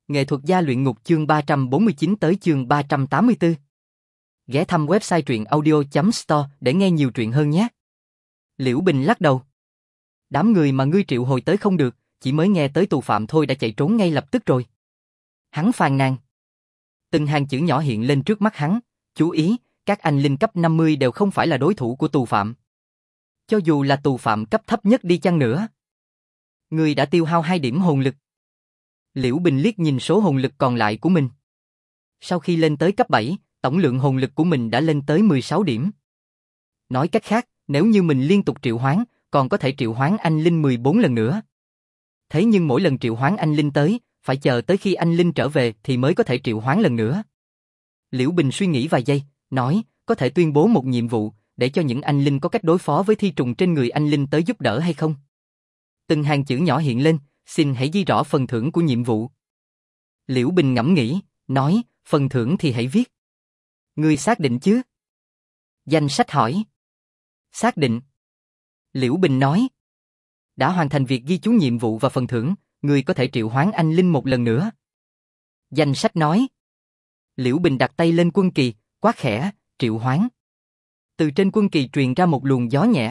Nghệ thuật gia luyện ngục chương 349 tới chương 384. Ghé thăm website truyện audio.store để nghe nhiều truyện hơn nhé. Liễu Bình lắc đầu. Đám người mà ngươi triệu hồi tới không được, chỉ mới nghe tới tù phạm thôi đã chạy trốn ngay lập tức rồi. Hắn phàn nàn. Từng hàng chữ nhỏ hiện lên trước mắt hắn, chú ý, các anh linh cấp 50 đều không phải là đối thủ của tù phạm. Cho dù là tù phạm cấp thấp nhất đi chăng nữa. Ngươi đã tiêu hao 2 điểm hồn lực. Liễu Bình liếc nhìn số hồn lực còn lại của mình. Sau khi lên tới cấp 7, tổng lượng hồn lực của mình đã lên tới 16 điểm. Nói cách khác, nếu như mình liên tục triệu hoán, còn có thể triệu hoán anh linh 14 lần nữa. Thế nhưng mỗi lần triệu hoán anh linh tới, phải chờ tới khi anh linh trở về thì mới có thể triệu hoán lần nữa. Liễu Bình suy nghĩ vài giây, nói, có thể tuyên bố một nhiệm vụ, để cho những anh linh có cách đối phó với thi trùng trên người anh linh tới giúp đỡ hay không? Từng hàng chữ nhỏ hiện lên, xin hãy ghi rõ phần thưởng của nhiệm vụ. Liễu Bình ngẫm nghĩ, nói, phần thưởng thì hãy viết. Ngươi xác định chứ? Danh sách hỏi. Xác định. Liễu Bình nói. Đã hoàn thành việc ghi chú nhiệm vụ và phần thưởng, ngươi có thể triệu hoán anh linh một lần nữa. Danh sách nói. Liễu Bình đặt tay lên quân kỳ, quát khẽ, triệu hoán. Từ trên quân kỳ truyền ra một luồng gió nhẹ.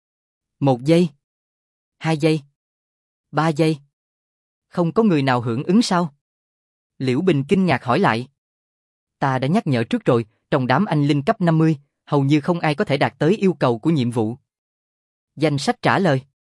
1 giây. 2 giây. 3 giây. Không có người nào hưởng ứng sao? Liễu Bình kinh ngạc hỏi lại. Ta đã nhắc nhở trước rồi, trong đám anh linh cấp 50, hầu như không ai có thể đạt tới yêu cầu của nhiệm vụ. Danh sách trả lời.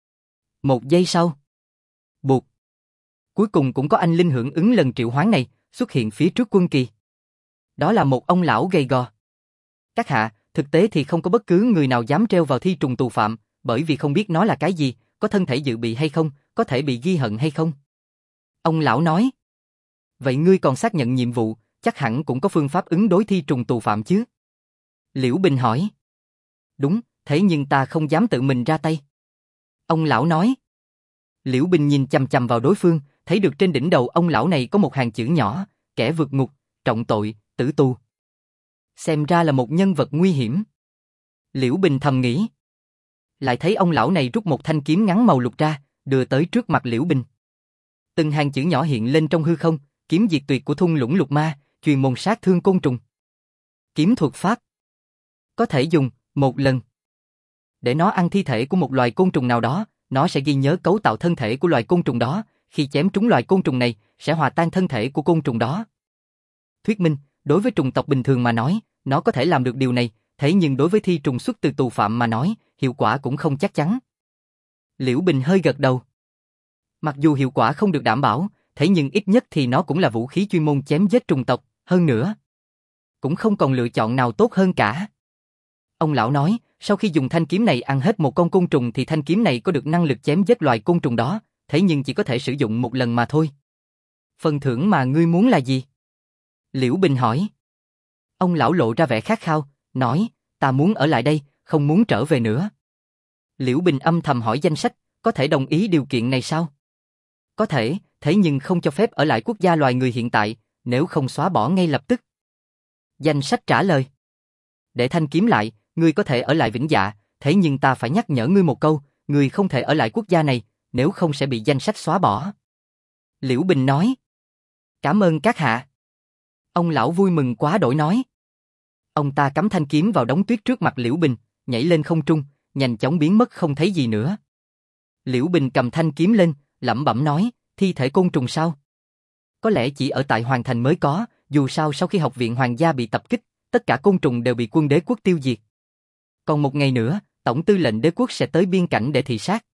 1 giây sau. Buộc. Cuối cùng cũng có anh linh hưởng ứng lần triệu hoán này, xuất hiện phía trước quân kỳ. Đó là một ông lão gầy gò. Các hạ, thực tế thì không có bất cứ người nào dám treo vào thi trùng tù phạm, bởi vì không biết nó là cái gì, có thân thể dự bị hay không, có thể bị ghi hận hay không. Ông lão nói. Vậy ngươi còn xác nhận nhiệm vụ, chắc hẳn cũng có phương pháp ứng đối thi trùng tù phạm chứ? Liễu Bình hỏi. Đúng, thế nhưng ta không dám tự mình ra tay. Ông lão nói. Liễu Bình nhìn chằm chằm vào đối phương, thấy được trên đỉnh đầu ông lão này có một hàng chữ nhỏ, kẻ vượt ngục, trọng tội, tử tù. Xem ra là một nhân vật nguy hiểm. Liễu Bình thầm nghĩ. Lại thấy ông lão này rút một thanh kiếm ngắn màu lục ra, đưa tới trước mặt Liễu Bình. Từng hàng chữ nhỏ hiện lên trong hư không, kiếm diệt tuyệt của thung lũng lục ma, truyền môn sát thương côn trùng. Kiếm thuật pháp. Có thể dùng, 1 lần. Để nó ăn thi thể của một loài côn trùng nào đó, nó sẽ ghi nhớ cấu tạo thân thể của loài côn trùng đó, khi chém trúng loài côn trùng này, sẽ hòa tan thân thể của côn trùng đó. Thuyết minh, đối với trùng tộc bình thường mà nói, nó có thể làm được điều này, thế nhưng đối với thi trùng xuất từ tù phạm mà nói, hiệu quả cũng không chắc chắn. Liễu Bình hơi gật đầu. Mặc dù hiệu quả không được đảm bảo, thế nhưng ít nhất thì nó cũng là vũ khí chuyên môn chém giết trùng tộc, hơn nữa. Cũng không còn lựa chọn nào tốt hơn cả. Ông lão nói, sau khi dùng thanh kiếm này ăn hết một con côn trùng thì thanh kiếm này có được năng lực chém giết loài côn trùng đó, thế nhưng chỉ có thể sử dụng 1 lần mà thôi. Phần thưởng mà ngươi muốn là gì? Liễu Bình hỏi. Ông lão lộ ra vẻ khát khao, nói, ta muốn ở lại đây, không muốn trở về nữa. Liễu Bình âm thầm hỏi danh sách, có thể đồng ý điều kiện này sao? Có thể, thế nhưng không cho phép ở lại quốc gia loài người hiện tại, nếu không xóa bỏ ngay lập tức. Danh sách trả lời. Để thanh kiếm lại, ngươi có thể ở lại vĩnh dạ, thế nhưng ta phải nhắc nhở ngươi một câu, ngươi không thể ở lại quốc gia này, nếu không sẽ bị danh sách xóa bỏ. Liễu Bình nói. Cảm ơn các hạ. Ông lão vui mừng quá đỗi nói. Ông ta cắm thanh kiếm vào đống tuyết trước mặt Liễu Bình, nhảy lên không trung, nhanh chóng biến mất không thấy gì nữa. Liễu Bình cầm thanh kiếm lên, lẩm bẩm nói, thi thể côn trùng sao? Có lẽ chỉ ở tại Hoàng Thành mới có, dù sao sau khi học viện Hoàng gia bị tập kích, tất cả côn trùng đều bị quân đế quốc tiêu diệt. Còn 1 ngày nữa, tổng tư lệnh đế quốc sẽ tới biên cảnh để thị sát.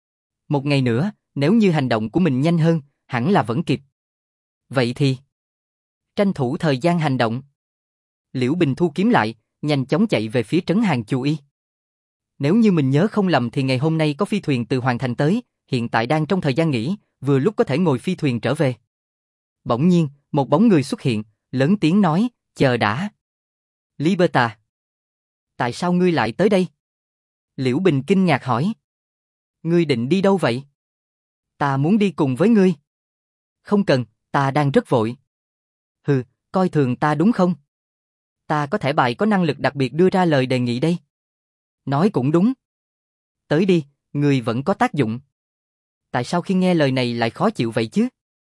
1 ngày nữa, nếu như hành động của mình nhanh hơn, hẳn là vẫn kịp. Vậy thì tranh thủ thời gian hành động. Liễu Bình thu kiếm lại, nhanh chóng chạy về phía trấn Hàng Chu Y. Nếu như mình nhớ không lầm thì ngày hôm nay có phi thuyền từ Hoàng Thành tới, hiện tại đang trong thời gian nghỉ, vừa lúc có thể ngồi phi thuyền trở về. Bỗng nhiên, một bóng người xuất hiện, lớn tiếng nói, chờ đã. Liberta. Tại sao ngươi lại tới đây? Liễu Bình kinh ngạc hỏi. Ngươi định đi đâu vậy? Ta muốn đi cùng với ngươi. Không cần, ta đang rất vội. Hừ, coi thường ta đúng không? Ta có thẻ bài có năng lực đặc biệt đưa ra lời đề nghị đây. Nói cũng đúng. Tới đi, ngươi vẫn có tác dụng. Tại sao khi nghe lời này lại khó chịu vậy chứ?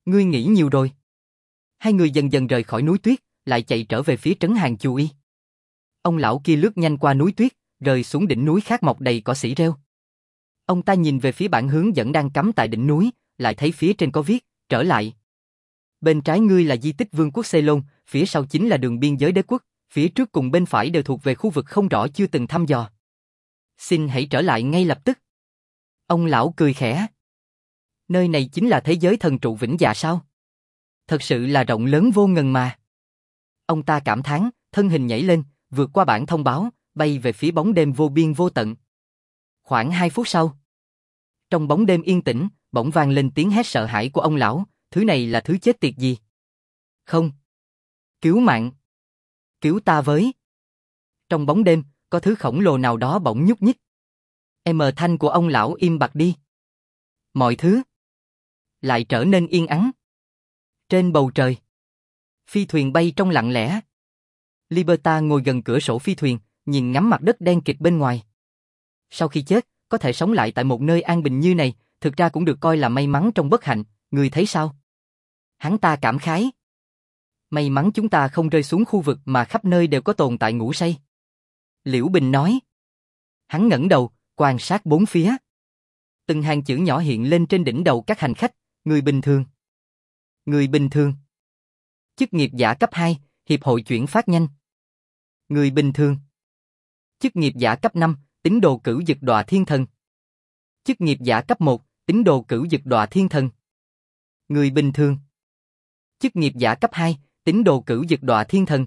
ngươi nghĩ nhiều rồi. Hai người dần dần rời khỏi núi tuyết, lại chạy trở về phía trấn Hàng Chu Y. Ông lão kia lướt nhanh qua núi tuyết, rơi xuống đỉnh núi khác mọc đầy cỏ xỉ rêu. Ông ta nhìn về phía bảng hướng dẫn đang cắm tại đỉnh núi, lại thấy phía trên có viết, trở lại. Bên trái ngươi là di tích vương quốc Ceylon, phía sau chính là đường biên giới đế quốc, phía trước cùng bên phải đều thuộc về khu vực không rõ chưa từng thăm dò. Xin hãy trở lại ngay lập tức. Ông lão cười khẽ. Nơi này chính là thế giới thần trụ vĩnh dạ sao? Thật sự là rộng lớn vô ngần mà. Ông ta cảm thán, thân hình nhảy lên, vượt qua bảng thông báo, bay về phía bóng đêm vô biên vô tận. Khoảng 2 phút sau, trong bóng đêm yên tĩnh, bỗng vang lên tiếng hét sợ hãi của ông lão, thứ này là thứ chết tiệt gì? Không. Cứu mạng. Cứu ta với. Trong bóng đêm, có thứ khổng lồ nào đó bỗng nhúc nhích. Thanh của ông lão im bặt đi. Mọi thứ lại trở nên yên ắng. Trên bầu trời, phi thuyền bay trong lặng lẽ. Liberta ngồi gần cửa sổ phi thuyền, nhìn ngắm mặt đất đen kịt bên ngoài. Sau khi chết, có thể sống lại tại một nơi an bình như này, thực ra cũng được coi là may mắn trong bất hạnh, người thấy sao? Hắn ta cảm khái. May mắn chúng ta không rơi xuống khu vực mà khắp nơi đều có tồn tại ngủ say. Liễu Bình nói. Hắn ngẩng đầu, quan sát bốn phía. Từng hàng chữ nhỏ hiện lên trên đỉnh đầu các hành khách, người bình thường. Người bình thường. Chức nghiệp giả cấp 2, hiệp hội chuyển phát nhanh. Người bình thường. Chức nghiệp giả cấp 5, tín đồ cửu dực đọa thiên thần. Chức nghiệp giả cấp 1, tín đồ cửu dực đọa thiên thần. Người bình thường. Chức nghiệp giả cấp 2, tín đồ cửu dực đọa thiên thần.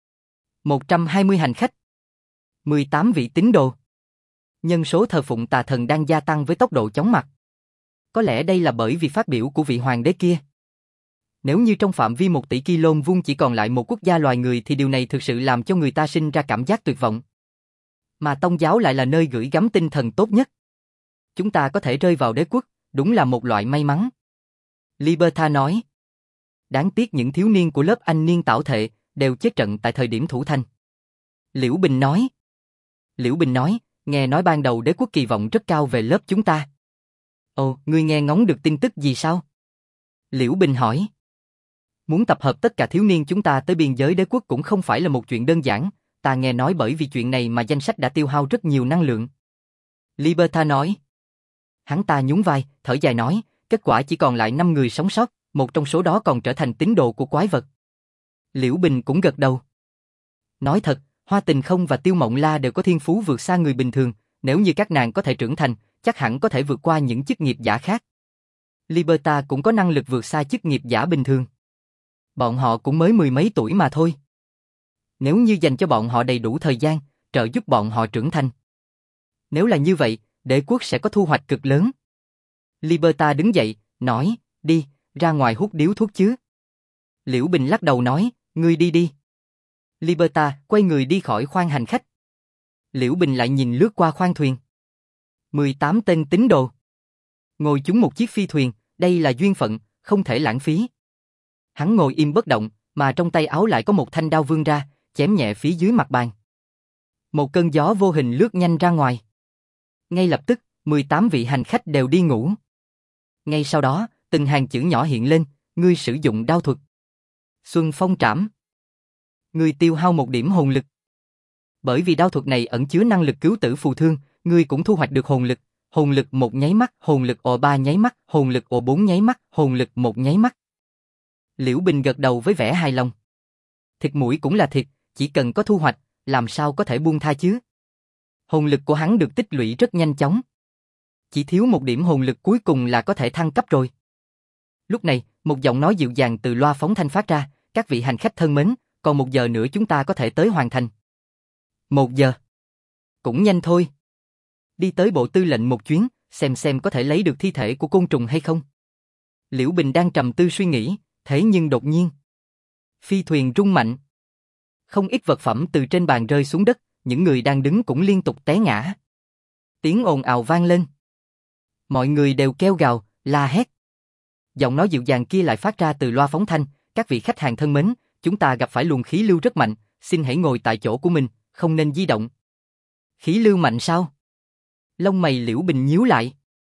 120 hành khách. 18 vị tín đồ. Nhân số thờ phụng tà thần đang gia tăng với tốc độ chóng mặt. Có lẽ đây là bởi vì phát biểu của vị hoàng đế kia. Nếu như trong phạm vi 1 tỷ km vuông chỉ còn lại một quốc gia loài người thì điều này thực sự làm cho người ta sinh ra cảm giác tuyệt vọng. Mà tông giáo lại là nơi gửi gắm tinh thần tốt nhất. Chúng ta có thể rơi vào đế quốc, đúng là một loại may mắn. Liberta nói. Đáng tiếc những thiếu niên của lớp anh niên tảo thệ đều chết trận tại thời điểm thủ thành. Liễu Bình nói. Liễu Bình nói, nghe nói ban đầu đế quốc kỳ vọng rất cao về lớp chúng ta. Ồ, ngươi nghe ngóng được tin tức gì sao? Liễu Bình hỏi. Muốn tập hợp tất cả thiếu niên chúng ta tới biên giới đế quốc cũng không phải là một chuyện đơn giản, ta nghe nói bởi vì chuyện này mà danh sách đã tiêu hao rất nhiều năng lượng. Liberta nói. Hắn ta nhún vai, thở dài nói, kết quả chỉ còn lại 5 người sống sót, một trong số đó còn trở thành tín đồ của quái vật. Liễu Bình cũng gật đầu. Nói thật, Hoa Tình Không và Tiêu Mộng La đều có thiên phú vượt xa người bình thường, nếu như các nàng có thể trưởng thành, chắc hẳn có thể vượt qua những chức nghiệp giả khác. Liberta cũng có năng lực vượt xa chức nghiệp giả bình thường. Bọn họ cũng mới 10 mấy tuổi mà thôi. Nếu như dành cho bọn họ đầy đủ thời gian, trợ giúp bọn họ trưởng thành. Nếu là như vậy, đế quốc sẽ có thu hoạch cực lớn. Liberta đứng dậy, nói, đi, ra ngoài hút điếu thuốc chứ. Liễu Bình lắc đầu nói, ngươi đi đi. Liberta quay người đi khỏi khoang hành khách. Liễu Bình lại nhìn lướt qua khoang thuyền. 18 tên tín đồ. Ngồi chúng một chiếc phi thuyền, đây là duyên phận, không thể lãng phí. Hắn ngồi im bất động, mà trong tay áo lại có một thanh đao vươn ra, chém nhẹ phía dưới mặt bàn. Một cơn gió vô hình lướt nhanh ra ngoài. Ngay lập tức, 18 vị hành khách đều đi ngủ. Ngay sau đó, từng hàng chữ nhỏ hiện lên, ngươi sử dụng đao thuật. Xuân phong trảm. Ngươi tiêu hao 1 điểm hồn lực. Bởi vì đao thuật này ẩn chứa năng lực cứu tử phù thương, ngươi cũng thu hoạch được hồn lực 1 nháy mắt, hồn lực ồ 3 nháy mắt, hồn lực ồ 4 nháy mắt, hồn lực 1 nháy mắt. Liễu Bình gật đầu với vẻ hài lòng. Thịt mũi cũng là thịt, chỉ cần có thu hoạch, làm sao có thể buông tha chứ? Hồn lực của hắn được tích lũy rất nhanh chóng. Chỉ thiếu 1 điểm hồn lực cuối cùng là có thể thăng cấp rồi. Lúc này, một giọng nói dịu dàng từ loa phóng thanh phát ra, các vị hành khách thân mến, còn 1 giờ nữa chúng ta có thể tới hoàn thành. 1 giờ? Cũng nhanh thôi. Đi tới bộ tư lệnh một chuyến, xem có thể lấy được thi thể của côn trùng hay không. Liễu Bình đang trầm tư suy nghĩ, thế nhưng đột nhiên, phi thuyền rung mạnh. Không ít vật phẩm từ trên bàn rơi xuống đất, những người đang đứng cũng liên tục té ngã. Tiếng ồn ào vang lên. Mọi người đều kêu gào, la hét. Giọng nói dịu dàng kia lại phát ra từ loa phóng thanh, các vị khách hàng thân mến, chúng ta gặp phải luồng khí lưu rất mạnh, xin hãy ngồi tại chỗ của mình, không nên di động. Khí lưu mạnh sao? Lông mày Liễu Bình nhíu lại.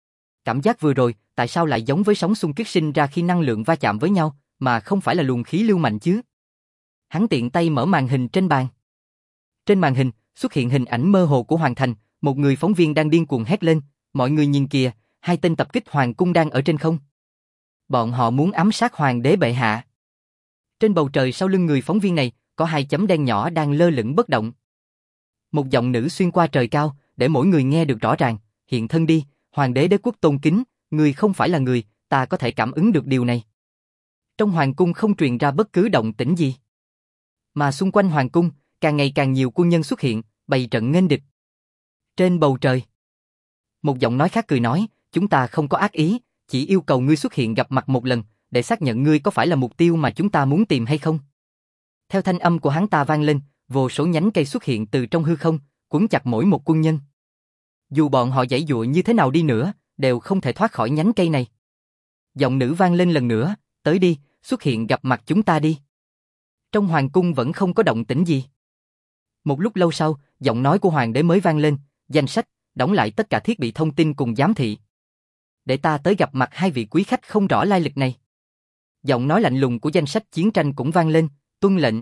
Cảm giác vừa rồi, tại sao lại giống với sóng xung kích sinh ra khi năng lượng va chạm với nhau, mà không phải là luồng khí lưu mạnh chứ? Hắn tiện tay mở màn hình trên bàn. Trên màn hình, xuất hiện hình ảnh mơ hồ của Hoàng Thành, một người phóng viên đang điên cuồng hét lên, mọi người nhìn kìa, hai tên tập kích hoàng cung đang ở trên không. Bọn họ muốn ám sát hoàng đế bệ hạ. Trên bầu trời sau lưng người phóng viên này, có hai chấm đen nhỏ đang lơ lửng bất động. Một giọng nữ xuyên qua trời cao, để mỗi người nghe được rõ ràng, hiện thân đi, hoàng đế đế quốc tôn kính, người không phải là người, ta có thể cảm ứng được điều này. Trong hoàng cung không truyền ra bất cứ động tĩnh gì. Mà xung quanh hoàng cung, càng ngày càng nhiều quân nhân xuất hiện, bày trận nghênh địch. Trên bầu trời, một giọng nói khác cười nói, chúng ta không có ác ý, chỉ yêu cầu ngươi xuất hiện gặp mặt một lần, để xác nhận ngươi có phải là mục tiêu mà chúng ta muốn tìm hay không. Theo thanh âm của hắn ta vang lên, vô số nhánh cây xuất hiện từ trong hư không, quấn chặt mỗi một quân nhân. Dù bọn họ giãy giụa như thế nào đi nữa, đều không thể thoát khỏi nhánh cây này. Giọng nữ vang lên lần nữa, tới đi, xuất hiện gặp mặt chúng ta đi. Trong hoàng cung vẫn không có động tĩnh gì. Một lúc lâu sau, giọng nói của hoàng đế mới vang lên, danh sách, đóng lại tất cả thiết bị thông tin cùng giám thị. Để ta tới gặp mặt hai vị quý khách không rõ lai lịch này. Giọng nói lạnh lùng của danh sách chiến tranh cũng vang lên, tuân lệnh.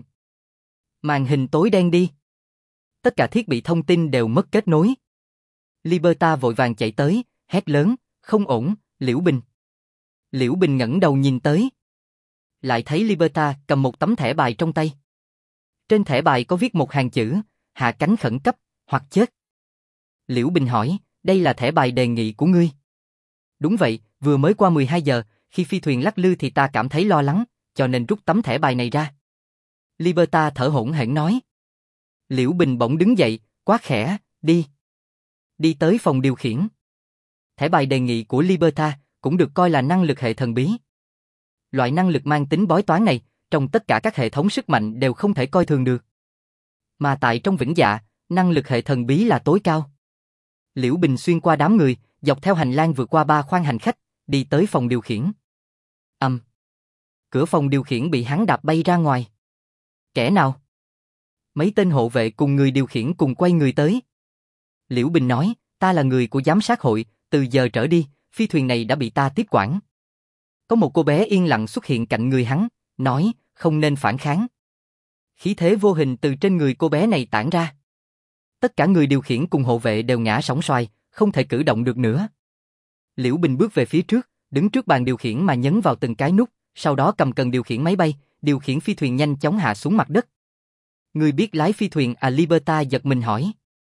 Màn hình tối đen đi. Tất cả thiết bị thông tin đều mất kết nối. Liberta vội vàng chạy tới, hét lớn, không ổn, Liễu Bình. Liễu Bình ngẩng đầu nhìn tới. Lại thấy Liberta cầm một tấm thẻ bài trong tay. Trên thẻ bài có viết một hàng chữ, hạ cánh khẩn cấp, hoặc chết. Liễu Bình hỏi, đây là thẻ bài đề nghị của ngươi. Đúng vậy, vừa mới qua 12 giờ, khi phi thuyền lắc lư thì ta cảm thấy lo lắng, cho nên rút tấm thẻ bài này ra. Liberta thở hổn hển nói. Liễu Bình bỗng đứng dậy, quát khẽ, đi. Đi tới phòng điều khiển. Thẻ bài đề nghị của Liberta cũng được coi là năng lực hệ thần bí. Loại năng lực mang tính bói toán này, trong tất cả các hệ thống sức mạnh đều không thể coi thường được. Mà tại trong Vĩnh Dạ, năng lực hệ thần bí là tối cao. Liễu Bình xuyên qua đám người, dọc theo hành lang vượt qua 3 khoang hành khách, đi tới phòng điều khiển. Cửa phòng điều khiển bị hắn đạp bay ra ngoài. Kẻ nào? Mấy tên hộ vệ cùng người điều khiển cùng quay người tới. Liễu Bình nói, ta là người của giám sát hội, từ giờ trở đi, phi thuyền này đã bị ta tiếp quản. Có một cô bé yên lặng xuất hiện cạnh người hắn, nói, không nên phản kháng. Khí thế vô hình từ trên người cô bé này tản ra. Tất cả người điều khiển cùng hộ vệ đều ngã sóng xoài, không thể cử động được nữa. Liễu Bình bước về phía trước, đứng trước bàn điều khiển mà nhấn vào từng cái nút, sau đó cầm cần điều khiển máy bay, điều khiển phi thuyền nhanh chóng hạ xuống mặt đất. Người biết lái phi thuyền à? Liberta giật mình hỏi.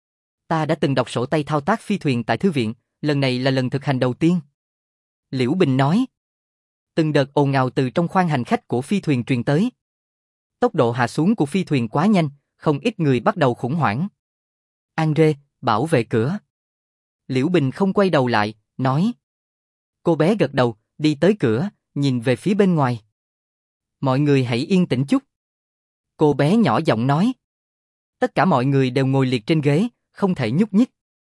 Ta đã từng đọc sổ tay thao tác phi thuyền tại thư viện, lần này là lần thực hành đầu tiên. Liễu Bình nói. Từng đợt ồn ào từ trong khoang hành khách của phi thuyền truyền tới. Tốc độ hạ xuống của phi thuyền quá nhanh, không ít người bắt đầu khủng hoảng. Andre, bảo vệ cửa. Liễu Bình không quay đầu lại, nói. Cô bé gật đầu, đi tới cửa, nhìn về phía bên ngoài. Mọi người hãy yên tĩnh chút. Cô bé nhỏ giọng nói. Tất cả mọi người đều ngồi liệt trên ghế, không thể nhúc nhích.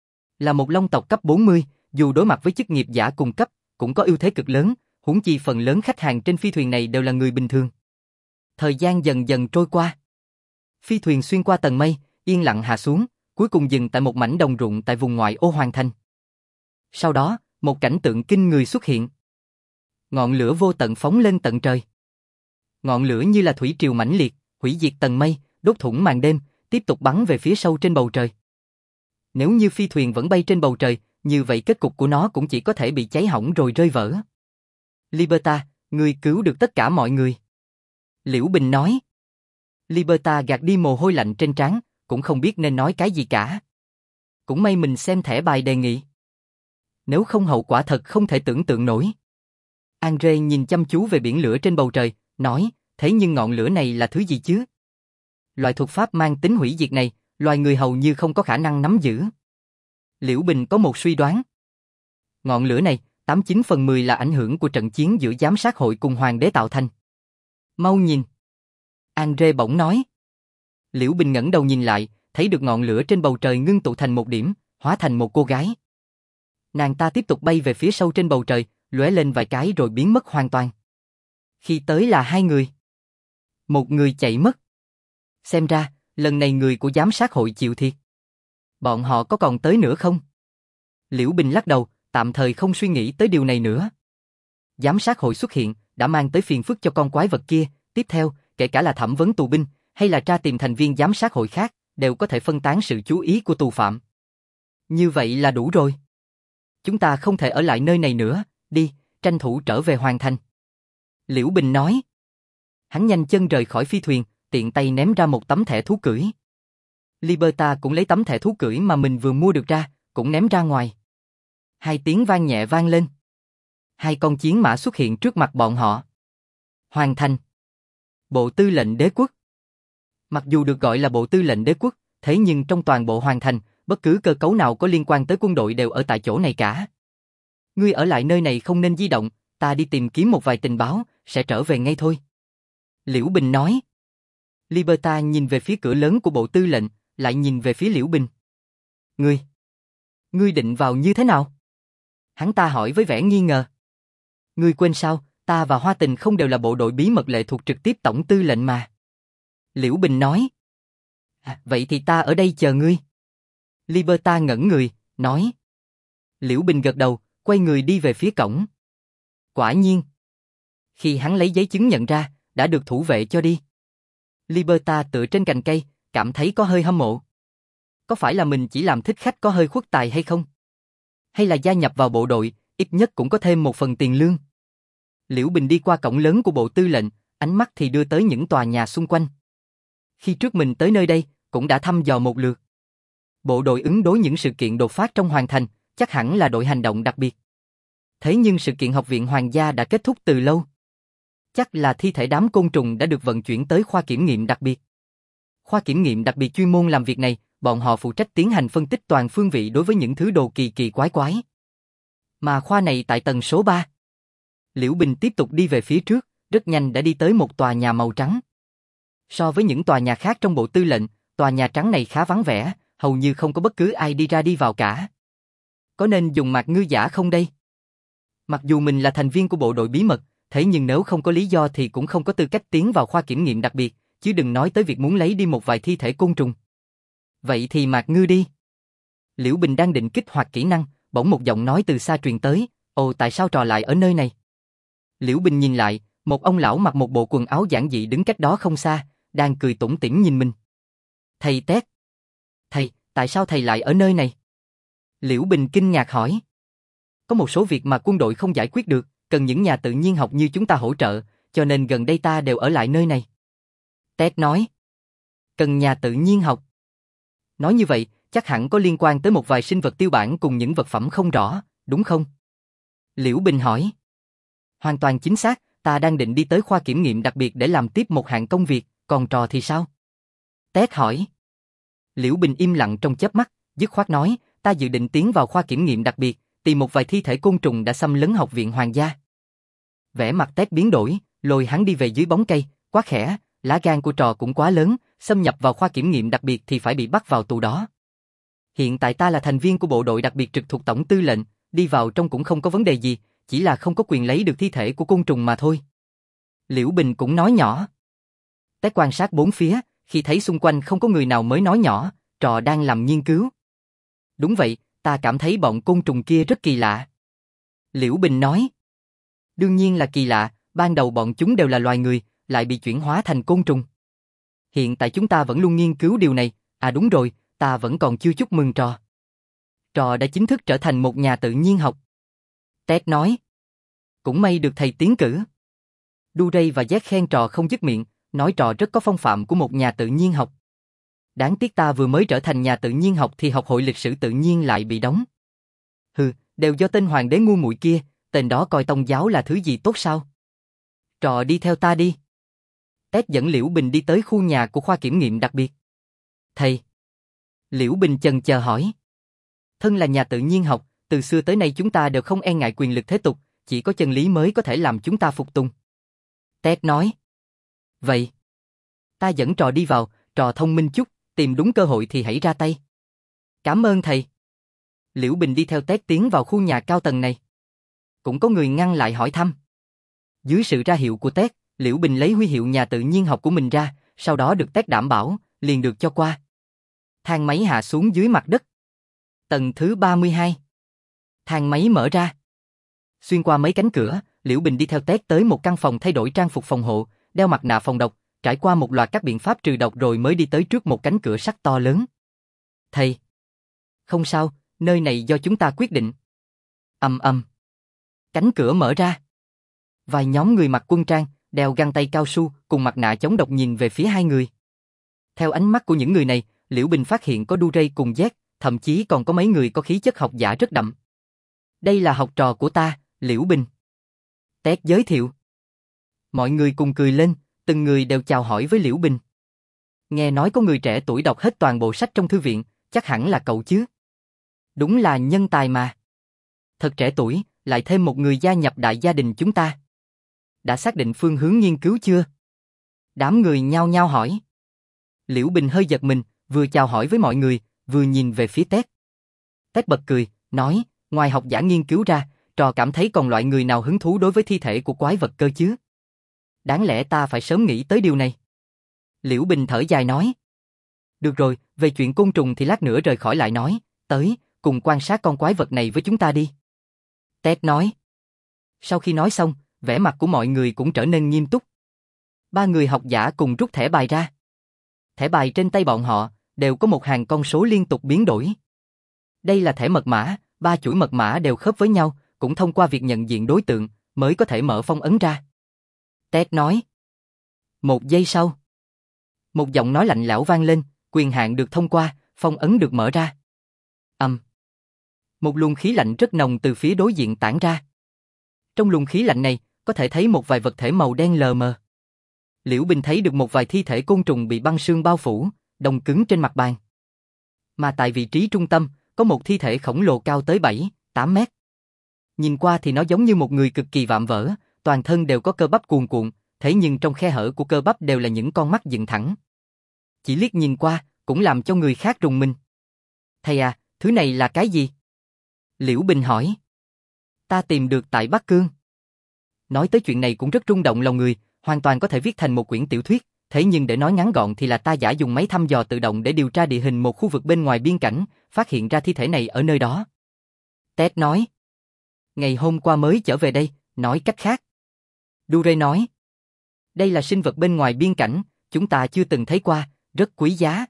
Là một long tộc cấp 40, dù đối mặt với chức nghiệp giả cùng cấp, cũng có ưu thế cực lớn, huống chi phần lớn khách hàng trên phi thuyền này đều là người bình thường. Thời gian dần dần trôi qua. Phi thuyền xuyên qua tầng mây, yên lặng hạ xuống, cuối cùng dừng tại một mảnh đồng ruộng tại vùng ngoại ô Hoàng Thành. Sau đó, một cảnh tượng kinh người xuất hiện. Ngọn lửa vô tận phóng lên tận trời. Ngọn lửa như là thủy triều mãnh liệt, hủy diệt tầng mây, đốt thủng màn đêm, tiếp tục bắn về phía sâu trên bầu trời. Nếu như phi thuyền vẫn bay trên bầu trời, như vậy kết cục của nó cũng chỉ có thể bị cháy hỏng rồi rơi vỡ. Liberta, ngươi cứu được tất cả mọi người. Liễu Bình nói. Liberta gạt đi mồ hôi lạnh trên trán, cũng không biết nên nói cái gì cả. Cũng may mình xem thẻ bài đề nghị. Nếu không hậu quả thật không thể tưởng tượng nổi. Andre nhìn chăm chú về biển lửa trên bầu trời, nói, thế nhưng ngọn lửa này là thứ gì chứ? Loại thuật pháp mang tính hủy diệt này, loài người hầu như không có khả năng nắm giữ. Liễu Bình có một suy đoán. Ngọn lửa này, 89/10 là ảnh hưởng của trận chiến giữa giám sát hội cùng hoàng đế tạo thành. Mau nhìn. Andre bỗng nói. Liễu Bình ngẩng đầu nhìn lại, thấy được ngọn lửa trên bầu trời ngưng tụ thành một điểm, hóa thành một cô gái. Nàng ta tiếp tục bay về phía sâu trên bầu trời, lóe lên vài cái rồi biến mất hoàn toàn. Khi tới là 2 người. Một người chạy mất. Xem ra, lần này người của giám sát hội chịu thiệt. Bọn họ có còn tới nữa không? Liễu Bình lắc đầu, tạm thời không suy nghĩ tới điều này nữa. Giám sát hội xuất hiện, đã mang tới phiền phức cho con quái vật kia, tiếp theo, kể cả là thẩm vấn tù binh, hay là tra tìm thành viên giám sát hội khác, đều có thể phân tán sự chú ý của tù phạm. Như vậy là đủ rồi. Chúng ta không thể ở lại nơi này nữa, đi, tranh thủ trở về hoàn thành. Liễu Bình nói. Hắn nhanh chân rời khỏi phi thuyền, tiện tay ném ra một tấm thẻ thú cưỡi. Liberta cũng lấy tấm thẻ thú cưỡi mà mình vừa mua được ra, cũng ném ra ngoài. Hai tiếng vang nhẹ vang lên. Hai con chiến mã xuất hiện trước mặt bọn họ. Hoàn thành. Bộ Tư lệnh Đế quốc. Mặc dù được gọi là Bộ Tư lệnh Đế quốc, thế nhưng trong toàn bộ Hoàn thành, bất cứ cơ cấu nào có liên quan tới quân đội đều ở tại chỗ này cả. Ngươi ở lại nơi này không nên di động, ta đi tìm kiếm một vài tình báo, sẽ trở về ngay thôi. Liễu Bình nói. Liberta nhìn về phía cửa lớn của Bộ Tư lệnh, lại nhìn về phía Liễu Bình. Ngươi định vào như thế nào? Hắn ta hỏi với vẻ nghi ngờ. Ngươi quên sao, ta và Hoa Tình không đều là bộ đội bí mật lệ thuộc trực tiếp tổng tư lệnh mà. Liễu Bình nói. Vậy thì ta ở đây chờ ngươi. Liberta ngẩn người, nói. Liễu Bình gật đầu, quay người đi về phía cổng. Quả nhiên. Khi hắn lấy giấy chứng nhận ra, đã được thủ vệ cho đi. Liberta tựa trên cành cây, cảm thấy có hơi hâm mộ. Có phải là mình chỉ làm thích khách có hơi khuất tài hay không? Hay là gia nhập vào bộ đội, ít nhất cũng có thêm một phần tiền lương? Liễu Bình đi qua cổng lớn của Bộ Tư lệnh, ánh mắt thì đưa tới những tòa nhà xung quanh. Khi trước mình tới nơi đây, cũng đã thăm dò một lượt. Bộ đội ứng đối những sự kiện đột phát trong Hoàn thành, chắc hẳn là đội hành động đặc biệt. Thế nhưng sự kiện Học viện Hoàng gia đã kết thúc từ lâu. Chắc là thi thể đám côn trùng đã được vận chuyển tới khoa kiểm nghiệm đặc biệt. Khoa kiểm nghiệm đặc biệt chuyên môn làm việc này, bọn họ phụ trách tiến hành phân tích toàn phương vị đối với những thứ đồ kỳ kỳ quái quái. Mà khoa này tại tầng số 3. Liễu Bình tiếp tục đi về phía trước, rất nhanh đã đi tới một tòa nhà màu trắng. So với những tòa nhà khác trong Bộ Tư lệnh, tòa nhà trắng này khá vắng vẻ, hầu như không có bất cứ ai đi ra đi vào cả. Có nên dùng mạc ngư giả không đây? Mặc dù mình là thành viên của bộ đội bí mật, thế nhưng nếu không có lý do thì cũng không có tư cách tiến vào khoa kiểm nghiệm đặc biệt, chứ đừng nói tới việc muốn lấy đi một vài thi thể côn trùng. Vậy thì mạc ngư đi. Liễu Bình đang định kích hoạt kỹ năng, bỗng một giọng nói từ xa truyền tới, ồ tại sao trò lại ở nơi này? Liễu Bình nhìn lại, một ông lão mặc một bộ quần áo giản dị đứng cách đó không xa, đang cười tủm tỉm nhìn mình. Thầy Tét. Thầy, tại sao thầy lại ở nơi này? Liễu Bình kinh ngạc hỏi. Có một số việc mà quân đội không giải quyết được, cần những nhà tự nhiên học như chúng ta hỗ trợ, cho nên gần đây ta đều ở lại nơi này. Tét nói. Cần nhà tự nhiên học. Nói như vậy, chắc hẳn có liên quan tới một vài sinh vật tiêu bản cùng những vật phẩm không rõ, đúng không? Liễu Bình hỏi. Hoàn toàn chính xác, ta đang định đi tới khoa kiểm nghiệm đặc biệt để làm tiếp một hạng công việc, còn trò thì sao? Tét hỏi. Liễu Bình im lặng trong chớp mắt, dứt khoát nói, ta dự định tiến vào khoa kiểm nghiệm đặc biệt, tìm một vài thi thể côn trùng đã xâm lấn Học viện Hoàng gia. Vẻ mặt Tét biến đổi, lôi hắn đi về dưới bóng cây, quá khẽ, lá gan của trò cũng quá lớn, xâm nhập vào khoa kiểm nghiệm đặc biệt thì phải bị bắt vào tù đó. Hiện tại ta là thành viên của bộ đội đặc biệt trực thuộc tổng tư lệnh, đi vào trong cũng không có vấn đề gì, chỉ là không có quyền lấy được thi thể của côn trùng mà thôi. Liễu Bình cũng nói nhỏ. Tét quan sát bốn phía, khi thấy xung quanh không có người nào mới nói nhỏ, trò đang làm nghiên cứu. Đúng vậy, ta cảm thấy bọn côn trùng kia rất kỳ lạ. Liễu Bình nói. Đương nhiên là kỳ lạ, ban đầu bọn chúng đều là loài người, lại bị chuyển hóa thành côn trùng. Hiện tại chúng ta vẫn luôn nghiên cứu điều này, à đúng rồi, ta vẫn còn chưa chúc mừng trò. Trò đã chính thức trở thành một nhà tự nhiên học. Tét nói. Cũng may được thầy tiến cử. Duray và Jack khen trò không dứt miệng, nói trò rất có phong phạm của một nhà tự nhiên học. Đáng tiếc ta vừa mới trở thành nhà tự nhiên học thì học hội lịch sử tự nhiên lại bị đóng. Hừ, đều do tên hoàng đế ngu muội kia, tên đó coi tôn giáo là thứ gì tốt sao? Trò đi theo ta đi. Tét dẫn Liễu Bình đi tới khu nhà của khoa kiểm nghiệm đặc biệt. Thầy. Liễu Bình chần chờ hỏi. Thân là nhà tự nhiên học, từ xưa tới nay chúng ta đều không e ngại quyền lực thế tục, chỉ có chân lý mới có thể làm chúng ta phục tùng. Tét nói. Vậy. Ta dẫn trò đi vào, trò thông minh chút, tìm đúng cơ hội thì hãy ra tay. Cảm ơn thầy. Liễu Bình đi theo Tét tiến vào khu nhà cao tầng này. Cũng có người ngăn lại hỏi thăm. Dưới sự ra hiệu của Tét, Liễu Bình lấy huy hiệu nhà tự nhiên học của mình ra, sau đó được Tét đảm bảo, liền được cho qua. Thang máy hạ xuống dưới mặt đất. Tầng thứ 32. Thang máy mở ra. Xuyên qua mấy cánh cửa, Liễu Bình đi theo Tét tới một căn phòng thay đổi trang phục phòng hộ, đeo mặt nạ phòng độc, trải qua một loạt các biện pháp trừ độc rồi mới đi tới trước một cánh cửa sắt to lớn. Thầy! Không sao, nơi này do chúng ta quyết định. Ầm ầm. Cánh cửa mở ra. Vài nhóm người mặc quân trang, đeo găng tay cao su cùng mặt nạ chống độc nhìn về phía hai người. Theo ánh mắt của những người này, Liễu Bình phát hiện có Duray cùng Z, thậm chí còn có mấy người có khí chất học giả rất đậm. Đây là học trò của ta, Liễu Bình. Tét giới thiệu. Mọi người cùng cười lên, từng người đều chào hỏi với Liễu Bình. Nghe nói có người trẻ tuổi đọc hết toàn bộ sách trong thư viện, chắc hẳn là cậu chứ. Đúng là nhân tài mà. Thật trẻ tuổi, lại thêm một người gia nhập đại gia đình chúng ta. Đã xác định phương hướng nghiên cứu chưa? Đám người nhao nhao hỏi. Liễu Bình hơi giật mình, vừa chào hỏi với mọi người, vừa nhìn về phía Tét. Tét bật cười, nói, ngoài học giả nghiên cứu ra, trò cảm thấy còn loại người nào hứng thú đối với thi thể của quái vật cơ chứ? Đáng lẽ ta phải sớm nghĩ tới điều này. Liễu Bình thở dài nói. Được rồi, về chuyện côn trùng thì lát nữa rời khỏi lại nói, tới, cùng quan sát con quái vật này với chúng ta đi. Tét nói. Sau khi nói xong, vẻ mặt của mọi người cũng trở nên nghiêm túc. Ba người học giả cùng rút thẻ bài ra. Thẻ bài trên tay bọn họ đều có một hàng con số liên tục biến đổi. Đây là thẻ mật mã, 3 chuỗi mật mã đều khớp với nhau, cũng thông qua việc nhận diện đối tượng mới có thể mở phong ấn ra. Tét nói. 1 giây sau, một giọng nói lạnh lẽo vang lên, quyền hạn được thông qua, phong ấn được mở ra. Một luồng khí lạnh rất nồng từ phía đối diện tản ra. Trong luồng khí lạnh này, có thể thấy một vài vật thể màu đen lờ mờ. Liễu Bình thấy được một vài thi thể côn trùng bị băng sương bao phủ, đông cứng trên mặt bàn. Mà tại vị trí trung tâm, có một thi thể khổng lồ cao tới 7-8 mét. Nhìn qua thì nó giống như một người cực kỳ vạm vỡ, toàn thân đều có cơ bắp cuồn cuộn, thế nhưng trong khe hở của cơ bắp đều là những con mắt dựng thẳng. Chỉ liếc nhìn qua, cũng làm cho người khác rùng mình. Thầy à, thứ này là cái gì? Liễu Bình hỏi. Ta tìm được tại Bắc Cương. Nói tới chuyện này cũng rất rung động lòng người, hoàn toàn có thể viết thành một quyển tiểu thuyết, thế nhưng để nói ngắn gọn thì là ta giả dùng máy thăm dò tự động để điều tra địa hình một khu vực bên ngoài biên cảnh, phát hiện ra thi thể này ở nơi đó. Tét nói. Ngày hôm qua mới trở về đây, nói cách khác. Duray nói. Đây là sinh vật bên ngoài biên cảnh, chúng ta chưa từng thấy qua, rất quý giá.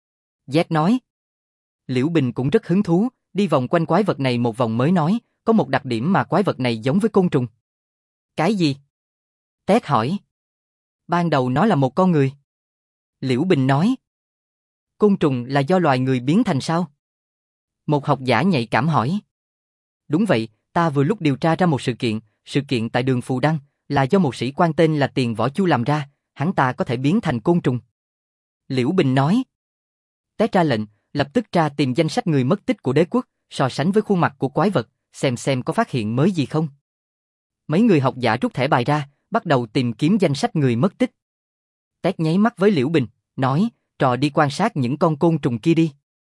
Z nói. Liễu Bình cũng rất hứng thú, đi vòng quanh quái vật này một vòng mới nói, có một đặc điểm mà quái vật này giống với côn trùng. Cái gì? Tét hỏi. Ban đầu nó là một con người. Liễu Bình nói. Côn trùng là do loài người biến thành sao? Một học giả nhạy cảm hỏi. Đúng vậy, ta vừa lúc điều tra ra một sự kiện tại đường Phù Đăng, là do một sĩ quan tên là Tiền Võ Chu làm ra, hắn ta có thể biến thành côn trùng. Liễu Bình nói. Tét ra lệnh, lập tức tra tìm danh sách người mất tích của đế quốc, so sánh với khuôn mặt của quái vật, xem có phát hiện mới gì không. Mấy người học giả rút thẻ bài ra, bắt đầu tìm kiếm danh sách người mất tích. Tét nháy mắt với Liễu Bình, nói, trò đi quan sát những con côn trùng kia đi.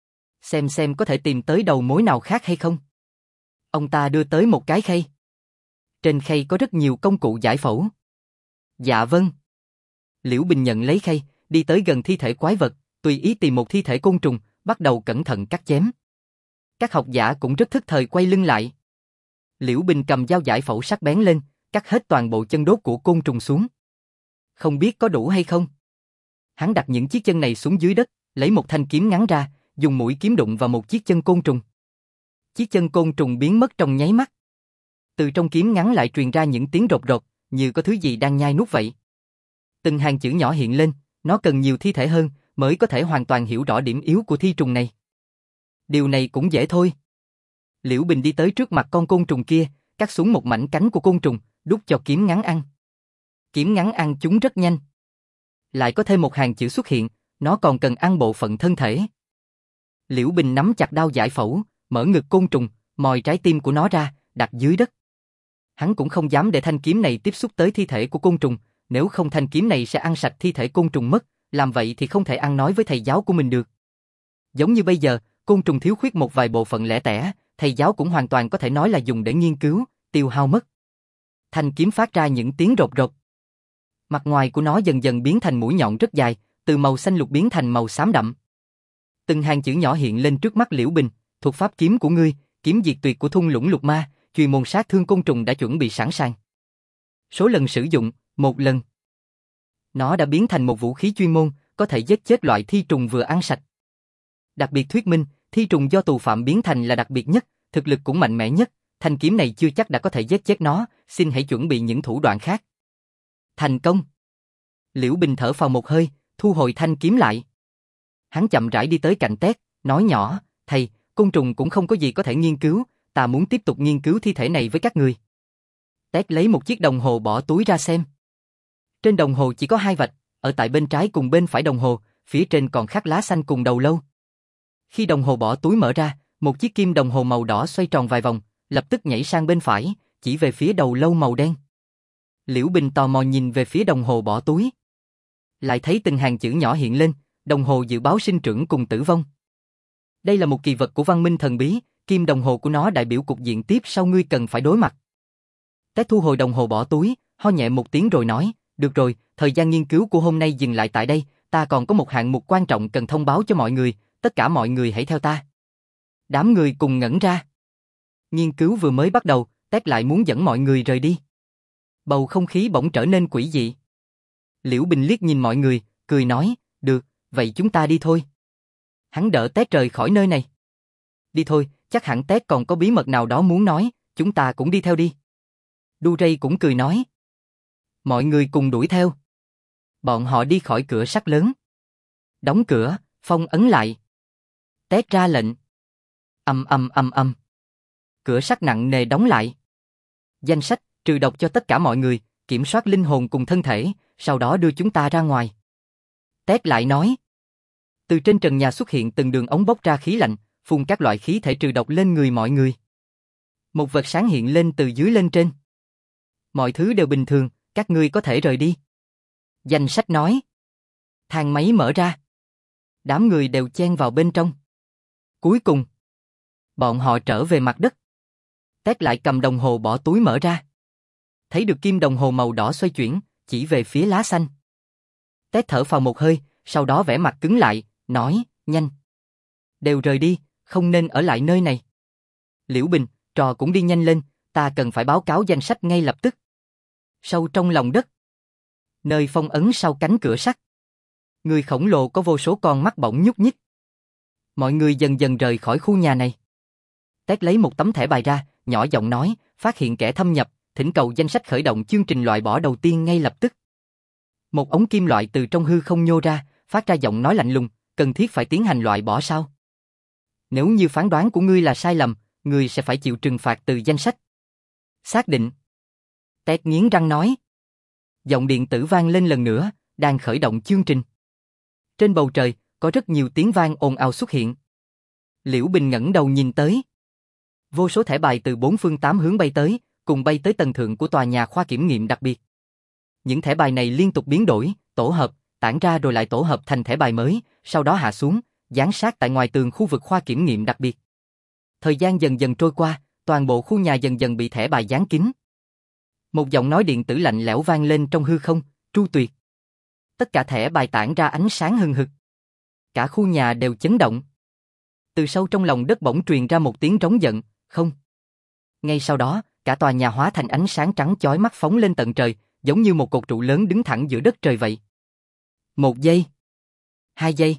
Xem có thể tìm tới đầu mối nào khác hay không. Ông ta đưa tới một cái khay. Trên khay có rất nhiều công cụ giải phẫu. Dạ vâng. Liễu Bình nhận lấy khay, đi tới gần thi thể quái vật, tùy ý tìm một thi thể côn trùng, bắt đầu cẩn thận cắt chém. Các học giả cũng rất thức thời quay lưng lại. Liễu Bình cầm dao giải phẫu sắc bén lên, cắt hết toàn bộ chân đốt của côn trùng xuống. Không biết có đủ hay không. Hắn đặt những chiếc chân này xuống dưới đất, lấy một thanh kiếm ngắn ra, dùng mũi kiếm đụng vào một chiếc chân côn trùng. Chiếc chân côn trùng biến mất trong nháy mắt. Từ trong kiếm ngắn lại truyền ra những tiếng rột rột, như có thứ gì đang nhai nuốt vậy. Từng hàng chữ nhỏ hiện lên, nó cần nhiều thi thể hơn, mới có thể hoàn toàn hiểu rõ điểm yếu của thi trùng này. Điều này cũng dễ thôi. Liễu Bình đi tới trước mặt con côn trùng kia, cắt xuống một mảnh cánh của côn trùng, đút cho kiếm ngắn ăn. Kiếm ngắn ăn chúng rất nhanh. Lại có thêm một hàng chữ xuất hiện, nó còn cần ăn bộ phận thân thể. Liễu Bình nắm chặt đao giải phẫu, mở ngực côn trùng, moi trái tim của nó ra, đặt dưới đất. Hắn cũng không dám để thanh kiếm này tiếp xúc tới thi thể của côn trùng, nếu không thanh kiếm này sẽ ăn sạch thi thể côn trùng mất, làm vậy thì không thể ăn nói với thầy giáo của mình được. Giống như bây giờ, côn trùng thiếu khuyết một vài bộ phận lẻ tẻ, thầy giáo cũng hoàn toàn có thể nói là dùng để nghiên cứu, tiêu hao mất. Thanh kiếm phát ra những tiếng rột rột. Mặt ngoài của nó dần dần biến thành mũi nhọn rất dài, từ màu xanh lục biến thành màu xám đậm. Từng hàng chữ nhỏ hiện lên trước mắt Liễu Bình, thuộc pháp kiếm của ngươi, kiếm diệt tuyệt của thung lũng lục ma, chùy môn sát thương côn trùng đã chuẩn bị sẵn sàng. Số lần sử dụng, 1 lần. Nó đã biến thành một vũ khí chuyên môn, có thể giết chết loại thi trùng vừa ăn sạch. Đặc biệt thuyết minh, thi trùng do tù phạm biến thành là đặc biệt nhất, thực lực cũng mạnh mẽ nhất, thanh kiếm này chưa chắc đã có thể giết chết nó, xin hãy chuẩn bị những thủ đoạn khác. Thành công. Liễu Bình thở phào một hơi, thu hồi thanh kiếm lại. Hắn chậm rãi đi tới cạnh Tét, nói nhỏ, thầy, côn trùng cũng không có gì có thể nghiên cứu, ta muốn tiếp tục nghiên cứu thi thể này với các người. Tét lấy một chiếc đồng hồ bỏ túi ra xem. Trên đồng hồ chỉ có 2 vạch, ở tại bên trái cùng bên phải đồng hồ, phía trên còn khắc lá xanh cùng đầu lâu. Khi đồng hồ bỏ túi mở ra, một chiếc kim đồng hồ màu đỏ xoay tròn vài vòng, lập tức nhảy sang bên phải, chỉ về phía đầu lâu màu đen. Liễu Bình tò mò nhìn về phía đồng hồ bỏ túi. Lại thấy từng hàng chữ nhỏ hiện lên, đồng hồ dự báo sinh trưởng cùng tử vong. Đây là một kỳ vật của văn minh thần bí, kim đồng hồ của nó đại biểu cục diện tiếp sau ngươi cần phải đối mặt. Tét thu hồi đồng hồ bỏ túi, ho nhẹ một tiếng rồi nói, được rồi, thời gian nghiên cứu của hôm nay dừng lại tại đây, ta còn có một hạng mục quan trọng cần thông báo cho mọi người, tất cả mọi người hãy theo ta. Đám người cùng ngẩn ra. Nghiên cứu vừa mới bắt đầu, Tét lại muốn dẫn mọi người rời đi. Bầu không khí bỗng trở nên quỷ dị. Liễu Bình liếc nhìn mọi người, cười nói, được, vậy chúng ta đi thôi. Hắn đỡ Tét rời khỏi nơi này. Đi thôi, chắc hẳn Tét còn có bí mật nào đó muốn nói, chúng ta cũng đi theo đi. Du Rây cũng cười nói. Mọi người cùng đuổi theo. Bọn họ đi khỏi cửa sắt lớn. Đóng cửa, phong ấn lại. Tét ra lệnh. Ầm ầm ầm ầm. Cửa sắt nặng nề đóng lại. Danh sách, trừ độc cho tất cả mọi người, kiểm soát linh hồn cùng thân thể, sau đó đưa chúng ta ra ngoài. Tét lại nói. Từ trên trần nhà xuất hiện từng đường ống bốc ra khí lạnh, phun các loại khí thể trừ độc lên người mọi người. Một vệt sáng hiện lên từ dưới lên trên. Mọi thứ đều bình thường, các ngươi có thể rời đi. Danh sách nói. Thang máy mở ra. Đám người đều chen vào bên trong. Cuối cùng, bọn họ trở về mặt đất. Tét lại cầm đồng hồ bỏ túi mở ra. Thấy được kim đồng hồ màu đỏ xoay chuyển, chỉ về phía lá xanh. Tét thở phào một hơi, sau đó vẻ mặt cứng lại, nói, nhanh. Đều rời đi, không nên ở lại nơi này. Liễu Bình, trò cũng đi nhanh lên, ta cần phải báo cáo danh sách ngay lập tức. Sâu trong lòng đất. Nơi phong ấn sau cánh cửa sắt. Người khổng lồ có vô số con mắt bỗng nhúc nhích. Mọi người dần dần rời khỏi khu nhà này. Tét lấy một tấm thẻ bài ra, nhỏ giọng nói, phát hiện kẻ thâm nhập, thỉnh cầu danh sách khởi động chương trình loại bỏ đầu tiên ngay lập tức. Một ống kim loại từ trong hư không nhô ra, phát ra giọng nói lạnh lùng, cần thiết phải tiến hành loại bỏ sao? Nếu như phán đoán của ngươi là sai lầm, ngươi sẽ phải chịu trừng phạt từ danh sách. Xác định. Tét nghiến răng nói. Giọng điện tử vang lên lần nữa, đang khởi động chương trình. Trên bầu trời, có rất nhiều tiếng vang ồn ào xuất hiện. Liễu Bình ngẩng đầu nhìn tới. Vô số thẻ bài từ 4 phương 8 hướng bay tới, cùng bay tới tầng thượng của tòa nhà khoa kiểm nghiệm đặc biệt. Những thẻ bài này liên tục biến đổi, tổ hợp, tản ra rồi lại tổ hợp thành thẻ bài mới, sau đó hạ xuống, dán sát tại ngoài tường khu vực khoa kiểm nghiệm đặc biệt. Thời gian dần dần trôi qua, toàn bộ khu nhà dần dần bị thẻ bài dán kín. Một giọng nói điện tử lạnh lẽo vang lên trong hư không, Tru Tuyệt. Tất cả thẻ bài tản ra ánh sáng hừng hực. Cả khu nhà đều chấn động. Từ sâu trong lòng đất bỗng truyền ra một tiếng rống giận, không. Ngay sau đó, cả tòa nhà hóa thành ánh sáng trắng chói mắt phóng lên tận trời, giống như một cột trụ lớn đứng thẳng giữa đất trời vậy. 1 giây, 2 giây,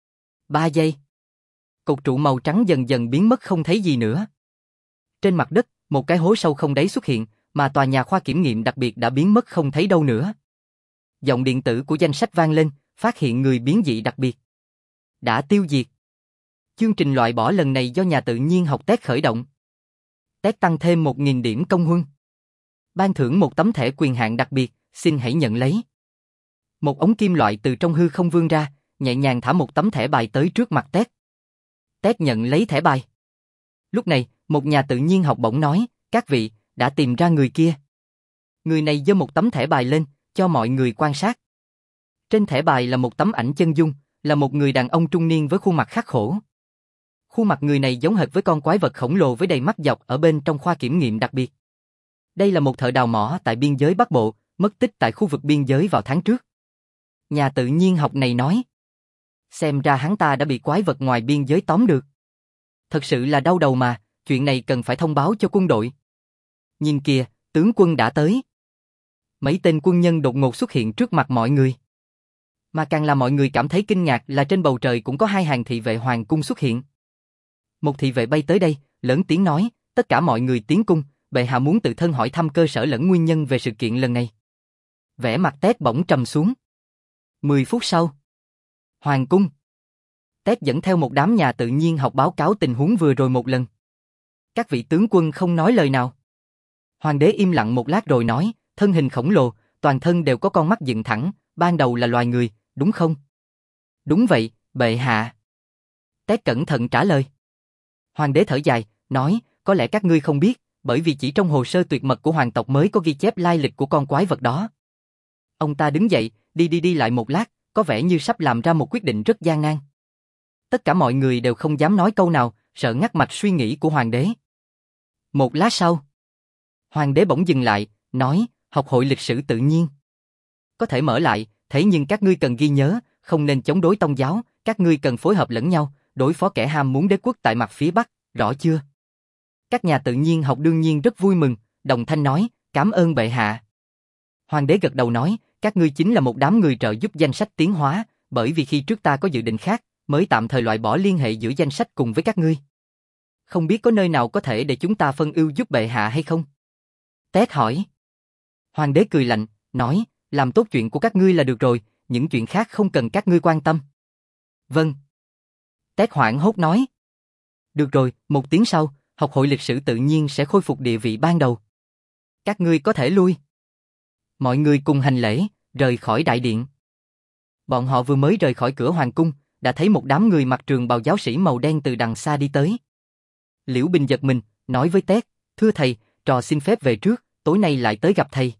3 giây. Cột trụ màu trắng dần dần biến mất không thấy gì nữa. Trên mặt đất, một cái hố sâu không đáy xuất hiện, mà tòa nhà khoa kiểm nghiệm đặc biệt đã biến mất không thấy đâu nữa. Giọng điện tử của danh sách vang lên, phát hiện người biến dị đặc biệt. Đã tiêu diệt. Chương trình loại bỏ lần này do nhà tự nhiên học Tét khởi động. Tét tăng thêm 1.000 điểm công huân. Ban thưởng một tấm thẻ quyền hạn đặc biệt, xin hãy nhận lấy. Một ống kim loại từ trong hư không vươn ra, nhẹ nhàng thả một tấm thẻ bài tới trước mặt Tét. Tét nhận lấy thẻ bài. Lúc này, một nhà tự nhiên học bỗng nói, các vị, đã tìm ra người kia. Người này giơ một tấm thẻ bài lên, cho mọi người quan sát. Trên thẻ bài là một tấm ảnh chân dung, là một người đàn ông trung niên với khuôn mặt khắc khổ. Khuôn mặt người này giống hệt với con quái vật khổng lồ với đầy mắt dọc ở bên trong khoa kiểm nghiệm đặc biệt. Đây là một thợ đào mỏ tại biên giới Bắc Bộ, mất tích tại khu vực biên giới vào tháng trước. Nhà tự nhiên học này nói. Xem ra hắn ta đã bị quái vật ngoài biên giới tóm được. Thật sự là đau đầu mà, chuyện này cần phải thông báo cho quân đội. Nhìn kìa, tướng quân đã tới. Mấy tên quân nhân đột ngột xuất hiện trước mặt mọi người. Mà càng làm mọi người cảm thấy kinh ngạc là trên bầu trời cũng có hai hàng thị vệ hoàng cung xuất hiện. Một thị vệ bay tới đây, lớn tiếng nói, tất cả mọi người tiến cung, bệ hạ muốn tự thân hỏi thăm cơ sở lẫn nguyên nhân về sự kiện lần này. Vẻ mặt Ted bỗng trầm xuống. 10 phút sau, hoàng cung. Ted dẫn theo một đám nhà tự nhiên học báo cáo tình huống vừa rồi một lần. Các vị tướng quân không nói lời nào. Hoàng đế im lặng một lát rồi nói, thân hình khổng lồ, toàn thân đều có con mắt dựng thẳng, ban đầu là loài người, đúng không? Đúng vậy, bệ hạ. Ted cẩn thận trả lời. Hoàng đế thở dài, nói, có lẽ các ngươi không biết, bởi vì chỉ trong hồ sơ tuyệt mật của hoàng tộc mới có ghi chép lai lịch của con quái vật đó. Ông ta đứng dậy, đi lại một lát, có vẻ như sắp làm ra một quyết định rất gian nan. Tất cả mọi người đều không dám nói câu nào, sợ ngắt mạch suy nghĩ của hoàng đế. Một lát sau, hoàng đế bỗng dừng lại, nói, học hội lịch sử tự nhiên. Có thể mở lại, thế nhưng các ngươi cần ghi nhớ, không nên chống đối tông giáo, các ngươi cần phối hợp lẫn nhau, đối phó kẻ ham muốn đế quốc tại mặt phía Bắc, rõ chưa? Các nhà tự nhiên học đương nhiên rất vui mừng, đồng thanh nói, cảm ơn bệ hạ. Hoàng đế gật đầu nói, các ngươi chính là một đám người trợ giúp danh sách tiến hóa, bởi vì khi trước ta có dự định khác, mới tạm thời loại bỏ liên hệ giữa danh sách cùng với các ngươi. Không biết có nơi nào có thể để chúng ta phân ưu giúp bệ hạ hay không? Ted hỏi. Hoàng đế cười lạnh, nói, làm tốt chuyện của các ngươi là được rồi, những chuyện khác không cần các ngươi quan tâm. Vâng. Ted hoảng hốt nói. Được rồi, 1 tiếng sau, học hội lịch sử tự nhiên sẽ khôi phục địa vị ban đầu. Các ngươi có thể lui. Mọi người cùng hành lễ, rời khỏi đại điện. Bọn họ vừa mới rời khỏi cửa hoàng cung, đã thấy một đám người mặc trường bào giáo sĩ màu đen từ đằng xa đi tới. Liễu Bình giật mình, nói với Ted, thưa thầy, trò xin phép về trước, tối nay lại tới gặp thầy.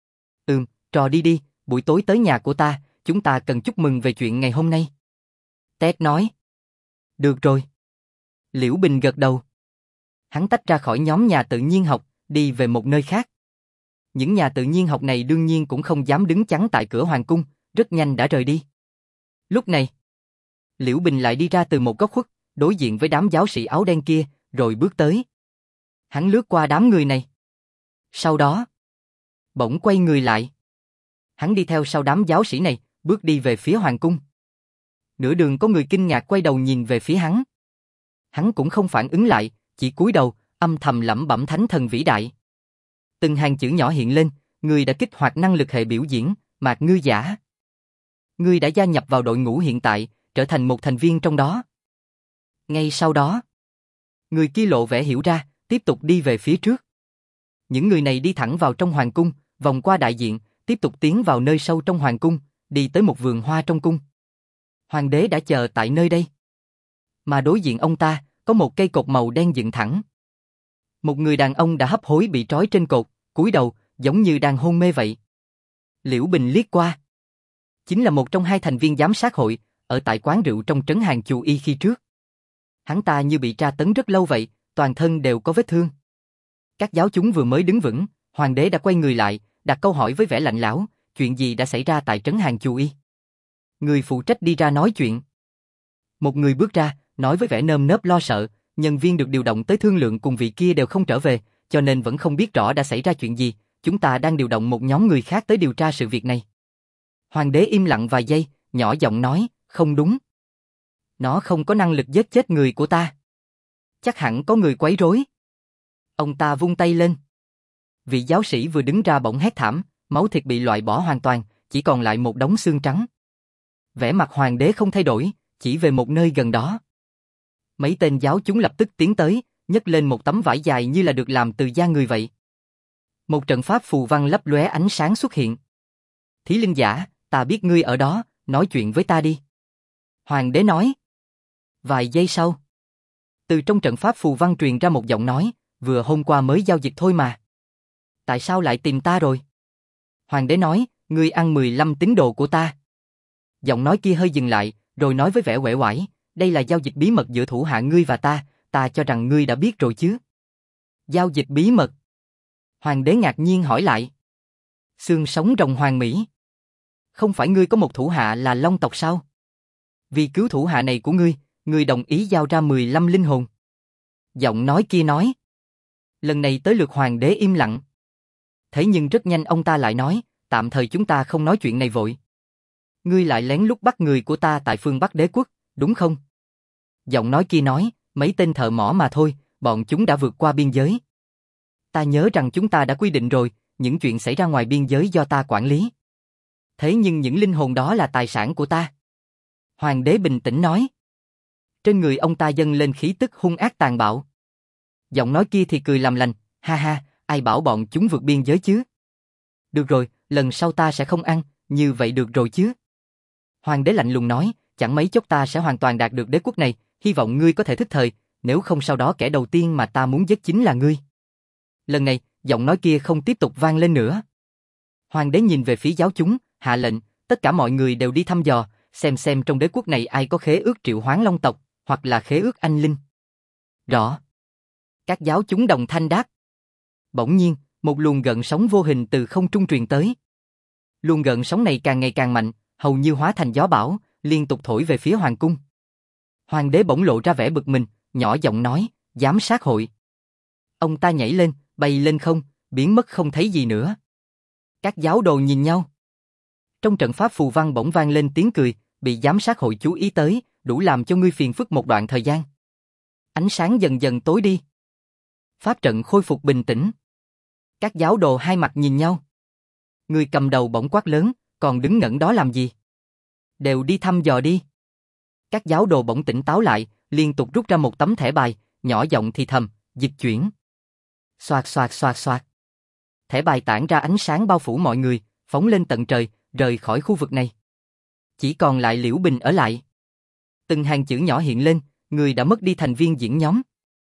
Trò đi, buổi tối tới nhà của ta, chúng ta cần chúc mừng về chuyện ngày hôm nay. Ted nói. Được rồi. Liễu Bình gật đầu. Hắn tách ra khỏi nhóm nhà tự nhiên học, đi về một nơi khác. Những nhà tự nhiên học này đương nhiên cũng không dám đứng chắn tại cửa hoàng cung, rất nhanh đã rời đi. Lúc này, Liễu Bình lại đi ra từ một góc khuất, đối diện với đám giáo sĩ áo đen kia, rồi bước tới. Hắn lướt qua đám người này. Sau đó, bỗng quay người lại. Hắn đi theo sau đám giáo sĩ này, bước đi về phía hoàng cung. Nửa đường có người kinh ngạc quay đầu nhìn về phía hắn. Hắn cũng không phản ứng lại, chỉ cúi đầu, âm thầm lẩm bẩm thánh thần vĩ đại. Từng hàng chữ nhỏ hiện lên, người đã kích hoạt năng lực hệ biểu diễn, Mạc Ngư Giả. Ngươi đã gia nhập vào đội ngũ hiện tại, trở thành một thành viên trong đó. Ngay sau đó, người kia lộ vẻ hiểu ra, tiếp tục đi về phía trước. Những người này đi thẳng vào trong hoàng cung, vòng qua đại diện, tiếp tục tiến vào nơi sâu trong hoàng cung, đi tới một vườn hoa trong cung. Hoàng đế đã chờ tại nơi đây. Mà đối diện ông ta, có một cây cột màu đen dựng thẳng. Một người đàn ông đã hấp hối bị trói trên cột, cúi đầu, giống như đang hôn mê vậy. Liễu Bình liếc qua. Chính là một trong 2 thành viên giám sát hội, ở tại quán rượu trong trấn Hàng Chù Y khi trước. Hắn ta như bị tra tấn rất lâu vậy, toàn thân đều có vết thương. Các giáo chúng vừa mới đứng vững, hoàng đế đã quay người lại, đặt câu hỏi với vẻ lạnh lẽo, chuyện gì đã xảy ra tại trấn Hàng Chù Y? Người phụ trách đi ra nói chuyện. Một người bước ra, nói với vẻ nơm nớp lo sợ, nhân viên được điều động tới thương lượng cùng vị kia đều không trở về, cho nên vẫn không biết rõ đã xảy ra chuyện gì, chúng ta đang điều động một nhóm người khác tới điều tra sự việc này. Hoàng đế im lặng vài giây, nhỏ giọng nói, không đúng. Nó không có năng lực giết chết người của ta. Chắc hẳn có người quấy rối. Ông ta vung tay lên. Vị giáo sĩ vừa đứng ra bỗng hét thảm, máu thịt bị loại bỏ hoàn toàn, chỉ còn lại một đống xương trắng. Vẻ mặt hoàng đế không thay đổi, chỉ về một nơi gần đó. Mấy tên giáo chúng lập tức tiến tới, nhấc lên một tấm vải dài như là được làm từ da người vậy. Một trận pháp phù văn lấp lóe ánh sáng xuất hiện. Thí linh giả, ta biết ngươi ở đó, nói chuyện với ta đi. Hoàng đế nói. Vài giây sau, từ trong trận pháp phù văn truyền ra một giọng nói, vừa hôm qua mới giao dịch thôi mà. Tại sao lại tìm ta rồi? Hoàng đế nói, ngươi ăn 15 tín đồ của ta. Giọng nói kia hơi dừng lại, rồi nói với vẻ uể oải, đây là giao dịch bí mật giữa thủ hạ ngươi và ta cho rằng ngươi đã biết rồi chứ. Giao dịch bí mật? Hoàng đế ngạc nhiên hỏi lại. Xương sống rồng hoàng mỹ. Không phải ngươi có một thủ hạ là Long tộc sao? Vì cứu thủ hạ này của ngươi, ngươi đồng ý giao ra 15 linh hồn. Giọng nói kia nói. Lần này tới lượt hoàng đế im lặng. Thế nhưng rất nhanh ông ta lại nói, tạm thời chúng ta không nói chuyện này vội. Ngươi lại lén lút bắt người của ta tại phương Bắc đế quốc, đúng không? Giọng nói kia nói, mấy tên thợ mỏ mà thôi, bọn chúng đã vượt qua biên giới. Ta nhớ rằng chúng ta đã quy định rồi, những chuyện xảy ra ngoài biên giới do ta quản lý. Thế nhưng những linh hồn đó là tài sản của ta. Hoàng đế bình tĩnh nói. Trên người ông ta dâng lên khí tức hung ác tàn bạo. Giọng nói kia thì cười làm lành, ha ha, ai bảo bọn chúng vượt biên giới chứ? Được rồi, lần sau ta sẽ không ăn, như vậy được rồi chứ? Hoàng đế lạnh lùng nói, chẳng mấy chốc ta sẽ hoàn toàn đạt được đế quốc này, hy vọng ngươi có thể thức thời, nếu không sau đó kẻ đầu tiên mà ta muốn giết chính là ngươi. Lần này, giọng nói kia không tiếp tục vang lên nữa. Hoàng đế nhìn về phía giáo chúng, hạ lệnh, tất cả mọi người đều đi thăm dò, xem trong đế quốc này ai có khế ước triệu hoán long tộc, hoặc là khế ước anh linh. Rõ. Các giáo chúng đồng thanh đáp. Bỗng nhiên, một luồng gợn sóng vô hình từ không trung truyền tới. Luồng gợn sóng này càng ngày càng mạnh, hầu như hóa thành gió bão, liên tục thổi về phía hoàng cung. Hoàng đế bỗng lộ ra vẻ bực mình, nhỏ giọng nói, giám sát hội. Ông ta nhảy lên, bay lên không, biến mất không thấy gì nữa. Các giáo đồ nhìn nhau. Trong trận pháp phù văn bỗng vang lên tiếng cười, bị giám sát hội chú ý tới, đủ làm cho ngươi phiền phức một đoạn thời gian. Ánh sáng dần dần tối đi. Pháp trận khôi phục bình tĩnh. Các giáo đồ hai mặt nhìn nhau. Người cầm đầu bỗng quát lớn, còn đứng ngẩn đó làm gì? Đều đi thăm dò đi. Các giáo đồ bỗng tỉnh táo lại, liên tục rút ra một tấm thẻ bài, nhỏ giọng thì thầm, dịch chuyển. Xoạt xoạt xoạt xoạt. Thẻ bài tản ra ánh sáng bao phủ mọi người, phóng lên tận trời, rời khỏi khu vực này. Chỉ còn lại Liễu Bình ở lại. Từng hàng chữ nhỏ hiện lên, người đã mất đi thành viên diễn nhóm.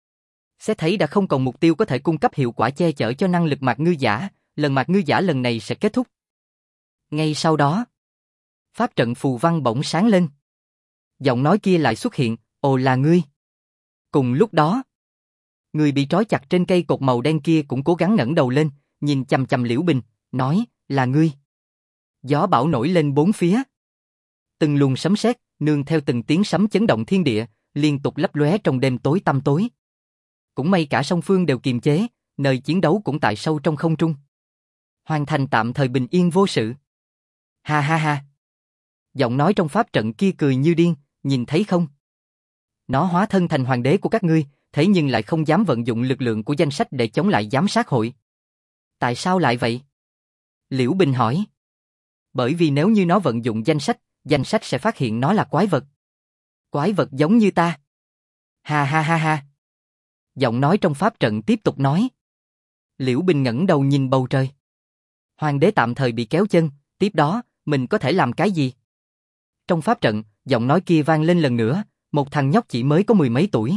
Sẽ thấy đã không còn mục tiêu có thể cung cấp hiệu quả che chở cho năng lực mạc ngư giả, lần mạc ngư giả lần này sẽ kết thúc. Ngay sau đó, pháp trận phù văn bỗng sáng lên. Giọng nói kia lại xuất hiện, ồ là ngươi. Cùng lúc đó, người bị trói chặt trên cây cột màu đen kia cũng cố gắng ngẩng đầu lên, nhìn chằm chằm Liễu Bình, nói, là ngươi. Gió bão nổi lên bốn phía. Từng luồng sấm sét, nương theo từng tiếng sấm chấn động thiên địa, liên tục lấp lóe trong đêm tối tăm tối. Cũng may cả song phương đều kiềm chế, nơi chiến đấu cũng tại sâu trong không trung. Hoàn thành tạm thời bình yên vô sự. Ha ha ha. Giọng nói trong pháp trận kia cười như điên, nhìn thấy không? Nó hóa thân thành hoàng đế của các ngươi, thế nhưng lại không dám vận dụng lực lượng của danh sách để chống lại giám sát hội. Tại sao lại vậy? Liễu Bình hỏi. Bởi vì nếu như nó vận dụng danh sách sẽ phát hiện nó là quái vật. Quái vật giống như ta. Ha ha ha ha. Giọng nói trong pháp trận tiếp tục nói. Liễu Bình ngẩng đầu nhìn bầu trời. Hoàng đế tạm thời bị kéo chân, tiếp đó, mình có thể làm cái gì? Trong pháp trận, giọng nói kia vang lên lần nữa, một thằng nhóc chỉ mới có mười mấy tuổi.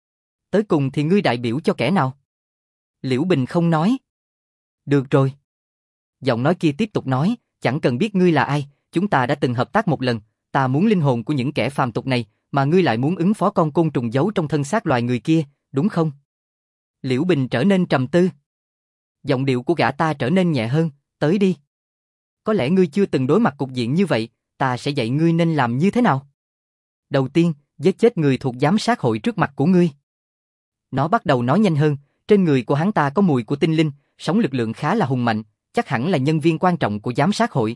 Tới cùng thì ngươi đại biểu cho kẻ nào? Liễu Bình không nói. Được rồi. Giọng nói kia tiếp tục nói, chẳng cần biết ngươi là ai, chúng ta đã từng hợp tác một lần, ta muốn linh hồn của những kẻ phàm tục này, mà ngươi lại muốn ứng phó con côn trùng giấu trong thân xác loài người kia, đúng không? Liễu Bình trở nên trầm tư. Giọng điệu của gã ta trở nên nhẹ hơn, tới đi. Có lẽ ngươi chưa từng đối mặt cục diện như vậy, ta sẽ dạy ngươi nên làm như thế nào. Đầu tiên, giết chết người thuộc giám sát hội trước mặt của ngươi. Nó bắt đầu nói nhanh hơn, trên người của hắn ta có mùi của tinh linh, sống lực lượng khá là hùng mạnh, chắc hẳn là nhân viên quan trọng của giám sát hội.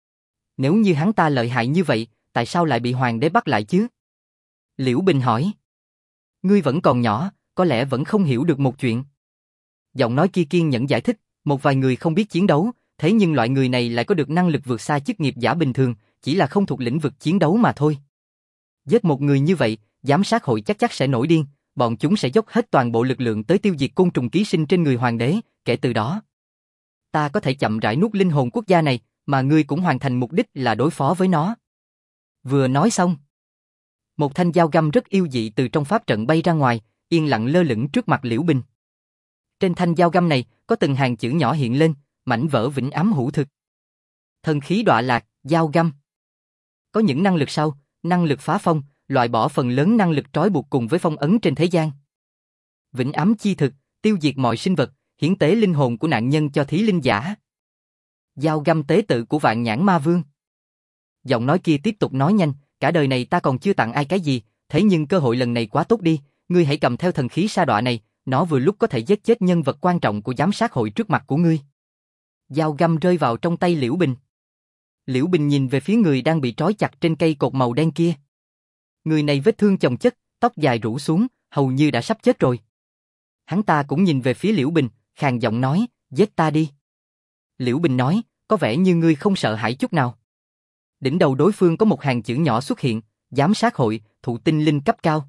Nếu như hắn ta lợi hại như vậy, tại sao lại bị hoàng đế bắt lại chứ? Liễu Bình hỏi. Ngươi vẫn còn nhỏ, có lẽ vẫn không hiểu được một chuyện. Giọng nói kia kiên nhẫn giải thích, một vài người không biết chiến đấu, thế nhưng loại người này lại có được năng lực vượt xa chức nghiệp giả bình thường, chỉ là không thuộc lĩnh vực chiến đấu mà thôi. Giết một người như vậy, giám sát hội chắc sẽ nổi điên, bọn chúng sẽ dốc hết toàn bộ lực lượng tới tiêu diệt côn trùng ký sinh trên người hoàng đế, kể từ đó. Ta có thể chậm rãi nuốt linh hồn quốc gia này, mà ngươi cũng hoàn thành mục đích là đối phó với nó. Vừa nói xong, một thanh dao găm rất yêu dị từ trong pháp trận bay ra ngoài, yên lặng lơ lửng trước mặt Liễu Bình. Trên thanh dao găm này có từng hàng chữ nhỏ hiện lên, mảnh vỡ vĩnh ám hữu thực. Thần khí đọa lạc, dao găm. Có những năng lực sau, năng lực phá phong, loại bỏ phần lớn năng lực trói buộc cùng với phong ấn trên thế gian. Vĩnh ám chi thực, tiêu diệt mọi sinh vật, hiến tế linh hồn của nạn nhân cho thí linh giả. Dao găm tế tự của Vạn Nhãn Ma Vương. Giọng nói kia tiếp tục nói nhanh, cả đời này ta còn chưa tặng ai cái gì, thế nhưng cơ hội lần này quá tốt đi, Ngươi hãy cầm theo thần khí sa đọa này, nó vừa lúc có thể giết chết nhân vật quan trọng của giám sát hội trước mặt của ngươi. Dao găm rơi vào trong tay Liễu Bình. Liễu Bình nhìn về phía người đang bị trói chặt trên cây cột màu đen kia. Người này vết thương chồng chất, tóc dài rủ xuống, hầu như đã sắp chết rồi. Hắn ta cũng nhìn về phía Liễu Bình, khàn giọng nói, giết ta đi. Liễu Bình nói, có vẻ như ngươi không sợ hãi chút nào. Đỉnh đầu đối phương có một hàng chữ nhỏ xuất hiện, giám sát hội, thụ tinh linh cấp cao.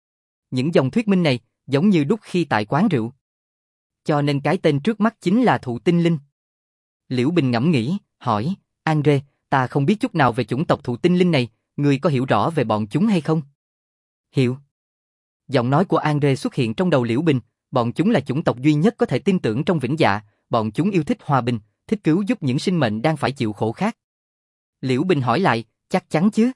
Những dòng thuyết minh này, giống như đúc khi tại quán rượu. Cho nên cái tên trước mắt chính là thụ tinh linh. Liễu Bình ngẫm nghĩ, hỏi, Andre, ta không biết chút nào về chủng tộc thụ tinh linh này, ngươi có hiểu rõ về bọn chúng hay không? Hiểu. Giọng nói của Andre xuất hiện trong đầu Liễu Bình, bọn chúng là chủng tộc duy nhất có thể tin tưởng trong vĩnh dạ, bọn chúng yêu thích hòa bình, thích cứu giúp những sinh mệnh đang phải chịu khổ khác. Liễu Bình hỏi lại, chắc chắn chứ?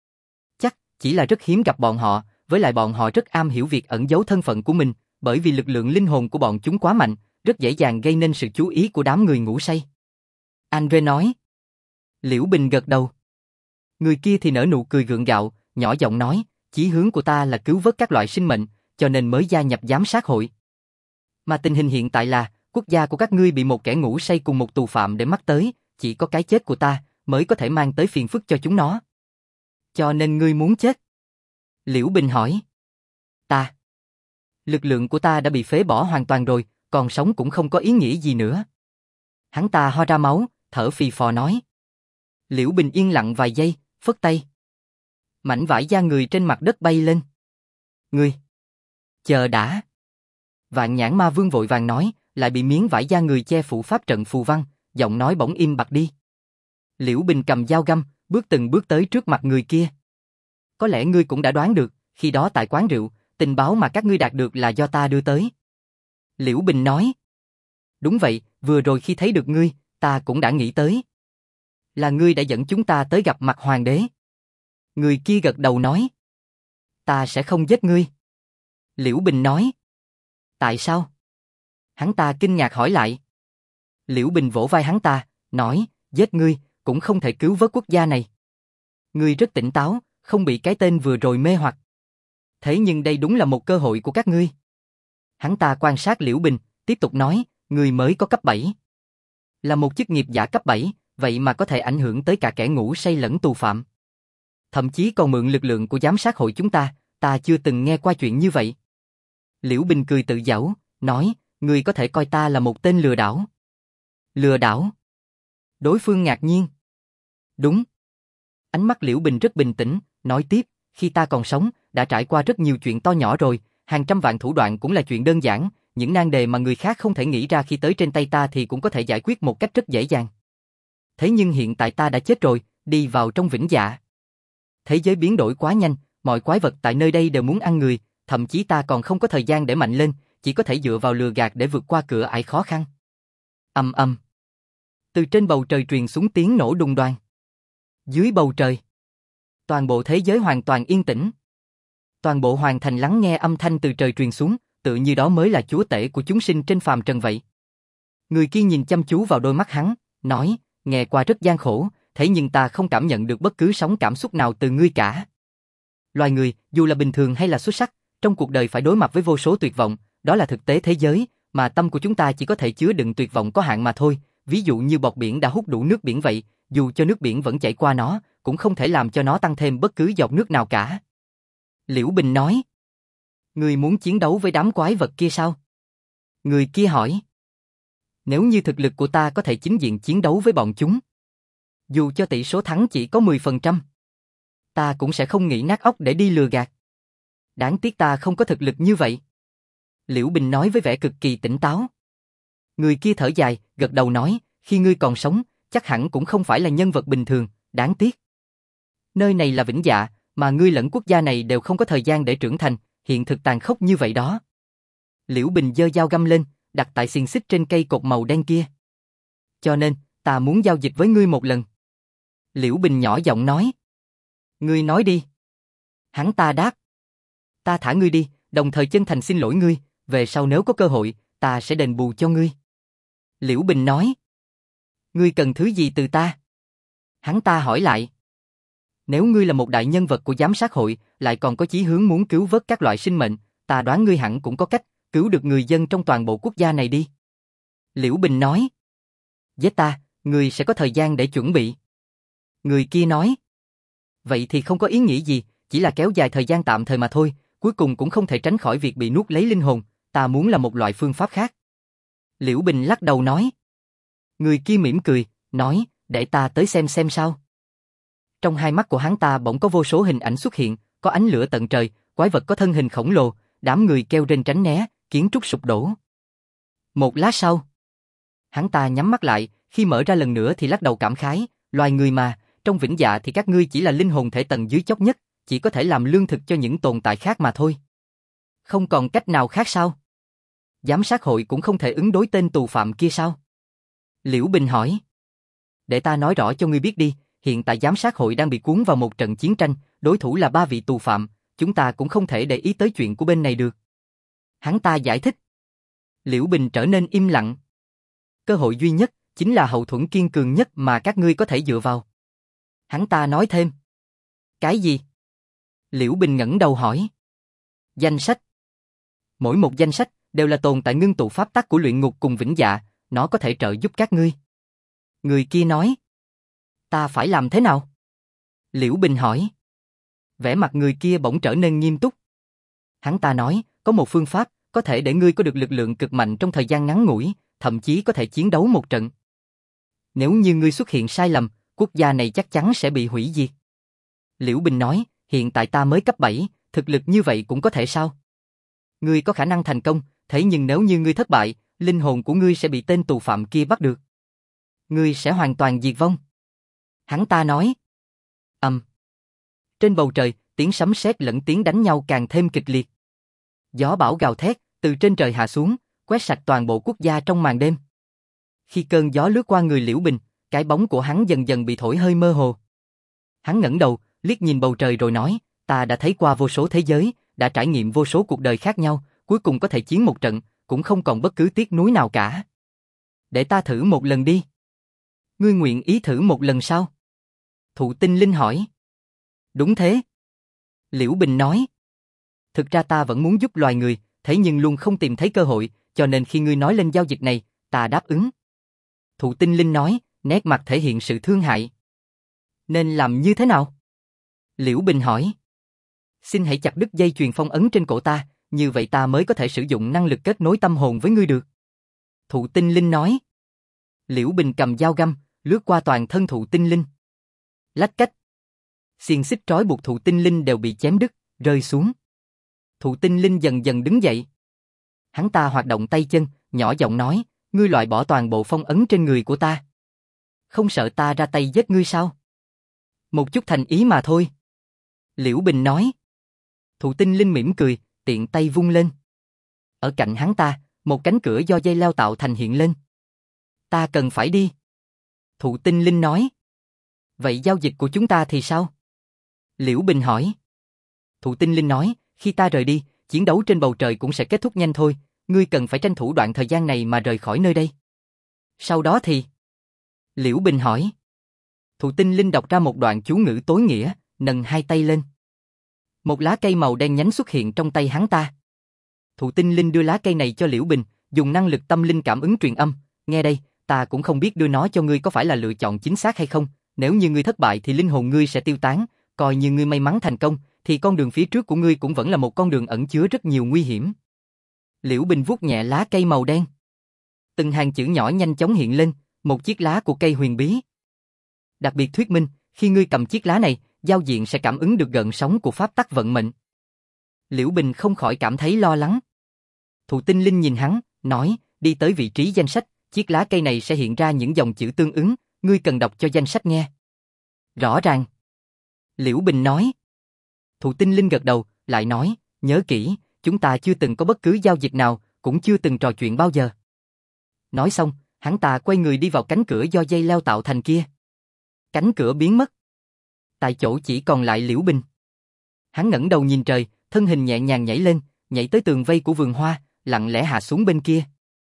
Chắc, chỉ là rất hiếm gặp bọn họ, với lại bọn họ rất am hiểu việc ẩn giấu thân phận của mình, bởi vì lực lượng linh hồn của bọn chúng quá mạnh, rất dễ dàng gây nên sự chú ý của đám người ngủ say. Andre nói. Liễu Bình gật đầu. Người kia thì nở nụ cười gượng gạo, nhỏ giọng nói, chí hướng của ta là cứu vớt các loại sinh mệnh, cho nên mới gia nhập giám sát hội. Mà tình hình hiện tại là, quốc gia của các ngươi bị một kẻ ngủ say cùng một tù phạm để mắc tới, chỉ có cái chết của ta mới có thể mang tới phiền phức cho chúng nó. Cho nên ngươi muốn chết? Liễu Bình hỏi. Ta. Lực lượng của ta đã bị phế bỏ hoàn toàn rồi, còn sống cũng không có ý nghĩa gì nữa. Hắn ta ho ra máu, thở phì phò nói. Liễu Bình yên lặng vài giây, phất tay. Mảnh vải da người trên mặt đất bay lên. Ngươi. Chờ đã. Vạn Nhãn Ma Vương vội vàng nói, lại bị miếng vải da người che phủ pháp trận phù văn, giọng nói bỗng im bặt đi. Liễu Bình cầm dao găm, bước từng bước tới trước mặt người kia. Có lẽ ngươi cũng đã đoán được, khi đó tại quán rượu, tình báo mà các ngươi đạt được là do ta đưa tới. Liễu Bình nói. Đúng vậy, vừa rồi khi thấy được ngươi, ta cũng đã nghĩ tới. Là ngươi đã dẫn chúng ta tới gặp mặt hoàng đế. Người kia gật đầu nói. Ta sẽ không giết ngươi. Liễu Bình nói. Tại sao? Hắn ta kinh ngạc hỏi lại. Liễu Bình vỗ vai hắn ta, nói, giết ngươi, cũng không thể cứu vớt quốc gia này. Ngươi rất tỉnh táo, không bị cái tên vừa rồi mê hoặc. Thế nhưng đây đúng là một cơ hội của các ngươi. Hắn ta quan sát Liễu Bình, tiếp tục nói, ngươi mới có cấp 7. Là một chức nghiệp giả cấp 7, vậy mà có thể ảnh hưởng tới cả kẻ ngủ say lẫn tù phạm. Thậm chí còn mượn lực lượng của giám sát hội chúng ta chưa từng nghe qua chuyện như vậy. Liễu Bình cười tự giễu, nói, ngươi có thể coi ta là một tên lừa đảo. Lừa đảo? Đối phương ngạc nhiên. Đúng. Ánh mắt Liễu Bình rất bình tĩnh, nói tiếp, khi ta còn sống, đã trải qua rất nhiều chuyện to nhỏ rồi, hàng trăm vạn thủ đoạn cũng là chuyện đơn giản, những nan đề mà người khác không thể nghĩ ra khi tới trên tay ta thì cũng có thể giải quyết một cách rất dễ dàng. Thế nhưng hiện tại ta đã chết rồi, đi vào trong vĩnh dạ. Thế giới biến đổi quá nhanh, mọi quái vật tại nơi đây đều muốn ăn người, thậm chí ta còn không có thời gian để mạnh lên, chỉ có thể dựa vào lừa gạt để vượt qua cửa ải khó khăn. Ầm ầm. Từ trên bầu trời truyền xuống tiếng nổ đùng đoàng. Dưới bầu trời, toàn bộ thế giới hoàn toàn yên tĩnh. Toàn bộ hoàng thành lắng nghe âm thanh từ trời truyền xuống, tự như đó mới là chúa tể của chúng sinh trên phàm trần vậy. Người kia nhìn chăm chú vào đôi mắt hắn, nói, nghe qua rất gian khổ, thế nhưng ta không cảm nhận được bất cứ sóng cảm xúc nào từ ngươi cả. Loài người, dù là bình thường hay là xuất sắc, trong cuộc đời phải đối mặt với vô số tuyệt vọng, đó là thực tế thế giới, mà tâm của chúng ta chỉ có thể chứa đựng tuyệt vọng có hạn mà thôi, ví dụ như bọt biển đã hút đủ nước biển vậy, dù cho nước biển vẫn chảy qua nó, cũng không thể làm cho nó tăng thêm bất cứ giọt nước nào cả. Liễu Bình nói. Ngươi muốn chiến đấu với đám quái vật kia sao? Người kia hỏi. Nếu như thực lực của ta có thể chính diện chiến đấu với bọn chúng, dù cho tỷ số thắng chỉ có 10%, ta cũng sẽ không nghĩ nát óc để đi lừa gạt. Đáng tiếc ta không có thực lực như vậy. Liễu Bình nói với vẻ cực kỳ tỉnh táo. Người kia thở dài, gật đầu nói, khi ngươi còn sống, chắc hẳn cũng không phải là nhân vật bình thường, đáng tiếc. Nơi này là vĩnh dạ, mà ngươi lẫn quốc gia này đều không có thời gian để trưởng thành, hiện thực tàn khốc như vậy đó. Liễu Bình giơ dao găm lên, đặt tại xiềng xích trên cây cột màu đen kia. Cho nên, ta muốn giao dịch với ngươi một lần. Liễu Bình nhỏ giọng nói. Ngươi nói đi. Hắn ta đáp. Ta thả ngươi đi, đồng thời chân thành xin lỗi ngươi, về sau nếu có cơ hội, ta sẽ đền bù cho ngươi. Liễu Bình nói. Ngươi cần thứ gì từ ta? Hắn ta hỏi lại. Nếu ngươi là một đại nhân vật của giám sát hội, lại còn có chí hướng muốn cứu vớt các loại sinh mệnh, ta đoán ngươi hẳn cũng có cách cứu được người dân trong toàn bộ quốc gia này đi. Liễu Bình nói. Với ta, ngươi sẽ có thời gian để chuẩn bị. Người kia nói. Vậy thì không có ý nghĩa gì, chỉ là kéo dài thời gian tạm thời mà thôi, cuối cùng cũng không thể tránh khỏi việc bị nuốt lấy linh hồn, ta muốn là một loại phương pháp khác. Liễu Bình lắc đầu nói. Người kia mỉm cười, nói, để ta tới xem sao. Trong hai mắt của hắn ta bỗng có vô số hình ảnh xuất hiện, có ánh lửa tận trời, quái vật có thân hình khổng lồ, đám người kêu rên tránh né, kiến trúc sụp đổ. Một lát sau, hắn ta nhắm mắt lại, khi mở ra lần nữa thì lắc đầu cảm khái, loài người mà, trong vĩnh dạ thì các ngươi chỉ là linh hồn thể tầng dưới chót nhất, chỉ có thể làm lương thực cho những tồn tại khác mà thôi. Không còn cách nào khác sao? Giám sát hội cũng không thể ứng đối tên tù phạm kia sao? Liễu Bình hỏi. Để ta nói rõ cho ngươi biết đi, hiện tại giám sát hội đang bị cuốn vào một trận chiến tranh, đối thủ là 3 vị tù phạm, chúng ta cũng không thể để ý tới chuyện của bên này được. Hắn ta giải thích. Liễu Bình trở nên im lặng. Cơ hội duy nhất chính là hậu thuẫn kiên cường nhất mà các ngươi có thể dựa vào. Hắn ta nói thêm. Cái gì? Liễu Bình ngẩng đầu hỏi. Danh sách. Mỗi một danh sách đều là tồn tại ngưng tụ pháp tắc của luyện ngục cùng vĩnh dạ, nó có thể trợ giúp các ngươi. Người kia nói. Ta phải làm thế nào? Liễu Bình hỏi. Vẻ mặt người kia bỗng trở nên nghiêm túc. Hắn ta nói, có một phương pháp, có thể để ngươi có được lực lượng cực mạnh trong thời gian ngắn ngủi, thậm chí có thể chiến đấu một trận. Nếu như ngươi xuất hiện sai lầm, quốc gia này chắc chắn sẽ bị hủy diệt. Liễu Bình nói, hiện tại ta mới cấp 7, thực lực như vậy cũng có thể sao? Ngươi có khả năng thành công, thế nhưng nếu như ngươi thất bại, linh hồn của ngươi sẽ bị tên tù phạm kia bắt được. Ngươi sẽ hoàn toàn diệt vong. Hắn ta nói. Trên bầu trời, tiếng sấm sét lẫn tiếng đánh nhau càng thêm kịch liệt. Gió bão gào thét, từ trên trời hạ xuống, quét sạch toàn bộ quốc gia trong màn đêm. Khi cơn gió lướt qua người Liễu Bình, cái bóng của hắn dần dần bị thổi hơi mơ hồ. Hắn ngẩng đầu, liếc nhìn bầu trời rồi nói, ta đã thấy qua vô số thế giới, đã trải nghiệm vô số cuộc đời khác nhau, cuối cùng có thể chiến một trận, cũng không còn bất cứ tiếc nuối nào cả. Để ta thử một lần đi. Ngươi nguyện ý thử một lần sao? Thụ Tinh Linh hỏi. Đúng thế. Liễu Bình nói. Thực ra ta vẫn muốn giúp loài người, thế nhưng luôn không tìm thấy cơ hội, cho nên khi ngươi nói lên giao dịch này, ta đáp ứng. Thụ Tinh Linh nói, nét mặt thể hiện sự thương hại. Nên làm như thế nào? Liễu Bình hỏi. Xin hãy chặt đứt dây chuyền phong ấn trên cổ ta, như vậy ta mới có thể sử dụng năng lực kết nối tâm hồn với ngươi được. Thụ Tinh Linh nói. Liễu Bình cầm dao găm, lướt qua toàn thân Thụ Tinh Linh. Lách cách. Xiềng xích trói buộc Thụ Tinh Linh đều bị chém đứt, rơi xuống. Thụ Tinh Linh dần dần đứng dậy. Hắn ta hoạt động tay chân, nhỏ giọng nói, ngươi loại bỏ toàn bộ phong ấn trên người của ta. Không sợ ta ra tay giết ngươi sao? Một chút thành ý mà thôi. Liễu Bình nói. Thụ Tinh Linh mỉm cười, tiện tay vung lên. Ở cạnh hắn ta, một cánh cửa do dây leo tạo thành hiện lên. Ta cần phải đi. Thụ Tinh Linh nói. Vậy giao dịch của chúng ta thì sao? Liễu Bình hỏi. Thụ Tinh Linh nói, khi ta rời đi, chiến đấu trên bầu trời cũng sẽ kết thúc nhanh thôi, ngươi cần phải tranh thủ đoạn thời gian này mà rời khỏi nơi đây. Sau đó thì? Liễu Bình hỏi. Thụ Tinh Linh đọc ra một đoạn chú ngữ tối nghĩa, nâng hai tay lên. Một lá cây màu đen nhánh xuất hiện trong tay hắn ta. Thụ Tinh Linh đưa lá cây này cho Liễu Bình, dùng năng lực tâm linh cảm ứng truyền âm, nghe đây, ta cũng không biết đưa nó cho ngươi có phải là lựa chọn chính xác hay không, nếu như ngươi thất bại thì linh hồn ngươi sẽ tiêu tán, coi như ngươi may mắn thành công, thì con đường phía trước của ngươi cũng vẫn là một con đường ẩn chứa rất nhiều nguy hiểm. Liễu Bình vuốt nhẹ lá cây màu đen. Từng hàng chữ nhỏ nhanh chóng hiện lên, một chiếc lá của cây huyền bí. Đặc biệt thuyết minh, khi ngươi cầm chiếc lá này, giao diện sẽ cảm ứng được gợn sóng của pháp tắc vận mệnh. Liễu Bình không khỏi cảm thấy lo lắng. Thụ Tinh Linh nhìn hắn, nói, đi tới vị trí danh sách, chiếc lá cây này sẽ hiện ra những dòng chữ tương ứng, ngươi cần đọc cho danh sách nghe. Rõ ràng. Liễu Bình nói. Thụ Tinh Linh gật đầu, lại nói, nhớ kỹ, chúng ta chưa từng có bất cứ giao dịch nào, cũng chưa từng trò chuyện bao giờ. Nói xong, hắn ta quay người đi vào cánh cửa do dây leo tạo thành kia. Cánh cửa biến mất. Tại chỗ chỉ còn lại Liễu Bình. Hắn ngẩng đầu nhìn trời, thân hình nhẹ nhàng nhảy lên, nhảy tới tường vây của vườn hoa, lặng lẽ hạ xuống bên kia.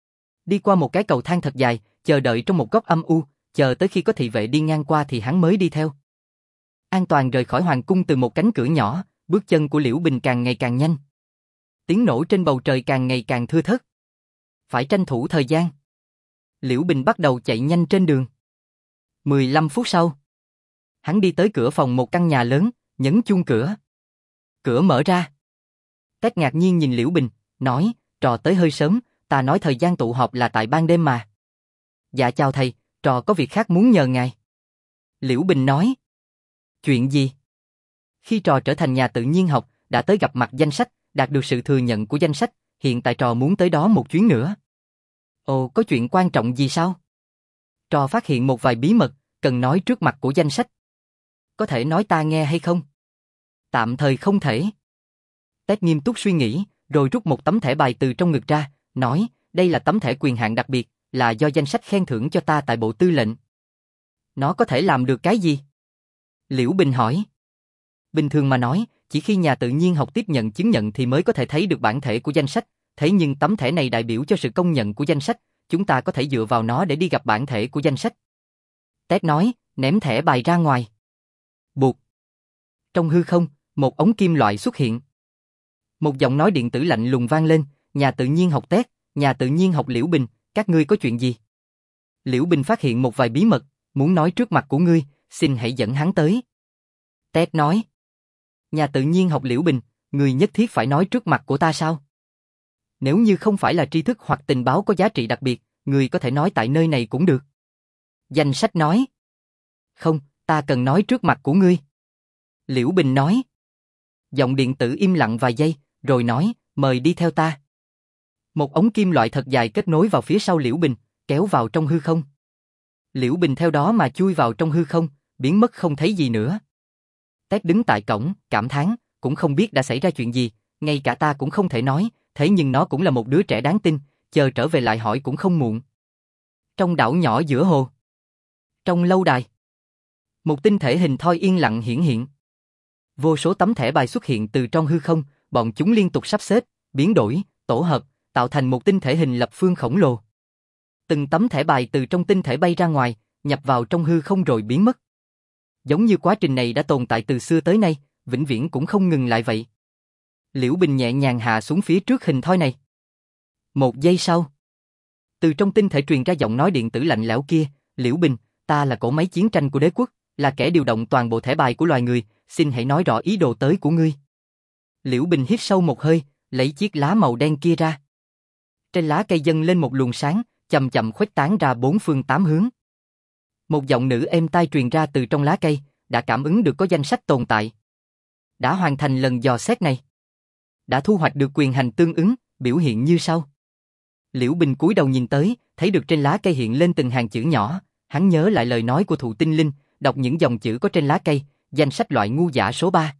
Đi qua một cái cầu thang thật dài, chờ đợi trong một góc âm u, chờ tới khi có thị vệ đi ngang qua thì hắn mới đi theo. An toàn rời khỏi hoàng cung từ một cánh cửa nhỏ, bước chân của Liễu Bình càng ngày càng nhanh. Tiếng nổ trên bầu trời càng ngày càng thưa thớt. Phải tranh thủ thời gian. Liễu Bình bắt đầu chạy nhanh trên đường. 15 phút sau, hắn đi tới cửa phòng một căn nhà lớn, nhấn chuông cửa. Cửa mở ra. Tét ngạc nhiên nhìn Liễu Bình, nói, trò tới hơi sớm, ta nói thời gian tụ họp là tại ban đêm mà. Dạ chào thầy, trò có việc khác muốn nhờ ngài. Liễu Bình nói. Chuyện gì? Khi trò trở thành nhà tự nhiên học, đã tới gặp mặt danh sách, đạt được sự thừa nhận của danh sách, hiện tại trò muốn tới đó một chuyến nữa. Ồ, có chuyện quan trọng gì sao? Trò phát hiện một vài bí mật, cần nói trước mặt của danh sách. Có thể nói ta nghe hay không? Tạm thời không thể. Tét nghiêm túc suy nghĩ, rồi rút một tấm thẻ bài từ trong ngực ra, nói, đây là tấm thẻ quyền hạn đặc biệt, là do danh sách khen thưởng cho ta tại Bộ Tư lệnh. Nó có thể làm được cái gì? Liễu Bình hỏi. Bình thường mà nói, chỉ khi nhà tự nhiên học tiếp nhận chứng nhận thì mới có thể thấy được bản thể của danh sách, thế nhưng tấm thẻ này đại biểu cho sự công nhận của danh sách, chúng ta có thể dựa vào nó để đi gặp bản thể của danh sách. Tét nói, ném thẻ bài ra ngoài. Buộc. Trong hư không, một ống kim loại xuất hiện. Một giọng nói điện tử lạnh lùng vang lên, nhà tự nhiên học Tét, nhà tự nhiên học Liễu Bình, các ngươi có chuyện gì? Liễu Bình phát hiện một vài bí mật, muốn nói trước mặt của ngươi, xin hãy dẫn hắn tới. Tét nói. Nhà tự nhiên học Liễu Bình, ngươi nhất thiết phải nói trước mặt của ta sao? Nếu như không phải là tri thức hoặc tình báo có giá trị đặc biệt, ngươi có thể nói tại nơi này cũng được. Danh sách nói. Không, ta cần nói trước mặt của ngươi. Liễu Bình nói. Giọng điện tử im lặng vài giây, rồi nói, mời đi theo ta. Một ống kim loại thật dài kết nối vào phía sau Liễu Bình, kéo vào trong hư không. Liễu Bình theo đó mà chui vào trong hư không, biến mất không thấy gì nữa. Tét đứng tại cổng, cảm thán, cũng không biết đã xảy ra chuyện gì, ngay cả ta cũng không thể nói, thế nhưng nó cũng là một đứa trẻ đáng tin, chờ trở về lại hỏi cũng không muộn. Trong đảo nhỏ giữa hồ. Trong lâu đài. Một tinh thể hình thoi yên lặng hiển hiện. Vô số tấm thẻ bài xuất hiện từ trong hư không, bọn chúng liên tục sắp xếp, biến đổi, tổ hợp, tạo thành một tinh thể hình lập phương khổng lồ. Từng tấm thẻ bài từ trong tinh thể bay ra ngoài, nhập vào trong hư không rồi biến mất. Giống như quá trình này đã tồn tại từ xưa tới nay, vĩnh viễn cũng không ngừng lại vậy. Liễu Bình nhẹ nhàng hạ xuống phía trước hình thoi này. Một giây sau, từ trong tinh thể truyền ra giọng nói điện tử lạnh lẽo kia, Liễu Bình, ta là cỗ máy chiến tranh của đế quốc, là kẻ điều động toàn bộ thẻ bài của loài người, xin hãy nói rõ ý đồ tới của ngươi. Liễu Bình hít sâu một hơi, lấy chiếc lá màu đen kia ra. Trên lá cây dâng lên một luồng sáng, chậm chậm khuếch tán ra bốn phương tám hướng. Một giọng nữ êm tai truyền ra từ trong lá cây, đã cảm ứng được có danh sách tồn tại. Đã hoàn thành lần dò xét này. Đã thu hoạch được quyền hành tương ứng, biểu hiện như sau. Liễu Bình cúi đầu nhìn tới, thấy được trên lá cây hiện lên từng hàng chữ nhỏ, hắn nhớ lại lời nói của Thụ Tinh Linh, đọc những dòng chữ có trên lá cây, danh sách loại ngu dã số 3.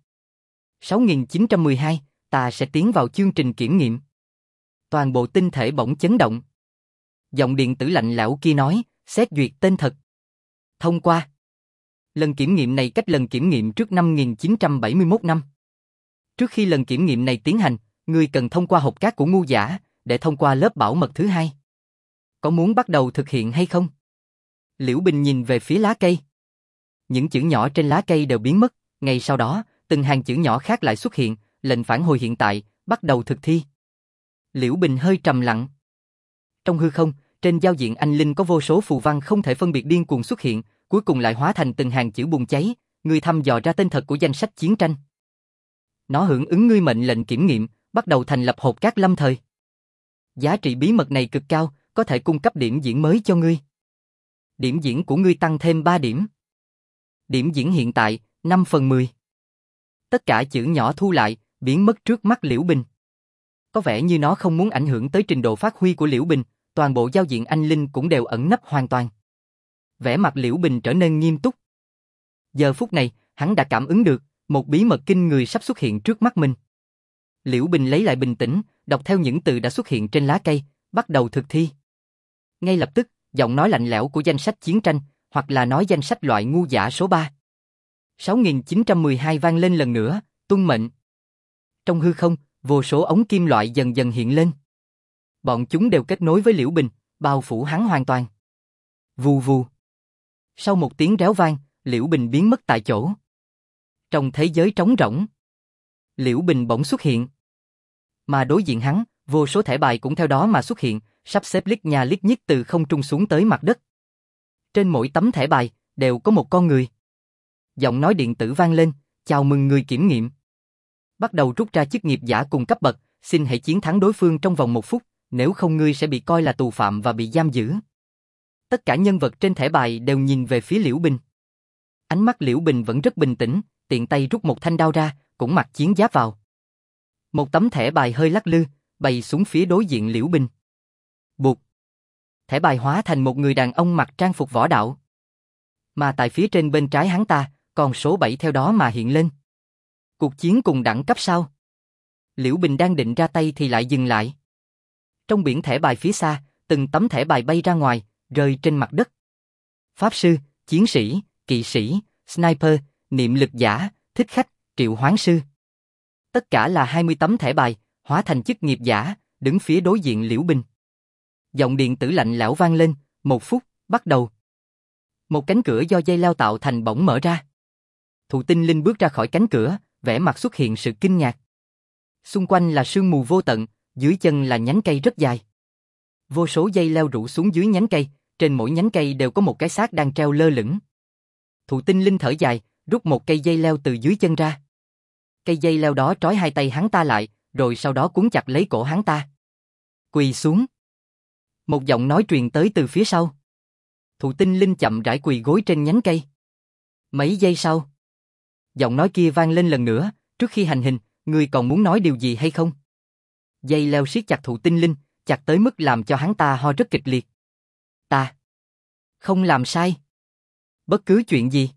6912, ta sẽ tiến vào chương trình kiểm nghiệm. Toàn bộ tinh thể bỗng chấn động. Giọng điện tử lạnh lẽo kia nói, xét duyệt tên thật. Thông qua. Lần kiểm nghiệm này cách lần kiểm nghiệm trước 5971 năm. Trước khi lần kiểm nghiệm này tiến hành, ngươi cần thông qua hộp cát của ngu dã, để thông qua lớp bảo mật thứ 2. Có muốn bắt đầu thực hiện hay không? Liễu Bình nhìn về phía lá cây. Những chữ nhỏ trên lá cây đều biến mất, ngay sau đó, từng hàng chữ nhỏ khác lại xuất hiện, lệnh phản hồi hiện tại, bắt đầu thực thi. Liễu Bình hơi trầm lặng. Trong hư không, trên giao diện anh linh có vô số phù văn không thể phân biệt điên cuồng xuất hiện, cuối cùng lại hóa thành từng hàng chữ bùng cháy, ngươi thăm dò ra tên thật của danh sách chiến tranh. Nó hưởng ứng ngươi mệnh lệnh kiểm nghiệm, bắt đầu thành lập hộp cát lâm thời. Giá trị bí mật này cực cao, có thể cung cấp điểm diễn mới cho ngươi. Điểm diễn của ngươi tăng thêm 3 điểm. Điểm diễn hiện tại, 5/10. Tất cả chữ nhỏ thu lại, biến mất trước mắt Liễu Bình. Có vẻ như nó không muốn ảnh hưởng tới trình độ phát huy của Liễu Bình, toàn bộ giao diện anh linh cũng đều ẩn nấp hoàn toàn. Vẻ mặt Liễu Bình trở nên nghiêm túc. Giờ phút này, hắn đã cảm ứng được, một bí mật kinh người sắp xuất hiện trước mắt mình. Liễu Bình lấy lại bình tĩnh, đọc theo những từ đã xuất hiện trên lá cây, bắt đầu thực thi. Ngay lập tức, giọng nói lạnh lẽo của danh sách chiến tranh, hoặc là nói danh sách loại ngu dã số 3. 6912 vang lên lần nữa, tuân mệnh. Trong hư không, vô số ống kim loại dần dần hiện lên. Bọn chúng đều kết nối với Liễu Bình, bao phủ hắn hoàn toàn. Vù vù. Sau một tiếng réo vang, Liễu Bình biến mất tại chỗ. Trong thế giới trống rỗng, Liễu Bình bỗng xuất hiện. Mà đối diện hắn, vô số thẻ bài cũng theo đó mà xuất hiện, sắp xếp lít nha lít nhít từ không trung xuống tới mặt đất. Trên mỗi tấm thẻ bài, đều có một con người. Giọng nói điện tử vang lên, chào mừng người kiểm nghiệm. Bắt đầu rút ra chức nghiệp giả cùng cấp bậc, xin hãy chiến thắng đối phương trong vòng 1 phút, nếu không ngươi sẽ bị coi là tù phạm và bị giam giữ. Tất cả nhân vật trên thẻ bài đều nhìn về phía Liễu Bình. Ánh mắt Liễu Bình vẫn rất bình tĩnh, tiện tay rút một thanh đao ra, cũng mặc chiến giáp vào. Một tấm thẻ bài hơi lắc lư, bay xuống phía đối diện Liễu Bình. Bụt. Thẻ bài hóa thành một người đàn ông mặc trang phục võ đạo. Mà tại phía trên bên trái hắn ta, con số 7 theo đó mà hiện lên. Cuộc chiến cùng đẳng cấp sao? Liễu Bình đang định ra tay thì lại dừng lại. Trong biển thẻ bài phía xa, từng tấm thẻ bài bay ra ngoài, rơi trên mặt đất. Pháp sư, chiến sĩ, kỵ sĩ, sniper, niệm lực giả, thích khách, triệu hoán sư. Tất cả là 20 tấm thẻ bài, hóa thành chức nghiệp giả, đứng phía đối diện Liễu Bình. Giọng điện tử lạnh lẽo vang lên, 1 phút, bắt đầu. Một cánh cửa do dây leo tạo thành bỗng mở ra. Thụ Tinh Linh bước ra khỏi cánh cửa, vẻ mặt xuất hiện sự kinh ngạc. Xung quanh là sương mù vô tận, dưới chân là nhánh cây rất dài. Vô số dây leo rủ xuống dưới nhánh cây, trên mỗi nhánh cây đều có một cái xác đang treo lơ lửng. Thụ Tinh Linh thở dài, rút một cây dây leo từ dưới chân ra. Cây dây leo đó trói 2 tay hắn ta lại, rồi sau đó cuốn chặt lấy cổ hắn ta. Quỳ xuống. Một giọng nói truyền tới từ phía sau. Thụ Tinh Linh chậm rãi quỳ gối trên nhánh cây. Mấy giây sau, giọng nói kia vang lên lần nữa, trước khi hành hình, ngươi còn muốn nói điều gì hay không? Dây leo siết chặt Thụ Tinh Linh, chặt tới mức làm cho hắn ta ho rất kịch liệt. Ta không làm sai. Bất cứ chuyện gì.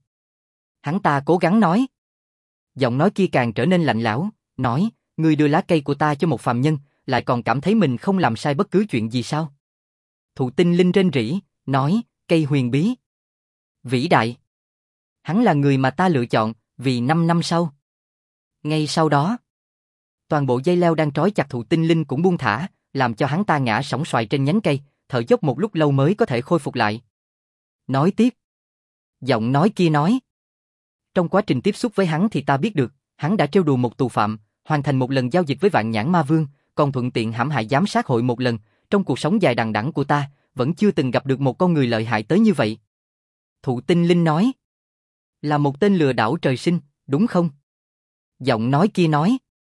Hắn ta cố gắng nói. Giọng nói kia càng trở nên lạnh lẽo, nói, ngươi đưa lá cây của ta cho một phàm nhân, lại còn cảm thấy mình không làm sai bất cứ chuyện gì sao? Thụ Tinh Linh rên rỉ, nói, cây huyền bí. Vĩ đại. Hắn là người mà ta lựa chọn, vì 5 năm sau. Ngay sau đó, toàn bộ dây leo đang trói chặt Thụ Tinh Linh cũng buông thả, làm cho hắn ta ngã sóng xoài trên nhánh cây, thở dốc một lúc lâu mới có thể khôi phục lại. Nói tiếp. Giọng nói kia nói. Trong quá trình tiếp xúc với hắn thì ta biết được, hắn đã trêu đùa một tù phạm, hoàn thành một lần giao dịch với Vạn Nhãn Ma Vương, còn thuận tiện hãm hại giám sát hội một lần. Trong cuộc sống dài đằng đẵng của ta, vẫn chưa từng gặp được một con người lợi hại tới như vậy. Thụ Tinh Linh nói. Là một tên lừa đảo trời sinh, đúng không? Giọng nói kia nói.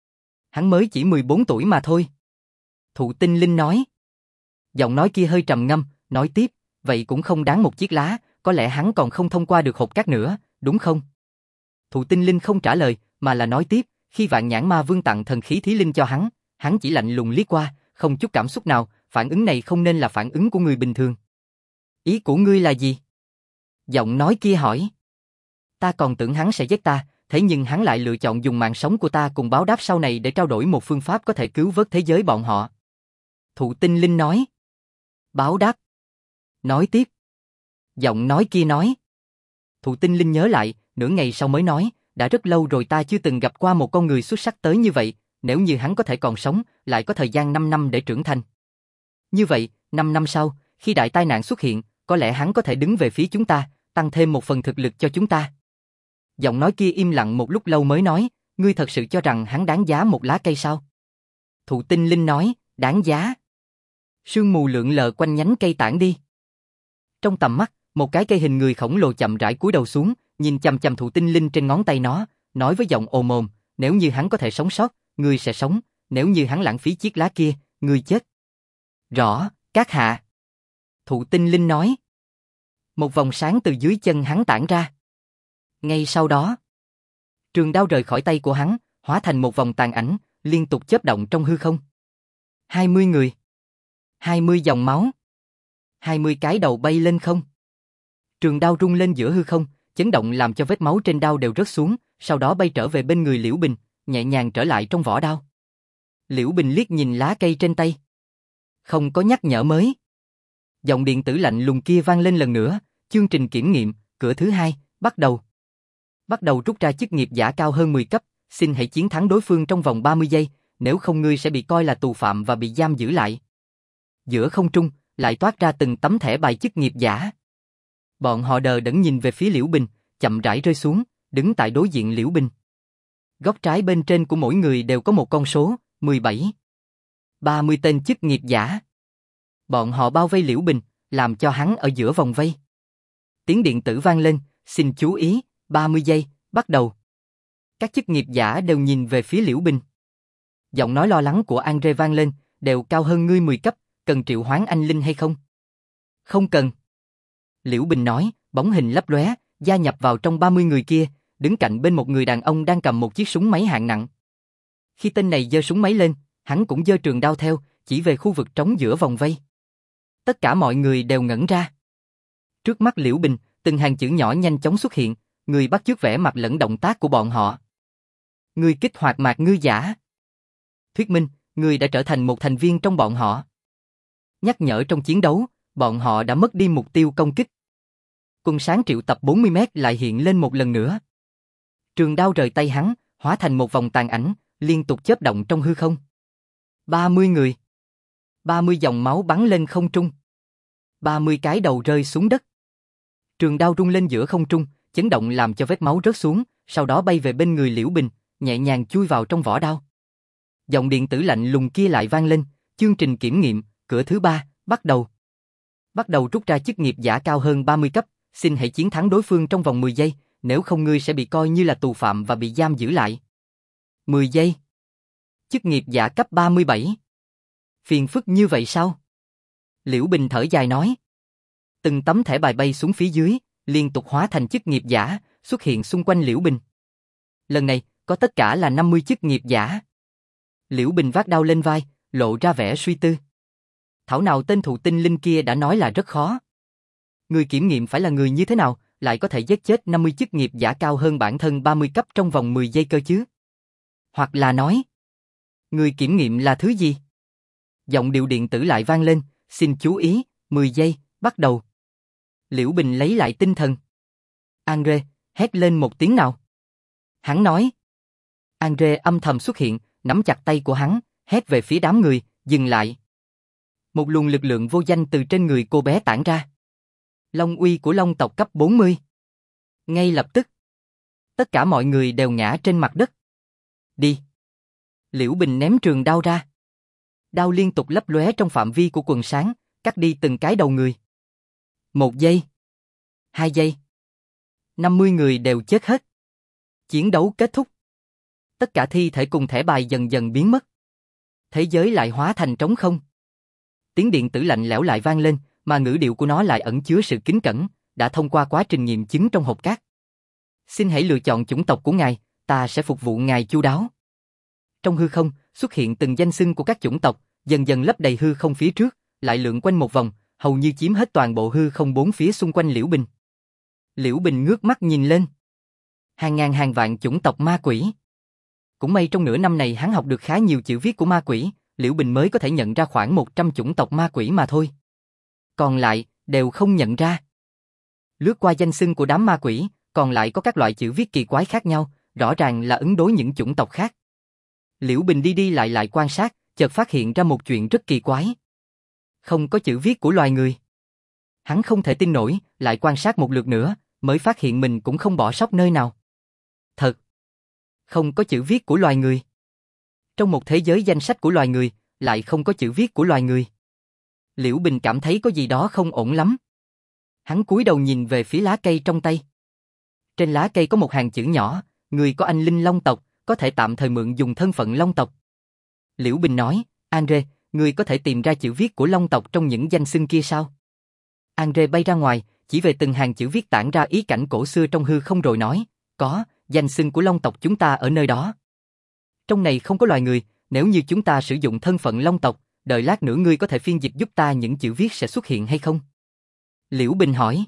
Hắn mới chỉ 14 tuổi mà thôi. Thụ Tinh Linh nói. Giọng nói kia hơi trầm ngâm, nói tiếp, vậy cũng không đáng một chiếc lá, có lẽ hắn còn không thông qua được hộp cát nữa, đúng không? Thụ Tinh Linh không trả lời, mà là nói tiếp, khi Vạn Nhãn Ma Vương tặng thần khí thí linh cho hắn chỉ lạnh lùng liếc qua, không chút cảm xúc nào, phản ứng này không nên là phản ứng của người bình thường. Ý của ngươi là gì? Giọng nói kia hỏi. Ta còn tưởng hắn sẽ giết ta, thế nhưng hắn lại lựa chọn dùng mạng sống của ta cùng báo đáp sau này để trao đổi một phương pháp có thể cứu vớt thế giới bọn họ. Thụ Tinh Linh nói. Báo đáp. Nói tiếp. Giọng nói kia nói. Thụ Tinh Linh nhớ lại, nửa ngày sau mới nói, đã rất lâu rồi ta chưa từng gặp qua một con người xuất sắc tới như vậy, nếu như hắn có thể còn sống, lại có thời gian 5 năm để trưởng thành. Như vậy, 5 năm sau, khi đại tai nạn xuất hiện, có lẽ hắn có thể đứng về phía chúng ta, tăng thêm một phần thực lực cho chúng ta. Giọng nói kia im lặng một lúc lâu mới nói, ngươi thật sự cho rằng hắn đáng giá một lá cây sao? Thụ Tinh Linh nói, đáng giá. Sương mù lượn lờ quanh nhánh cây tản đi. Trong tầm mắt, một cái cây hình người khổng lồ chậm rãi cúi đầu xuống, nhìn chằm chằm Thụ Tinh Linh trên ngón tay nó, nói với giọng ồm ồm, nếu như hắn có thể sống sót, ngươi sẽ sống, nếu như hắn lãng phí chiếc lá kia, ngươi chết. Rõ, các hạ. Thụ Tinh Linh nói. Một vòng sáng từ dưới chân hắn tản ra. Ngay sau đó, trường đao rời khỏi tay của hắn, hóa thành một vòng tàn ảnh, liên tục chớp động trong hư không. 20 người. 20 dòng máu. 20 cái đầu bay lên không. Trường đao rung lên giữa hư không, chấn động làm cho vết máu trên đao đều rớt xuống, sau đó bay trở về bên người Liễu Bình, nhẹ nhàng trở lại trong vỏ đao. Liễu Bình liếc nhìn lá cây trên tay. Không có nhắc nhở mới. Giọng điện tử lạnh lùng kia vang lên lần nữa, chương trình kiểm nghiệm, cửa thứ 2, bắt đầu. Bắt đầu rút ra chức nghiệp giả cao hơn 10 cấp, xin hãy chiến thắng đối phương trong vòng 30 giây, nếu không ngươi sẽ bị coi là tù phạm và bị giam giữ lại. Giữa không trung, lại toát ra từng tấm thẻ bài chức nghiệp giả. Bọn họ đờ đẫn nhìn về phía Liễu Bình, chậm rãi rơi xuống, đứng tại đối diện Liễu Bình. Góc trái bên trên của mỗi người đều có một con số, 17. 30 tên chức nghiệp giả. Bọn họ bao vây Liễu Bình, làm cho hắn ở giữa vòng vây. Tiếng điện tử vang lên, xin chú ý, 30 giây, bắt đầu. Các chức nghiệp giả đều nhìn về phía Liễu Bình. Giọng nói lo lắng của Andre vang lên, đều cao hơn ngươi 10 cấp, cần triệu hoán anh linh hay không? Không cần. Liễu Bình nói, bóng hình lấp lóe, gia nhập vào trong 30 người kia, đứng cạnh bên một người đàn ông đang cầm một chiếc súng máy hạng nặng. Khi tên này giơ súng máy lên, hắn cũng giơ trường đao theo, chỉ về khu vực trống giữa vòng vây. Tất cả mọi người đều ngẩn ra. Trước mắt Liễu Bình, từng hàng chữ nhỏ nhanh chóng xuất hiện, người bắt chước vẻ mặt lẫn động tác của bọn họ. Người kích hoạt mạc ngư giả. Thuyết minh, người đã trở thành một thành viên trong bọn họ. Nhắc nhở trong chiến đấu, bọn họ đã mất đi mục tiêu công kích. Quân sáng triệu tập 40 mét lại hiện lên một lần nữa. Trường đao rời tay hắn, hóa thành một vòng tàn ảnh, liên tục chớp động trong hư không. 30 người. 30 dòng máu bắn lên không trung. 30 cái đầu rơi xuống đất. Trường đao rung lên giữa không trung, chấn động làm cho vết máu rớt xuống, sau đó bay về bên người Liễu Bình, nhẹ nhàng chui vào trong vỏ đao. Giọng điện tử lạnh lùng kia lại vang lên, chương trình kiểm nghiệm, cửa thứ 3, bắt đầu. Bắt đầu rút ra chức nghiệp giả cao hơn 30 cấp, xin hãy chiến thắng đối phương trong vòng 10 giây, nếu không ngươi sẽ bị coi như là tù phạm và bị giam giữ lại. 10 giây. Chức nghiệp giả cấp 37. Phiền phức như vậy sao? Liễu Bình thở dài nói. Từng tấm thẻ bài bay xuống phía dưới, liên tục hóa thành chức nghiệp giả, xuất hiện xung quanh Liễu Bình. Lần này, có tất cả là 50 chức nghiệp giả. Liễu Bình vác đao lên vai, lộ ra vẻ suy tư. Thảo nào tên thụ tinh linh kia đã nói là rất khó. Người kiểm nghiệm phải là người như thế nào, lại có thể giết chết 50 chức nghiệp giả cao hơn bản thân 30 cấp trong vòng 10 giây cơ chứ? Hoặc là nói, người kiểm nghiệm là thứ gì? Giọng điệu điện tử lại vang lên, xin chú ý, 10 giây, bắt đầu. Liễu Bình lấy lại tinh thần. Andre, hét lên một tiếng nào. Hắn nói. Andre âm thầm xuất hiện, nắm chặt tay của hắn, hét về phía đám người, dừng lại. Một luồng lực lượng vô danh từ trên người cô bé tản ra. Long uy của Long tộc cấp 40. Ngay lập tức, tất cả mọi người đều ngã trên mặt đất. Đi. Liễu Bình ném trường đao ra. Đao liên tục lấp lóe trong phạm vi của quần sáng, cắt đi từng cái đầu người. 1 giây. 2 giây. 50 người đều chết hết. Chiến đấu kết thúc. Tất cả thi thể cùng thẻ bài dần dần biến mất. Thế giới lại hóa thành trống không. Tiếng điện tử lạnh lẽo lại vang lên, mà ngữ điệu của nó lại ẩn chứa sự kính cẩn, đã thông qua quá trình nghiệm chứng trong hộp cát. Xin hãy lựa chọn chủng tộc của ngài, ta sẽ phục vụ ngài chu đáo. Trong hư không, xuất hiện từng danh xưng của các chủng tộc, dần dần lấp đầy hư không phía trước, lại lượn quanh một vòng, hầu như chiếm hết toàn bộ hư không bốn phía xung quanh Liễu Bình. Liễu Bình ngước mắt nhìn lên. Hàng ngàn hàng vạn chủng tộc ma quỷ. Cũng may trong nửa năm này hắn học được khá nhiều chữ viết của ma quỷ, Liễu Bình mới có thể nhận ra khoảng 100 chủng tộc ma quỷ mà thôi. Còn lại, đều không nhận ra. Lướt qua danh xưng của đám ma quỷ, còn lại có các loại chữ viết kỳ quái khác nhau, rõ ràng là ứng đối những chủng tộc khác. Liễu Bình đi đi lại quan sát, chợt phát hiện ra một chuyện rất kỳ quái. Không có chữ viết của loài người. Hắn không thể tin nổi, lại quan sát một lượt nữa, mới phát hiện mình cũng không bỏ sót nơi nào. Thật! Không có chữ viết của loài người. Trong một thế giới danh sách của loài người, lại không có chữ viết của loài người. Liễu Bình cảm thấy có gì đó không ổn lắm. Hắn cúi đầu nhìn về phía lá cây trong tay. Trên lá cây có một hàng chữ nhỏ, người có anh linh Long tộc, có thể tạm thời mượn dùng thân phận Long tộc. Liễu Bình nói, Andre, người có thể tìm ra chữ viết của Long tộc trong những danh xưng kia sao? Andre bay ra ngoài, chỉ về từng hàng chữ viết tản ra ý cảnh cổ xưa trong hư không rồi nói, có, danh xưng của Long tộc chúng ta ở nơi đó. Trong này không có loài người, nếu như chúng ta sử dụng thân phận Long tộc, đợi lát nữa ngươi có thể phiên dịch giúp ta những chữ viết sẽ xuất hiện hay không? Liễu Bình hỏi.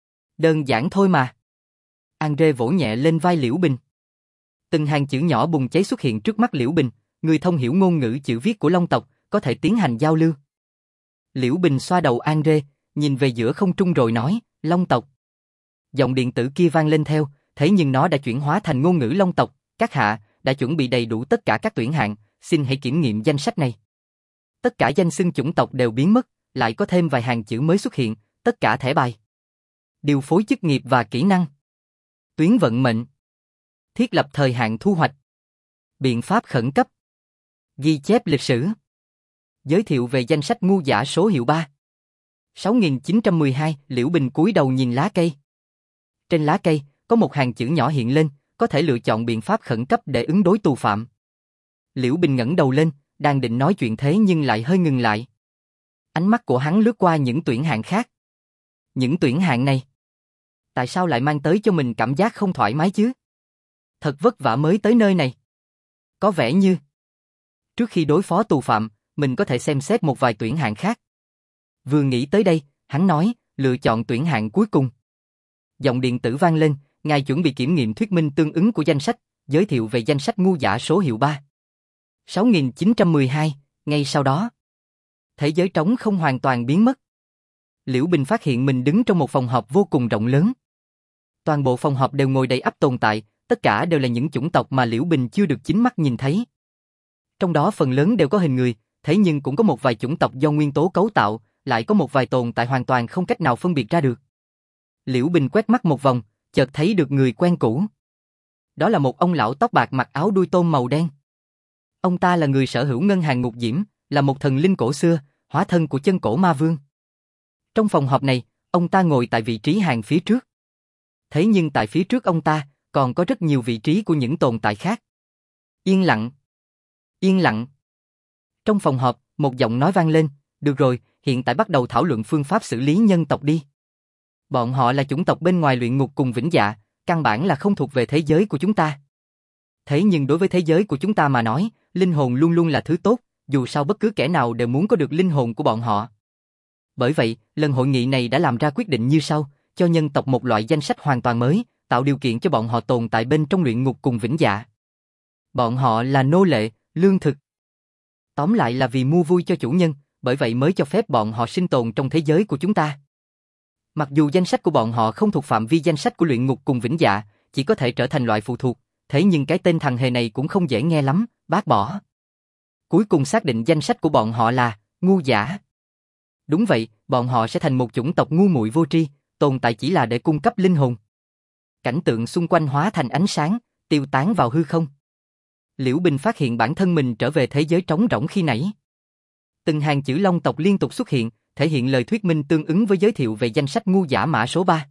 Đơn giản thôi mà. Andre vỗ nhẹ lên vai Liễu Bình. Từng hàng chữ nhỏ bùng cháy xuất hiện trước mắt Liễu Bình, người thông hiểu ngôn ngữ chữ viết của Long tộc, có thể tiến hành giao lưu. Liễu Bình xoa đầu Andre, nhìn về giữa không trung rồi nói, Long tộc. Giọng điện tử kia vang lên theo, thế nhưng nó đã chuyển hóa thành ngôn ngữ Long tộc, các hạ, đã chuẩn bị đầy đủ tất cả các tuyển hạng, xin hãy kiểm nghiệm danh sách này. Tất cả danh xưng chủng tộc đều biến mất, lại có thêm vài hàng chữ mới xuất hiện, tất cả thẻ bài. Điều phối chức nghiệp và kỹ năng. Tuyến vận mệnh. Thiết lập thời hạn thu hoạch. Biện pháp khẩn cấp. Ghi chép lịch sử. Giới thiệu về danh sách ngu giả số hiệu 3. 6912, Liễu Bình cúi đầu nhìn lá cây. Trên lá cây, có một hàng chữ nhỏ hiện lên, có thể lựa chọn biện pháp khẩn cấp để ứng đối tù phạm. Liễu Bình ngẩng đầu lên, đang định nói chuyện thế nhưng lại hơi ngừng lại. Ánh mắt của hắn lướt qua những tuyển hạng khác. Những tuyển hạng này, tại sao lại mang tới cho mình cảm giác không thoải mái chứ? Thật vất vả mới tới nơi này. Có vẻ như, trước khi đối phó tù phạm, mình có thể xem xét một vài tuyển hạng khác. Vừa nghĩ tới đây, hắn nói, lựa chọn tuyển hạng cuối cùng. Giọng điện tử vang lên, ngài chuẩn bị kiểm nghiệm thuyết minh tương ứng của danh sách, giới thiệu về danh sách ngu giả số hiệu 3. 6912, ngay sau đó. Thế giới trống không hoàn toàn biến mất. Liễu Bình phát hiện mình đứng trong một phòng họp vô cùng rộng lớn. Toàn bộ phòng họp đều ngồi đầy ắp tồn tại, tất cả đều là những chủng tộc mà Liễu Bình chưa được chính mắt nhìn thấy. Trong đó phần lớn đều có hình người, thế nhưng cũng có một vài chủng tộc do nguyên tố cấu tạo, lại có một vài tồn tại hoàn toàn không cách nào phân biệt ra được. Liễu Bình quét mắt một vòng, chợt thấy được người quen cũ. Đó là một ông lão tóc bạc mặc áo đuôi tôm màu đen. Ông ta là người sở hữu ngân hàng ngục diễm, là một thần linh cổ xưa, hóa thân của chân cổ ma vương. Trong phòng họp này, ông ta ngồi tại vị trí hàng phía trước. Thế nhưng tại phía trước ông ta, còn có rất nhiều vị trí của những tồn tại khác. Yên lặng. Yên lặng. Trong phòng họp, một giọng nói vang lên, được rồi, hiện tại bắt đầu thảo luận phương pháp xử lý nhân tộc đi. Bọn họ là chủng tộc bên ngoài luyện ngục cùng vĩnh dạ, căn bản là không thuộc về thế giới của chúng ta. Thế nhưng đối với thế giới của chúng ta mà nói, linh hồn luôn luôn là thứ tốt, dù sao bất cứ kẻ nào đều muốn có được linh hồn của bọn họ. Bởi vậy, lần hội nghị này đã làm ra quyết định như sau, cho nhân tộc một loại danh sách hoàn toàn mới, tạo điều kiện cho bọn họ tồn tại bên trong luyện ngục cùng vĩnh dạ. Bọn họ là nô lệ, lương thực. Tóm lại là vì mua vui cho chủ nhân, bởi vậy mới cho phép bọn họ sinh tồn trong thế giới của chúng ta. Mặc dù danh sách của bọn họ không thuộc phạm vi danh sách của luyện ngục cùng vĩnh dạ, chỉ có thể trở thành loại phụ thuộc, thế nhưng cái tên thằng hề này cũng không dễ nghe lắm, bác bỏ. Cuối cùng xác định danh sách của bọn họ là ngu giả. Đúng vậy, bọn họ sẽ thành một chủng tộc ngu muội vô tri, tồn tại chỉ là để cung cấp linh hồn. Cảnh tượng xung quanh hóa thành ánh sáng, tiêu tán vào hư không. Liễu Bình phát hiện bản thân mình trở về thế giới trống rỗng khi nãy. Từng hàng chữ long tộc liên tục xuất hiện, thể hiện lời thuyết minh tương ứng với giới thiệu về danh sách ngu giả mã số 3.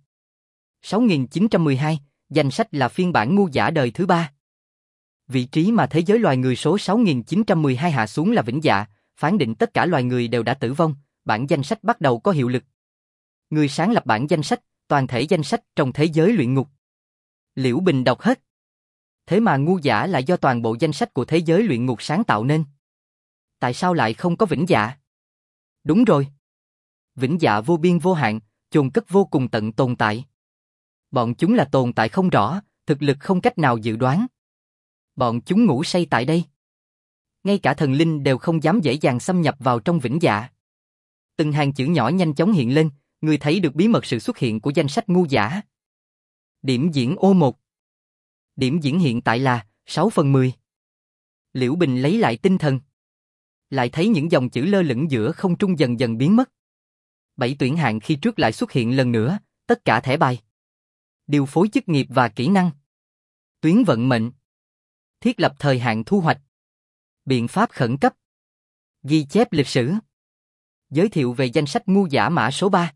6912, danh sách là phiên bản ngu giả đời thứ 3. Vị trí mà thế giới loài người số 6912 hạ xuống là vĩnh dạ, phán định tất cả loài người đều đã tử vong, bản danh sách bắt đầu có hiệu lực. Người sáng lập bản danh sách, toàn thể danh sách trong thế giới luyện ngục. Liễu Bình đọc hết. Thế mà ngu giả là do toàn bộ danh sách của thế giới luyện ngục sáng tạo nên. Tại sao lại không có vĩnh dạ? Đúng rồi. Vĩnh dạ vô biên vô hạn, chôn cất vô cùng tận tồn tại. Bọn chúng là tồn tại không rõ, thực lực không cách nào dự đoán. Bọn chúng ngủ say tại đây. Ngay cả thần linh đều không dám dễ dàng xâm nhập vào trong vĩnh dạ. Từng hàng chữ nhỏ nhanh chóng hiện lên, người thấy được bí mật sự xuất hiện của danh sách ngu giả. Điểm diễn O1. Điểm diễn hiện tại là 6/10. Liễu Bình lấy lại tinh thần. Lại thấy những dòng chữ lơ lửng giữa không trung dần dần biến mất. 7 tuyển hạng khi trước lại xuất hiện lần nữa, tất cả thẻ bài. Điều phối chức nghiệp và kỹ năng. Tuyến vận mệnh. Thiết lập thời hạn thu hoạch. Biện pháp khẩn cấp. Ghi chép lịch sử. Giới thiệu về danh sách ngu giả mã số 3.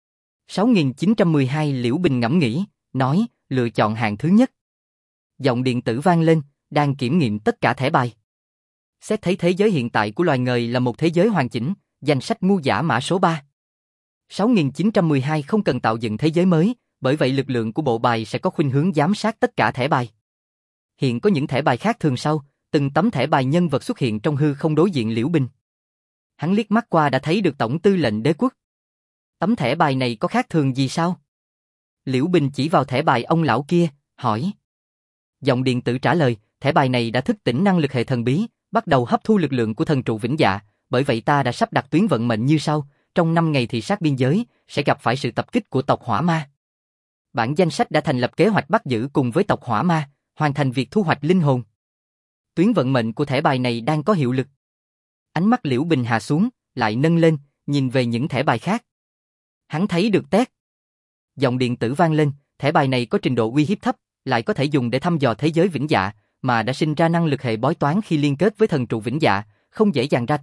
6912 Liễu Bình ngẫm nghĩ, nói, lựa chọn hạng thứ nhất. Giọng điện tử vang lên, đang kiểm nghiệm tất cả thẻ bài. Xét thấy thế giới hiện tại của loài người là một thế giới hoàn chỉnh, danh sách ngu giả mã số 3. 6912 không cần tạo dựng thế giới mới, bởi vậy lực lượng của bộ bài sẽ có khuynh hướng giám sát tất cả thẻ bài. Hiện có những thẻ bài khác thường sau, từng tấm thẻ bài nhân vật xuất hiện trong hư không đối diện Liễu Bình. Hắn liếc mắt qua đã thấy được tổng tư lệnh đế quốc. Tấm thẻ bài này có khác thường gì sao? Liễu Bình chỉ vào thẻ bài ông lão kia, hỏi. Giọng điện tử trả lời, thẻ bài này đã thức tỉnh năng lực hệ thần bí, bắt đầu hấp thu lực lượng của thần trụ vĩnh dạ, bởi vậy ta đã sắp đặt tuyến vận mệnh như sau, trong 5 ngày thị sát biên giới, sẽ gặp phải sự tập kích của tộc hỏa ma. Bản danh sách đã thành lập kế hoạch bắt giữ cùng với tộc hỏa ma, hoàn thành việc thu hoạch linh hồn. Tuyến vận mệnh của thẻ bài này đang có hiệu lực. Ánh mắt Liễu Bình hạ xuống, lại nâng lên, nhìn về những thẻ bài khác. Hắn thấy được tét. Giọng điện tử vang lên, thẻ bài này có trình độ uy hiếp thấp, lại có thể dùng để thăm dò thế giới vĩnh dạ, mà đã sinh ra năng lực hệ bói toán khi liên kết với thần trụ vĩnh dạ, không dễ dàng ra tay,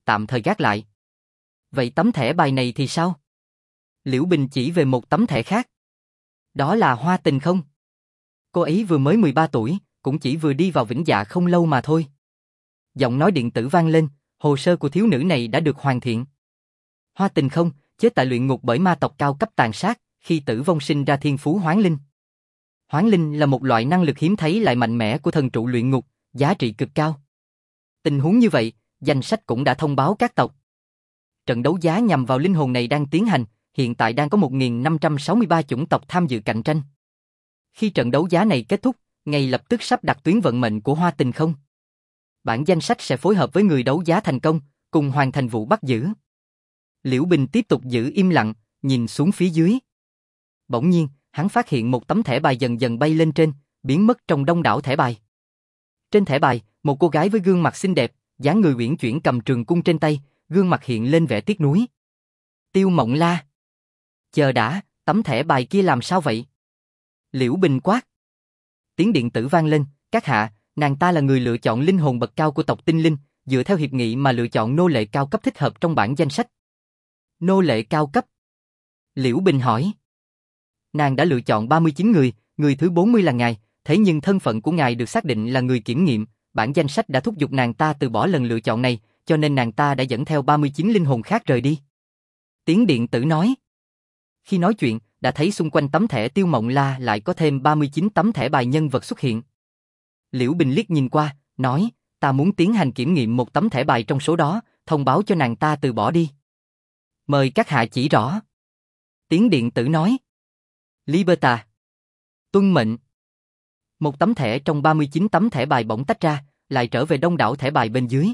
tạm thời gác lại. Vậy tấm thẻ bài này thì sao? Liễu Bình chỉ về một tấm thẻ khác. Đó là Hoa Tình không? Cô ấy vừa mới 13 tuổi, cũng chỉ vừa đi vào Vĩnh Dạ không lâu mà thôi. Giọng nói điện tử vang lên, hồ sơ của thiếu nữ này đã được hoàn thiện. Hoa Tình không, chết tại luyện ngục bởi ma tộc cao cấp tàn sát, khi tử vong sinh ra thiên phú hoán linh. Hoán linh là một loại năng lực hiếm thấy lại mạnh mẽ của thần trụ luyện ngục, giá trị cực cao. Tình huống như vậy, danh sách cũng đã thông báo các tộc. Trận đấu giá nhằm vào linh hồn này đang tiến hành, hiện tại đang có 1.563 chủng tộc tham dự cạnh tranh. Khi trận đấu giá này kết thúc, ngay lập tức sắp đặt tuyến vận mệnh của Hoa Tình không. Bản danh sách sẽ phối hợp với người đấu giá thành công, cùng hoàn thành vụ bắt giữ. Liễu Bình tiếp tục giữ im lặng, nhìn xuống phía dưới. Bỗng nhiên, hắn phát hiện một tấm thẻ bài dần dần bay lên trên, biến mất trong đông đảo thẻ bài. Trên thẻ bài, một cô gái với gương mặt xinh đẹp, dáng người uyển chuyển cầm trường cung trên tay, gương mặt hiện lên vẻ tiếc nuối. Tiêu Mộng La. Chờ đã, tấm thẻ bài kia làm sao vậy? Liễu Bình quát. Tiếng điện tử vang lên, các hạ, nàng ta là người lựa chọn linh hồn bậc cao của tộc Tinh Linh, dựa theo hiệp nghị mà lựa chọn nô lệ cao cấp thích hợp trong bản danh sách. Nô lệ cao cấp? Liễu Bình hỏi. Nàng đã lựa chọn 39 người, người thứ 40 là ngài, thế nhưng thân phận của ngài được xác định là người kiểm nghiệm, bản danh sách đã thúc giục nàng ta từ bỏ lần lựa chọn này, cho nên nàng ta đã dẫn theo 39 linh hồn khác rời đi. Tiếng điện tử nói. Khi nói chuyện, đã thấy xung quanh tấm thẻ Tiêu Mộng La lại có thêm 39 tấm thẻ bài nhân vật xuất hiện. Liễu Bình liếc nhìn qua, nói, ta muốn tiến hành kiểm nghiệm một tấm thẻ bài trong số đó, thông báo cho nàng ta từ bỏ đi. Mời các hạ chỉ rõ. Tiếng điện tử nói. Liberta. Tuân mệnh. Một tấm thẻ trong 39 tấm thẻ bài bỗng tách ra, lại trở về đông đảo thẻ bài bên dưới.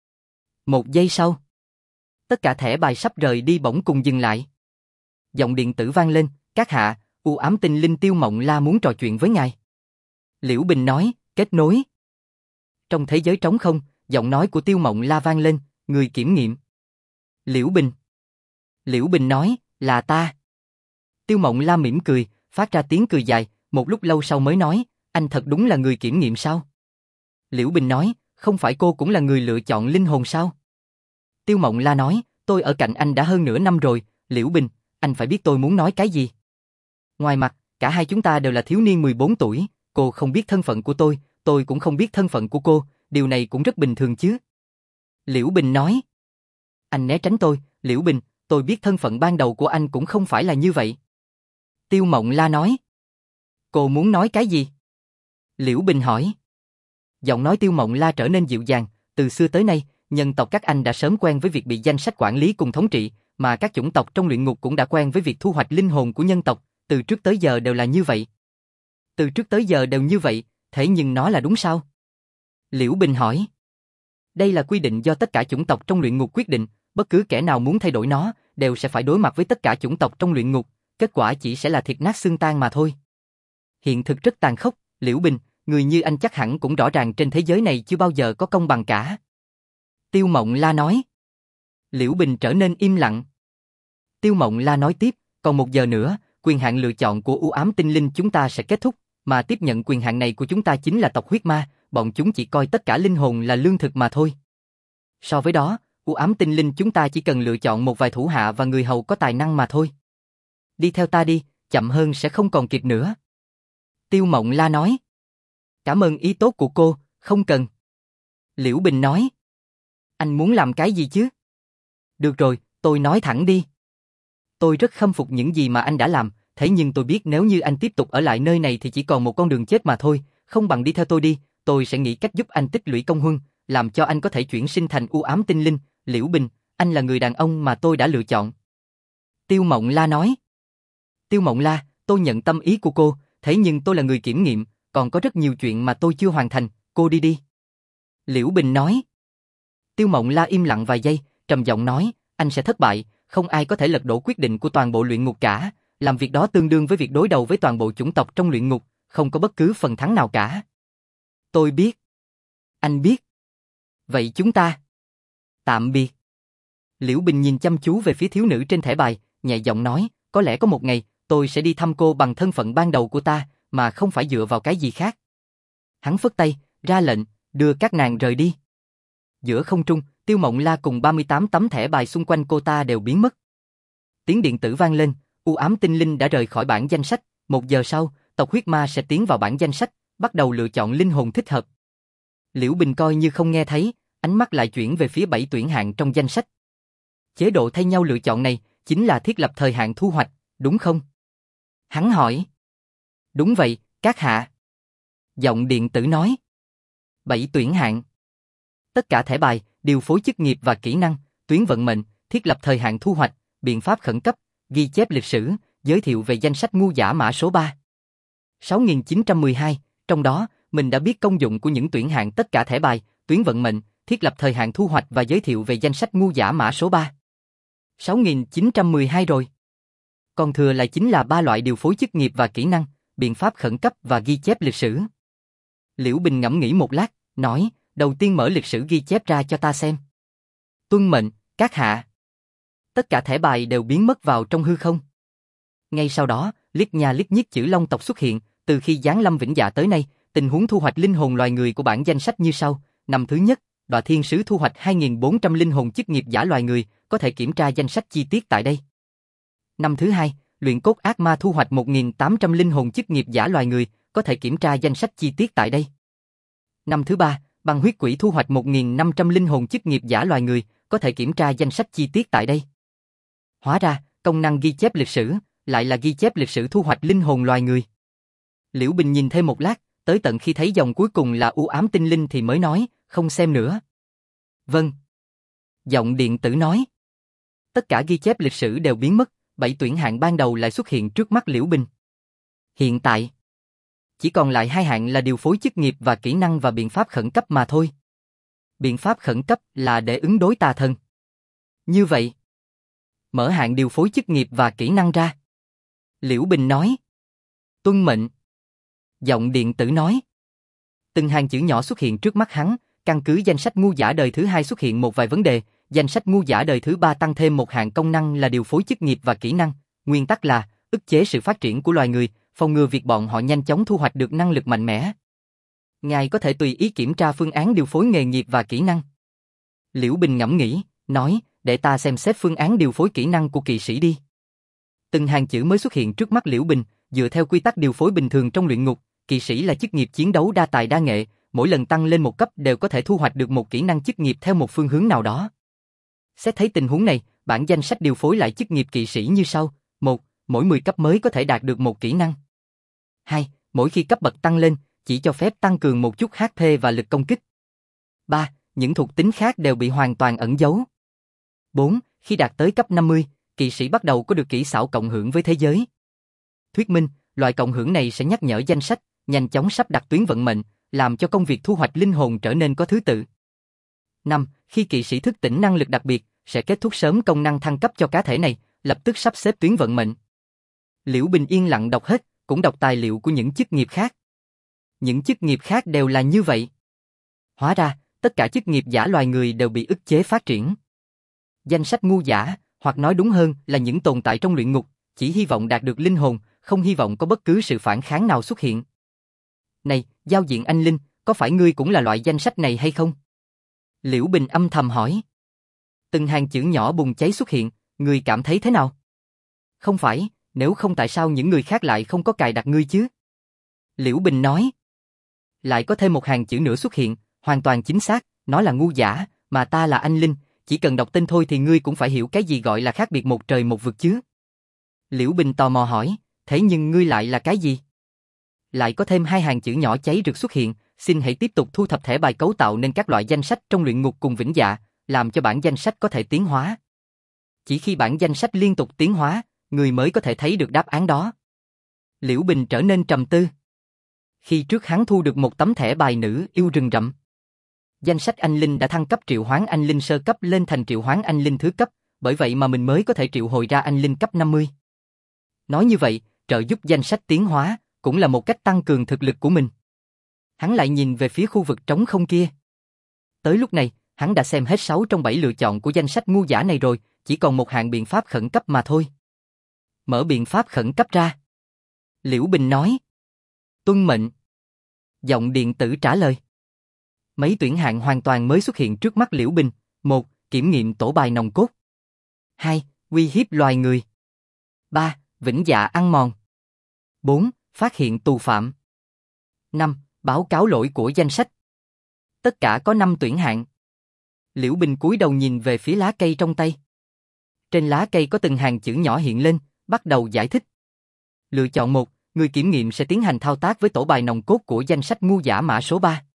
Một giây sau, tất cả thẻ bài sắp rời đi bỗng cùng dừng lại. Giọng điện tử vang lên, các hạ, u ám tinh linh Tiêu Mộng La muốn trò chuyện với ngài. Liễu Bình nói, kết nối. Trong thế giới trống không, giọng nói của Tiêu Mộng La vang lên, người kiểm nghiệm. Liễu Bình. Liễu Bình nói, là ta. Tiêu Mộng La mỉm cười, phát ra tiếng cười dài, một lúc lâu sau mới nói, anh thật đúng là người kiểm nghiệm sao? Liễu Bình nói, không phải cô cũng là người lựa chọn linh hồn sao? Tiêu Mộng La nói, tôi ở cạnh anh đã hơn nửa năm rồi, Liễu Bình, anh phải biết tôi muốn nói cái gì. Ngoài mặt, cả hai chúng ta đều là thiếu niên 14 tuổi, cô không biết thân phận của tôi cũng không biết thân phận của cô, điều này cũng rất bình thường chứ. Liễu Bình nói. Anh né tránh tôi, Liễu Bình, tôi biết thân phận ban đầu của anh cũng không phải là như vậy. Tiêu Mộng La nói. Cô muốn nói cái gì? Liễu Bình hỏi. Giọng nói Tiêu Mộng La trở nên dịu dàng, từ xưa tới nay, nhân tộc các anh đã sớm quen với việc bị danh sách quản lý cùng thống trị, mà các chủng tộc trong luyện ngục cũng đã quen với việc thu hoạch linh hồn của nhân tộc, từ trước tới giờ đều là như vậy. Từ trước tới giờ đều như vậy, thế nhưng nó là đúng sao? Liễu Bình hỏi. Đây là quy định do tất cả chủng tộc trong luyện ngục quyết định, bất cứ kẻ nào muốn thay đổi nó, đều sẽ phải đối mặt với tất cả chủng tộc trong luyện ngục, kết quả chỉ sẽ là thịt nát xương tan mà thôi. Hiện thực rất tàn khốc, Liễu Bình, người như anh chắc hẳn cũng rõ ràng trên thế giới này chưa bao giờ có công bằng cả. Tiêu Mộng La nói. Liễu Bình trở nên im lặng. Tiêu Mộng La nói tiếp, còn 1 giờ nữa, quyền hạn lựa chọn của u ám tinh linh chúng ta sẽ kết thúc, mà tiếp nhận quyền hạn này của chúng ta chính là tộc huyết ma, bọn chúng chỉ coi tất cả linh hồn là lương thực mà thôi. So với đó, u ám tinh linh chúng ta chỉ cần lựa chọn một vài thủ hạ và người hầu có tài năng mà thôi. Đi theo ta đi, chậm hơn sẽ không còn kịp nữa. Tiêu Mộng La nói. Cảm ơn ý tốt của cô, không cần. Liễu Bình nói. Anh muốn làm cái gì chứ? Được rồi, tôi nói thẳng đi. Tôi rất khâm phục những gì mà anh đã làm, thế nhưng tôi biết nếu như anh tiếp tục ở lại nơi này thì chỉ còn một con đường chết mà thôi, không bằng đi theo tôi đi, tôi sẽ nghĩ cách giúp anh tích lũy công huân, làm cho anh có thể chuyển sinh thành u ám tinh linh. Liễu Bình, anh là người đàn ông mà tôi đã lựa chọn. Tiêu Mộng La nói. Tiêu Mộng La, tôi nhận tâm ý của cô, thế nhưng tôi là người kiểm nghiệm, còn có rất nhiều chuyện mà tôi chưa hoàn thành, cô đi đi. Liễu Bình nói. Tiêu Mộng La im lặng vài giây, trầm giọng nói, anh sẽ thất bại, không ai có thể lật đổ quyết định của toàn bộ luyện ngục cả, làm việc đó tương đương với việc đối đầu với toàn bộ chủng tộc trong luyện ngục, không có bất cứ phần thắng nào cả. Tôi biết. Anh biết. Vậy chúng ta tạm biệt. Liễu Bình nhìn chăm chú về phía thiếu nữ trên thẻ bài, nhẹ giọng nói, có lẽ có một ngày, tôi sẽ đi thăm cô bằng thân phận ban đầu của ta, mà không phải dựa vào cái gì khác. Hắn phất tay, ra lệnh, đưa các nàng rời đi. Giữa không trung, Tiêu Mộng La cùng 38 tấm thẻ bài xung quanh cô ta đều biến mất. Tiếng điện tử vang lên, u ám tinh linh đã rời khỏi bảng danh sách, 1 giờ sau, tộc huyết ma sẽ tiến vào bảng danh sách, bắt đầu lựa chọn linh hồn thích hợp. Liễu Bình coi như không nghe thấy, ánh mắt lại chuyển về phía 7 tuyển hạng trong danh sách. Chế độ thay nhau lựa chọn này chính là thiết lập thời hạn thu hoạch, đúng không? Hắn hỏi. Đúng vậy, các hạ. Giọng điện tử nói. 7 tuyển hạng. Tất cả thẻ bài, điều phối chức nghiệp và kỹ năng, tuyến vận mệnh, thiết lập thời hạn thu hoạch, biện pháp khẩn cấp, ghi chép lịch sử, giới thiệu về danh sách ngu giả mã số 3. 6912, trong đó, mình đã biết công dụng của những tuyển hạng tất cả thẻ bài, tuyến vận mệnh, thiết lập thời hạn thu hoạch và giới thiệu về danh sách ngu giả mã số 3. 6912 rồi. Còn thừa lại chính là 3 loại điều phối chức nghiệp và kỹ năng, biện pháp khẩn cấp và ghi chép lịch sử. Liễu Bình ngẫm nghĩ một lát, nói, đầu tiên mở lịch sử ghi chép ra cho ta xem. Tuân mệnh, các hạ. Tất cả thẻ bài đều biến mất vào trong hư không. Ngay sau đó, liếc nha liếc nhíp chữ Long tộc xuất hiện, từ khi giáng lâm Vĩnh Dạ tới nay, tình huống thu hoạch linh hồn loài người của bảng danh sách như sau. Năm thứ nhất, Đọa Thiên Sứ thu hoạch 2.400 linh hồn chức nghiệp giả loài người, có thể kiểm tra danh sách chi tiết tại đây. Năm thứ hai, Luyện Cốt Ác Ma thu hoạch 1.800 linh hồn chức nghiệp giả loài người, có thể kiểm tra danh sách chi tiết tại đây. Năm thứ ba, Băng Huyết Quỷ thu hoạch 1.500 linh hồn chức nghiệp giả loài người, có thể kiểm tra danh sách chi tiết tại đây. Hóa ra, công năng ghi chép lịch sử, lại là ghi chép lịch sử thu hoạch linh hồn loài người. Liễu Bình nhìn thêm một lát, tới tận khi thấy dòng cuối cùng là u ám tinh linh thì mới nói, không xem nữa. Vâng. Giọng điện tử nói. Tất cả ghi chép lịch sử đều biến mất, 7 tuyển hạng ban đầu lại xuất hiện trước mắt Liễu Bình. Hiện tại, chỉ còn lại 2 hạng là điều phối chức nghiệp và kỹ năng và biện pháp khẩn cấp mà thôi. Biện pháp khẩn cấp là để ứng đối tà thần. Như vậy, mở hạng điều phối chức nghiệp và kỹ năng ra. Liễu Bình nói. Tuân mệnh. Giọng điện tử nói. Từng hàng chữ nhỏ xuất hiện trước mắt hắn, căn cứ danh sách ngu giả đời thứ 2 xuất hiện một vài vấn đề, danh sách ngu giả đời thứ 3 tăng thêm một hạng công năng là điều phối chức nghiệp và kỹ năng, nguyên tắc là ức chế sự phát triển của loài người, phòng ngừa việc bọn họ nhanh chóng thu hoạch được năng lực mạnh mẽ. Ngài có thể tùy ý kiểm tra phương án điều phối nghề nghiệp và kỹ năng. Liễu Bình ngẫm nghĩ, nói, để ta xem xét phương án điều phối kỹ năng của kỵ sĩ đi. Từng hàng chữ mới xuất hiện trước mắt Liễu Bình, dựa theo quy tắc điều phối bình thường trong luyện ngục, kỵ sĩ là chức nghiệp chiến đấu đa tài đa nghệ, mỗi lần tăng lên một cấp đều có thể thu hoạch được một kỹ năng chức nghiệp theo một phương hướng nào đó. Xét thấy tình huống này, bản danh sách điều phối lại chức nghiệp kỵ sĩ như sau: 1. Mỗi 10 cấp mới có thể đạt được một kỹ năng. 2. Mỗi khi cấp bậc tăng lên, chỉ cho phép tăng cường một chút HP và lực công kích. 3. Những thuộc tính khác đều bị hoàn toàn ẩn giấu. 4. Khi đạt tới cấp 50, kỵ sĩ bắt đầu có được kỹ xảo cộng hưởng với thế giới. Thuyết minh, loại cộng hưởng này sẽ nhắc nhở danh sách, nhanh chóng sắp đặt tuyến vận mệnh, làm cho công việc thu hoạch linh hồn trở nên có thứ tự. 5. Khi kỵ sĩ thức tỉnh năng lực đặc biệt, sẽ kết thúc sớm công năng thăng cấp cho cá thể này, lập tức sắp xếp tuyến vận mệnh. Liễu Bình yên lặng đọc hết, cũng đọc tài liệu của những chức nghiệp khác. Những chức nghiệp khác đều là như vậy. Hóa ra, tất cả chức nghiệp giả loài người đều bị ức chế phát triển. Danh sách ngu giả, hoặc nói đúng hơn là những tồn tại trong luyện ngục, chỉ hy vọng đạt được linh hồn, không hy vọng có bất cứ sự phản kháng nào xuất hiện. Này, giao diện anh Linh, có phải ngươi cũng là loại danh sách này hay không? Liễu Bình âm thầm hỏi. Từng hàng chữ nhỏ bùng cháy xuất hiện, ngươi cảm thấy thế nào? Không phải, nếu không tại sao những người khác lại không có cài đặt ngươi chứ? Liễu Bình nói. Lại có thêm một hàng chữ nữa xuất hiện, hoàn toàn chính xác, nó là ngu giả, mà ta là anh Linh, chỉ cần đọc tên thôi thì ngươi cũng phải hiểu cái gì gọi là khác biệt một trời một vực chứ. Liễu Bình tò mò hỏi, thế nhưng ngươi lại là cái gì? Lại có thêm 2 hàng chữ nhỏ cháy rực xuất hiện, xin hãy tiếp tục thu thập thẻ bài cấu tạo nên các loại danh sách trong luyện ngục cùng vĩnh dạ, làm cho bản danh sách có thể tiến hóa. Chỉ khi bản danh sách liên tục tiến hóa, người mới có thể thấy được đáp án đó. Liễu Bình trở nên trầm tư. Khi trước hắn thu được một tấm thẻ bài nữ yêu rừng rậm. Danh sách anh Linh đã thăng cấp triệu hoán anh Linh sơ cấp lên thành triệu hoán anh Linh thứ cấp, bởi vậy mà mình mới có thể triệu hồi ra anh Linh cấp 50. Nói như vậy, trợ giúp danh sách tiến hóa, cũng là một cách tăng cường thực lực của mình. Hắn lại nhìn về phía khu vực trống không kia. Tới lúc này, hắn đã xem hết 6 trong 7 lựa chọn của danh sách ngu giả này rồi, chỉ còn một hạng biện pháp khẩn cấp mà thôi. Mở biện pháp khẩn cấp ra. Liễu Bình nói. Tuân mệnh. Giọng điện tử trả lời. Mấy tuyển hạng hoàn toàn mới xuất hiện trước mắt Liễu Bình. 1. Kiểm nghiệm tổ bài nòng cốt. 2. Uy hiếp loài người. 3. Vĩnh dạ ăn mòn. 4. Phát hiện tù phạm. 5. Báo cáo lỗi của danh sách. Tất cả có 5 tuyển hạng. Liễu Bình cúi đầu nhìn về phía lá cây trong tay. Trên lá cây có từng hàng chữ nhỏ hiện lên, bắt đầu giải thích. Lựa chọn 1, người kiểm nghiệm sẽ tiến hành thao tác với tổ bài nòng cốt của danh sách ngu giả mã số 3.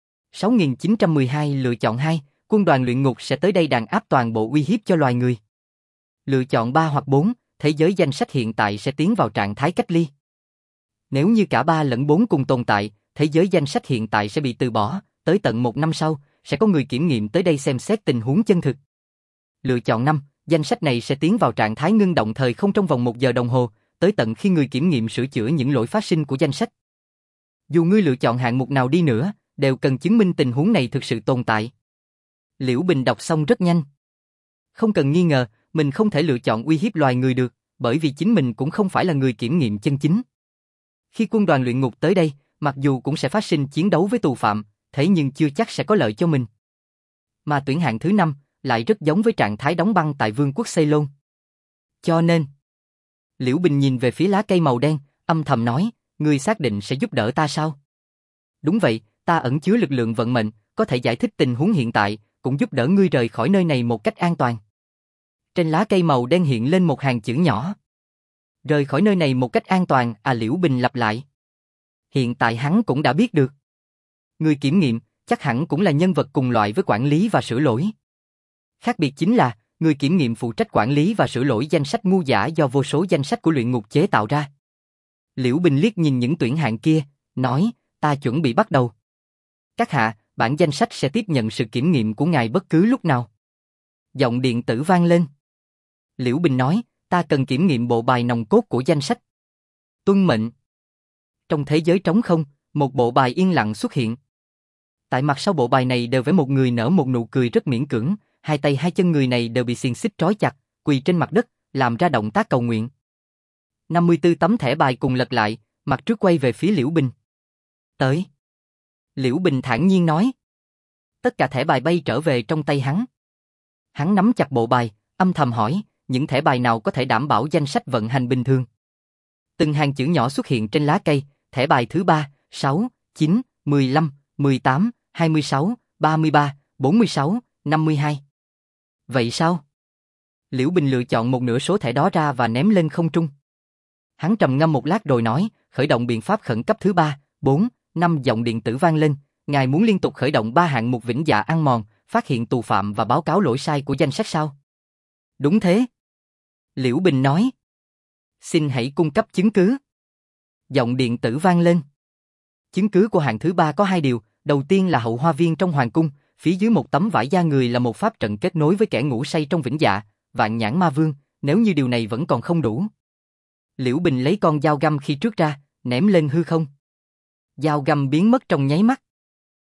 6912 lựa chọn 2, quân đoàn luyện ngục sẽ tới đây đàn áp toàn bộ uy hiếp cho loài người. Lựa chọn 3 hoặc 4, thế giới danh sách hiện tại sẽ tiến vào trạng thái cách ly. Nếu như cả 3 lẫn 4 cùng tồn tại, thế giới danh sách hiện tại sẽ bị từ bỏ, tới tận 1 năm sau, sẽ có người kiểm nghiệm tới đây xem xét tình huống chân thực. Lựa chọn 5, danh sách này sẽ tiến vào trạng thái ngưng động thời không trong vòng 1 giờ đồng hồ, tới tận khi người kiểm nghiệm sửa chữa những lỗi phát sinh của danh sách. Dù ngươi lựa chọn hạng mục nào đi nữa, đều cần chứng minh tình huống này thực sự tồn tại. Liễu Bình đọc xong rất nhanh. Không cần nghi ngờ, mình không thể lựa chọn uy hiếp loài người được, bởi vì chính mình cũng không phải là người kiểm nghiệm chân chính. Khi quân đoàn luyện ngục tới đây, mặc dù cũng sẽ phát sinh chiến đấu với tù phạm, thế nhưng chưa chắc sẽ có lợi cho mình. Mà tuyển hạng thứ 5 lại rất giống với trạng thái đóng băng tại Vương quốc Ceylon. Cho nên, Liễu Bình nhìn về phía lá cây màu đen, âm thầm nói, ngươi xác định sẽ giúp đỡ ta sao? Đúng vậy, ta ẩn chứa lực lượng vận mệnh, có thể giải thích tình huống hiện tại, cũng giúp đỡ ngươi rời khỏi nơi này một cách an toàn. Trên lá cây màu đen hiện lên một hàng chữ nhỏ. Rời khỏi nơi này một cách an toàn, Liễu Bình lặp lại. Hiện tại hắn cũng đã biết được. Người kiểm nghiệm, chắc hẳn cũng là nhân vật cùng loại với quản lý và sửa lỗi. Khác biệt chính là, người kiểm nghiệm phụ trách quản lý và sửa lỗi danh sách ngu giả do vô số danh sách của luyện ngục chế tạo ra. Liễu Bình liếc nhìn những tuyển hạng kia, nói, ta chuẩn bị bắt đầu. Các hạ, bản danh sách sẽ tiếp nhận sự kiểm nghiệm của ngài bất cứ lúc nào. Giọng điện tử vang lên. Liễu Bình nói, ta cần kiểm nghiệm bộ bài nòng cốt của danh sách. Tuân mệnh. Trong thế giới trống không, một bộ bài yên lặng xuất hiện. Tại mặt sau bộ bài này đều vẽ một người nở một nụ cười rất miễn cưỡng, hai tay hai chân người này đều bị xiềng xích trói chặt, quỳ trên mặt đất, làm ra động tác cầu nguyện. 54 tấm thẻ bài cùng lật lại, mặt trước quay về phía Liễu Bình. Tới. Liễu Bình thản nhiên nói. Tất cả thẻ bài bay trở về trong tay hắn. Hắn nắm chặt bộ bài, âm thầm hỏi, những thẻ bài nào có thể đảm bảo danh sách vận hành bình thường. Từng hàng chữ nhỏ xuất hiện trên lá cây, thẻ bài thứ 3, 6, 9, 15, 18, 26, 33, 46, 52. Vậy sao? Liễu Bình lựa chọn một nửa số thẻ đó ra và ném lên không trung. Hắn trầm ngâm một lát rồi nói, khởi động biện pháp khẩn cấp thứ 3, 4, 5 giọng điện tử vang lên, ngài muốn liên tục khởi động 3 hạng mục vĩnh dạ ăn mòn, phát hiện tù phạm và báo cáo lỗi sai của danh sách sao? Đúng thế. Liễu Bình nói. Xin hãy cung cấp chứng cứ. Giọng điện tử vang lên. Chứng cứ của hạng thứ 3 có 2 điều, đầu tiên là hậu hoa viên trong hoàng cung, phía dưới một tấm vải da người là một pháp trận kết nối với kẻ ngủ say trong vĩnh dạ, Vạn Nhãn Ma Vương, nếu như điều này vẫn còn không đủ. Liễu Bình lấy con dao găm khi trước ra, ném lên hư không. Dao găm biến mất trong nháy mắt.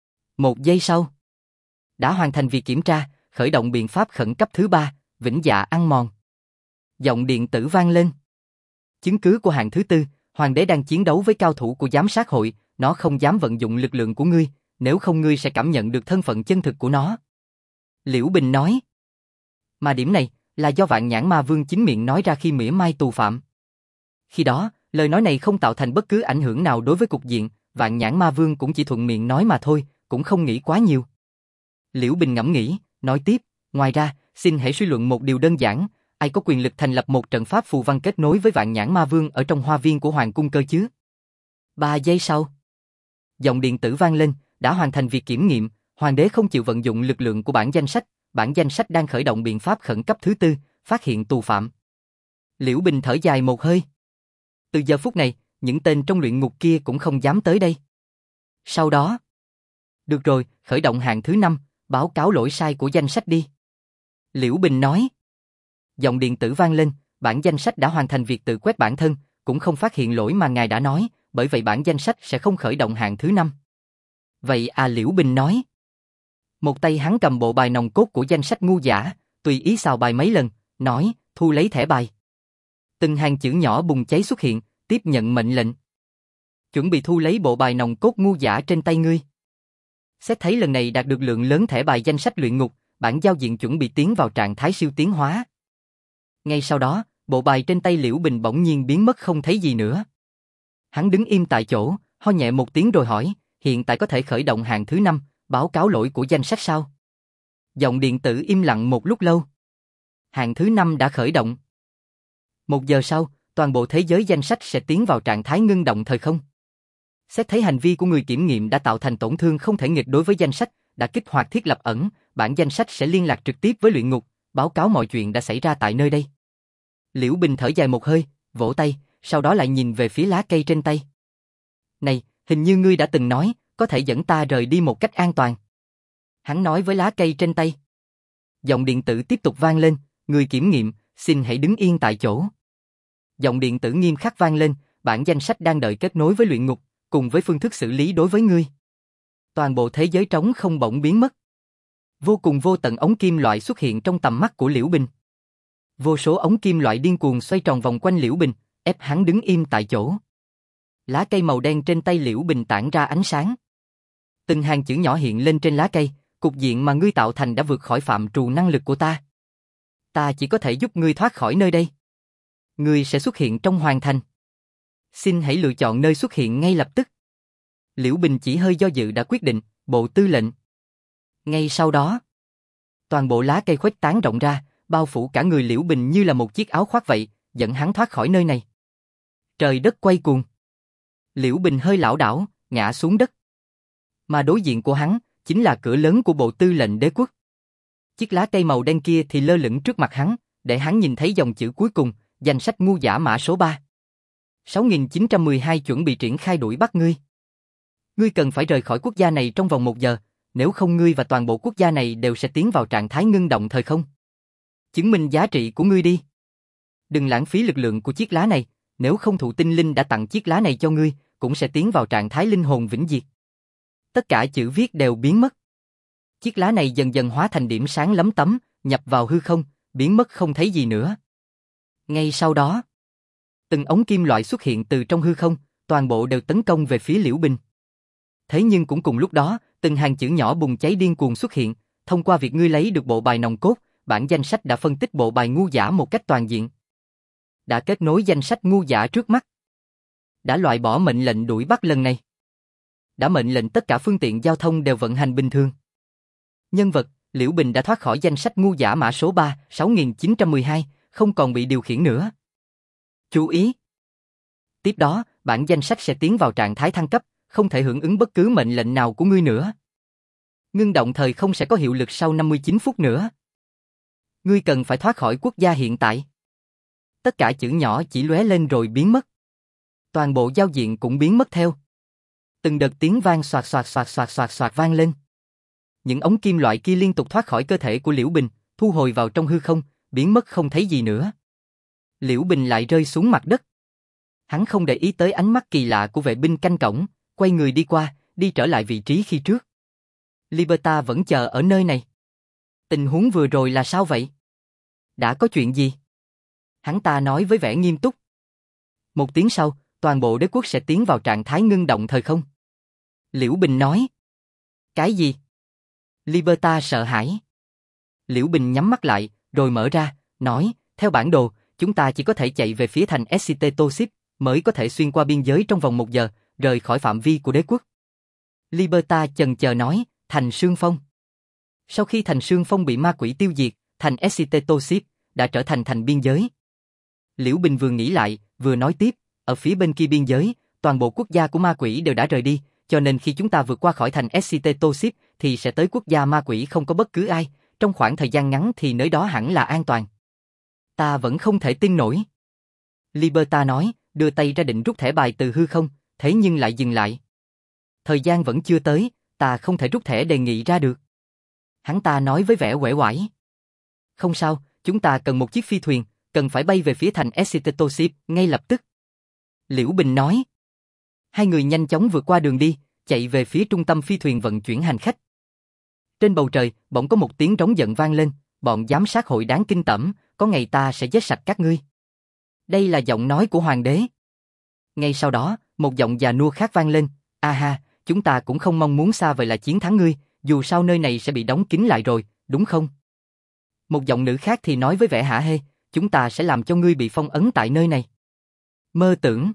1 giây sau, đã hoàn thành việc kiểm tra, khởi động biện pháp khẩn cấp thứ 3, vĩnh dạ ăn mòn. Giọng điện tử vang lên. Chứng cứ của hạng thứ 4, hoàng đế đang chiến đấu với cao thủ của giám sát hội, nó không dám vận dụng lực lượng của ngươi, nếu không ngươi sẽ cảm nhận được thân phận chân thực của nó. Liễu Bình nói. Mà điểm này là do Vạn Nhãn Ma Vương chính miệng nói ra khi mỉa mai tù phạm. Khi đó, lời nói này không tạo thành bất cứ ảnh hưởng nào đối với cục diện, Vạn Nhãn Ma Vương cũng chỉ thuận miệng nói mà thôi, cũng không nghĩ quá nhiều. Liễu Bình ngẫm nghĩ, nói tiếp, ngoài ra, xin hãy suy luận một điều đơn giản, ai có quyền lực thành lập một trận pháp phù văn kết nối với Vạn Nhãn Ma Vương ở trong hoa viên của Hoàng cung cơ chứ? 3 giây sau, giọng điện tử vang lên, đã hoàn thành việc kiểm nghiệm, hoàng đế không chịu vận dụng lực lượng của bản danh sách đang khởi động biện pháp khẩn cấp thứ 4, phát hiện tù phạm. Liễu Bình thở dài một hơi. Từ giờ phút này, những tên trong luyện ngục kia cũng không dám tới đây. Sau đó, được rồi, khởi động hạng thứ 5, báo cáo lỗi sai của danh sách đi. Liễu Bình nói. Giọng điện tử vang lên, bản danh sách đã hoàn thành việc tự quét bản thân, cũng không phát hiện lỗi mà ngài đã nói, bởi vậy bản danh sách sẽ không khởi động hạng thứ 5. Vậy Liễu Bình nói. Một tay hắn cầm bộ bài nòng cốt của danh sách ngu giả, tùy ý xào bài mấy lần, nói, thu lấy thẻ bài. Từng hàng chữ nhỏ bùng cháy xuất hiện, tiếp nhận mệnh lệnh. Chuẩn bị thu lấy bộ bài nòng cốt ngu giả trên tay ngươi. Xét thấy lần này đạt được lượng lớn thẻ bài danh sách luyện ngục, bản giao diện chuẩn bị tiến vào trạng thái siêu tiến hóa. Ngay sau đó, bộ bài trên tay Liễu Bình bỗng nhiên biến mất không thấy gì nữa. Hắn đứng im tại chỗ, ho nhẹ một tiếng rồi hỏi, hiện tại có thể khởi động hạng thứ 5, báo cáo lỗi của danh sách sao? Giọng điện tử im lặng một lúc lâu. Hạng thứ 5 đã khởi động. 1 giờ sau, toàn bộ thế giới danh sách sẽ tiến vào trạng thái ngưng động thời không. Xét thấy hành vi của người kiểm nghiệm đã tạo thành tổn thương không thể nghịch đối với danh sách, đã kích hoạt thiết lập ẩn, bản danh sách sẽ liên lạc trực tiếp với luyện ngục, báo cáo mọi chuyện đã xảy ra tại nơi đây. Liễu Bình thở dài một hơi, vỗ tay, sau đó lại nhìn về phía lá cây trên tay. Này, hình như ngươi đã từng nói, có thể dẫn ta rời đi một cách an toàn. Hắn nói với lá cây trên tay. Giọng điện tử tiếp tục vang lên, người kiểm nghiệm, xin hãy đứng yên tại chỗ. Giọng điện tử nghiêm khắc vang lên, bản danh sách đang đợi kết nối với luyện ngục, cùng với phương thức xử lý đối với ngươi. Toàn bộ thế giới trống không bỗng biến mất. Vô cùng vô tận ống kim loại xuất hiện trong tầm mắt của Liễu Bình. Vô số ống kim loại điên cuồng xoay tròn vòng quanh Liễu Bình, ép hắn đứng im tại chỗ. Lá cây màu đen trên tay Liễu Bình tản ra ánh sáng. Từng hàng chữ nhỏ hiện lên trên lá cây, cục diện mà ngươi tạo thành đã vượt khỏi phạm trù năng lực của ta. Ta chỉ có thể giúp ngươi thoát khỏi nơi đây. Ngươi sẽ xuất hiện trong hoàng thành. Xin hãy lựa chọn nơi xuất hiện ngay lập tức. Liễu Bình chỉ hơi do dự đã quyết định, bộ tư lệnh. Ngay sau đó, toàn bộ lá cây khuếch tán rộng ra, bao phủ cả người Liễu Bình như là một chiếc áo khoác vậy, dẫn hắn thoát khỏi nơi này. Trời đất quay cuồng. Liễu Bình hơi lảo đảo, ngã xuống đất. Mà đối diện của hắn, chính là cửa lớn của bộ tư lệnh đế quốc. Chiếc lá cây màu đen kia thì lơ lửng trước mặt hắn, để hắn nhìn thấy dòng chữ cuối cùng, danh sách ngu giả mã số 3. 6912 chuẩn bị triển khai đuổi bắt ngươi. Ngươi cần phải rời khỏi quốc gia này trong vòng 1 giờ, nếu không ngươi và toàn bộ quốc gia này đều sẽ tiến vào trạng thái ngưng động thời không. Chứng minh giá trị của ngươi đi. Đừng lãng phí lực lượng của chiếc lá này, nếu không thụ tinh linh đã tặng chiếc lá này cho ngươi, cũng sẽ tiến vào trạng thái linh hồn vĩnh diệt. Tất cả chữ viết đều biến mất. Chiếc lá này dần dần hóa thành điểm sáng lấm tấm, nhập vào hư không, biến mất không thấy gì nữa. Ngay sau đó, từng ống kim loại xuất hiện từ trong hư không, toàn bộ đều tấn công về phía Liễu Bình. Thế nhưng cũng cùng lúc đó, từng hàng chữ nhỏ bùng cháy điên cuồng xuất hiện, thông qua việc ngươi lấy được bộ bài nòng cốt, bản danh sách đã phân tích bộ bài ngu giả một cách toàn diện. Đã kết nối danh sách ngu giả trước mắt. Đã loại bỏ mệnh lệnh đuổi bắt lần này. Đã mệnh lệnh tất cả phương tiện giao thông đều vận hành bình thường. Nhân vật, Liễu Bình đã thoát khỏi danh sách ngu giả mã số 3, 6912, không còn bị điều khiển nữa. Chú ý! Tiếp đó, bản danh sách sẽ tiến vào trạng thái thăng cấp, không thể hưởng ứng bất cứ mệnh lệnh nào của ngươi nữa. Ngưng động thời không sẽ có hiệu lực sau 59 phút nữa. Ngươi cần phải thoát khỏi quốc gia hiện tại. Tất cả chữ nhỏ chỉ lóe lên rồi biến mất. Toàn bộ giao diện cũng biến mất theo. Từng đợt tiếng vang xoạt xoạt xoạt xoạt xoạt xoạt vang lên. Những ống kim loại kia liên tục thoát khỏi cơ thể của Liễu Bình, thu hồi vào trong hư không, biến mất không thấy gì nữa. Liễu Bình lại rơi xuống mặt đất. Hắn không để ý tới ánh mắt kỳ lạ của vệ binh canh cổng, quay người đi qua, đi trở lại vị trí khi trước. Liberta vẫn chờ ở nơi này. Tình huống vừa rồi là sao vậy? Đã có chuyện gì? Hắn ta nói với vẻ nghiêm túc. 1 tiếng sau, toàn bộ đế quốc sẽ tiến vào trạng thái ngưng động thời không. Liễu Bình nói. Cái gì? Liberta sợ hãi. Liễu Bình nhắm mắt lại, rồi mở ra, nói, theo bản đồ, chúng ta chỉ có thể chạy về phía thành SCT Toship, mới có thể xuyên qua biên giới trong vòng 1 giờ, rời khỏi phạm vi của đế quốc. Liberta chần chờ nói, thành Sương Phong. Sau khi thành Sương Phong bị ma quỷ tiêu diệt, thành SCT Toship đã trở thành thành biên giới. Liễu Bình vừa nghĩ lại, vừa nói tiếp, ở phía bên kia biên giới, toàn bộ quốc gia của ma quỷ đều đã rời đi, cho nên khi chúng ta vượt qua khỏi thành SCT Toship thì sẽ tới quốc gia ma quỷ không có bất cứ ai, trong khoảng thời gian ngắn thì nơi đó hẳn là an toàn. Ta vẫn không thể tin nổi. Liberta nói, đưa tay ra định rút thẻ bài từ hư không, thế nhưng lại dừng lại. Thời gian vẫn chưa tới, ta không thể rút thẻ đề nghị ra được. Hắn ta nói với vẻ uể oải. Không sao, chúng ta cần một chiếc phi thuyền, cần phải bay về phía thành SCT Toship ngay lập tức. Liễu Bình nói. Hai người nhanh chóng vượt qua đường đi, chạy về phía trung tâm phi thuyền vận chuyển hành khách. Trên bầu trời, bỗng có một tiếng rống giận vang lên, bọn giám sát hội đáng kinh tởm, có ngày ta sẽ giết sạch các ngươi. Đây là giọng nói của hoàng đế. Ngay sau đó, một giọng già nua khác vang lên, ha, chúng ta cũng không mong muốn xa vời là chiến thắng ngươi, dù sao nơi này sẽ bị đóng kín lại rồi, đúng không? Một giọng nữ khác thì nói với vẻ hả hê, chúng ta sẽ làm cho ngươi bị phong ấn tại nơi này. Mơ tưởng.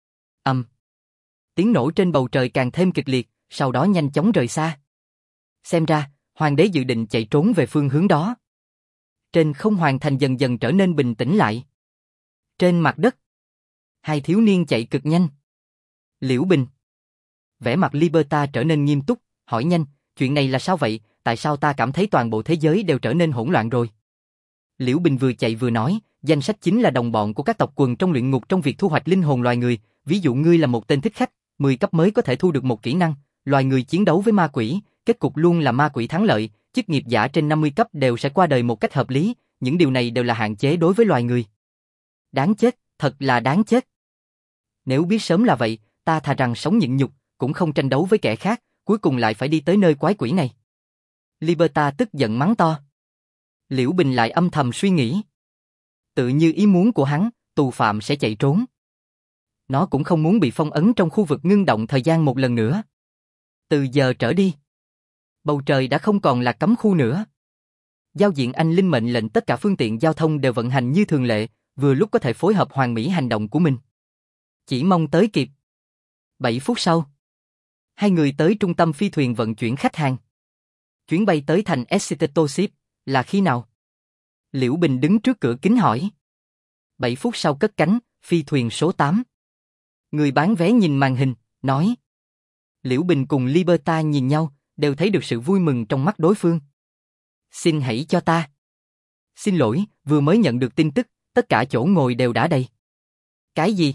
Tiếng nổ trên bầu trời càng thêm kịch liệt, sau đó nhanh chóng rời xa. Xem ra, hoàng đế dự định chạy trốn về phương hướng đó. Trên không hoàng thành dần dần trở nên bình tĩnh lại. Trên mặt đất, hai thiếu niên chạy cực nhanh. Liễu Bình. Vẻ mặt Liberta trở nên nghiêm túc, hỏi nhanh, chuyện này là sao vậy, tại sao ta cảm thấy toàn bộ thế giới đều trở nên hỗn loạn rồi? Liễu Bình vừa chạy vừa nói, danh sách chính là đồng bọn của các tộc quần trong luyện ngục trong việc thu hoạch linh hồn loài người, ví dụ ngươi là một tên thích khách, 10 cấp mới có thể thu được một kỹ năng, loài người chiến đấu với ma quỷ, kết cục luôn là ma quỷ thắng lợi, chức nghiệp giả trên 50 cấp đều sẽ qua đời một cách hợp lý, những điều này đều là hạn chế đối với loài người. Đáng chết, thật là đáng chết. Nếu biết sớm là vậy, ta thà rằng sống nhịn nhục, cũng không tranh đấu với kẻ khác, cuối cùng lại phải đi tới nơi quái quỷ này. Liberta tức giận mắng to. Liễu Bình lại âm thầm suy nghĩ. Tự như ý muốn của hắn, tù phạm sẽ chạy trốn. Nó cũng không muốn bị phong ấn trong khu vực ngưng động thời gian một lần nữa. Từ giờ trở đi, bầu trời đã không còn là cấm khu nữa. Giao diện anh linh mệnh lệnh tất cả phương tiện giao thông đều vận hành như thường lệ, vừa lúc có thể phối hợp hoàn mỹ hành động của mình. Chỉ mong tới kịp. 7 phút sau, hai người tới trung tâm phi thuyền vận chuyển khách hàng. Chuyến bay tới thành Excitatoship là khi nào? Liễu Bình đứng trước cửa kính hỏi. 7 phút sau cất cánh, phi thuyền số 8. Người bán vé nhìn màn hình, nói. Liễu Bình cùng Liberta nhìn nhau, đều thấy được sự vui mừng trong mắt đối phương. Xin hãy cho ta. Xin lỗi, vừa mới nhận được tin tức, tất cả chỗ ngồi đều đã đầy. Cái gì?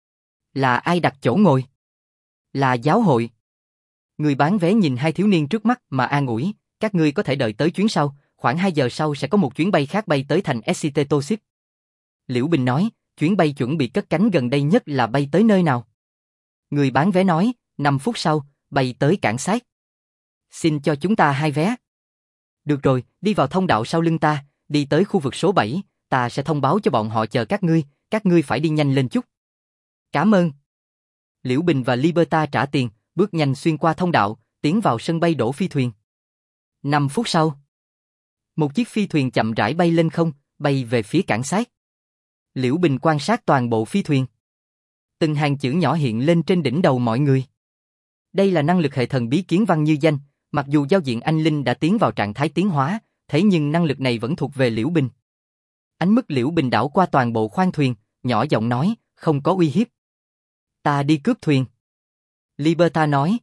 Là ai đặt chỗ ngồi? Là giáo hội. Người bán vé nhìn hai thiếu niên trước mắt mà an ủi, các ngươi có thể đợi tới chuyến sau, khoảng 2 giờ sau sẽ có một chuyến bay khác bay tới thành Excitatoship. Liễu Bình nói, chuyến bay chuẩn bị cất cánh gần đây nhất là bay tới nơi nào? Người bán vé nói, 5 phút sau, bay tới cảng sát. Xin cho chúng ta 2 vé. Được rồi, đi vào thông đạo sau lưng ta, đi tới khu vực số 7, ta sẽ thông báo cho bọn họ chờ các ngươi phải đi nhanh lên chút. Cảm ơn. Liễu Bình và Liberta trả tiền, bước nhanh xuyên qua thông đạo, tiến vào sân bay đổ phi thuyền. 5 phút sau, một chiếc phi thuyền chậm rãi bay lên không, bay về phía cảng sát. Liễu Bình quan sát toàn bộ phi thuyền. Từng hàng chữ nhỏ hiện lên trên đỉnh đầu mọi người. Đây là năng lực hệ thần bí kiến văn như danh, mặc dù giao diện anh linh đã tiến vào trạng thái tiến hóa, thế nhưng năng lực này vẫn thuộc về Liễu Bình. Ánh mắt Liễu Bình đảo qua toàn bộ khoang thuyền, nhỏ giọng nói, không có uy hiếp. Ta đi cướp thuyền. Liberta nói.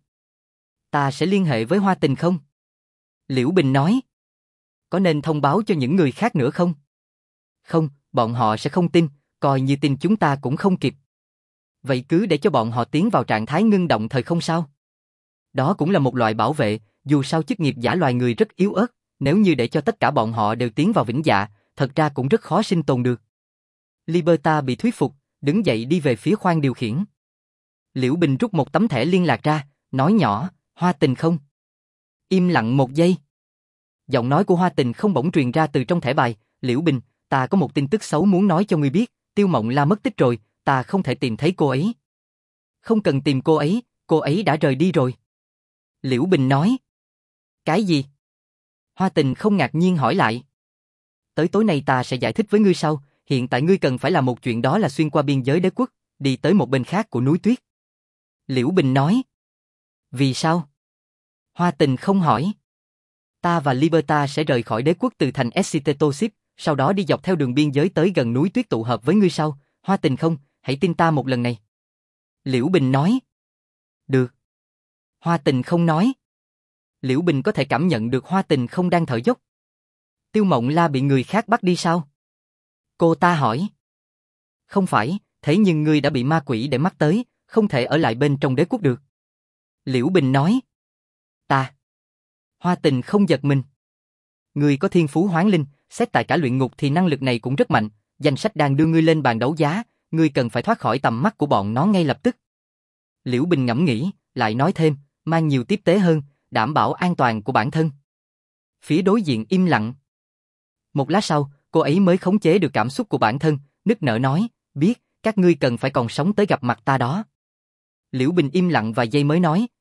Ta sẽ liên hệ với Hoa Tình không? Liễu Bình nói. Có nên thông báo cho những người khác nữa không? Không, bọn họ sẽ không tin, coi như tin chúng ta cũng không kịp. Vậy cứ để cho bọn họ tiến vào trạng thái ngưng động thời không sao? Đó cũng là một loại bảo vệ, dù sao chức nghiệp giả loài người rất yếu ớt, nếu như để cho tất cả bọn họ đều tiến vào vĩnh dạ, thật ra cũng rất khó sinh tồn được. Liberta bị thuyết phục, đứng dậy đi về phía khoang điều khiển. Liễu Bình rút một tấm thẻ liên lạc ra, nói nhỏ, Hoa Tình không? Im lặng một giây. Giọng nói của Hoa Tình không bỗng truyền ra từ trong thẻ bài, Liễu Bình, ta có một tin tức xấu muốn nói cho ngươi biết, Tiêu Mộng La mất tích rồi, ta không thể tìm thấy cô ấy. Không cần tìm cô ấy đã rời đi rồi. Liễu Bình nói. Cái gì? Hoa Tình không ngạc nhiên hỏi lại. Tới tối nay ta sẽ giải thích với ngươi sau, hiện tại ngươi cần phải làm một chuyện đó là xuyên qua biên giới đế quốc, đi tới một bên khác của núi tuyết. Liễu Bình nói. Vì sao? Hoa Tình không hỏi. Ta và Liberta sẽ rời khỏi đế quốc từ thành Excitatoship, sau đó đi dọc theo đường biên giới tới gần núi tuyết tụ hợp với ngươi sau. Hoa Tình không, hãy tin ta một lần này. Liễu Bình nói. Được. Hoa Tình không nói. Liễu Bình có thể cảm nhận được Hoa Tình không đang thở dốc. Tiêu Mộng La bị người khác bắt đi sao? Cô ta hỏi. Không phải, thế nhưng ngươi đã bị ma quỷ để mắt tới, không thể ở lại bên trong đế quốc được. Liễu Bình nói. Ta. Hoa Tình không giật mình. Ngươi có thiên phú hoán linh, xét tại cả luyện ngục thì năng lực này cũng rất mạnh, danh sách đang đưa ngươi lên bàn đấu giá, ngươi cần phải thoát khỏi tầm mắt của bọn nó ngay lập tức. Liễu Bình ngẫm nghĩ, lại nói thêm, mang nhiều tiếp tế hơn, đảm bảo an toàn của bản thân. Phía đối diện im lặng. Một lát sau, cô ấy mới khống chế được cảm xúc của bản thân, nức nở nói, biết, các ngươi cần phải còn sống tới gặp mặt ta đó. Liễu Bình im lặng vài giây mới nói,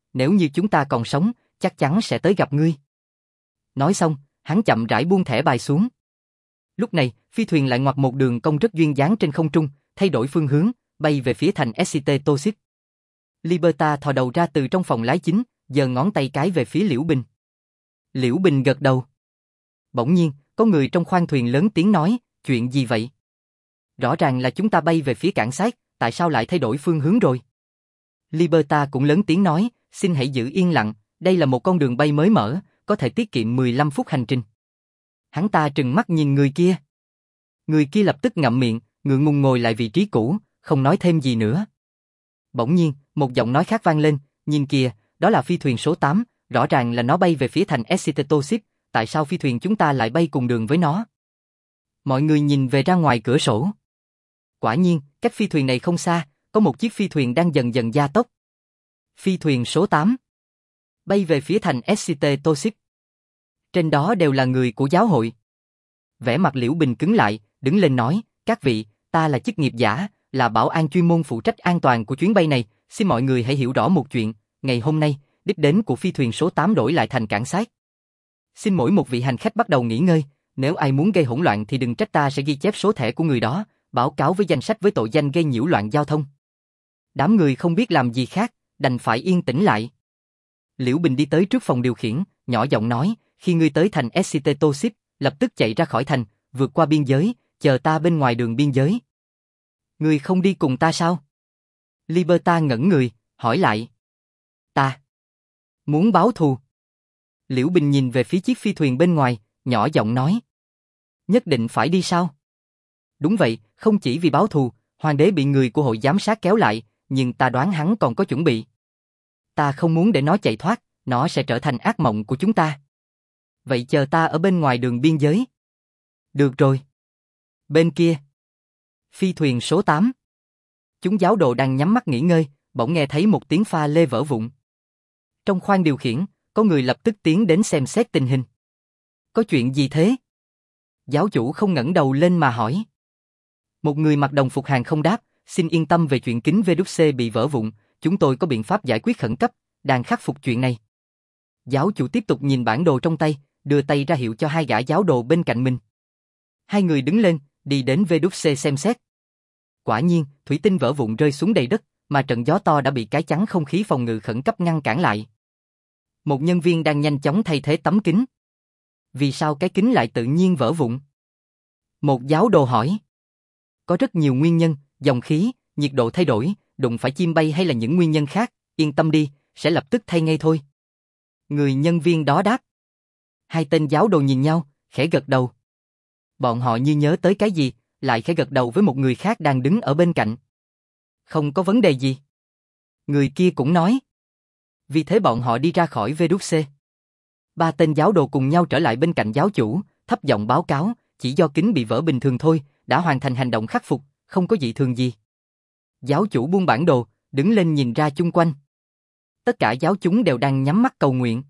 nếu như chúng ta còn sống, chắc chắn sẽ tới gặp ngươi. Nói xong, hắn chậm rãi buông thẻ bài xuống. Lúc này, phi thuyền lại ngoặt một đường cong rất duyên dáng trên không trung, thay đổi phương hướng, bay về phía thành SCT Toship. Liberta thò đầu ra từ trong phòng lái chính, giơ ngón tay cái về phía Liễu Bình. Liễu Bình gật đầu. Bỗng nhiên, có người trong khoang thuyền lớn tiếng nói, chuyện gì vậy? Rõ ràng là chúng ta bay về phía cảng sát, tại sao lại thay đổi phương hướng rồi? Liberta cũng lớn tiếng nói, xin hãy giữ yên lặng, đây là một con đường bay mới mở, có thể tiết kiệm 15 phút hành trình. Hắn ta trừng mắt nhìn người kia. Người kia lập tức ngậm miệng, ngượng ngùng ngồi lại vị trí cũ, không nói thêm gì nữa. Bỗng nhiên, một giọng nói khác vang lên, nhìn kìa, đó là phi thuyền số 8, rõ ràng là nó bay về phía thành SCT Toship, tại sao phi thuyền chúng ta lại bay cùng đường với nó? Mọi người nhìn về ra ngoài cửa sổ. Quả nhiên, cách phi thuyền này không xa, có một chiếc phi thuyền đang dần dần gia tốc. Phi thuyền số 8 bay về phía thành SCT Toship. Trên đó đều là người của giáo hội. Vẻ mặt Liễu Bình cứng lại, đứng lên nói, các vị, ta là chức nghiệp giả, là bảo an chuyên môn phụ trách an toàn của chuyến bay này, xin mọi người hãy hiểu rõ một chuyện, ngày hôm nay, đích đến của phi thuyền số 8 đổi lại thành cảng sát. Xin mỗi một vị hành khách bắt đầu nghỉ ngơi, nếu ai muốn gây hỗn loạn thì đừng trách ta sẽ ghi chép số thẻ của người đó, báo cáo với danh sách với tội danh gây nhiễu loạn giao thông. Đám người không biết làm gì khác, đành phải yên tĩnh lại. Liễu Bình đi tới trước phòng điều khiển, nhỏ giọng nói, khi ngươi tới thành SCT Toship, lập tức chạy ra khỏi thành, vượt qua biên giới, chờ ta bên ngoài đường biên giới. Ngươi không đi cùng ta sao? Liberta ngẩn người, hỏi lại. Ta muốn báo thù. Liễu Bình nhìn về phía chiếc phi thuyền bên ngoài, nhỏ giọng nói. Nhất định phải đi sao? Đúng vậy, không chỉ vì báo thù, hoàng đế bị người của hội giám sát kéo lại, nhưng ta đoán hắn còn có chuẩn bị. Ta không muốn để nó chạy thoát, nó sẽ trở thành ác mộng của chúng ta. Vậy chờ ta ở bên ngoài đường biên giới. Được rồi. Bên kia. Phi thuyền số 8. Chúng giáo đồ đang nhắm mắt nghỉ ngơi, bỗng nghe thấy một tiếng pha lê vỡ vụn. Trong khoang điều khiển, có người lập tức tiến đến xem xét tình hình. Có chuyện gì thế? Giáo chủ không ngẩng đầu lên mà hỏi. Một người mặc đồng phục hàng không đáp, xin yên tâm về chuyện kính VWC bị vỡ vụn, chúng tôi có biện pháp giải quyết khẩn cấp, đang khắc phục chuyện này. Giáo chủ tiếp tục nhìn bản đồ trong tay, đưa tay ra hiệu cho hai gã giáo đồ bên cạnh mình. Hai người đứng lên, đi đến VWC xem xét. Quả nhiên, thủy tinh vỡ vụn rơi xuống đầy đất, mà trận gió to đã bị cái chắn không khí phòng ngự khẩn cấp ngăn cản lại. Một nhân viên đang nhanh chóng thay thế tấm kính. Vì sao cái kính lại tự nhiên vỡ vụn? Một giáo đồ hỏi. Có rất nhiều nguyên nhân, dòng khí, nhiệt độ thay đổi, đụng phải chim bay hay là những nguyên nhân khác, yên tâm đi, sẽ lập tức thay ngay thôi. Người nhân viên đó đáp. Hai tên giáo đồ nhìn nhau, khẽ gật đầu. Bọn họ như nhớ tới cái gì, lại khẽ gật đầu với một người khác đang đứng ở bên cạnh. Không có vấn đề gì. Người kia cũng nói. Vì thế bọn họ đi ra khỏi VWC. Ba tên giáo đồ cùng nhau trở lại bên cạnh giáo chủ, thấp giọng báo cáo, chỉ do kính bị vỡ bình thường thôi, đã hoàn thành hành động khắc phục, không có dị thường gì. Giáo chủ buông bản đồ, đứng lên nhìn ra chung quanh. Tất cả giáo chúng đều đang nhắm mắt cầu nguyện.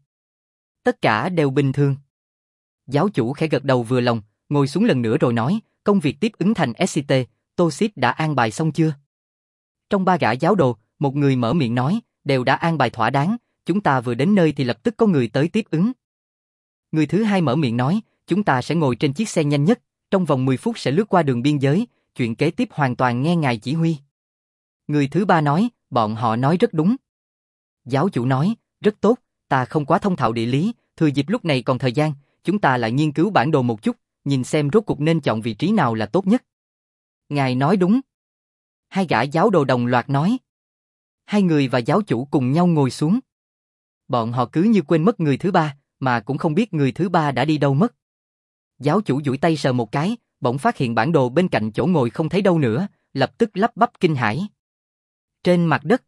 Tất cả đều bình thường. Giáo chủ khẽ gật đầu vừa lòng, ngồi xuống lần nữa rồi nói, công việc tiếp ứng thành SCT, Toship đã an bài xong chưa? Trong ba gã giáo đồ, một người mở miệng nói, đều đã an bài thỏa đáng, chúng ta vừa đến nơi thì lập tức có người tới tiếp ứng. Người thứ hai mở miệng nói, chúng ta sẽ ngồi trên chiếc xe nhanh nhất, trong vòng 10 phút sẽ lướt qua đường biên giới, chuyện kế tiếp hoàn toàn nghe ngài chỉ huy. Người thứ ba nói, bọn họ nói rất đúng. Giáo chủ nói, rất tốt, ta không quá thông thạo địa lý, thừa dịp lúc này còn thời gian, chúng ta lại nghiên cứu bản đồ một chút, nhìn xem rốt cuộc nên chọn vị trí nào là tốt nhất. Ngài nói đúng. Hai gã giáo đồ đồng loạt nói. Hai người và giáo chủ cùng nhau ngồi xuống. Bọn họ cứ như quên mất người thứ ba, mà cũng không biết người thứ ba đã đi đâu mất. Giáo chủ duỗi tay sờ một cái, bỗng phát hiện bản đồ bên cạnh chỗ ngồi không thấy đâu nữa, lập tức lắp bắp kinh hãi. Trên mặt đất.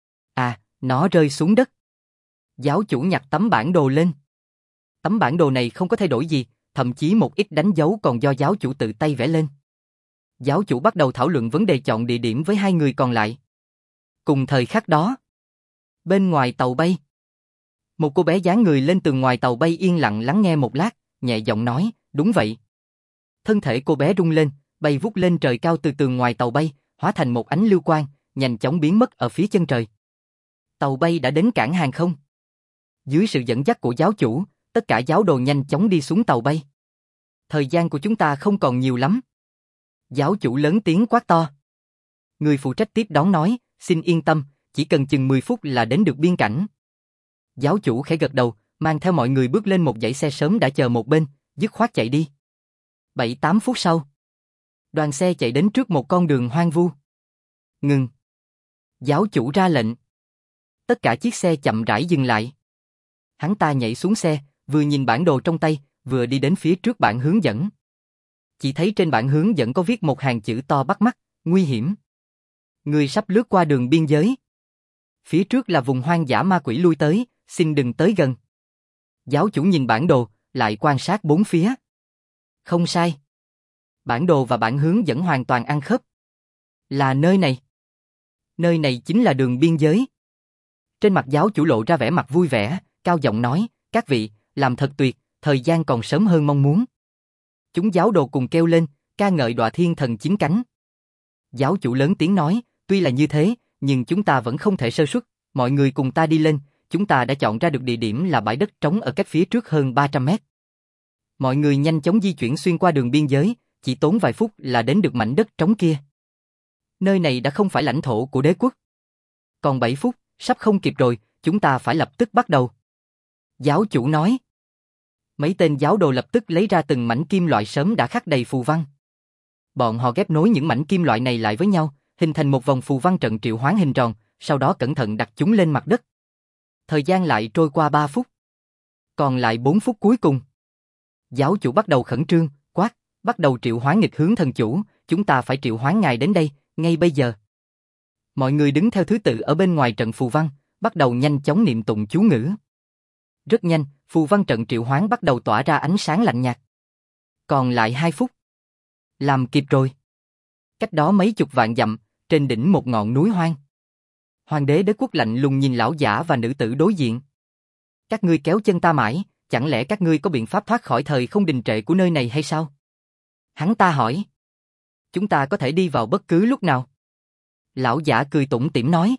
À, nó rơi xuống đất. Giáo chủ nhặt tấm bản đồ lên. Tấm bản đồ này không có thay đổi gì, thậm chí một ít đánh dấu còn do giáo chủ tự tay vẽ lên. Giáo chủ bắt đầu thảo luận vấn đề chọn địa điểm với hai người còn lại. Cùng thời khắc đó, bên ngoài tàu bay, một cô bé dáng người lên từ ngoài tàu bay yên lặng lắng nghe một lát, nhẹ giọng nói, đúng vậy. Thân thể cô bé rung lên, bay vút lên trời cao từ ngoài tàu bay, hóa thành một ánh lưu quang, nhanh chóng biến mất ở phía chân trời. Tàu bay đã đến cảng hàng không. Dưới sự dẫn dắt của giáo chủ, tất cả giáo đồ nhanh chóng đi xuống tàu bay. Thời gian của chúng ta không còn nhiều lắm. Giáo chủ lớn tiếng quát to. Người phụ trách tiếp đón nói, xin yên tâm, chỉ cần chừng 10 phút là đến được biên cảnh. Giáo chủ khẽ gật đầu, mang theo mọi người bước lên một dãy xe sớm đã chờ một bên, dứt khoát chạy đi. 7-8 phút sau, đoàn xe chạy đến trước một con đường hoang vu. Ngừng. Giáo chủ ra lệnh. Tất cả chiếc xe chậm rãi dừng lại. Hắn ta nhảy xuống xe, vừa nhìn bản đồ trong tay, vừa đi đến phía trước bảng hướng dẫn. Chỉ thấy trên bảng hướng dẫn có viết một hàng chữ to bắt mắt, nguy hiểm. Người sắp lướt qua đường biên giới. Phía trước là vùng hoang dã ma quỷ lui tới, xin đừng tới gần. Giáo chủ nhìn bản đồ, lại quan sát bốn phía. Không sai. Bản đồ và bản hướng dẫn hoàn toàn ăn khớp. Là nơi này. Nơi này chính là đường biên giới. Trên mặt giáo chủ lộ ra vẻ mặt vui vẻ, cao giọng nói, các vị, làm thật tuyệt, thời gian còn sớm hơn mong muốn. Chúng giáo đồ cùng kêu lên, ca ngợi Đọa Thiên Thần chín cánh. Giáo chủ lớn tiếng nói, tuy là như thế, nhưng chúng ta vẫn không thể sơ suất, mọi người cùng ta đi lên, chúng ta đã chọn ra được địa điểm là bãi đất trống ở cách phía trước hơn 300 mét. Mọi người nhanh chóng di chuyển xuyên qua đường biên giới, chỉ tốn vài phút là đến được mảnh đất trống kia. Nơi này đã không phải lãnh thổ của đế quốc. Còn 7 phút, sắp không kịp rồi, chúng ta phải lập tức bắt đầu. Giáo chủ nói. Mấy tên giáo đồ lập tức lấy ra từng mảnh kim loại sớm đã khắc đầy phù văn. Bọn họ ghép nối những mảnh kim loại này lại với nhau, hình thành một vòng phù văn trận triệu hoán hình tròn, sau đó cẩn thận đặt chúng lên mặt đất. Thời gian lại trôi qua 3 phút. Còn lại 4 phút cuối cùng. Giáo chủ bắt đầu khẩn trương, quát, bắt đầu triệu hoán nghịch hướng thần chủ, chúng ta phải triệu hoán ngài đến đây, ngay bây giờ. Mọi người đứng theo thứ tự ở bên ngoài trận phù văn, bắt đầu nhanh chóng niệm tụng chú ngữ. Rất nhanh, phù văn trận triệu hoán bắt đầu tỏa ra ánh sáng lạnh nhạt. Còn lại 2 phút. Làm kịp rồi. Cách đó mấy chục vạn dặm, trên đỉnh một ngọn núi hoang. Hoàng đế đế quốc lạnh lùng nhìn lão giả và nữ tử đối diện. Các ngươi kéo chân ta mãi, chẳng lẽ các ngươi có biện pháp thoát khỏi thời không đình trệ của nơi này hay sao? Hắn ta hỏi. Chúng ta có thể đi vào bất cứ lúc nào. Lão giả cười tủm tỉm nói.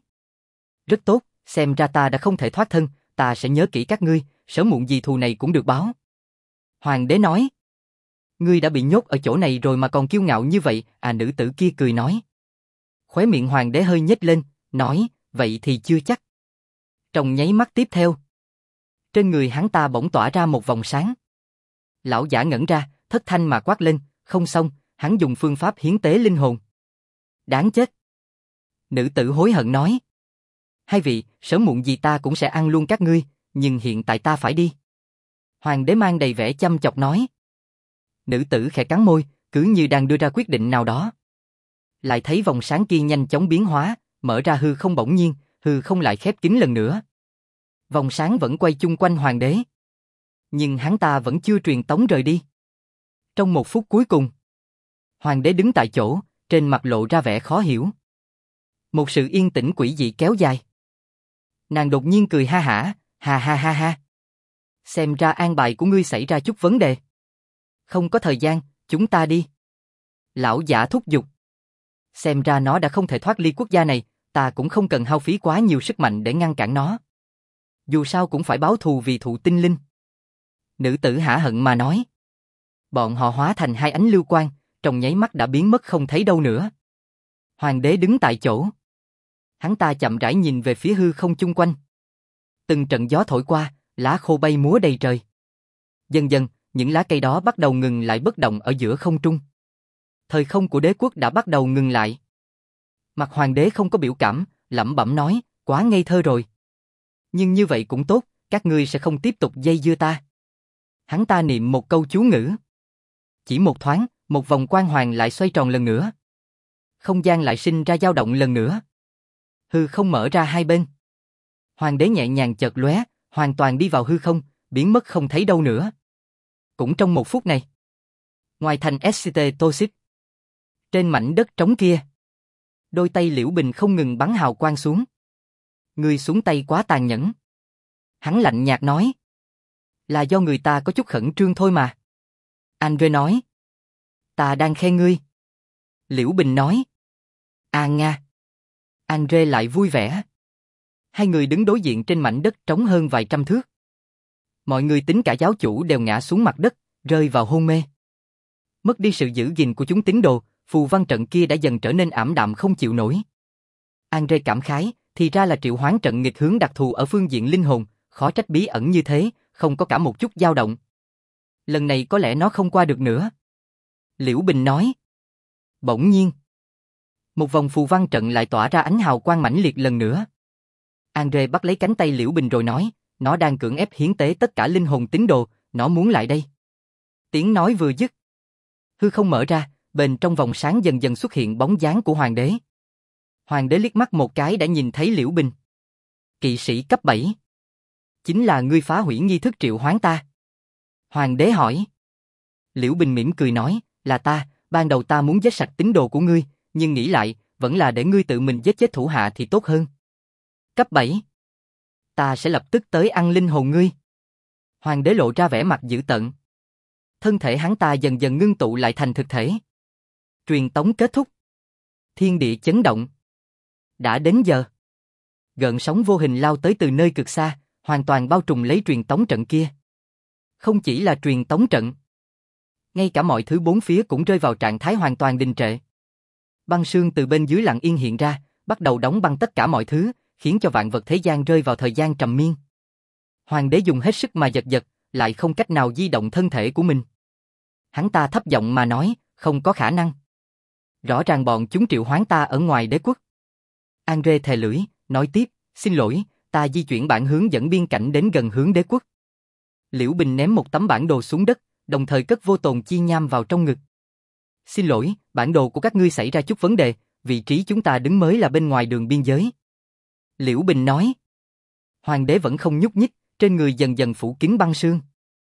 Rất tốt, xem ra ta đã không thể thoát thân, ta sẽ nhớ kỹ các ngươi, sớm muộn gì thù này cũng được báo. Hoàng đế nói. Ngươi đã bị nhốt ở chỗ này rồi mà còn kiêu ngạo như vậy, à, nữ tử kia cười nói. Khóe miệng hoàng đế hơi nhếch lên, nói, vậy thì chưa chắc. Trong nháy mắt tiếp theo, trên người hắn ta bỗng tỏa ra một vòng sáng. Lão giả ngẩn ra, thất thanh mà quát lên, không xong, hắn dùng phương pháp hiến tế linh hồn. Đáng chết. Nữ tử hối hận nói. Hai vị, sớm muộn gì ta cũng sẽ ăn luôn các ngươi, nhưng hiện tại ta phải đi. Hoàng đế mang đầy vẻ chăm chọc nói. Nữ tử khẽ cắn môi, cứ như đang đưa ra quyết định nào đó. Lại thấy vòng sáng kia nhanh chóng biến hóa, mở ra hư không bỗng nhiên, hư không lại khép kín lần nữa. Vòng sáng vẫn quay chung quanh hoàng đế. Nhưng hắn ta vẫn chưa truyền tống rời đi. Trong 1 phút cuối cùng, hoàng đế đứng tại chỗ, trên mặt lộ ra vẻ khó hiểu. Một sự yên tĩnh quỷ dị kéo dài. Nàng đột nhiên cười ha hả, ha ha ha ha. Xem ra an bài của ngươi xảy ra chút vấn đề. Không có thời gian, chúng ta đi. Lão giả thúc giục. Xem ra nó đã không thể thoát ly quốc gia này, ta cũng không cần hao phí quá nhiều sức mạnh để ngăn cản nó. Dù sao cũng phải báo thù vì thụ tinh linh. Nữ tử hả hận mà nói. Bọn họ hóa thành 2 ánh lưu quang, trong nháy mắt đã biến mất không thấy đâu nữa. Hoàng đế đứng tại chỗ. Hắn ta chậm rãi nhìn về phía hư không chung quanh. Từng trận gió thổi qua, lá khô bay múa đầy trời. Dần dần, những lá cây đó bắt đầu ngừng lại bất động ở giữa không trung. Thời không của đế quốc đã bắt đầu ngừng lại. Mặt hoàng đế không có biểu cảm, lẩm bẩm nói, quá ngây thơ rồi. Nhưng như vậy cũng tốt, các ngươi sẽ không tiếp tục dây dưa ta. Hắn ta niệm một câu chú ngữ. Chỉ một thoáng, một vòng quang hoàng lại xoay tròn lần nữa. Không gian lại sinh ra dao động lần nữa. Hư không mở ra hai bên. Hoàng đế nhẹ nhàng chợt lóe, hoàn toàn đi vào hư không, biến mất không thấy đâu nữa. Cũng trong 1 phút này, ngoài thành SCT Toship, trên mảnh đất trống kia, đôi tay Liễu Bình không ngừng bắn hào quang xuống. Ngươi xuống tay quá tàn nhẫn. Hắn lạnh nhạt nói. Là do người ta có chút khẩn trương thôi mà. Andre nói. Ta đang khen ngươi. Liễu Bình nói. À nga. Andre lại vui vẻ. Hai người đứng đối diện trên mảnh đất trống hơn vài trăm thước. Mọi người tính cả giáo chủ đều ngã xuống mặt đất, rơi vào hôn mê. Mất đi sự giữ gìn của chúng tín đồ, phù văn trận kia đã dần trở nên ảm đạm không chịu nổi. Andre cảm khái, thì ra là triệu hoán trận nghịch hướng đặc thù ở phương diện linh hồn, khó trách bí ẩn như thế, không có cả một chút dao động. Lần này có lẽ nó không qua được nữa. Liễu Bình nói. Bỗng nhiên, một vòng phù văn trận lại tỏa ra ánh hào quang mãnh liệt lần nữa. Andre bắt lấy cánh tay Liễu Bình rồi nói, nó đang cưỡng ép hiến tế tất cả linh hồn tín đồ, nó muốn lại đây. Tiếng nói vừa dứt, hư không mở ra, bên trong vòng sáng dần dần xuất hiện bóng dáng của hoàng đế. Hoàng đế liếc mắt một cái đã nhìn thấy Liễu Bình. Kỵ sĩ cấp 7. Chính là ngươi phá hủy nghi thức triệu hoán ta. Hoàng đế hỏi. Liễu Bình mỉm cười nói, là ta, ban đầu ta muốn giết sạch tín đồ của ngươi, nhưng nghĩ lại, vẫn là để ngươi tự mình giết chết thủ hạ thì tốt hơn. Cấp 7. Ta sẽ lập tức tới ăn linh hồn ngươi. Hoàng đế lộ ra vẻ mặt dữ tợn. Thân thể hắn ta dần dần ngưng tụ lại thành thực thể. Truyền tống kết thúc. Thiên địa chấn động. Đã đến giờ. Gợn sóng vô hình lao tới từ nơi cực xa, hoàn toàn bao trùm lấy truyền tống trận kia. Không chỉ là truyền tống trận, ngay cả mọi thứ bốn phía cũng rơi vào trạng thái hoàn toàn đình trệ. Băng sương từ bên dưới lặng yên hiện ra, bắt đầu đóng băng tất cả mọi thứ, khiến cho vạn vật thế gian rơi vào thời gian trầm miên. Hoàng đế dùng hết sức mà giật giật, lại không cách nào di động thân thể của mình. Hắn ta thấp giọng mà nói, không có khả năng. Rõ ràng bọn chúng triệu hoán ta ở ngoài đế quốc. Andre thè lưỡi, nói tiếp, xin lỗi, ta di chuyển bản hướng dẫn biên cảnh đến gần hướng đế quốc. Liễu Bình ném một tấm bản đồ xuống đất, đồng thời cất vô tồn chi nham vào trong ngực. Xin lỗi, bản đồ của các ngươi xảy ra chút vấn đề, vị trí chúng ta đứng mới là bên ngoài đường biên giới. Liễu Bình nói. Hoàng đế vẫn không nhúc nhích, trên người dần dần phủ kín băng sương.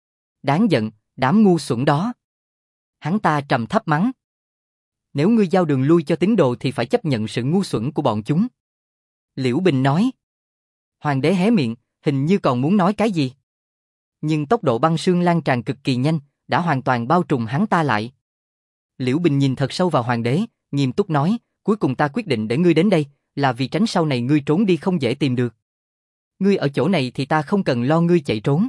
Đáng giận, đám ngu xuẩn đó. Hắn ta trầm thấp mắng. Nếu ngươi giao đường lui cho tín đồ thì phải chấp nhận sự ngu xuẩn của bọn chúng. Liễu Bình nói. Hoàng đế hé miệng, hình như còn muốn nói cái gì. Nhưng tốc độ băng sương lan tràn cực kỳ nhanh, đã hoàn toàn bao trùm hắn ta lại. Liễu Bình nhìn thật sâu vào hoàng đế, nghiêm túc nói, cuối cùng ta quyết định để ngươi đến đây, là vì tránh sau này ngươi trốn đi không dễ tìm được. Ngươi ở chỗ này thì ta không cần lo ngươi chạy trốn.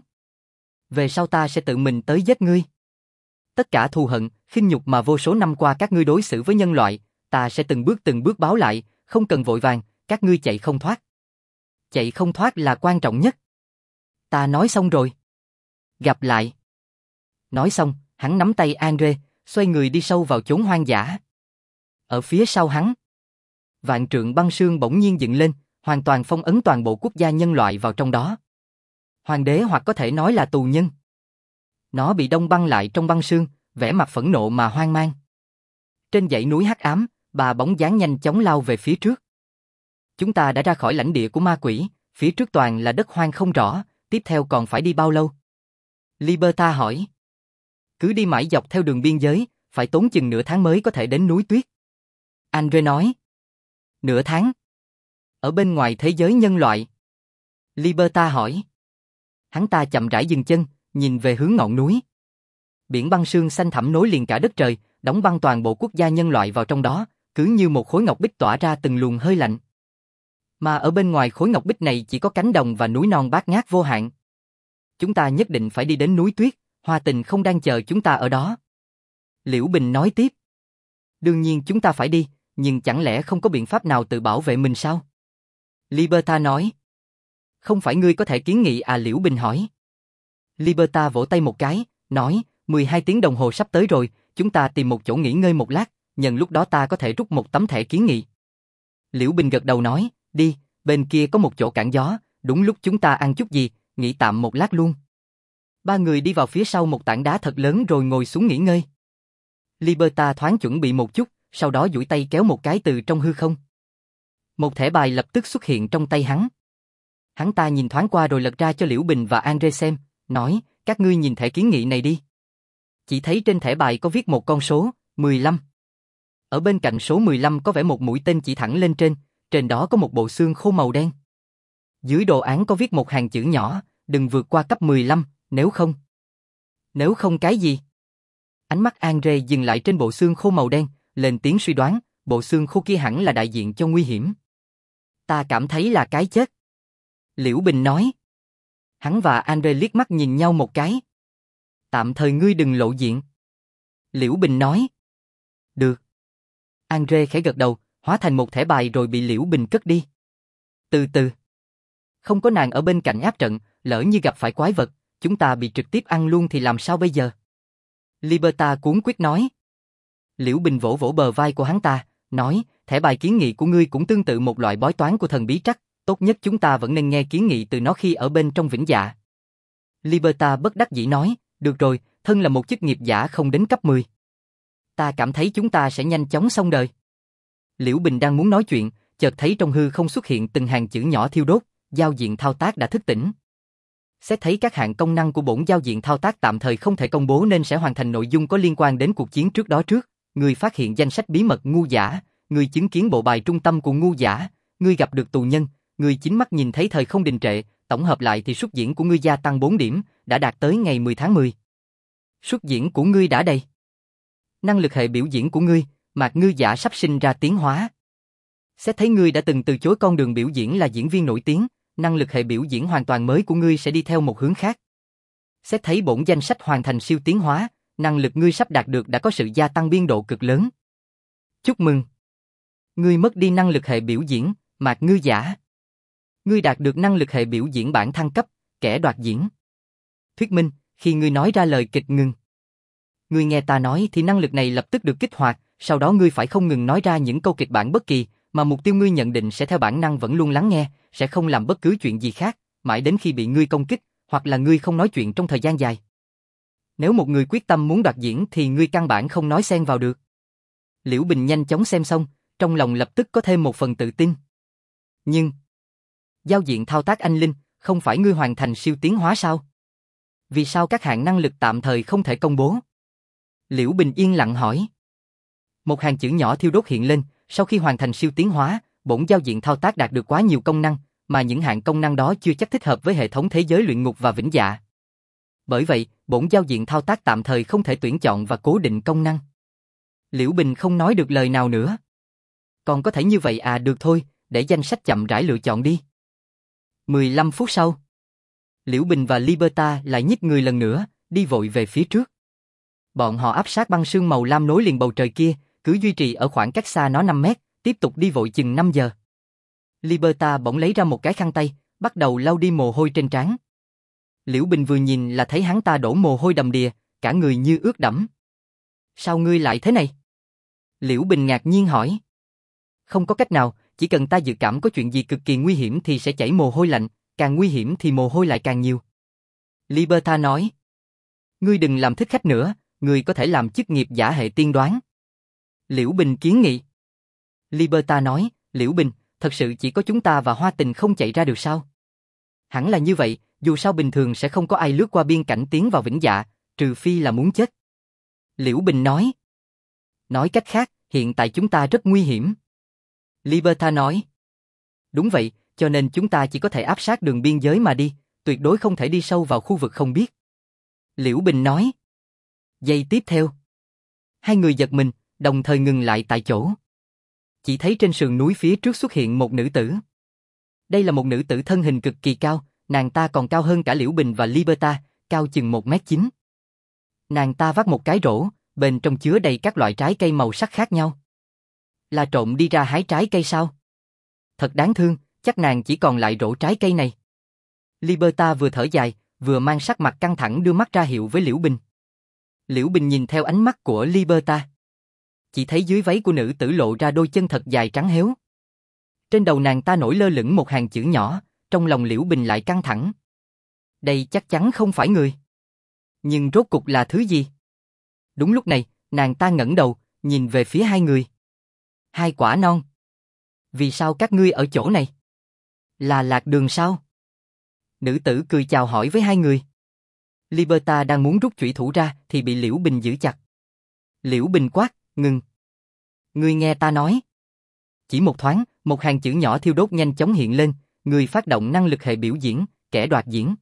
Về sau ta sẽ tự mình tới giết ngươi. Tất cả thù hận, khinh nhục mà vô số năm qua các ngươi đối xử với nhân loại, ta sẽ từng bước báo lại, không cần vội vàng, các ngươi chạy không thoát. Chạy không thoát là quan trọng nhất. Ta nói xong rồi. Gặp lại. Nói xong, hắn nắm tay Andre, xoay người đi sâu vào chốn hoang dã. Ở phía sau hắn, vạn trượng băng sương bỗng nhiên dựng lên, hoàn toàn phong ấn toàn bộ quốc gia nhân loại vào trong đó. Hoàng đế hoặc có thể nói là tù nhân. Nó bị đông băng lại trong băng sương, vẻ mặt phẫn nộ mà hoang mang. Trên dãy núi hắc ám, bà bóng dáng nhanh chóng lao về phía trước. Chúng ta đã ra khỏi lãnh địa của ma quỷ, phía trước toàn là đất hoang không rõ, tiếp theo còn phải đi bao lâu? Liberta hỏi. Cứ đi mãi dọc theo đường biên giới, phải tốn chừng nửa tháng mới có thể đến núi tuyết. Andre nói. Nửa tháng? Ở bên ngoài thế giới nhân loại? Liberta hỏi. Hắn ta chậm rãi dừng chân, nhìn về hướng ngọn núi. Biển băng sương xanh thẳm nối liền cả đất trời, đóng băng toàn bộ quốc gia nhân loại vào trong đó, cứ như một khối ngọc bích tỏa ra từng luồng hơi lạnh. Mà ở bên ngoài khối ngọc bích này chỉ có cánh đồng và núi non bát ngát vô hạn. Chúng ta nhất định phải đi đến núi tuyết, Hoa Tình không đang chờ chúng ta ở đó. Liễu Bình nói tiếp. Đương nhiên chúng ta phải đi, nhưng chẳng lẽ không có biện pháp nào tự bảo vệ mình sao? Liberta nói. Không phải ngươi có thể kiến nghị à? Liễu Bình hỏi. Liberta vỗ tay một cái, nói, 12 tiếng đồng hồ sắp tới rồi, chúng ta tìm một chỗ nghỉ ngơi một lát, nhân lúc đó ta có thể rút một tấm thẻ kiến nghị. Liễu Bình gật đầu nói, đi, bên kia có một chỗ cản gió, đúng lúc chúng ta ăn chút gì, nghỉ tạm một lát luôn. Ba người đi vào phía sau một tảng đá thật lớn rồi ngồi xuống nghỉ ngơi. Liberta thoáng chuẩn bị một chút, sau đó duỗi tay kéo một cái từ trong hư không. Một thẻ bài lập tức xuất hiện trong tay hắn. Hắn ta nhìn thoáng qua rồi lật ra cho Liễu Bình và Andre xem, nói, các ngươi nhìn thẻ kiến nghị này đi. Chỉ thấy trên thẻ bài có viết một con số, 15. Ở bên cạnh số 15 có vẽ một mũi tên chỉ thẳng lên trên đó có một bộ xương khô màu đen. Dưới đồ án có viết một hàng chữ nhỏ, đừng vượt qua cấp 15, nếu không. Nếu không cái gì? Ánh mắt Andre dừng lại trên bộ xương khô màu đen, lên tiếng suy đoán, bộ xương khô kia hẳn là đại diện cho nguy hiểm. Ta cảm thấy là cái chết. Liễu Bình nói. Hắn và Andre liếc mắt nhìn nhau một cái. Tạm thời ngươi đừng lộ diện. Liễu Bình nói. Được. Andre khẽ gật đầu, hóa thành một thẻ bài rồi bị Liễu Bình cất đi. Từ từ. Không có nàng ở bên cạnh áp trận, lỡ như gặp phải quái vật, chúng ta bị trực tiếp ăn luôn thì làm sao bây giờ? Liberta cuống quyết nói. Liễu Bình vỗ vỗ bờ vai của hắn ta, nói, thẻ bài kiến nghị của ngươi cũng tương tự một loại bói toán của thần bí trắc, tốt nhất chúng ta vẫn nên nghe kiến nghị từ nó khi ở bên trong vĩnh dạ. Liberta bất đắc dĩ nói, được rồi, thân là một chức nghiệp giả không đến cấp 10. Ta cảm thấy chúng ta sẽ nhanh chóng xong đời. Liễu Bình đang muốn nói chuyện, chợt thấy trong hư không xuất hiện từng hàng chữ nhỏ thiêu đốt, giao diện thao tác đã thức tỉnh. Xét thấy các hạng công năng của bổn giao diện thao tác tạm thời không thể công bố nên sẽ hoàn thành nội dung có liên quan đến cuộc chiến trước đó trước. Người phát hiện danh sách bí mật ngu giả, người chứng kiến bộ bài trung tâm của ngu giả, người gặp được tù nhân, người chính mắt nhìn thấy thời không đình trệ, tổng hợp lại thì xuất diễn của ngươi gia tăng 4 điểm, đã đạt tới ngày 10 tháng 10. Xuất diễn của ngươi đã đầy. Năng lực hệ biểu diễn của ngươi, Mạc Ngư Giả sắp sinh ra tiến hóa. Xét thấy ngươi đã từng từ chối con đường biểu diễn là diễn viên nổi tiếng, năng lực hệ biểu diễn hoàn toàn mới của ngươi sẽ đi theo một hướng khác. Xét thấy bổn danh sách hoàn thành siêu tiến hóa, năng lực ngươi sắp đạt được đã có sự gia tăng biên độ cực lớn. Chúc mừng! Ngươi mất đi năng lực hệ biểu diễn, Mạc Ngư Giả. Ngươi đạt được năng lực hệ biểu diễn bản thăng cấp, kẻ đoạt diễn. Thuyết minh, khi ngươi nói ra lời kịch ngừng. Ngươi nghe ta nói thì năng lực này lập tức được kích hoạt, sau đó ngươi phải không ngừng nói ra những câu kịch bản bất kỳ, mà mục tiêu ngươi nhận định sẽ theo bản năng vẫn luôn lắng nghe, sẽ không làm bất cứ chuyện gì khác, mãi đến khi bị ngươi công kích, hoặc là ngươi không nói chuyện trong thời gian dài. Nếu một người quyết tâm muốn đoạt diễn thì ngươi căn bản không nói xen vào được. Liễu Bình nhanh chóng xem xong, trong lòng lập tức có thêm một phần tự tin. Nhưng, giao diện thao tác anh Linh, không phải ngươi hoàn thành siêu tiến hóa sao? Vì sao các hạng năng lực tạm thời không thể công bố? Liễu Bình yên lặng hỏi. Một hàng chữ nhỏ thiêu đốt hiện lên, sau khi hoàn thành siêu tiến hóa, bổn giao diện thao tác đạt được quá nhiều công năng, mà những hạng công năng đó chưa chắc thích hợp với hệ thống thế giới luyện ngục và vĩnh dạ. Bởi vậy, bổn giao diện thao tác tạm thời không thể tuyển chọn và cố định công năng. Liễu Bình không nói được lời nào nữa. Còn có thể như vậy à, được thôi, để danh sách chậm rãi lựa chọn đi. 15 phút sau, Liễu Bình và Liberta lại nhích người lần nữa, đi vội về phía trước. Bọn họ áp sát băng sương màu lam nối liền bầu trời kia, cứ duy trì ở khoảng cách xa nó 5 mét, tiếp tục đi vội chừng 5 giờ. Liberta bỗng lấy ra một cái khăn tay, bắt đầu lau đi mồ hôi trên trán. Liễu Bình vừa nhìn là thấy hắn ta đổ mồ hôi đầm đìa, cả người như ướt đẫm. Sao ngươi lại thế này? Liễu Bình ngạc nhiên hỏi. Không có cách nào, chỉ cần ta dự cảm có chuyện gì cực kỳ nguy hiểm thì sẽ chảy mồ hôi lạnh, càng nguy hiểm thì mồ hôi lại càng nhiều. Liberta nói. Ngươi đừng làm thích khách nữa, ngươi có thể làm chức nghiệp giả hệ tiên đoán. Liễu Bình kiến nghị. Liberta nói, Liễu Bình, thật sự chỉ có chúng ta và Hoa Tình không chạy ra được sao? Hẳn là như vậy, dù sao bình thường sẽ không có ai lướt qua biên cảnh tiến vào vĩnh dạ, trừ phi là muốn chết. Liễu Bình nói. Nói cách khác, hiện tại chúng ta rất nguy hiểm. Liberta nói. Đúng vậy, cho nên chúng ta chỉ có thể áp sát đường biên giới mà đi, tuyệt đối không thể đi sâu vào khu vực không biết. Liễu Bình nói. Giây tiếp theo, hai người giật mình, đồng thời ngừng lại tại chỗ. Chỉ thấy trên sườn núi phía trước xuất hiện một nữ tử. Đây là một nữ tử thân hình cực kỳ cao, nàng ta còn cao hơn cả Liễu Bình và Liberta, cao chừng 1m9. Nàng ta vác một cái rổ, bên trong chứa đầy các loại trái cây màu sắc khác nhau. Là trộm đi ra hái trái cây sao? Thật đáng thương, chắc nàng chỉ còn lại rổ trái cây này. Liberta vừa thở dài, vừa mang sắc mặt căng thẳng đưa mắt ra hiệu với Liễu Bình. Liễu Bình nhìn theo ánh mắt của Liberta. Chỉ thấy dưới váy của nữ tử lộ ra đôi chân thật dài trắng héo. Trên đầu nàng ta nổi lơ lửng một hàng chữ nhỏ, trong lòng Liễu Bình lại căng thẳng. Đây chắc chắn không phải người. Nhưng rốt cục là thứ gì? Đúng lúc này, nàng ta ngẩng đầu, nhìn về phía hai người. Hai quả non. Vì sao các ngươi ở chỗ này? Là lạc đường sao? Nữ tử cười chào hỏi với hai người. Liberta đang muốn rút chủy thủ ra thì bị Liễu Bình giữ chặt. Liễu Bình quát, ngừng. Ngươi nghe ta nói. Chỉ một thoáng, một hàng chữ nhỏ thiêu đốt nhanh chóng hiện lên, ngươi phát động năng lực hệ biểu diễn, kẻ đoạt diễn.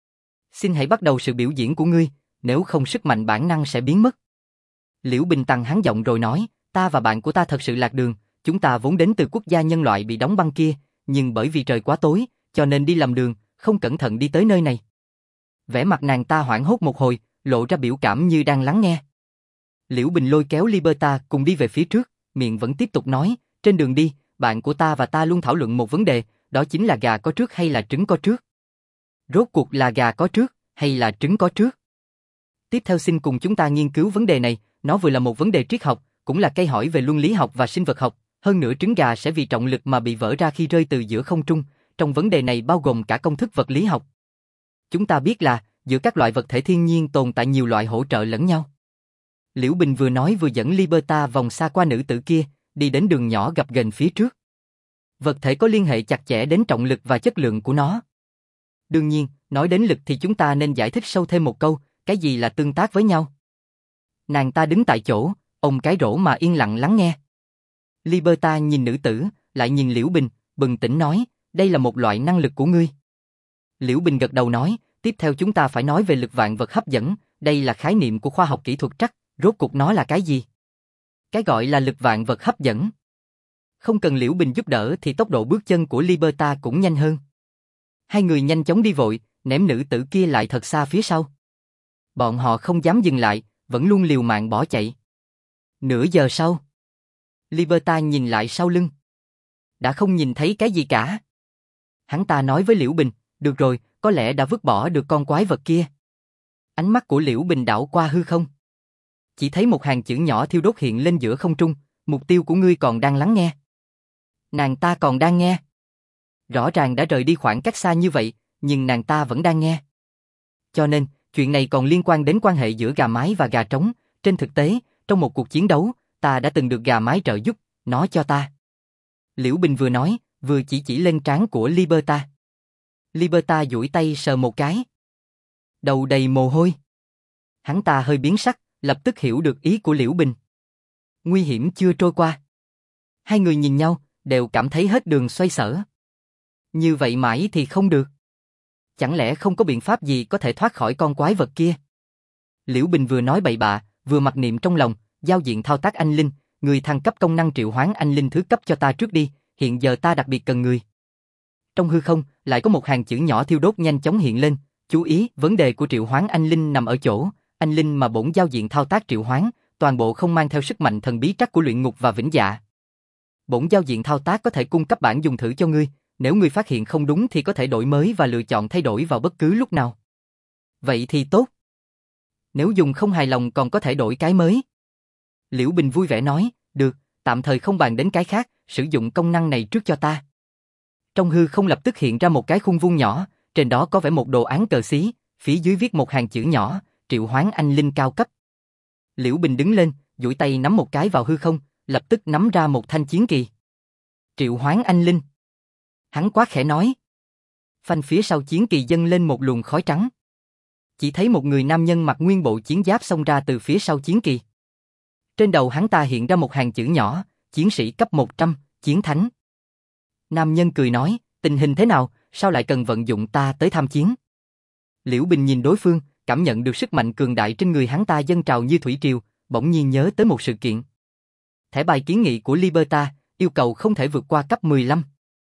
Xin hãy bắt đầu sự biểu diễn của ngươi, nếu không sức mạnh bản năng sẽ biến mất. Liễu Bình tăng hắn giọng rồi nói, ta và bạn của ta thật sự lạc đường, chúng ta vốn đến từ quốc gia nhân loại bị đóng băng kia, nhưng bởi vì trời quá tối, cho nên đi lầm đường, không cẩn thận đi tới nơi này. Vẻ mặt nàng ta hoảng hốt một hồi, lộ ra biểu cảm như đang lắng nghe. Liễu Bình lôi kéo Liberta cùng đi về phía trước, miệng vẫn tiếp tục nói, trên đường đi, bạn của ta và ta luôn thảo luận một vấn đề, đó chính là gà có trước hay là trứng có trước. Rốt cuộc là gà có trước, hay là trứng có trước? Tiếp theo xin cùng chúng ta nghiên cứu vấn đề này, nó vừa là một vấn đề triết học, cũng là cây hỏi về luân lý học và sinh vật học, hơn nữa trứng gà sẽ vì trọng lực mà bị vỡ ra khi rơi từ giữa không trung, trong vấn đề này bao gồm cả công thức vật lý học. Chúng ta biết là, giữa các loại vật thể thiên nhiên tồn tại nhiều loại hỗ trợ lẫn nhau. Liễu Bình vừa nói vừa dẫn Liberta vòng xa qua nữ tử kia, đi đến đường nhỏ gập ghềnh phía trước. Vật thể có liên hệ chặt chẽ đến trọng lực và chất lượng của nó. Đương nhiên, nói đến lực thì chúng ta nên giải thích sâu thêm một câu, cái gì là tương tác với nhau? Nàng ta đứng tại chỗ, ôm cái rổ mà yên lặng lắng nghe. Liberta nhìn nữ tử, lại nhìn Liễu Bình, bừng tỉnh nói, đây là một loại năng lực của ngươi. Liễu Bình gật đầu nói, tiếp theo chúng ta phải nói về lực vạn vật hấp dẫn, đây là khái niệm của khoa học kỹ thuật trắc, rốt cuộc nó là cái gì? Cái gọi là lực vạn vật hấp dẫn. Không cần Liễu Bình giúp đỡ thì tốc độ bước chân của Liberta cũng nhanh hơn. Hai người nhanh chóng đi vội, ném nữ tử kia lại thật xa phía sau. Bọn họ không dám dừng lại, vẫn luôn liều mạng bỏ chạy. Nửa giờ sau, Liberta nhìn lại sau lưng. Đã không nhìn thấy cái gì cả. Hắn ta nói với Liễu Bình, được rồi, có lẽ đã vứt bỏ được con quái vật kia. Ánh mắt của Liễu Bình đảo qua hư không. Chỉ thấy một hàng chữ nhỏ thiêu đốt hiện lên giữa không trung, mục tiêu của ngươi còn đang lắng nghe. Nàng ta còn đang nghe. Rõ ràng đã rời đi khoảng cách xa như vậy, nhưng nàng ta vẫn đang nghe. Cho nên, chuyện này còn liên quan đến quan hệ giữa gà mái và gà trống. Trên thực tế, trong một cuộc chiến đấu, ta đã từng được gà mái trợ giúp, nó cho ta. Liễu Bình vừa nói, vừa chỉ lên trán của Liberta. Liberta duỗi tay sờ một cái. Đầu đầy mồ hôi. Hắn ta hơi biến sắc, lập tức hiểu được ý của Liễu Bình. Nguy hiểm chưa trôi qua. Hai người nhìn nhau, đều cảm thấy hết đường xoay sở. Như vậy mãi thì không được. Chẳng lẽ không có biện pháp gì có thể thoát khỏi con quái vật kia? Liễu Bình vừa nói bậy bạ, vừa mặc niệm trong lòng, giao diện thao tác anh linh, người thăng cấp công năng triệu hoán anh linh thứ cấp cho ta trước đi, hiện giờ ta đặc biệt cần người. Trong hư không, lại có một hàng chữ nhỏ thiêu đốt nhanh chóng hiện lên, chú ý, vấn đề của triệu hoán anh linh nằm ở chỗ, anh linh mà bổn giao diện thao tác triệu hoán, toàn bộ không mang theo sức mạnh thần bí trắc của luyện ngục và vĩnh dạ. Bổn giao diện thao tác có thể cung cấp bản dùng thử cho ngươi, nếu ngươi phát hiện không đúng thì có thể đổi mới và lựa chọn thay đổi vào bất cứ lúc nào. Vậy thì tốt. Nếu dùng không hài lòng còn có thể đổi cái mới. Liễu Bình vui vẻ nói, được, tạm thời không bàn đến cái khác, sử dụng công năng này trước cho ta. Trong hư không lập tức hiện ra một cái khung vuông nhỏ, trên đó có vẽ một đồ án cờ xí, phía dưới viết một hàng chữ nhỏ, triệu hoán anh linh cao cấp. Liễu Bình đứng lên, duỗi tay nắm một cái vào hư không, lập tức nắm ra một thanh chiến kỳ. Triệu hoán anh linh. Hắn quá khẽ nói. Phanh phía sau chiến kỳ dâng lên một luồng khói trắng. Chỉ thấy một người nam nhân mặc nguyên bộ chiến giáp xông ra từ phía sau chiến kỳ. Trên đầu hắn ta hiện ra một hàng chữ nhỏ, chiến sĩ cấp 100, chiến thánh. Nam nhân cười nói, tình hình thế nào, sao lại cần vận dụng ta tới tham chiến? Liễu Bình nhìn đối phương, cảm nhận được sức mạnh cường đại trên người hắn ta dâng trào như thủy triều, bỗng nhiên nhớ tới một sự kiện. Thẻ bài kiến nghị của Liberta, yêu cầu không thể vượt qua cấp 15.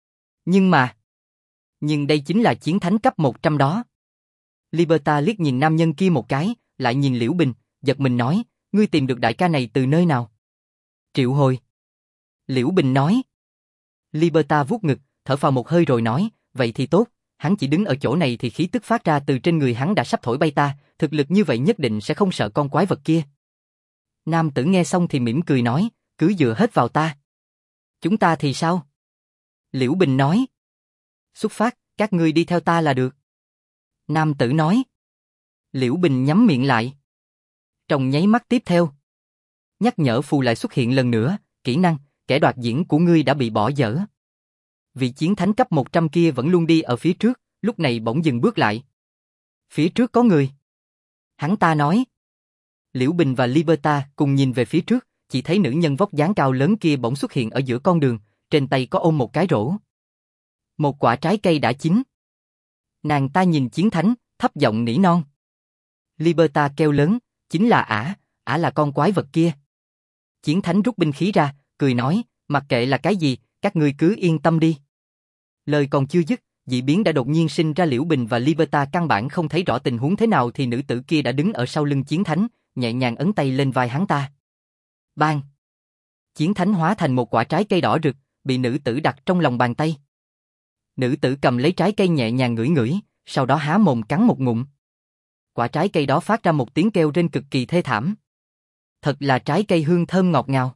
Nhưng đây chính là chiến thánh cấp 100 đó. Liberta liếc nhìn nam nhân kia một cái, lại nhìn Liễu Bình, giật mình nói, ngươi tìm được đại ca này từ nơi nào? Triệu hồi. Liễu Bình nói. Liberta vuốt ngực, thở phào một hơi rồi nói, vậy thì tốt, hắn chỉ đứng ở chỗ này thì khí tức phát ra từ trên người hắn đã sắp thổi bay ta, thực lực như vậy nhất định sẽ không sợ con quái vật kia. Nam tử nghe xong thì mỉm cười nói, cứ dựa hết vào ta. Chúng ta thì sao? Liễu Bình nói. Xuất phát, các ngươi đi theo ta là được. Nam tử nói. Liễu Bình nhắm miệng lại. Trong nháy mắt tiếp theo, nhắc nhở phù lại xuất hiện lần nữa, kỹ năng, kẻ đoạt diễn của ngươi đã bị bỏ dở. Vị chiến thánh cấp 100 kia vẫn luôn đi ở phía trước, lúc này bỗng dừng bước lại. Phía trước có người. Hắn ta nói. Liễu Bình và Liberta cùng nhìn về phía trước, chỉ thấy nữ nhân vóc dáng cao lớn kia bỗng xuất hiện ở giữa con đường, trên tay có ôm một cái rổ. Một quả trái cây đã chín. Nàng ta nhìn chiến thánh, thấp giọng nỉ non. Liberta kêu lớn, chính là ả là con quái vật kia. Chiến thánh rút binh khí ra, cười nói, mặc kệ là cái gì, các ngươi cứ yên tâm đi. Lời còn chưa dứt, Dị biến đã đột nhiên sinh ra, Liễu Bình và Liberta căn bản không thấy rõ tình huống thế nào thì nữ tử kia đã đứng ở sau lưng Chiến Thánh, nhẹ nhàng ấn tay lên vai hắn ta. Bang! Chiến Thánh hóa thành một quả trái cây đỏ rực, bị nữ tử đặt trong lòng bàn tay. Nữ tử cầm lấy trái cây nhẹ nhàng ngửi ngửi, sau đó há mồm cắn một ngụm. Quả trái cây đó phát ra một tiếng kêu rên cực kỳ thê thảm. Thật là trái cây hương thơm ngọt ngào.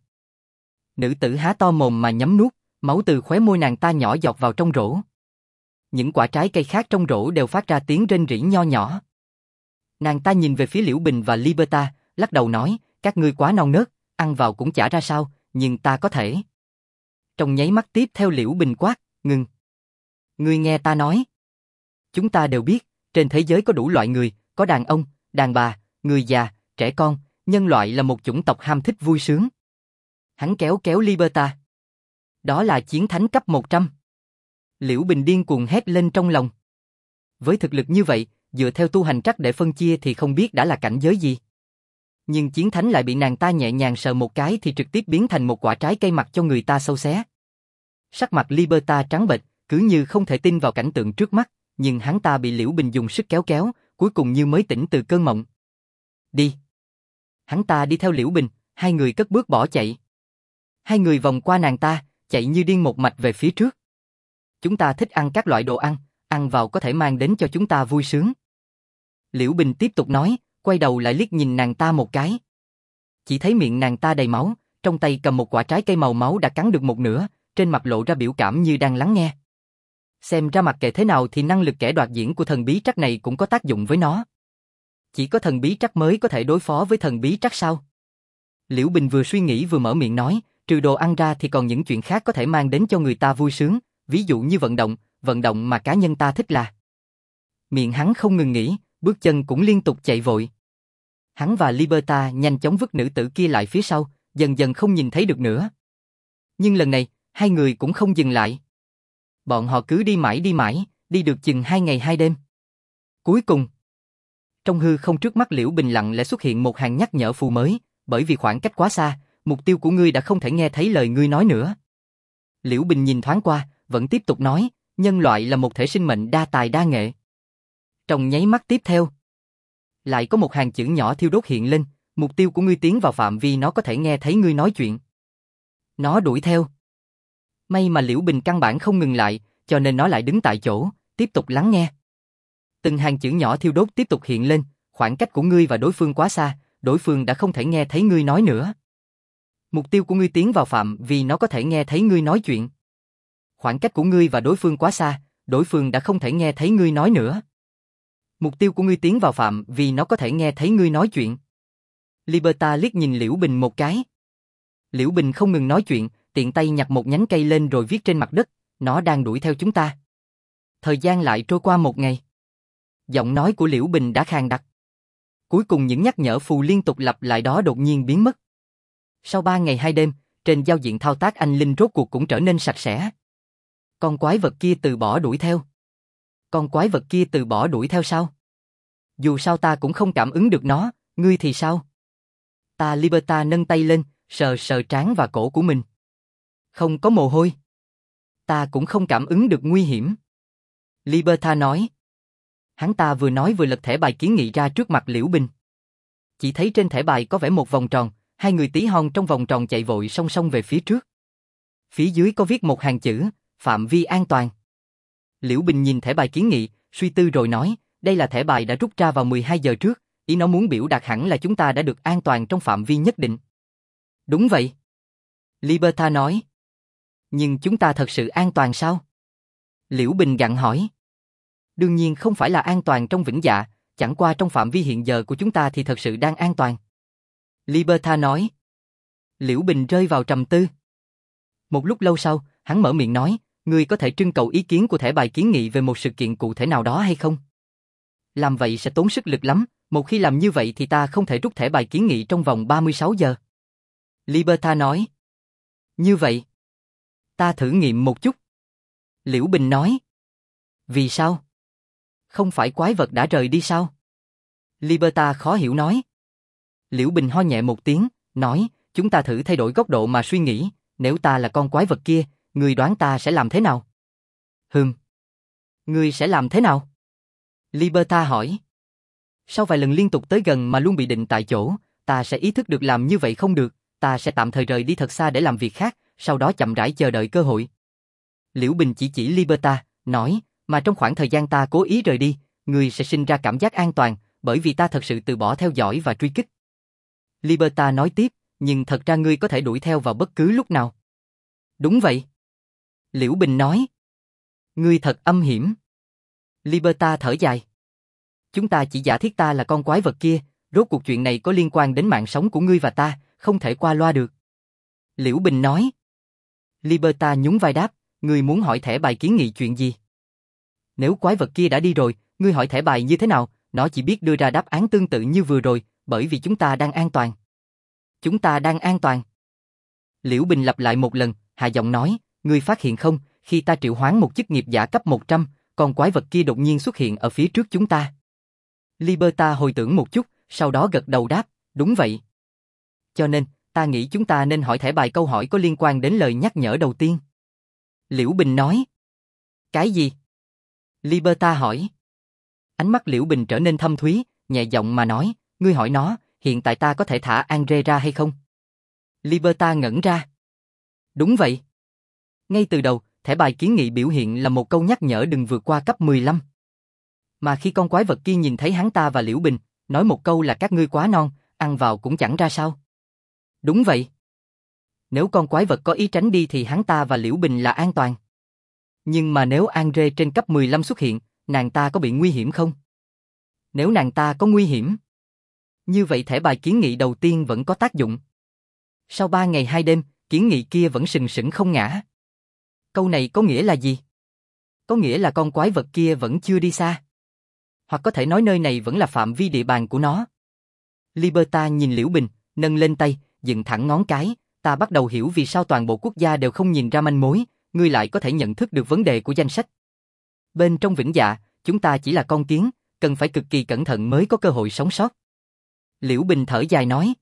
Nữ tử há to mồm mà nhấm nuốt, máu từ khóe môi nàng ta nhỏ giọt vào trong rổ. Những quả trái cây khác trong rổ đều phát ra tiếng rên rỉ nho nhỏ. Nàng ta nhìn về phía Liễu Bình và Liberta, lắc đầu nói, các ngươi quá non nớt, ăn vào cũng chả ra sao, nhưng ta có thể. Trong nháy mắt tiếp theo Liễu Bình quát, ngừng. Ngươi nghe ta nói. Chúng ta đều biết, trên thế giới có đủ loại người, có đàn ông, đàn bà, người già, trẻ con, nhân loại là một chủng tộc ham thích vui sướng. Hắn kéo kéo Liberta. Đó là Chiến Thánh cấp 100. Liễu Bình điên cuồng hét lên trong lòng. Với thực lực như vậy, dựa theo tu hành trắc để phân chia thì không biết đã là cảnh giới gì. Nhưng Chiến Thánh lại bị nàng ta nhẹ nhàng sờ một cái thì trực tiếp biến thành một quả trái cây mặc cho người ta xâu xé. Sắc mặt Liberta trắng bệch, cứ như không thể tin vào cảnh tượng trước mắt, nhưng hắn ta bị Liễu Bình dùng sức kéo kéo, cuối cùng như mới tỉnh từ cơn mộng. Đi. Hắn ta đi theo Liễu Bình, hai người cất bước bỏ chạy. Hai người vòng qua nàng ta, chạy như điên một mạch về phía trước. Chúng ta thích ăn các loại đồ ăn vào có thể mang đến cho chúng ta vui sướng. Liễu Bình tiếp tục nói, quay đầu lại liếc nhìn nàng ta một cái. Chỉ thấy miệng nàng ta đầy máu, trong tay cầm một quả trái cây màu máu đã cắn được một nửa, trên mặt lộ ra biểu cảm như đang lắng nghe. Xem ra mặc kệ thế nào thì năng lực kẻ đoạt diễn của thần bí trắc này cũng có tác dụng với nó. Chỉ có thần bí trắc mới có thể đối phó với thần bí trắc sao? Liễu Bình vừa suy nghĩ vừa mở miệng nói, trừ đồ ăn ra thì còn những chuyện khác có thể mang đến cho người ta vui sướng, ví dụ như vận động mà cá nhân ta thích là. Miệng hắn không ngừng nghĩ, bước chân cũng liên tục chạy vội. Hắn và Liberta nhanh chóng vứt nữ tử kia lại phía sau, dần dần không nhìn thấy được nữa. Nhưng lần này, hai người cũng không dừng lại. Bọn họ cứ đi mãi, đi được chừng 2 ngày 2 đêm. Cuối cùng, trong hư không trước mắt Liễu Bình lặng lẽ xuất hiện một hàng nhắc nhở phù mới, bởi vì khoảng cách quá xa, mục tiêu của ngươi đã không thể nghe thấy lời ngươi nói nữa. Liễu Bình nhìn thoáng qua, vẫn tiếp tục nói, nhân loại là một thể sinh mệnh đa tài đa nghệ. Trong nháy mắt tiếp theo, lại có một hàng chữ nhỏ thiêu đốt hiện lên, mục tiêu của ngươi tiến vào phạm vi nó có thể nghe thấy ngươi nói chuyện. Nó đuổi theo. May mà Liễu Bình căn bản không ngừng lại, cho nên nó lại đứng tại chỗ, tiếp tục lắng nghe. Từng hàng chữ nhỏ thiêu đốt tiếp tục hiện lên, khoảng cách của ngươi và đối phương quá xa, đối phương đã không thể nghe thấy ngươi nói nữa. Mục tiêu của ngươi tiến vào phạm vi nó có thể nghe thấy ngươi nói chuyện. Khoảng cách của ngươi và đối phương quá xa, đối phương đã không thể nghe thấy ngươi nói nữa. Mục tiêu của ngươi tiến vào phạm vi nó có thể nghe thấy ngươi nói chuyện. Liberta liếc nhìn Liễu Bình một cái. Liễu Bình không ngừng nói chuyện, tiện tay nhặt một nhánh cây lên rồi viết trên mặt đất, nó đang đuổi theo chúng ta. Thời gian lại trôi qua 1 ngày. Giọng nói của Liễu Bình đã khàn đặc. Cuối cùng những nhắc nhở phù liên tục lặp lại đó đột nhiên biến mất. Sau 3 ngày 2 đêm, trên giao diện thao tác anh linh rốt cuộc cũng trở nên sạch sẽ. Con quái vật kia từ bỏ đuổi theo. Con quái vật kia từ bỏ đuổi theo sao? Dù sao ta cũng không cảm ứng được nó, ngươi thì sao? Liberta nâng tay lên, sờ sờ trán và cổ của mình. Không có mồ hôi. Ta cũng không cảm ứng được nguy hiểm. Liberta nói. Hắn ta vừa nói vừa lật thẻ bài kiến nghị ra trước mặt Liễu Bình. Chỉ thấy trên thẻ bài có vẽ một vòng tròn, hai người tí hon trong vòng tròn chạy vội song song về phía trước. Phía dưới có viết một hàng chữ, phạm vi an toàn. Liễu Bình nhìn thẻ bài kiến nghị, suy tư rồi nói, đây là thẻ bài đã rút ra vào 12 giờ trước, ý nó muốn biểu đạt hẳn là chúng ta đã được an toàn trong phạm vi nhất định. Đúng vậy. Liberta nói. Nhưng chúng ta thật sự an toàn sao? Liễu Bình gặng hỏi. Đương nhiên không phải là an toàn trong vĩnh dạ, chẳng qua trong phạm vi hiện giờ của chúng ta thì thật sự đang an toàn. Liberta nói. Liễu Bình rơi vào trầm tư. Một lúc lâu sau, hắn mở miệng nói, ngươi có thể trưng cầu ý kiến của thẻ bài kiến nghị về một sự kiện cụ thể nào đó hay không? Làm vậy sẽ tốn sức lực lắm, một khi làm như vậy thì ta không thể rút thẻ bài kiến nghị trong vòng 36 giờ. Liberta nói. Như vậy, ta thử nghiệm một chút. Liễu Bình nói. Vì sao? Không phải quái vật đã rời đi sao? Liberta khó hiểu nói. Liễu Bình ho nhẹ một tiếng, nói, chúng ta thử thay đổi góc độ mà suy nghĩ, nếu ta là con quái vật kia, ngươi đoán ta sẽ làm thế nào? Ngươi sẽ làm thế nào? Liberta hỏi. Sau vài lần liên tục tới gần mà luôn bị định tại chỗ, ta sẽ ý thức được làm như vậy không được, ta sẽ tạm thời rời đi thật xa để làm việc khác, sau đó chậm rãi chờ đợi cơ hội. Liễu Bình chỉ Liberta, nói, mà trong khoảng thời gian ta cố ý rời đi, ngươi sẽ sinh ra cảm giác an toàn, bởi vì ta thật sự từ bỏ theo dõi và truy kích. Liberta nói tiếp, nhưng thật ra ngươi có thể đuổi theo vào bất cứ lúc nào. Đúng vậy. Liễu Bình nói. Ngươi thật âm hiểm. Liberta thở dài. Chúng ta chỉ giả thiết ta là con quái vật kia, rốt cuộc chuyện này có liên quan đến mạng sống của ngươi và ta, không thể qua loa được. Liễu Bình nói. Liberta nhún vai đáp, ngươi muốn hỏi thẻ bài kiến nghị chuyện gì? Nếu quái vật kia đã đi rồi, ngươi hỏi thẻ bài như thế nào, nó chỉ biết đưa ra đáp án tương tự như vừa rồi, bởi vì chúng ta đang an toàn. Chúng ta đang an toàn. Liễu Bình lặp lại một lần, hạ giọng nói, ngươi phát hiện không, khi ta triệu hoán một chức nghiệp giả cấp 100, con quái vật kia đột nhiên xuất hiện ở phía trước chúng ta. Liberta hồi tưởng một chút, sau đó gật đầu đáp, đúng vậy. Cho nên, ta nghĩ chúng ta nên hỏi thẻ bài câu hỏi có liên quan đến lời nhắc nhở đầu tiên. Liễu Bình nói. Cái gì? Liberta hỏi. Ánh mắt Liễu Bình trở nên thâm thúy, nhẹ giọng mà nói, ngươi hỏi nó, hiện tại ta có thể thả Andre ra hay không? Liberta ngẩn ra. Đúng vậy. Ngay từ đầu, thẻ bài kiến nghị biểu hiện là một câu nhắc nhở đừng vượt qua cấp 15. Mà khi con quái vật kia nhìn thấy hắn ta và Liễu Bình, nói một câu là các ngươi quá non, ăn vào cũng chẳng ra sao. Đúng vậy. Nếu con quái vật có ý tránh đi thì hắn ta và Liễu Bình là an toàn. Nhưng mà nếu Andre trên cấp 15 xuất hiện, nàng ta có bị nguy hiểm không? Nếu nàng ta có nguy hiểm, như vậy thẻ bài kiến nghị đầu tiên vẫn có tác dụng. Sau 3 ngày 2 đêm, kiến nghị kia vẫn sừng sững không ngã. Câu này có nghĩa là gì? Có nghĩa là con quái vật kia vẫn chưa đi xa. Hoặc có thể nói nơi này vẫn là phạm vi địa bàn của nó. Liberta nhìn Liễu Bình, nâng lên tay, dựng thẳng ngón cái, ta bắt đầu hiểu vì sao toàn bộ quốc gia đều không nhìn ra manh mối, ngươi lại có thể nhận thức được vấn đề của danh sách. Bên trong vĩnh dạ, chúng ta chỉ là con kiến, cần phải cực kỳ cẩn thận mới có cơ hội sống sót. Liễu Bình thở dài nói.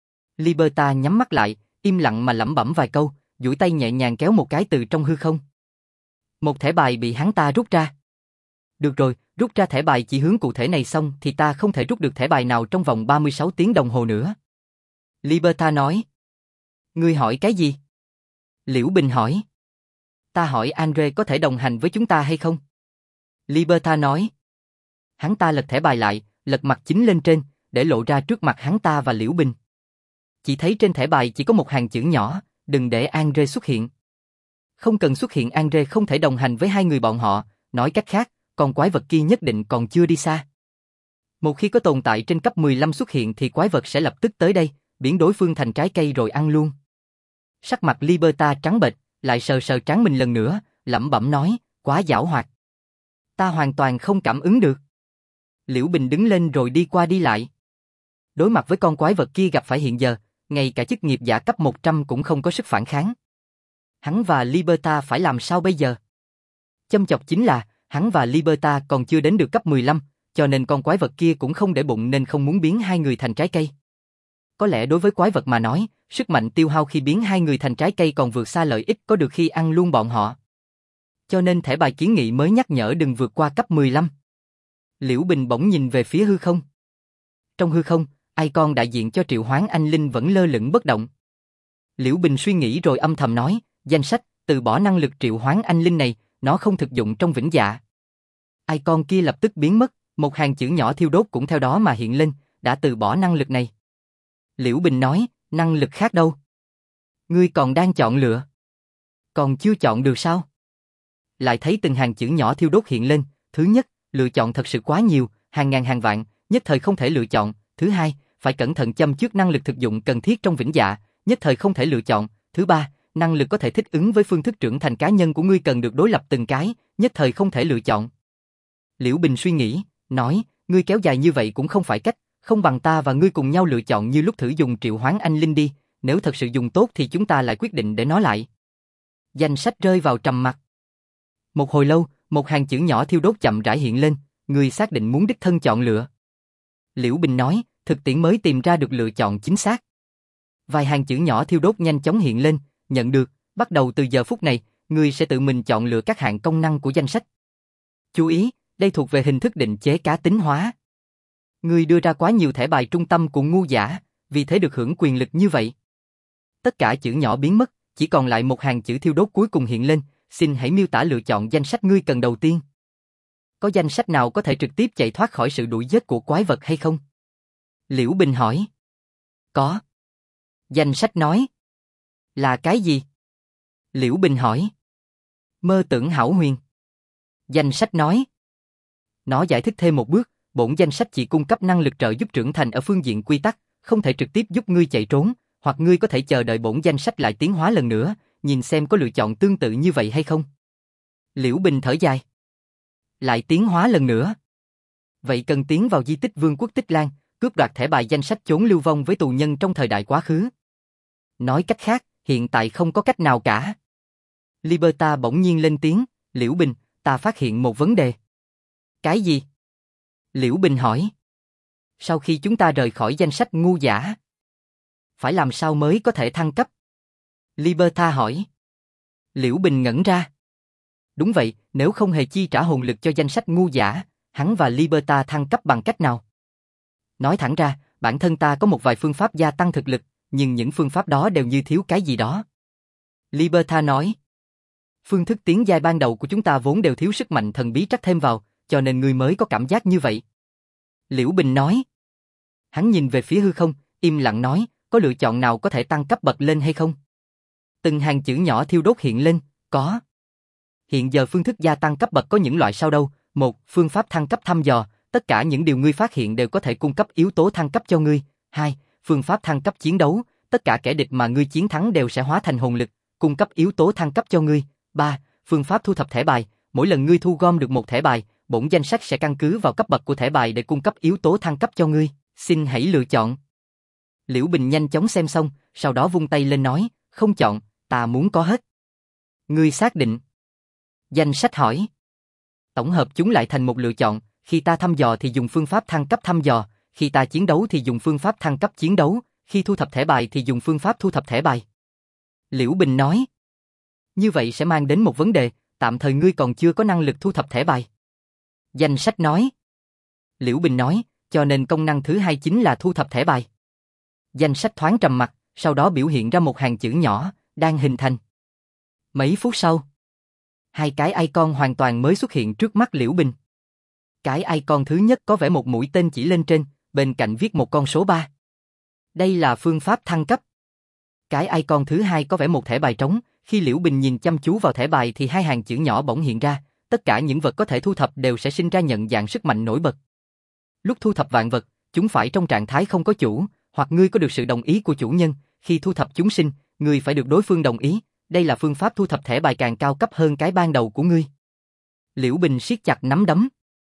Liberta nhắm mắt lại, im lặng mà lẩm bẩm vài câu, duỗi tay nhẹ nhàng kéo một cái từ trong hư không. Một thẻ bài bị hắn ta rút ra. Được rồi, rút ra thẻ bài chỉ hướng cụ thể này xong thì ta không thể rút được thẻ bài nào trong vòng 36 tiếng đồng hồ nữa. Liberta nói. Ngươi hỏi cái gì? Liễu Bình hỏi. Ta hỏi Andre có thể đồng hành với chúng ta hay không? Liberta nói. Hắn ta lật thẻ bài lại, lật mặt chính lên trên, để lộ ra trước mặt hắn ta và Liễu Bình. Chỉ thấy trên thẻ bài chỉ có một hàng chữ nhỏ, đừng để Andre xuất hiện. Không cần xuất hiện Andre không thể đồng hành với hai người bọn họ, nói cách khác, con quái vật kia nhất định còn chưa đi xa. Một khi có tồn tại trên cấp 15 xuất hiện thì quái vật sẽ lập tức tới đây, biến đối phương thành trái cây rồi ăn luôn. Sắc mặt Liberta trắng bệch, lại sờ sờ trán mình lần nữa, lẩm bẩm nói, quá giảo hoạt. Ta hoàn toàn không cảm ứng được. Liễu Bình đứng lên rồi đi qua đi lại. Đối mặt với con quái vật kia gặp phải hiện giờ, ngay cả chức nghiệp giả cấp 100 cũng không có sức phản kháng. Hắn và Liberta phải làm sao bây giờ? Châm chọc chính là, hắn và Liberta còn chưa đến được cấp 15, cho nên con quái vật kia cũng không để bụng nên không muốn biến hai người thành trái cây. Có lẽ đối với quái vật mà nói, sức mạnh tiêu hao khi biến hai người thành trái cây còn vượt xa lợi ích có được khi ăn luôn bọn họ. Cho nên thẻ bài kiến nghị mới nhắc nhở đừng vượt qua cấp 15. Liễu Bình bỗng nhìn về phía hư không. Trong hư không, icon đại diện cho triệu hoán anh linh vẫn lơ lửng bất động. Liễu Bình suy nghĩ rồi âm thầm nói, danh sách, từ bỏ năng lực triệu hoán anh linh này, nó không thực dụng trong vĩnh dạ. Icon kia lập tức biến mất, một hàng chữ nhỏ thiêu đốt cũng theo đó mà hiện lên, đã từ bỏ năng lực này. Liễu Bình nói, năng lực khác đâu? Ngươi còn đang chọn lựa. Còn chưa chọn được sao? Lại thấy từng hàng chữ nhỏ thiêu đốt hiện lên, thứ nhất, lựa chọn thật sự quá nhiều, hàng ngàn hàng vạn, nhất thời không thể lựa chọn. Thứ hai, phải cẩn thận châm trước năng lực thực dụng cần thiết trong vĩnh dạ, nhất thời không thể lựa chọn. Thứ ba, năng lực có thể thích ứng với phương thức trưởng thành cá nhân của ngươi cần được đối lập từng cái, nhất thời không thể lựa chọn. Liễu Bình suy nghĩ, nói, ngươi kéo dài như vậy cũng không phải cách, không bằng ta và ngươi cùng nhau lựa chọn như lúc thử dùng triệu hoán anh linh đi, nếu thật sự dùng tốt thì chúng ta lại quyết định để nó lại. Danh sách rơi vào trầm mặc. Một hồi lâu, một hàng chữ nhỏ thiêu đốt chậm rãi hiện lên, ngươi xác định muốn đích thân chọn lựa. Liễu Bình nói, thực tiễn mới tìm ra được lựa chọn chính xác. Vài hàng chữ nhỏ thiêu đốt nhanh chóng hiện lên, nhận được, bắt đầu từ giờ phút này, ngươi sẽ tự mình chọn lựa các hạng công năng của danh sách. Chú ý, đây thuộc về hình thức định chế cá tính hóa. Ngươi đưa ra quá nhiều thẻ bài trung tâm của ngu giả, vì thế được hưởng quyền lực như vậy. Tất cả chữ nhỏ biến mất, chỉ còn lại một hàng chữ thiêu đốt cuối cùng hiện lên, xin hãy miêu tả lựa chọn danh sách ngươi cần đầu tiên. Có danh sách nào có thể trực tiếp chạy thoát khỏi sự đuổi giết của quái vật hay không? Liễu Bình hỏi. Có. Danh sách nói. Là cái gì? Liễu Bình hỏi. Mơ tưởng hão huyền. Danh sách nói. Nó giải thích thêm một bước, bổn danh sách chỉ cung cấp năng lực trợ giúp trưởng thành ở phương diện quy tắc, không thể trực tiếp giúp ngươi chạy trốn, hoặc ngươi có thể chờ đợi bổn danh sách lại tiến hóa lần nữa, nhìn xem có lựa chọn tương tự như vậy hay không. Liễu Bình thở dài. Lại tiến hóa lần nữa. Vậy cần tiến vào di tích Vương quốc Tích Lan, cướp đoạt thẻ bài danh sách trốn lưu vong với tù nhân trong thời đại quá khứ. Nói cách khác, hiện tại không có cách nào cả. Liberta bỗng nhiên lên tiếng, Liễu Bình, ta phát hiện một vấn đề. Cái gì? Liễu Bình hỏi. Sau khi chúng ta rời khỏi danh sách ngu giả, phải làm sao mới có thể thăng cấp? Liberta hỏi. Liễu Bình ngẩn ra. Đúng vậy, nếu không hề chi trả hồn lực cho danh sách ngu giả, hắn và Liberta thăng cấp bằng cách nào? Nói thẳng ra, bản thân ta có một vài phương pháp gia tăng thực lực, nhưng những phương pháp đó đều như thiếu cái gì đó. Liberta nói. Phương thức tiến giai ban đầu của chúng ta vốn đều thiếu sức mạnh thần bí trắc thêm vào, cho nên ngươi mới có cảm giác như vậy. Liễu Bình nói. Hắn nhìn về phía hư không, im lặng nói, có lựa chọn nào có thể tăng cấp bậc lên hay không? Từng hàng chữ nhỏ thiêu đốt hiện lên, có. Hiện giờ phương thức gia tăng cấp bậc có những loại sau đâu. 1. Phương pháp thăng cấp thăm dò, tất cả những điều ngươi phát hiện đều có thể cung cấp yếu tố thăng cấp cho ngươi. 2. Phương pháp thăng cấp chiến đấu, tất cả kẻ địch mà ngươi chiến thắng đều sẽ hóa thành hồn lực, cung cấp yếu tố thăng cấp cho ngươi. 3. Phương pháp thu thập thẻ bài, mỗi lần ngươi thu gom được một thẻ bài, bổn danh sách sẽ căn cứ vào cấp bậc của thẻ bài để cung cấp yếu tố thăng cấp cho ngươi, xin hãy lựa chọn. Liễu Bình nhanh chóng xem xong, sau đó vung tay lên nói, không chọn, ta muốn có hết. Ngươi xác định? Danh sách hỏi. Tổng hợp chúng lại thành một lựa chọn, khi ta thăm dò thì dùng phương pháp thăng cấp thăm dò, khi ta chiến đấu thì dùng phương pháp thăng cấp chiến đấu, khi thu thập thẻ bài thì dùng phương pháp thu thập thẻ bài. Liễu Bình nói. Như vậy sẽ mang đến một vấn đề, tạm thời ngươi còn chưa có năng lực thu thập thẻ bài. Danh sách nói. Liễu Bình nói, cho nên công năng thứ hai chính là thu thập thẻ bài. Danh sách thoáng trầm mặc, sau đó biểu hiện ra một hàng chữ nhỏ, đang hình thành. Mấy phút sau, hai cái icon hoàn toàn mới xuất hiện trước mắt Liễu Bình. Cái icon thứ nhất có vẽ một mũi tên chỉ lên trên, bên cạnh viết một con số 3. Đây là phương pháp thăng cấp. Cái icon thứ hai có vẽ một thẻ bài trống, khi Liễu Bình nhìn chăm chú vào thẻ bài thì hai hàng chữ nhỏ bỗng hiện ra, tất cả những vật có thể thu thập đều sẽ sinh ra nhận dạng sức mạnh nổi bật. Lúc thu thập vạn vật, chúng phải trong trạng thái không có chủ, hoặc ngươi có được sự đồng ý của chủ nhân, khi thu thập chúng sinh, ngươi phải được đối phương đồng ý, đây là phương pháp thu thập thẻ bài càng cao cấp hơn cái ban đầu của ngươi. Liễu Bình siết chặt nắm đấm.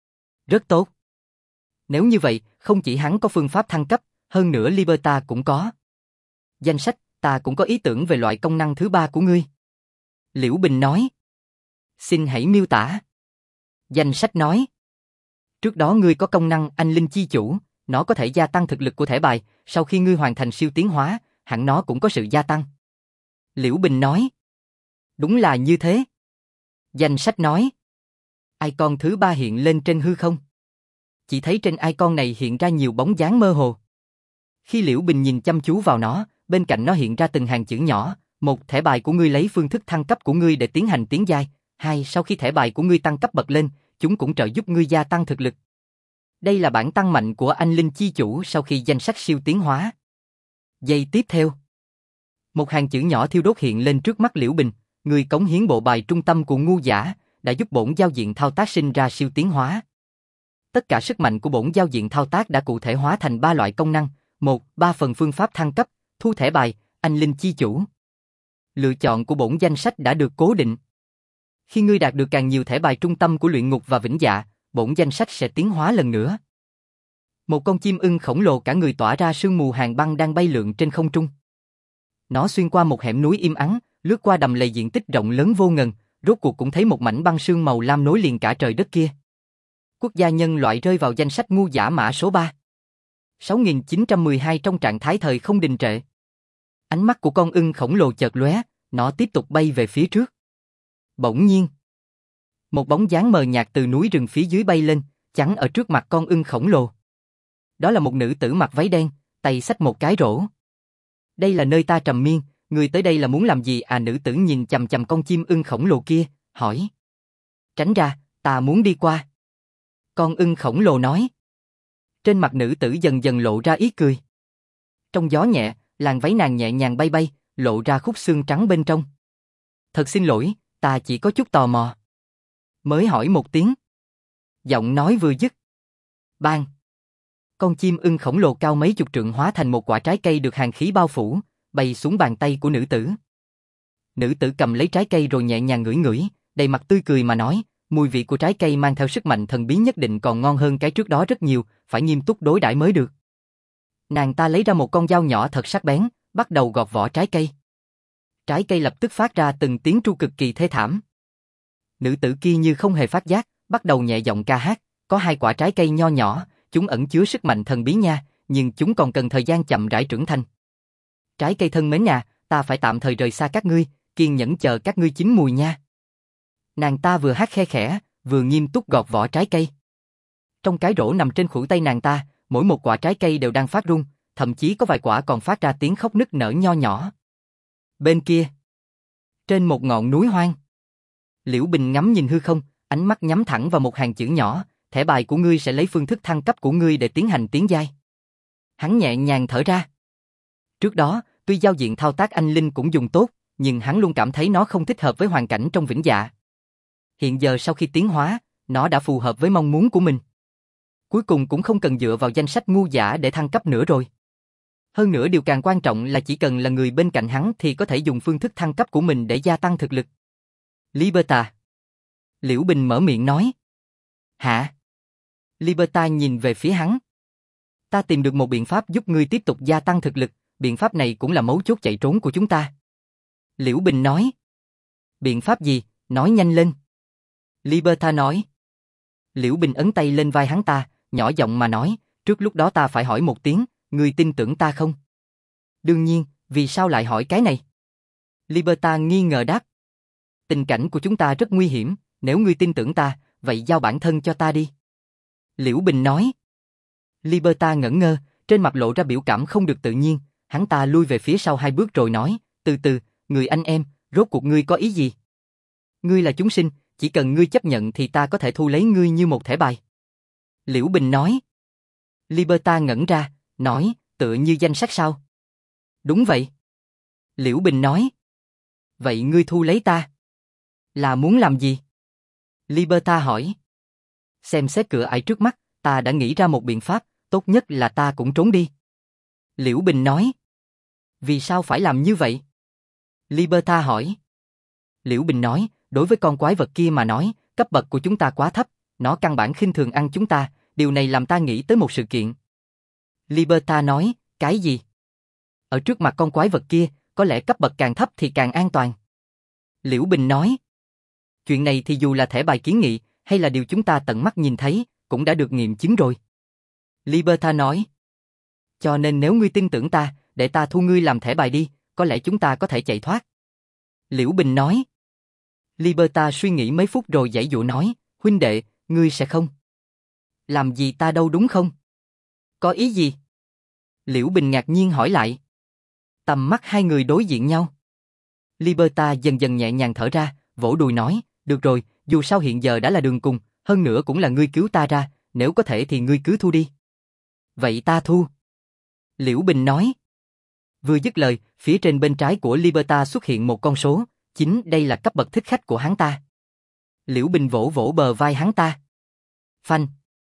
Rất tốt. Nếu như vậy, không chỉ hắn có phương pháp thăng cấp, hơn nữa Liberta cũng có. Danh sách, ta cũng có ý tưởng về loại công năng thứ ba của ngươi. Liễu Bình nói. Xin hãy miêu tả. Danh sách nói. Trước đó ngươi có công năng anh linh chi chủ, nó có thể gia tăng thực lực của thẻ bài, sau khi ngươi hoàn thành siêu tiến hóa, hẳn nó cũng có sự gia tăng. Liễu Bình nói. Đúng là như thế. Danh sách nói. Icon thứ ba hiện lên trên hư không. Chỉ thấy trên icon này hiện ra nhiều bóng dáng mơ hồ. Khi Liễu Bình nhìn chăm chú vào nó, bên cạnh nó hiện ra từng hàng chữ nhỏ. 1. Thẻ bài của ngươi lấy phương thức thăng cấp của ngươi để tiến hành tiến giai. 2. Sau khi thẻ bài của ngươi tăng cấp bậc lên, chúng cũng trợ giúp ngươi gia tăng thực lực. Đây là bản tăng mạnh của anh linh chi chủ sau khi danh sách siêu tiến hóa. Giây tiếp theo, một hàng chữ nhỏ thiêu đốt hiện lên trước mắt Liễu Bình, người cống hiến bộ bài trung tâm của ngu giả, đã giúp bổn giao diện thao tác sinh ra siêu tiến hóa. Tất cả sức mạnh của bổn giao diện thao tác đã cụ thể hóa thành 3 loại công năng. 1. 3 phần phương pháp thăng cấp, thu thẻ bài, anh linh chi chủ. Lựa chọn của bổn danh sách đã được cố định. Khi ngươi đạt được càng nhiều thẻ bài trung tâm của luyện ngục và vĩnh dạ, bổn danh sách sẽ tiến hóa lần nữa. Một con chim ưng khổng lồ cả người tỏa ra sương mù hàng băng đang bay lượn trên không trung. Nó xuyên qua một hẻm núi im ắng, lướt qua đầm lầy diện tích rộng lớn vô ngần, rốt cuộc cũng thấy một mảnh băng sương màu lam nối liền cả trời đất kia. Quốc gia nhân loại rơi vào danh sách ngu giả mã số 3. 6912 trong trạng thái thời không đình trệ. Ánh mắt của con ưng khổng lồ chợt lóe, nó tiếp tục bay về phía trước. Bỗng nhiên, Một bóng dáng mờ nhạt từ núi rừng phía dưới bay lên, chắn ở trước mặt con ưng khổng lồ. Đó là một nữ tử mặc váy đen, tay xách một cái rổ. Đây là nơi ta trầm miên, người tới đây là muốn làm gì à? Nữ tử nhìn chằm chằm con chim ưng khổng lồ kia, hỏi. Tránh ra, ta muốn đi qua. Con ưng khổng lồ nói. Trên mặt nữ tử dần dần lộ ra ý cười. Trong gió nhẹ, làn váy nàng nhẹ nhàng bay bay, lộ ra khúc xương trắng bên trong. Thật xin lỗi, ta chỉ có chút tò mò. Mới hỏi một tiếng. Giọng nói vừa dứt. Bang! Con chim ưng khổng lồ cao mấy chục trượng hóa thành một quả trái cây được hàn khí bao phủ, bay xuống bàn tay của nữ tử. Nữ tử cầm lấy trái cây rồi nhẹ nhàng ngửi ngửi, đầy mặt tươi cười mà nói, mùi vị của trái cây mang theo sức mạnh thần bí nhất định còn ngon hơn cái trước đó rất nhiều, phải nghiêm túc đối đãi mới được. Nàng ta lấy ra một con dao nhỏ thật sắc bén, bắt đầu gọt vỏ trái cây. Trái cây lập tức phát ra từng tiếng tru cực kỳ thê thảm. Nữ tử kia như không hề phát giác, bắt đầu nhẹ giọng ca hát, có 2 quả trái cây nho nhỏ, chúng ẩn chứa sức mạnh thần bí nha, nhưng chúng còn cần thời gian chậm rãi trưởng thành. Trái cây thân mến à, ta phải tạm thời rời xa các ngươi, kiên nhẫn chờ các ngươi chín mùi nha. Nàng ta vừa hát khe khẽ, vừa nghiêm túc gọt vỏ trái cây. Trong cái rổ nằm trên khuỷu tay nàng ta, mỗi một quả trái cây đều đang phát rung, thậm chí có vài quả còn phát ra tiếng khóc nức nở nho nhỏ. Bên kia, trên một ngọn núi hoang, Liễu Bình ngắm nhìn hư không, ánh mắt nhắm thẳng vào một hàng chữ nhỏ, thẻ bài của ngươi sẽ lấy phương thức thăng cấp của ngươi để tiến hành tiến giai. Hắn nhẹ nhàng thở ra. Trước đó, tuy giao diện thao tác anh Linh cũng dùng tốt, nhưng hắn luôn cảm thấy nó không thích hợp với hoàn cảnh trong Vĩnh Dạ. Hiện giờ sau khi tiến hóa, nó đã phù hợp với mong muốn của mình. Cuối cùng cũng không cần dựa vào danh sách ngu giả để thăng cấp nữa rồi. Hơn nữa điều càng quan trọng là chỉ cần là người bên cạnh hắn thì có thể dùng phương thức thăng cấp của mình để gia tăng thực lực. Liberta. Liễu Bình mở miệng nói. Hả? Liberta nhìn về phía hắn. Ta tìm được một biện pháp giúp ngươi tiếp tục gia tăng thực lực, biện pháp này cũng là mấu chốt chạy trốn của chúng ta. Liễu Bình nói. Biện pháp gì? Nói nhanh lên. Liberta nói. Liễu Bình ấn tay lên vai hắn ta, nhỏ giọng mà nói, trước lúc đó ta phải hỏi một tiếng, ngươi tin tưởng ta không? Đương nhiên, vì sao lại hỏi cái này? Liberta nghi ngờ đáp. Tình cảnh của chúng ta rất nguy hiểm, nếu ngươi tin tưởng ta, vậy giao bản thân cho ta đi. Liễu Bình nói. Liberta ngẩn ngơ, trên mặt lộ ra biểu cảm không được tự nhiên, hắn ta lui về phía sau 2 bước rồi nói, từ từ, người anh em, rốt cuộc ngươi có ý gì? Ngươi là chúng sinh, chỉ cần ngươi chấp nhận thì ta có thể thu lấy ngươi như một thẻ bài. Liễu Bình nói. Liberta ngẩn ra, nói, tựa như danh sách sao? Đúng vậy. Liễu Bình nói. Vậy ngươi thu lấy ta? Là muốn làm gì? Liberta hỏi. Xem xét cửa ải trước mắt, ta đã nghĩ ra một biện pháp, tốt nhất là ta cũng trốn đi. Liễu Bình nói. Vì sao phải làm như vậy? Liberta hỏi. Liễu Bình nói, đối với con quái vật kia mà nói, cấp bậc của chúng ta quá thấp, nó căn bản khinh thường ăn chúng ta, điều này làm ta nghĩ tới một sự kiện. Liberta nói, cái gì? Ở trước mặt con quái vật kia, có lẽ cấp bậc càng thấp thì càng an toàn. Liễu Bình nói. Chuyện này thì dù là thẻ bài kiến nghị, hay là điều chúng ta tận mắt nhìn thấy, cũng đã được nghiệm chứng rồi. Liberta nói. Cho nên nếu ngươi tin tưởng ta, để ta thu ngươi làm thẻ bài đi, có lẽ chúng ta có thể chạy thoát. Liễu Bình nói. Liberta suy nghĩ mấy phút rồi giãy giụa nói, huynh đệ, ngươi sẽ không làm gì ta đâu đúng không? Có ý gì? Liễu Bình ngạc nhiên hỏi lại. Tầm mắt 2 người đối diện nhau. Liberta dần dần nhẹ nhàng thở ra, vỗ đùi nói, được rồi, dù sao hiện giờ đã là đường cùng, hơn nữa cũng là ngươi cứu ta ra, nếu có thể thì ngươi cứ thu đi. Vậy ta thu. Liễu Bình nói. Vừa dứt lời, phía trên bên trái của Liberta xuất hiện một con số, chính đây là cấp bậc thích khách của hắn ta. Liễu Bình vỗ vỗ bờ vai hắn ta. Phanh.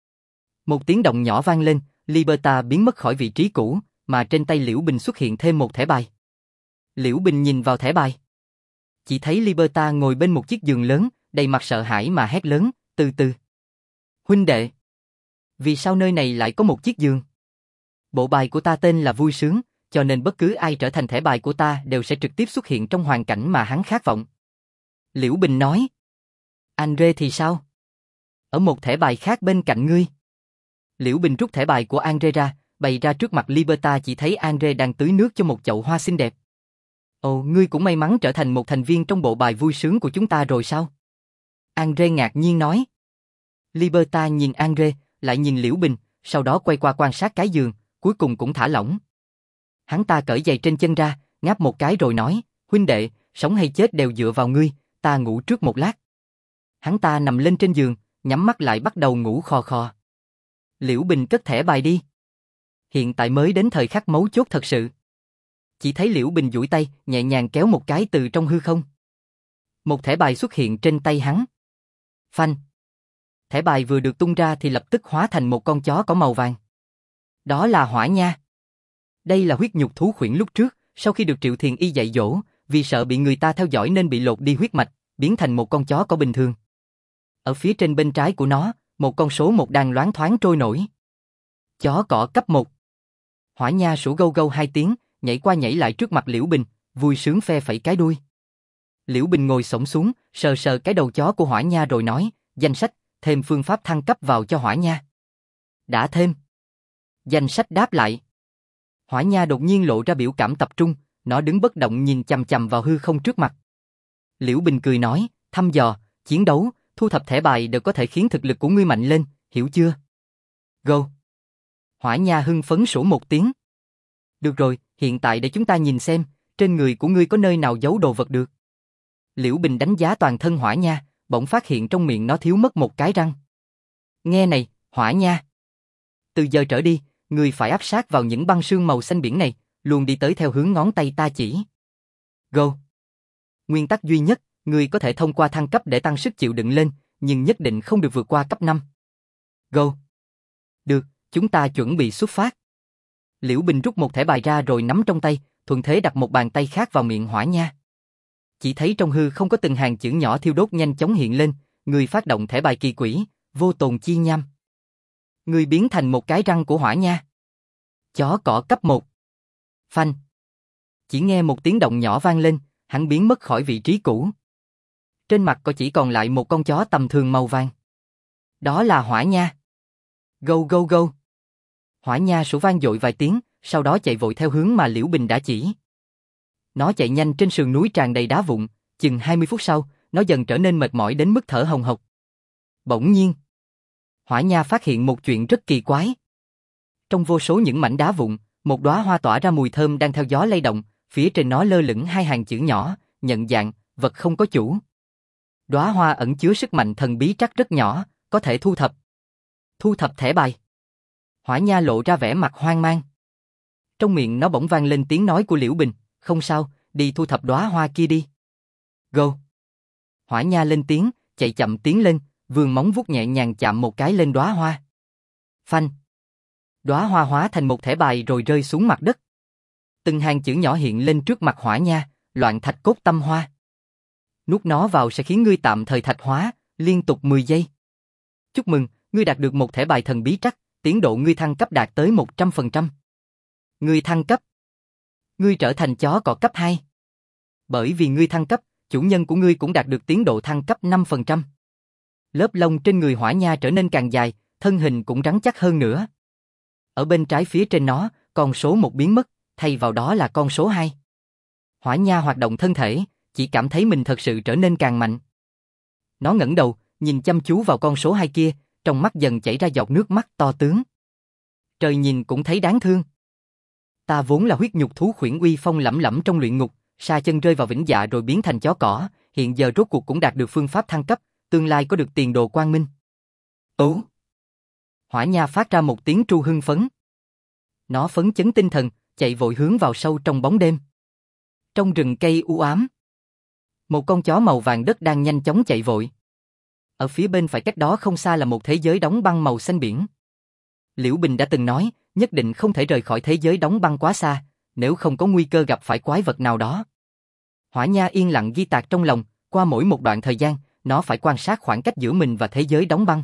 Một tiếng động nhỏ vang lên, Liberta biến mất khỏi vị trí cũ, mà trên tay Liễu Bình xuất hiện thêm một thẻ bài. Liễu Bình nhìn vào thẻ bài. Chỉ thấy Liberta ngồi bên một chiếc giường lớn, đầy mặt sợ hãi mà hét lớn, từ từ. Huynh đệ. Vì sao nơi này lại có một chiếc giường? Bộ bài của ta tên là Vui Sướng, cho nên bất cứ ai trở thành thẻ bài của ta đều sẽ trực tiếp xuất hiện trong hoàn cảnh mà hắn khát vọng. Liễu Bình nói. Andre thì sao? Ở một thẻ bài khác bên cạnh ngươi. Liễu Bình rút thẻ bài của Andre ra, bày ra trước mặt Liberta, chỉ thấy Andre đang tưới nước cho một chậu hoa xinh đẹp. Ồ, ngươi cũng may mắn trở thành một thành viên trong bộ bài Vui Sướng của chúng ta rồi sao? Andre ngạc nhiên nói. Liberta nhìn Andre, lại nhìn Liễu Bình, sau đó quay qua quan sát cái giường, cuối cùng cũng thả lỏng. Hắn ta cởi giày trên chân ra, ngáp một cái rồi nói, huynh đệ, sống hay chết đều dựa vào ngươi, ta ngủ trước một lát. Hắn ta nằm lên trên giường, nhắm mắt lại bắt đầu ngủ khò khò. Liễu Bình cất thẻ bài đi. Hiện tại mới đến thời khắc mấu chốt thật sự. Chỉ thấy Liễu Bình duỗi tay, nhẹ nhàng kéo một cái từ trong hư không. Một thẻ bài xuất hiện trên tay hắn. Phanh. Thẻ bài vừa được tung ra thì lập tức hóa thành một con chó có màu vàng. Đó là Hỏa Nha. Đây là huyết nhục thú khuyển lúc trước, sau khi được Triệu Thiền Y dạy dỗ, vì sợ bị người ta theo dõi nên bị lột đi huyết mạch, biến thành một con chó có bình thường. Ở phía trên bên trái của nó, một con số 1 đang loáng thoáng trôi nổi. Chó cỏ cấp 1. Hỏa Nha sủa gâu gâu 2 tiếng, nhảy qua nhảy lại trước mặt Liễu Bình, vui sướng phe phẩy cái đuôi. Liễu Bình ngồi xổm xuống, sờ sờ cái đầu chó của Hỏa Nha rồi nói, danh sách, thêm phương pháp thăng cấp vào cho Hỏa Nha. Đã thêm. Danh sách đáp lại. Hỏa Nha đột nhiên lộ ra biểu cảm tập trung, nó đứng bất động nhìn chằm chằm vào hư không trước mặt. Liễu Bình cười nói, thăm dò, chiến đấu, thu thập thẻ bài đều có thể khiến thực lực của ngươi mạnh lên, hiểu chưa? Go. Hỏa Nha hưng phấn sủa một tiếng. Được rồi, hiện tại để chúng ta nhìn xem, trên người của ngươi có nơi nào giấu đồ vật được. Liễu Bình đánh giá toàn thân Hỏa Nha, bỗng phát hiện trong miệng nó thiếu mất một cái răng. Nghe này, Hỏa Nha. Từ giờ trở đi, ngươi phải áp sát vào những băng sương màu xanh biển này, luôn đi tới theo hướng ngón tay ta chỉ. Go. Nguyên tắc duy nhất, ngươi có thể thông qua thăng cấp để tăng sức chịu đựng lên, nhưng nhất định không được vượt qua cấp 5. Go. Được, chúng ta chuẩn bị xuất phát. Liễu Bình rút một thẻ bài ra rồi nắm trong tay, thuận thế đặt một bàn tay khác vào miệng Hỏa Nha. Chỉ thấy trong hư không có từng hàng chữ nhỏ thiêu đốt nhanh chóng hiện lên, người phát động thẻ bài kỳ quỷ, vô tồn chi nham. Người biến thành một cái răng của Hỏa Nha. Chó cỏ cấp 1. Phanh. Chỉ nghe một tiếng động nhỏ vang lên, hắn biến mất khỏi vị trí cũ. Trên mặt có chỉ còn lại một con chó tầm thường màu vàng. Đó là Hỏa Nha. Go go go. Hỏa Nha sủa vang dội vài tiếng, sau đó chạy vội theo hướng mà Liễu Bình đã chỉ. Nó chạy nhanh trên sườn núi tràn đầy đá vụn, chừng 20 phút sau, nó dần trở nên mệt mỏi đến mức thở hồng hộc. Bỗng nhiên, Hỏa Nha phát hiện một chuyện rất kỳ quái. Trong vô số những mảnh đá vụn, một đóa hoa tỏa ra mùi thơm đang theo gió lay động, phía trên nó lơ lửng 2 hàng chữ nhỏ, nhận dạng, vật không có chủ. Đóa hoa ẩn chứa sức mạnh thần bí trắc rất nhỏ, có thể thu thập. Thu thập thẻ bài. Hỏa Nha lộ ra vẻ mặt hoang mang. Trong miệng nó bỗng vang lên tiếng nói của Liễu Bình, không sao, đi thu thập đóa hoa kia đi. Go. Hỏa Nha lên tiếng, chạy chậm tiến lên, vươn móng vuốt nhẹ nhàng chạm một cái lên đóa hoa. Phanh. Đóa hoa hóa thành một thẻ bài rồi rơi xuống mặt đất. Từng hàng chữ nhỏ hiện lên trước mặt Hỏa Nha, loạn thạch cốt tâm hoa. Nuốt nó vào sẽ khiến ngươi tạm thời thạch hóa, liên tục 10 giây. Chúc mừng, ngươi đạt được một thẻ bài thần bí trắc, tiến độ ngươi thăng cấp đạt tới 100%. Ngươi thăng cấp. Ngươi trở thành chó cỏ cấp 2. Bởi vì ngươi thăng cấp, chủ nhân của ngươi cũng đạt được tiến độ thăng cấp 5%. Lớp lông trên người Hỏa Nha trở nên càng dài, thân hình cũng rắn chắc hơn nữa. Ở bên trái phía trên nó, con số 1 biến mất, thay vào đó là con số 2. Hỏa Nha hoạt động thân thể, chỉ cảm thấy mình thật sự trở nên càng mạnh. Nó ngẩng đầu, nhìn chăm chú vào con số 2 kia, trong mắt dần chảy ra giọt nước mắt to tướng. Trời nhìn cũng thấy đáng thương. Ta vốn là huyết nhục thú khuyển uy phong lẫm lẫm trong luyện ngục, sa chân rơi vào vĩnh dạ rồi biến thành chó cỏ, hiện giờ rốt cuộc cũng đạt được phương pháp thăng cấp, tương lai có được tiền đồ quang minh. Ố! Hỏa Nha phát ra một tiếng tru hưng phấn. Nó phấn chấn tinh thần, chạy vội hướng vào sâu trong bóng đêm. Trong rừng cây u ám, một con chó màu vàng đất đang nhanh chóng chạy vội. Ở phía bên phải cách đó không xa là một thế giới đóng băng màu xanh biển. Liễu Bình đã từng nói, nhất định không thể rời khỏi thế giới đóng băng quá xa, nếu không có nguy cơ gặp phải quái vật nào đó. Hỏa Nha yên lặng ghi tạc trong lòng, qua mỗi một đoạn thời gian, nó phải quan sát khoảng cách giữa mình và thế giới đóng băng.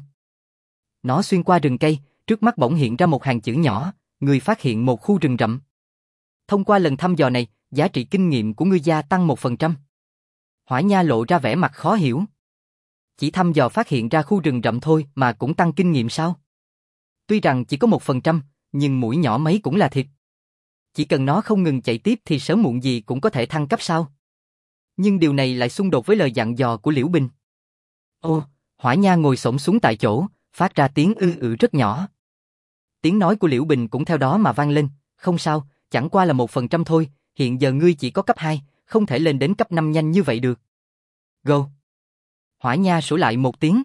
Nó xuyên qua rừng cây, trước mắt bỗng hiện ra một hàng chữ nhỏ, người phát hiện một khu rừng rậm. Thông qua lần thăm dò này, giá trị kinh nghiệm của ngươi gia tăng 1%. Hỏa Nha lộ ra vẻ mặt khó hiểu. Chỉ thăm dò phát hiện ra khu rừng rậm thôi mà cũng tăng kinh nghiệm sao? Tuy rằng chỉ có 1%, nhưng mũi nhỏ mấy cũng là thịt. Chỉ cần nó không ngừng chạy tiếp thì sớm muộn gì cũng có thể thăng cấp sao? Nhưng điều này lại xung đột với lời dặn dò của Liễu Bình. Ô, Hỏa Nha ngồi xổm xuống tại chỗ, phát ra tiếng rất nhỏ. Tiếng nói của Liễu Bình cũng theo đó mà vang lên, không sao, chẳng qua là 1% thôi, hiện giờ ngươi chỉ có cấp 2, không thể lên đến cấp 5 nhanh như vậy được. Go! Hỏa Nha sủa lại một tiếng.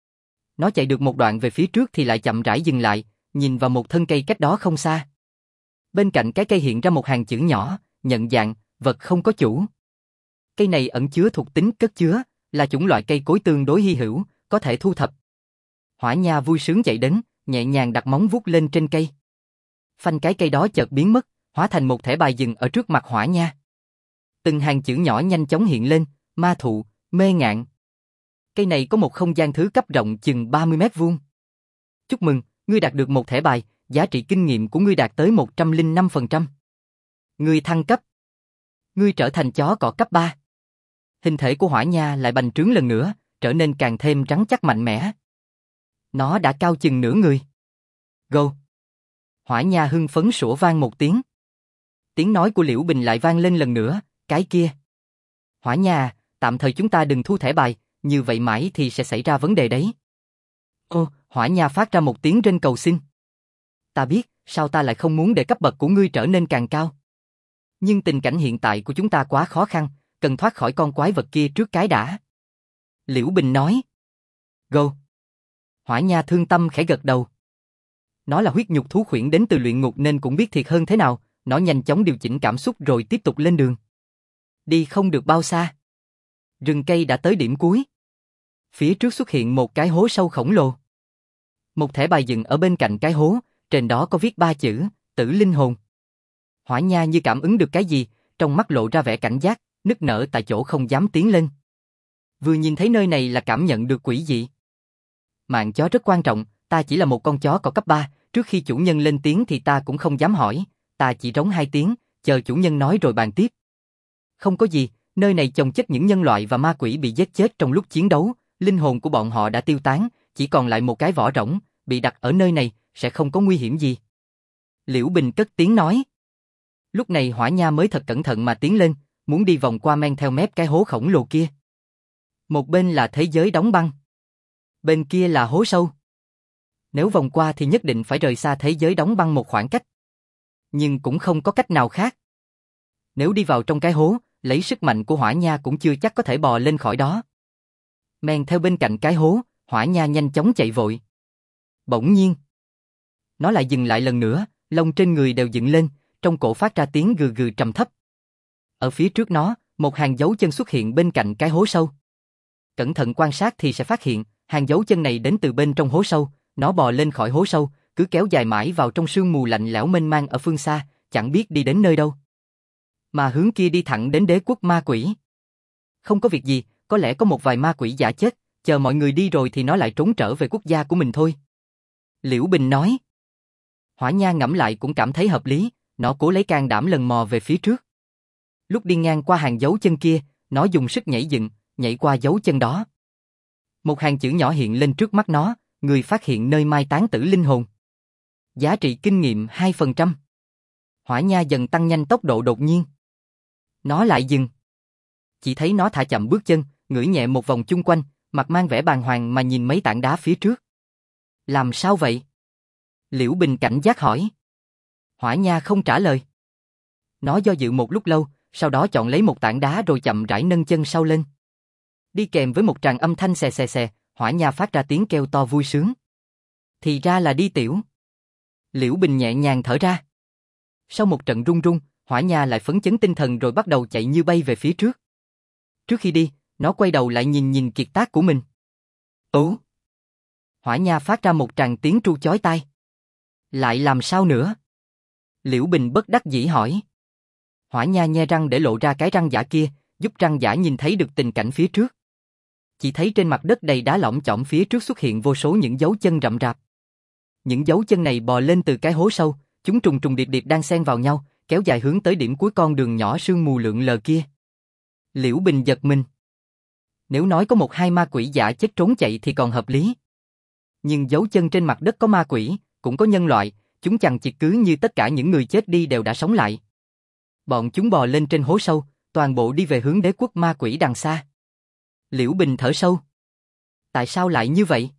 Nó chạy được một đoạn về phía trước thì lại chậm rãi dừng lại, nhìn vào một thân cây cách đó không xa. Bên cạnh cái cây hiện ra một hàng chữ nhỏ, nhận dạng, vật không có chủ. Cây này ẩn chứa thuộc tính cất chứa, là chủng loại cây cối tương đối hy hữu, có thể thu thập. Hỏa Nha vui sướng chạy đến, nhẹ nhàng đặt móng vuốt lên trên cây. Phanh, cái cây đó chợt biến mất, hóa thành một thẻ bài dừng ở trước mặt Hỏa Nha. Từng hàng chữ nhỏ nhanh chóng hiện lên, ma thụ, mê ngạn. Cây này có một không gian thứ cấp rộng chừng 30 mét vuông. Chúc mừng, ngươi đạt được một thẻ bài, giá trị kinh nghiệm của ngươi đạt tới 105%. Ngươi thăng cấp. Ngươi trở thành chó cọ cấp 3. Hình thể của Hỏa Nha lại bành trướng lần nữa, trở nên càng thêm rắn chắc mạnh mẽ. Nó đã cao chừng nửa người. Go! Hỏa Nha hưng phấn sủa vang một tiếng. Tiếng nói của Liễu Bình lại vang lên lần nữa, cái kia. Hỏa Nha, tạm thời chúng ta đừng thu thẻ bài, như vậy mãi thì sẽ xảy ra vấn đề đấy. Ô, Hỏa Nha phát ra một tiếng rên cầu xin. Ta biết, sao ta lại không muốn để cấp bậc của ngươi trở nên càng cao. Nhưng tình cảnh hiện tại của chúng ta quá khó khăn, cần thoát khỏi con quái vật kia trước cái đã. Liễu Bình nói. Go! Hỏa Nha thương tâm khẽ gật đầu. Nó là huyết nhục thú khuyển đến từ luyện ngục nên cũng biết thiệt hơn thế nào, nó nhanh chóng điều chỉnh cảm xúc rồi tiếp tục lên đường. Đi không được bao xa. Rừng cây đã tới điểm cuối. Phía trước xuất hiện một cái hố sâu khổng lồ. Một thẻ bài dựng ở bên cạnh cái hố, trên đó có viết 3 chữ, Tử Linh Hồn. Hỏa Nha như cảm ứng được cái gì, trong mắt lộ ra vẻ cảnh giác, nức nở tại chỗ không dám tiến lên. Vừa nhìn thấy nơi này là cảm nhận được quỷ dị. Mạng chó rất quan trọng, ta chỉ là một con chó cỏ cấp 3, trước khi chủ nhân lên tiếng thì ta cũng không dám hỏi, ta chỉ rống 2 tiếng, chờ chủ nhân nói rồi bàn tiếp. Không có gì, nơi này chồng chất những nhân loại và ma quỷ bị giết chết trong lúc chiến đấu, linh hồn của bọn họ đã tiêu tán, chỉ còn lại một cái vỏ rỗng, bị đặt ở nơi này, sẽ không có nguy hiểm gì. Liễu Bình cất tiếng nói. Lúc này Hỏa Nha mới thật cẩn thận mà tiến lên, muốn đi vòng qua men theo mép cái hố khổng lồ kia. Một bên là thế giới đóng băng, bên kia là hố sâu. Nếu vòng qua thì nhất định phải rời xa thế giới đóng băng một khoảng cách. Nhưng cũng không có cách nào khác. Nếu đi vào trong cái hố, lấy sức mạnh của Hỏa Nha cũng chưa chắc có thể bò lên khỏi đó. Men theo bên cạnh cái hố, Hỏa Nha nhanh chóng chạy vội. Bỗng nhiên, nó lại dừng lại lần nữa, lông trên người đều dựng lên, trong cổ phát ra tiếng gừ gừ trầm thấp. Ở phía trước nó, một hàng dấu chân xuất hiện bên cạnh cái hố sâu. Cẩn thận quan sát thì sẽ phát hiện, hàng dấu chân này đến từ bên trong hố sâu, nó bò lên khỏi hố sâu, cứ kéo dài mãi vào trong sương mù lạnh lẽo mênh mang ở phương xa, chẳng biết đi đến nơi đâu. Mà hướng kia đi thẳng đến đế quốc ma quỷ. Không có việc gì, có lẽ có một vài ma quỷ giả chết, chờ mọi người đi rồi thì nó lại trốn trở về quốc gia của mình thôi. Liễu Bình nói. Hỏa Nha ngẫm lại cũng cảm thấy hợp lý, nó cố lấy can đảm lần mò về phía trước. Lúc đi ngang qua hàng dấu chân kia, nó dùng sức nhảy dựng, nhảy qua dấu chân đó. Một hàng chữ nhỏ hiện lên trước mắt nó, người phát hiện nơi mai táng tử linh hồn. Giá trị kinh nghiệm 2%. Hỏa Nha dần tăng nhanh tốc độ đột nhiên. Nó lại dừng. Chỉ thấy nó thả chậm bước chân, ngửi nhẹ một vòng chung quanh, mặt mang vẻ bàng hoàng mà nhìn mấy tảng đá phía trước. Làm sao vậy? Liễu Bình cảnh giác hỏi. Hỏa Nha không trả lời. Nó do dự một lúc lâu, sau đó chọn lấy một tảng đá rồi chậm rãi nâng chân sau lên. Đi kèm với một tràng âm thanh xè xè xè, Hỏa Nha phát ra tiếng kêu to vui sướng. Thì ra là đi tiểu. Liễu Bình nhẹ nhàng thở ra. Sau một trận run run, Hỏa Nha lại phấn chấn tinh thần rồi bắt đầu chạy như bay về phía trước. Trước khi đi, nó quay đầu lại nhìn kiệt tác của mình. Ố! Hỏa Nha phát ra một tràng tiếng tru chói tai. Lại làm sao nữa? Liễu Bình bất đắc dĩ hỏi. Hỏa Nha nhe răng để lộ ra cái răng giả kia, giúp răng giả nhìn thấy được tình cảnh phía trước. Chỉ thấy trên mặt đất đầy đá lõm chỏm phía trước xuất hiện vô số những dấu chân rậm rạp. Những dấu chân này bò lên từ cái hố sâu, chúng trùng trùng điệp điệp đang xen vào nhau, kéo dài hướng tới điểm cuối con đường nhỏ sương mù lượn lờ kia. Liễu Bình giật mình. Nếu nói có một hai ma quỷ giả chết trốn chạy thì còn hợp lý. Nhưng dấu chân trên mặt đất có ma quỷ, cũng có nhân loại, chúng chằng chịt cứ như tất cả những người chết đi đều đã sống lại. Bọn chúng bò lên trên hố sâu, toàn bộ đi về hướng đế quốc ma quỷ đằng xa. Liễu Bình thở sâu. Tại sao lại như vậy?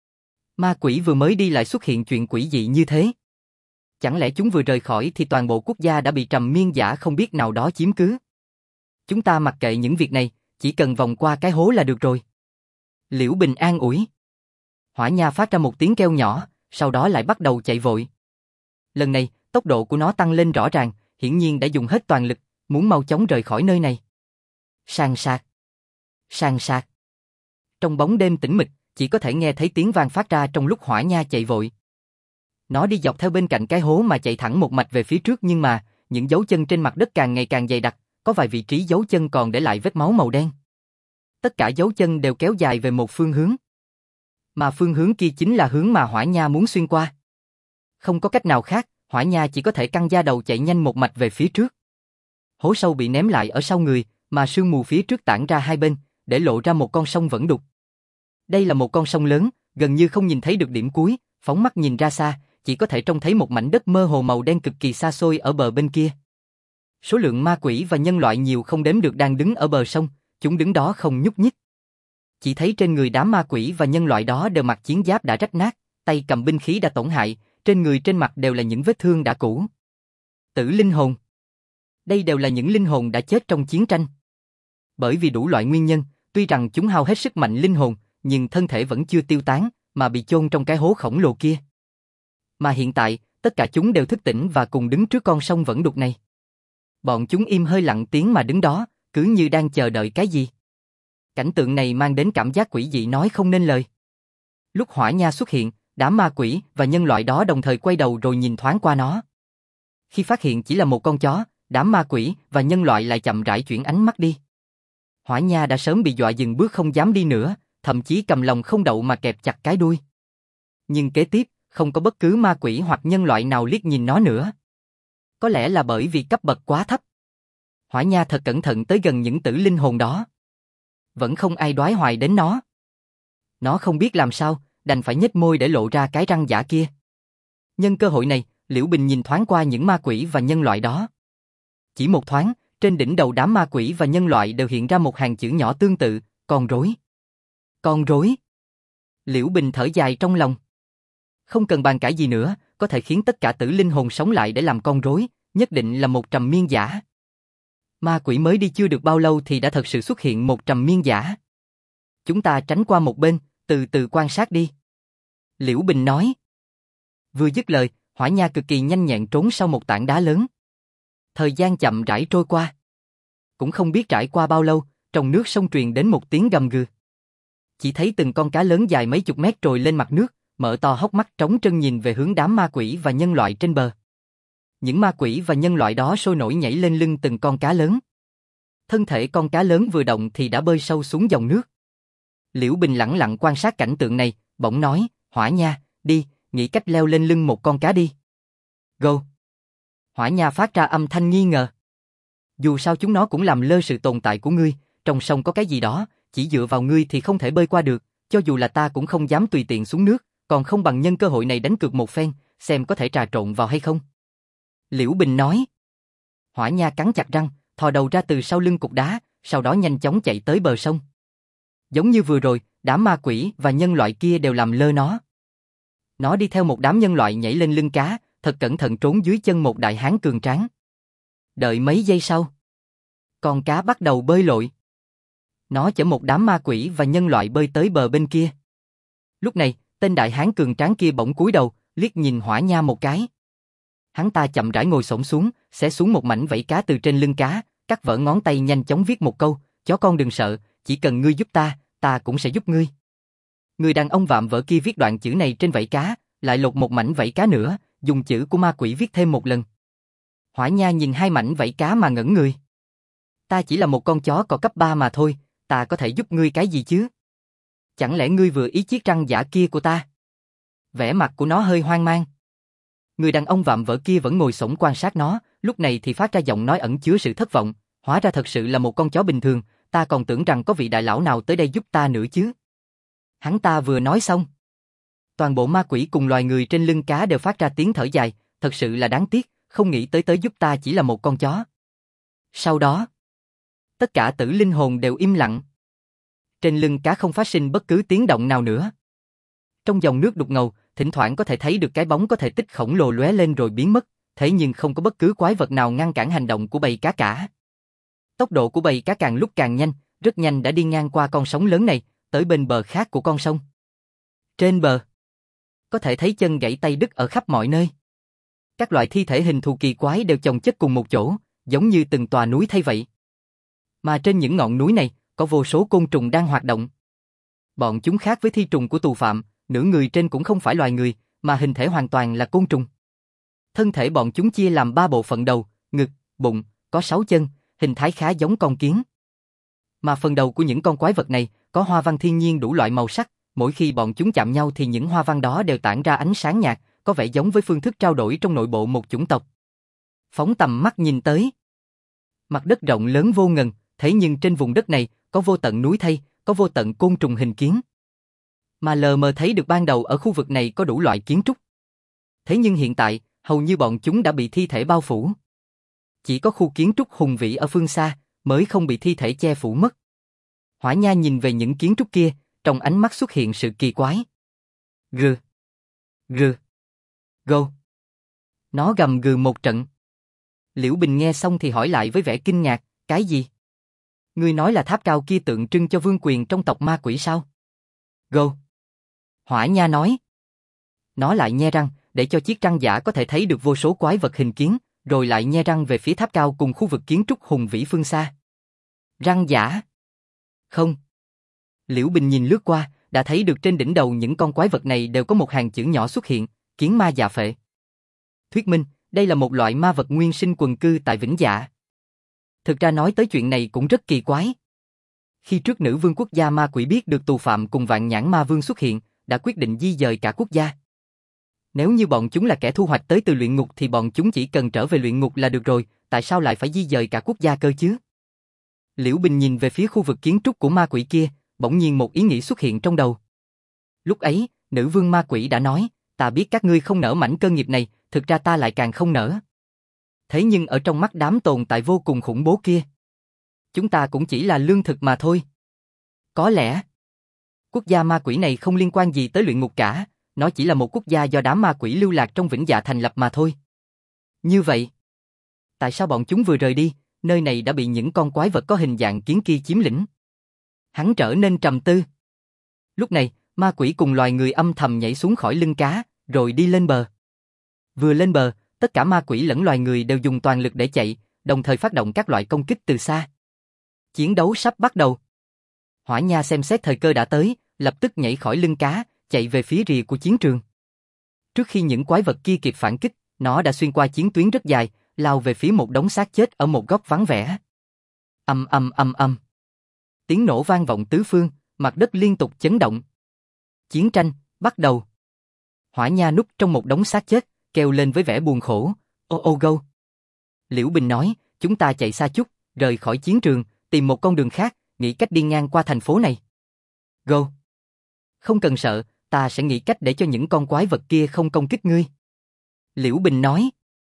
Ma quỷ vừa mới đi lại xuất hiện chuyện quỷ dị như thế. Chẳng lẽ chúng vừa rời khỏi thì toàn bộ quốc gia đã bị trầm miên giả không biết nào đó chiếm cứ? Chúng ta mặc kệ những việc này, chỉ cần vòng qua cái hố là được rồi. Liễu Bình an ủi. Hỏa Nha phát ra một tiếng kêu nhỏ, sau đó lại bắt đầu chạy vội. Lần này, tốc độ của nó tăng lên rõ ràng, hiển nhiên đã dùng hết toàn lực, muốn mau chóng rời khỏi nơi này. Sàn sạc. Sàn sạc. Trong bóng đêm tĩnh mịch, chỉ có thể nghe thấy tiếng vang phát ra trong lúc Hỏa Nha chạy vội. Nó đi dọc theo bên cạnh cái hố mà chạy thẳng một mạch về phía trước, nhưng mà, những dấu chân trên mặt đất càng ngày càng dày đặc, có vài vị trí dấu chân còn để lại vết máu màu đen. Tất cả dấu chân đều kéo dài về một phương hướng. Mà phương hướng kia chính là hướng mà Hỏa Nha muốn xuyên qua. Không có cách nào khác, Hỏa Nha chỉ có thể căng da đầu chạy nhanh một mạch về phía trước. Hố sâu bị ném lại ở sau người, mà sương mù phía trước tản ra hai bên, để lộ ra một con sông vẫn đục. Đây là một con sông lớn, gần như không nhìn thấy được điểm cuối, phóng mắt nhìn ra xa, chỉ có thể trông thấy một mảnh đất mơ hồ màu đen cực kỳ xa xôi ở bờ bên kia. Số lượng ma quỷ và nhân loại nhiều không đếm được đang đứng ở bờ sông, chúng đứng đó không nhúc nhích. Chỉ thấy trên người đám ma quỷ và nhân loại đó đều mặc chiến giáp đã rách nát, tay cầm binh khí đã tổn hại, trên người trên mặt đều là những vết thương đã cũ. Tử linh hồn. Đây đều là những linh hồn đã chết trong chiến tranh. Bởi vì đủ loại nguyên nhân, tuy rằng chúng hao hết sức mạnh linh hồn, nhưng thân thể vẫn chưa tiêu tán, mà bị chôn trong cái hố khổng lồ kia. Mà hiện tại, tất cả chúng đều thức tỉnh và cùng đứng trước con sông vẫn đục này. Bọn chúng im hơi lặng tiếng mà đứng đó, cứ như đang chờ đợi cái gì. Cảnh tượng này mang đến cảm giác quỷ dị nói không nên lời. Lúc Hỏa Nha xuất hiện, đám ma quỷ và nhân loại đó đồng thời quay đầu rồi nhìn thoáng qua nó. Khi phát hiện chỉ là một con chó, đám ma quỷ và nhân loại lại chậm rãi chuyển ánh mắt đi. Hỏa Nha đã sớm bị dọa dừng bước không dám đi nữa, thậm chí cầm lòng không đậu mà kẹp chặt cái đuôi. Nhưng kế tiếp, không có bất cứ ma quỷ hoặc nhân loại nào liếc nhìn nó nữa. Có lẽ là bởi vì cấp bậc quá thấp. Hỏa Nha thật cẩn thận tới gần những tử linh hồn đó. Vẫn không ai đoái hoài đến nó. Nó không biết làm sao, đành phải nhếch môi để lộ ra cái răng giả kia. Nhân cơ hội này, Liễu Bình nhìn thoáng qua những ma quỷ và nhân loại đó. Chỉ một thoáng, trên đỉnh đầu đám ma quỷ và nhân loại đều hiện ra một hàng chữ nhỏ tương tự, con rối. Con rối. Liễu Bình thở dài trong lòng. Không cần bàn cãi gì nữa, có thể khiến tất cả tử linh hồn sống lại để làm con rối, nhất định là một trầm miên giả. Ma quỷ mới đi chưa được bao lâu thì đã thật sự xuất hiện một trầm miên giả. Chúng ta tránh qua một bên, từ từ quan sát đi. Liễu Bình nói. Vừa dứt lời, Hỏa Nha cực kỳ nhanh nhẹn trốn sau một tảng đá lớn. Thời gian chậm rãi trôi qua. Cũng không biết trải qua bao lâu, trong nước sông truyền đến một tiếng gầm gừ. Chỉ thấy từng con cá lớn dài mấy chục mét trồi lên mặt nước, mở to hốc mắt trống trơn nhìn về hướng đám ma quỷ và nhân loại trên bờ. Những ma quỷ và nhân loại đó sôi nổi nhảy lên lưng từng con cá lớn. Thân thể con cá lớn vừa động thì đã bơi sâu xuống dòng nước. Liễu Bình lẳng lặng quan sát cảnh tượng này, bỗng nói, Hỏa Nha, đi, nghĩ cách leo lên lưng một con cá đi. Go! Hỏa Nha phát ra âm thanh nghi ngờ. Dù sao chúng nó cũng làm lơ sự tồn tại của ngươi, trong sông có cái gì đó, chỉ dựa vào ngươi thì không thể bơi qua được, cho dù là ta cũng không dám tùy tiện xuống nước, còn không bằng nhân cơ hội này đánh cược một phen, xem có thể trà trộn vào hay không. Liễu Bình nói. Hỏa Nha cắn chặt răng, thò đầu ra từ sau lưng cục đá, sau đó nhanh chóng chạy tới bờ sông. Giống như vừa rồi, đám ma quỷ và nhân loại kia đều làm lơ nó. Nó đi theo một đám nhân loại nhảy lên lưng cá, thật cẩn thận trốn dưới chân một đại hán cường tráng. Đợi mấy giây sau, con cá bắt đầu bơi lội. Nó chở một đám ma quỷ và nhân loại bơi tới bờ bên kia. Lúc này, tên đại hán cường tráng kia bỗng cúi đầu, liếc nhìn Hỏa Nha một cái. Hắn ta chậm rãi ngồi xổm xuống, xé xuống một mảnh vảy cá từ trên lưng cá, cắt vỡ ngón tay nhanh chóng viết một câu, chó con đừng sợ, chỉ cần ngươi giúp ta, ta cũng sẽ giúp ngươi. Người đàn ông vạm vỡ kia viết đoạn chữ này trên vảy cá, lại lột một mảnh vảy cá nữa, dùng chữ của ma quỷ viết thêm một lần. Hỏa Nha nhìn hai mảnh vảy cá mà ngẩn người. Ta chỉ là một con chó cò cấp 3 mà thôi, ta có thể giúp ngươi cái gì chứ? Chẳng lẽ ngươi vừa ý chiếc răng giả kia của ta? Vẻ mặt của nó hơi hoang mang. Người đàn ông vạm vỡ kia vẫn ngồi xổm quan sát nó, lúc này thì phát ra giọng nói ẩn chứa sự thất vọng, hóa ra thật sự là một con chó bình thường, ta còn tưởng rằng có vị đại lão nào tới đây giúp ta nữa chứ. Hắn ta vừa nói xong, toàn bộ ma quỷ cùng loài người trên lưng cá đều phát ra tiếng thở dài, thật sự là đáng tiếc, không nghĩ tới giúp ta chỉ là một con chó. Sau đó, tất cả tử linh hồn đều im lặng. Trên lưng cá không phát sinh bất cứ tiếng động nào nữa. Trong dòng nước đục ngầu, thỉnh thoảng có thể thấy được cái bóng có thể tích khổng lồ lóe lên rồi biến mất, thế nhưng không có bất cứ quái vật nào ngăn cản hành động của bầy cá cả. Tốc độ của bầy cá càng lúc càng nhanh, rất nhanh đã đi ngang qua con sóng lớn này, tới bên bờ khác của con sông. Trên bờ, có thể thấy chân gãy tay đứt ở khắp mọi nơi. Các loại thi thể hình thù kỳ quái đều chồng chất cùng một chỗ, giống như từng tòa núi thay vậy. Mà trên những ngọn núi này, có vô số côn trùng đang hoạt động. Bọn chúng khác với thi trùng của tù phạm, nửa người trên cũng không phải loài người, mà hình thể hoàn toàn là côn trùng. Thân thể bọn chúng chia làm 3 bộ phận đầu, ngực, bụng, có 6 chân, hình thái khá giống con kiến. Mà phần đầu của những con quái vật này có hoa văn thiên nhiên đủ loại màu sắc, mỗi khi bọn chúng chạm nhau thì những hoa văn đó đều tản ra ánh sáng nhạt, có vẻ giống với phương thức trao đổi trong nội bộ một chủng tộc. Phóng tầm mắt nhìn tới, mặt đất rộng lớn vô ngần, thế nhưng trên vùng đất này có vô tận núi thây, có vô tận côn trùng hình kiến. Mà lờ mờ thấy được ban đầu ở khu vực này có đủ loại kiến trúc. Thế nhưng hiện tại, hầu như bọn chúng đã bị thi thể bao phủ. Chỉ có khu kiến trúc hùng vĩ ở phương xa mới không bị thi thể che phủ mất. Hỏa Nha nhìn về những kiến trúc kia, trong ánh mắt xuất hiện sự kỳ quái. Gừ, gừ, gâu. Nó gầm gừ một trận. Liễu Bình nghe xong thì hỏi lại với vẻ kinh ngạc, cái gì? Ngươi nói là tháp cao kia tượng trưng cho vương quyền trong tộc ma quỷ sao? Gâu. Hỏa Nha nói. Nó lại nhe răng, để cho chiếc răng giả có thể thấy được vô số quái vật hình kiến, rồi lại nhe răng về phía tháp cao cùng khu vực kiến trúc hùng vĩ phương xa. Răng giả? Không. Liễu Bình nhìn lướt qua, đã thấy được trên đỉnh đầu những con quái vật này đều có một hàng chữ nhỏ xuất hiện, kiến ma dạ phệ. Thuyết minh, đây là một loại ma vật nguyên sinh quần cư tại Vĩnh Dạ. Thực ra nói tới chuyện này cũng rất kỳ quái. Khi trước nữ vương quốc gia ma quỷ biết được tù phạm cùng Vạn Nhãn Ma Vương xuất hiện, đã quyết định di dời cả quốc gia. Nếu như bọn chúng là kẻ thu hoạch tới từ luyện ngục thì bọn chúng chỉ cần trở về luyện ngục là được rồi, tại sao lại phải di dời cả quốc gia cơ chứ? Liễu Bình nhìn về phía khu vực kiến trúc của ma quỷ kia, bỗng nhiên một ý nghĩ xuất hiện trong đầu. Lúc ấy, nữ vương ma quỷ đã nói, ta biết các ngươi không nỡ mảnh cơ nghiệp này, thực ra ta lại càng không nỡ. Thế nhưng ở trong mắt đám tồn tại vô cùng khủng bố kia, chúng ta cũng chỉ là lương thực mà thôi. Có lẽ, quốc gia ma quỷ này không liên quan gì tới luyện ngục cả, nó chỉ là một quốc gia do đám ma quỷ lưu lạc trong Vĩnh Dạ thành lập mà thôi. Như vậy, tại sao bọn chúng vừa rời đi, nơi này đã bị những con quái vật có hình dạng kiến kia chiếm lĩnh? Hắn trở nên trầm tư. Lúc này, ma quỷ cùng loài người âm thầm nhảy xuống khỏi lưng cá, rồi đi lên bờ. Vừa lên bờ, tất cả ma quỷ lẫn loài người đều dùng toàn lực để chạy, đồng thời phát động các loại công kích từ xa. Chiến đấu sắp bắt đầu. Hỏa Nha xem xét thời cơ đã tới, lập tức nhảy khỏi lưng cá, chạy về phía rìa của chiến trường. Trước khi những quái vật kia kịp phản kích, nó đã xuyên qua chiến tuyến rất dài, lao về phía một đống xác chết ở một góc vắng vẻ. Ầm ầm ầm ầm. Tiếng nổ vang vọng tứ phương, mặt đất liên tục chấn động. Chiến tranh bắt đầu. Hỏa Nha núp trong một đống xác chết, kêu lên với vẻ buồn khổ. Ô ô gâu. Liễu Bình nói, chúng ta chạy xa chút, rời khỏi chiến trường, tìm một con đường khác, nghĩ cách đi ngang qua thành phố này. Gâu. Không cần sợ, ta sẽ nghĩ cách để cho những con quái vật kia không công kích ngươi. Liễu Bình nói.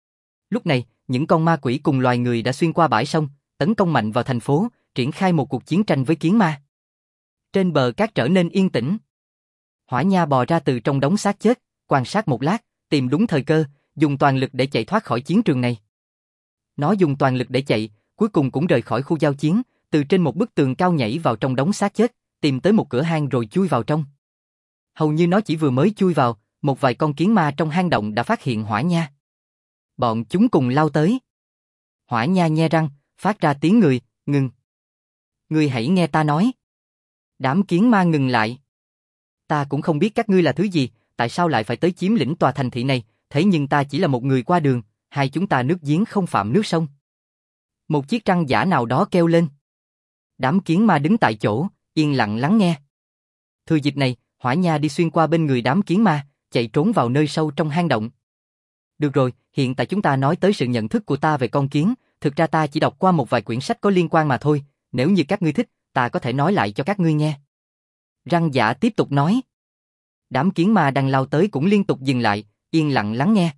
Lúc này, những con ma quỷ cùng loài người đã xuyên qua bãi sông, tấn công mạnh vào thành phố, triển khai một cuộc chiến tranh với kiến ma. Trên bờ cát trở nên yên tĩnh. Hỏa Nha bò ra từ trong đống xác chết, quan sát một lát, tìm đúng thời cơ, dùng toàn lực để chạy thoát khỏi chiến trường này. Nó dùng toàn lực để chạy, cuối cùng cũng rời khỏi khu giao chiến, từ trên một bức tường cao nhảy vào trong đống xác chết, tìm tới một cửa hang rồi chui vào trong. Hầu như nó chỉ vừa mới chui vào, một vài con kiến ma trong hang động đã phát hiện Hỏa Nha. Bọn chúng cùng lao tới. Hỏa Nha nhe răng, phát ra tiếng người, ngừng. Ngươi hãy nghe ta nói. Đám kiến ma ngừng lại. Ta cũng không biết các ngươi là thứ gì, tại sao lại phải tới chiếm lĩnh tòa thành thị này, thế nhưng ta chỉ là một người qua đường, hai chúng ta nước giếng không phạm nước sông. Một chiếc răng giả nào đó kêu lên. Đám kiến ma đứng tại chỗ, yên lặng lắng nghe. Thừa dịp này, Hỏa Nha đi xuyên qua bên người đám kiến ma, chạy trốn vào nơi sâu trong hang động. Được rồi, hiện tại chúng ta nói tới sự nhận thức của ta về con kiến, thực ra ta chỉ đọc qua một vài quyển sách có liên quan mà thôi, nếu như các ngươi thích, ta có thể nói lại cho các ngươi nghe. Răng giả tiếp tục nói. Đám kiến ma đang lao tới cũng liên tục dừng lại, yên lặng lắng nghe.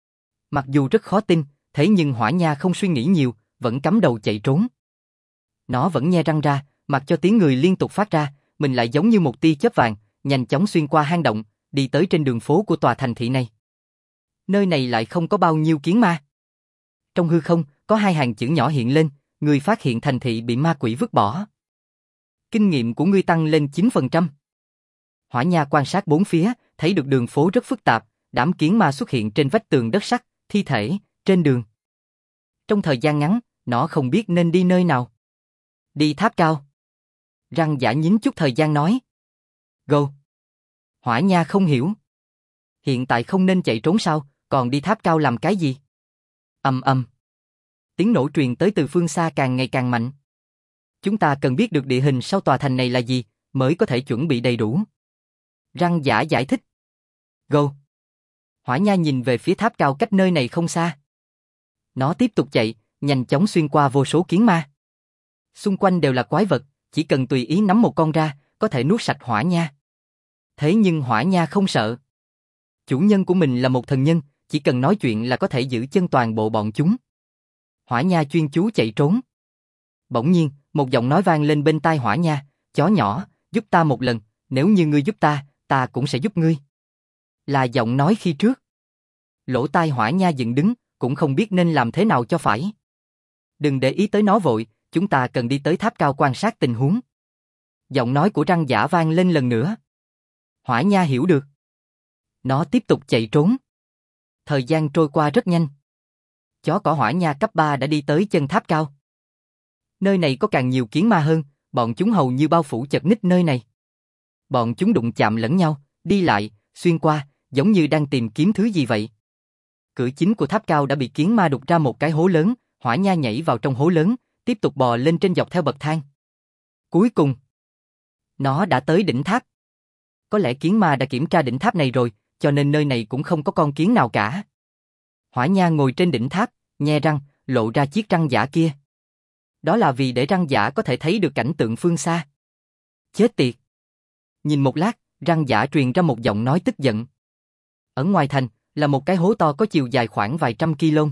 Mặc dù rất khó tin, thế nhưng Hỏa Nha không suy nghĩ nhiều, vẫn cắm đầu chạy trốn. Nó vẫn nhe răng ra, mặc cho tiếng người liên tục phát ra, mình lại giống như một tia chớp vàng, nhanh chóng xuyên qua hang động, đi tới trên đường phố của tòa thành thị này. Nơi này lại không có bao nhiêu kiến ma. Trong hư không, có hai hàng chữ nhỏ hiện lên, người phát hiện thành thị bị ma quỷ vứt bỏ. Kinh nghiệm của ngươi tăng lên 9%. Hỏa Nha quan sát bốn phía, thấy được đường phố rất phức tạp, đám kiến ma xuất hiện trên vách tường đất sắt, thi thể, trên đường. Trong thời gian ngắn, nó không biết nên đi nơi nào. Đi tháp cao. Răng Giả nhín chút thời gian nói. Go. Hỏa Nha không hiểu. Hiện tại không nên chạy trốn sao, còn đi tháp cao làm cái gì? Ầm ầm. Tiếng nổ truyền tới từ phương xa càng ngày càng mạnh. Chúng ta cần biết được địa hình sau tòa thành này là gì, mới có thể chuẩn bị đầy đủ. Răng Giả giải thích. Go. Hỏa Nha nhìn về phía tháp cao cách nơi này không xa. Nó tiếp tục chạy, nhanh chóng xuyên qua vô số kiến ma. Xung quanh đều là quái vật, chỉ cần tùy ý nắm một con ra, có thể nuốt sạch Hỏa Nha. Thế nhưng Hỏa Nha không sợ. Chủ nhân của mình là một thần nhân, chỉ cần nói chuyện là có thể giữ chân toàn bộ bọn chúng. Hỏa Nha chuyên chú chạy trốn. Bỗng nhiên, một giọng nói vang lên bên tai Hỏa Nha, chó nhỏ, giúp ta một lần, nếu như ngươi giúp ta, ta cũng sẽ giúp ngươi. Là giọng nói khi trước. Lỗ tai Hỏa Nha dựng đứng, cũng không biết nên làm thế nào cho phải. Đừng để ý tới nó vội, chúng ta cần đi tới tháp cao quan sát tình huống. Giọng nói của Răng Giả vang lên lần nữa. Hỏa Nha hiểu được. Nó tiếp tục chạy trốn. Thời gian trôi qua rất nhanh. Chó cỏ Hỏa Nha cấp 3 đã đi tới chân tháp cao. Nơi này có càng nhiều kiến ma hơn, bọn chúng hầu như bao phủ chật ních nơi này. Bọn chúng đụng chạm lẫn nhau, đi lại, xuyên qua, giống như đang tìm kiếm thứ gì vậy. Cửa chính của tháp cao đã bị kiến ma đục ra một cái hố lớn, Hỏa Nha nhảy vào trong hố lớn, tiếp tục bò lên trên dọc theo bậc thang. Cuối cùng, nó đã tới đỉnh tháp. Có lẽ kiến ma đã kiểm tra đỉnh tháp này rồi, cho nên nơi này cũng không có con kiến nào cả. Hỏa Nha ngồi trên đỉnh tháp, nhe răng, lộ ra chiếc răng giả kia. Đó là vì để Răng Giả có thể thấy được cảnh tượng phương xa. Chết tiệt! Nhìn một lát, Răng Giả truyền ra một giọng nói tức giận. Ở ngoài thành, là một cái hố to có chiều dài khoảng vài trăm km.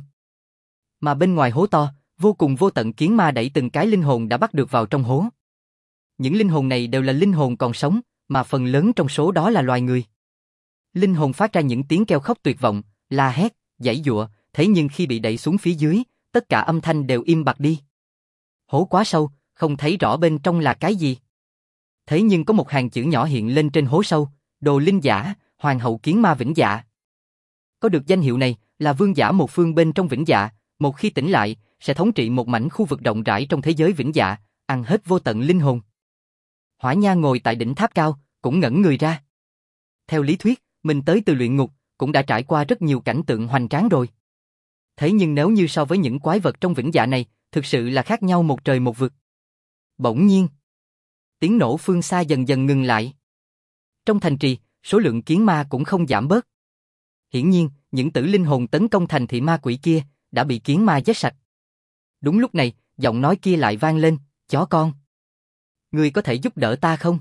Mà bên ngoài hố to, vô cùng vô tận kiến ma đẩy từng cái linh hồn đã bắt được vào trong hố. Những linh hồn này đều là linh hồn còn sống, mà phần lớn trong số đó là loài người. Linh hồn phát ra những tiếng kêu khóc tuyệt vọng, la hét, giãy giụa, thế nhưng khi bị đẩy xuống phía dưới, tất cả âm thanh đều im bặt đi. Hố quá sâu, không thấy rõ bên trong là cái gì. Thế nhưng có một hàng chữ nhỏ hiện lên trên hố sâu, Đồ Linh Giả, Hoàng hậu kiến ma Vĩnh Dạ. Có được danh hiệu này là vương giả một phương bên trong Vĩnh Dạ, một khi tỉnh lại, sẽ thống trị một mảnh khu vực rộng rãi trong thế giới Vĩnh Dạ, ăn hết vô tận linh hồn. Hỏa Nha ngồi tại đỉnh tháp cao, cũng ngẩn người ra. Theo lý thuyết, mình tới từ luyện ngục, cũng đã trải qua rất nhiều cảnh tượng hoành tráng rồi. Thế nhưng nếu như so với những quái vật trong Vĩnh Dạ này, thực sự là khác nhau một trời một vực. Bỗng nhiên, tiếng nổ phương xa dần dần ngừng lại. Trong thành trì, số lượng kiến ma cũng không giảm bớt. Hiển nhiên, những tử linh hồn tấn công thành thị ma quỷ kia, đã bị kiến ma giết sạch. Đúng lúc này, giọng nói kia lại vang lên, chó con. Ngươi có thể giúp đỡ ta không?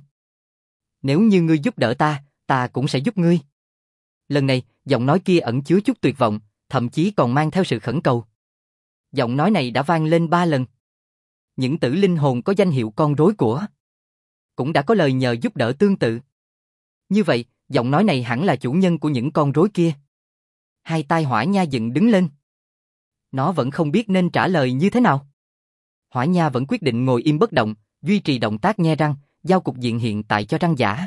Nếu như ngươi giúp đỡ ta, ta cũng sẽ giúp ngươi. Lần này, giọng nói kia ẩn chứa chút tuyệt vọng, thậm chí còn mang theo sự khẩn cầu. Giọng nói này đã vang lên 3 lần. Những tử linh hồn có danh hiệu con rối của cũng đã có lời nhờ giúp đỡ tương tự. Như vậy, giọng nói này hẳn là chủ nhân của những con rối kia. Hai tai Hỏa Nha dựng đứng lên. Nó vẫn không biết nên trả lời như thế nào. Hỏa Nha vẫn quyết định ngồi im bất động, duy trì động tác nhe răng, giao cục diện hiện tại cho Răng Giả.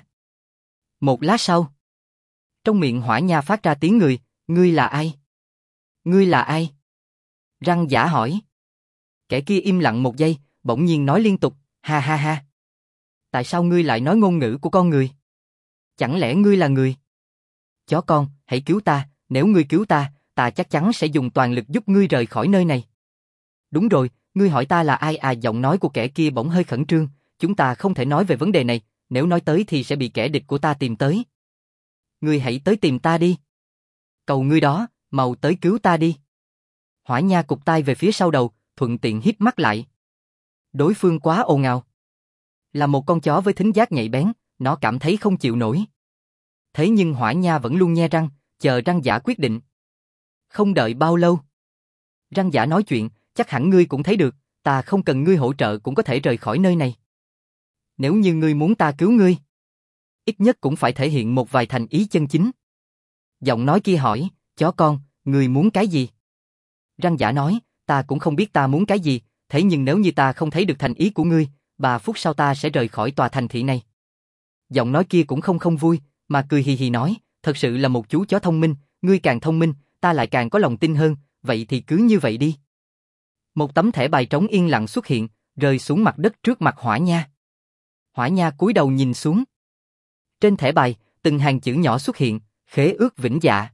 Một lát sau, trong miệng Hỏa Nha phát ra tiếng người, ngươi là ai? Ngươi là ai? Răng Giả hỏi. Kẻ kia im lặng một giây, bỗng nhiên nói liên tục, ha ha ha. Tại sao ngươi lại nói ngôn ngữ của con người? Chẳng lẽ ngươi là người? Chó con, hãy cứu ta, nếu ngươi cứu ta, ta chắc chắn sẽ dùng toàn lực giúp ngươi rời khỏi nơi này. Đúng rồi, ngươi hỏi ta là ai à? Giọng nói của kẻ kia bỗng hơi khẩn trương, chúng ta không thể nói về vấn đề này, nếu nói tới thì sẽ bị kẻ địch của ta tìm tới. Ngươi hãy tới tìm ta đi. Cầu ngươi đó, mau tới cứu ta đi. Hỏa Nha cụp tai về phía sau đầu, thuận tiện híp mắt lại. Đối phương quá ồn ào. Là một con chó với thính giác nhạy bén, nó cảm thấy không chịu nổi. Thế nhưng Hỏa Nha vẫn luôn nhe răng, chờ Răng Giả quyết định. Không đợi bao lâu. Răng Giả nói chuyện, chắc hẳn ngươi cũng thấy được, ta không cần ngươi hỗ trợ cũng có thể rời khỏi nơi này. Nếu như ngươi muốn ta cứu ngươi, ít nhất cũng phải thể hiện một vài thành ý chân chính. Giọng nói kia hỏi, chó con, ngươi muốn cái gì? Răng Giả nói, ta cũng không biết ta muốn cái gì, thế nhưng nếu như ta không thấy được thành ý của ngươi, 3 phút sau ta sẽ rời khỏi tòa thành thị này. Giọng nói kia cũng không vui, mà cười hì hì nói, thật sự là một chú chó thông minh, ngươi càng thông minh, ta lại càng có lòng tin hơn, vậy thì cứ như vậy đi. Một tấm thẻ bài trống yên lặng xuất hiện, rơi xuống mặt đất trước mặt Hỏa Nha. Hỏa Nha cúi đầu nhìn xuống. Trên thẻ bài, từng hàng chữ nhỏ xuất hiện, khế ước vĩnh dạ.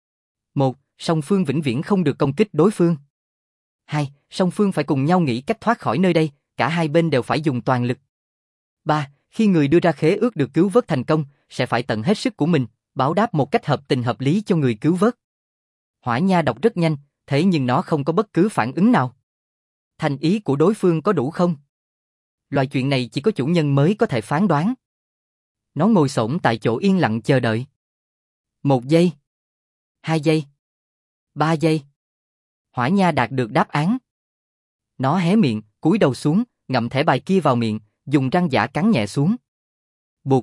1. Song phương vĩnh viễn không được công kích đối phương. 2. Song phương phải cùng nhau nghĩ cách thoát khỏi nơi đây, cả hai bên đều phải dùng toàn lực. 3. Khi người đưa ra khế ước được cứu vớt thành công, sẽ phải tận hết sức của mình, báo đáp một cách hợp tình hợp lý cho người cứu vớt. Hỏa Nha đọc rất nhanh, thế nhưng nó không có bất cứ phản ứng nào. Thành ý của đối phương có đủ không? Loại chuyện này chỉ có chủ nhân mới có thể phán đoán. Nó ngồi xổm tại chỗ yên lặng chờ đợi. 1 giây. 2 giây. 3 giây. Hỏa Nha đạt được đáp án. Nó hé miệng, cúi đầu xuống, ngậm thẻ bài kia vào miệng, dùng răng giả cắn nhẹ xuống. Bụt.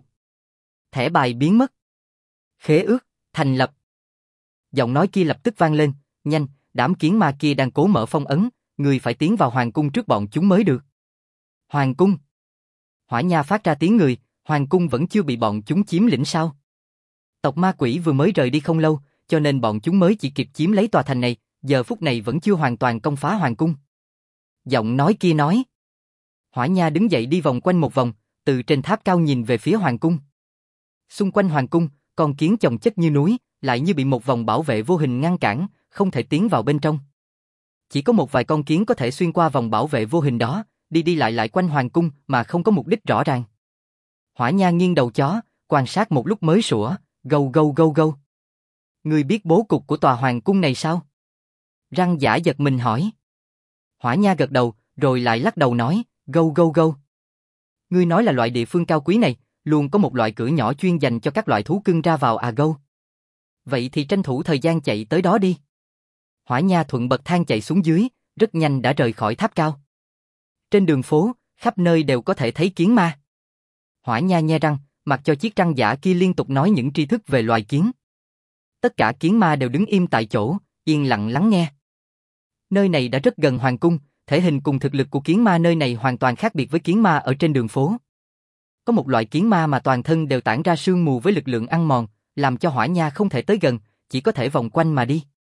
Thẻ bài biến mất. Khế ước, thành lập. Giọng nói kia lập tức vang lên, nhanh, đám kiến ma kia đang cố mở phong ấn, người phải tiến vào hoàng cung trước bọn chúng mới được. Hoàng cung. Hỏa Nha phát ra tiếng người, hoàng cung vẫn chưa bị bọn chúng chiếm lĩnh sao? Tộc ma quỷ vừa mới rời đi không lâu, cho nên bọn chúng mới chỉ kịp chiếm lấy tòa thành này, giờ phút này vẫn chưa hoàn toàn công phá hoàng cung. Giọng nói kia nói. Hỏa Nha đứng dậy đi vòng quanh một vòng, từ trên tháp cao nhìn về phía hoàng cung. Xung quanh hoàng cung, con kiến chồng chất như núi, lại như bị một vòng bảo vệ vô hình ngăn cản, không thể tiến vào bên trong. Chỉ có một vài con kiến có thể xuyên qua vòng bảo vệ vô hình đó, đi đi lại quanh hoàng cung mà không có mục đích rõ ràng. Hỏa Nha nghiêng đầu chó, quan sát một lúc mới sủa, gâu gâu gâu gâu. Ngươi biết bố cục của tòa hoàng cung này sao? Răng Giả giật mình hỏi. Hỏa Nha gật đầu, rồi lại lắc đầu nói, gâu gâu gâu. Ngươi nói là loại địa phương cao quý này, luôn có một loại cửa nhỏ chuyên dành cho các loại thú cưng ra vào à gâu. Vậy thì tranh thủ thời gian chạy tới đó đi. Hỏa Nha thuận bậc thang chạy xuống dưới, rất nhanh đã rời khỏi tháp cao. Trên đường phố, khắp nơi đều có thể thấy kiến ma. Hỏa Nha nhe răng, mặc cho chiếc răng giả kia liên tục nói những tri thức về loài kiến. Tất cả kiến ma đều đứng im tại chỗ, yên lặng lắng nghe. Nơi này đã rất gần hoàng cung, thể hình cùng thực lực của kiến ma nơi này hoàn toàn khác biệt với kiến ma ở trên đường phố. Có một loại kiến ma mà toàn thân đều tản ra sương mù với lực lượng ăn mòn, làm cho Hỏa Nha không thể tới gần, chỉ có thể vòng quanh mà đi.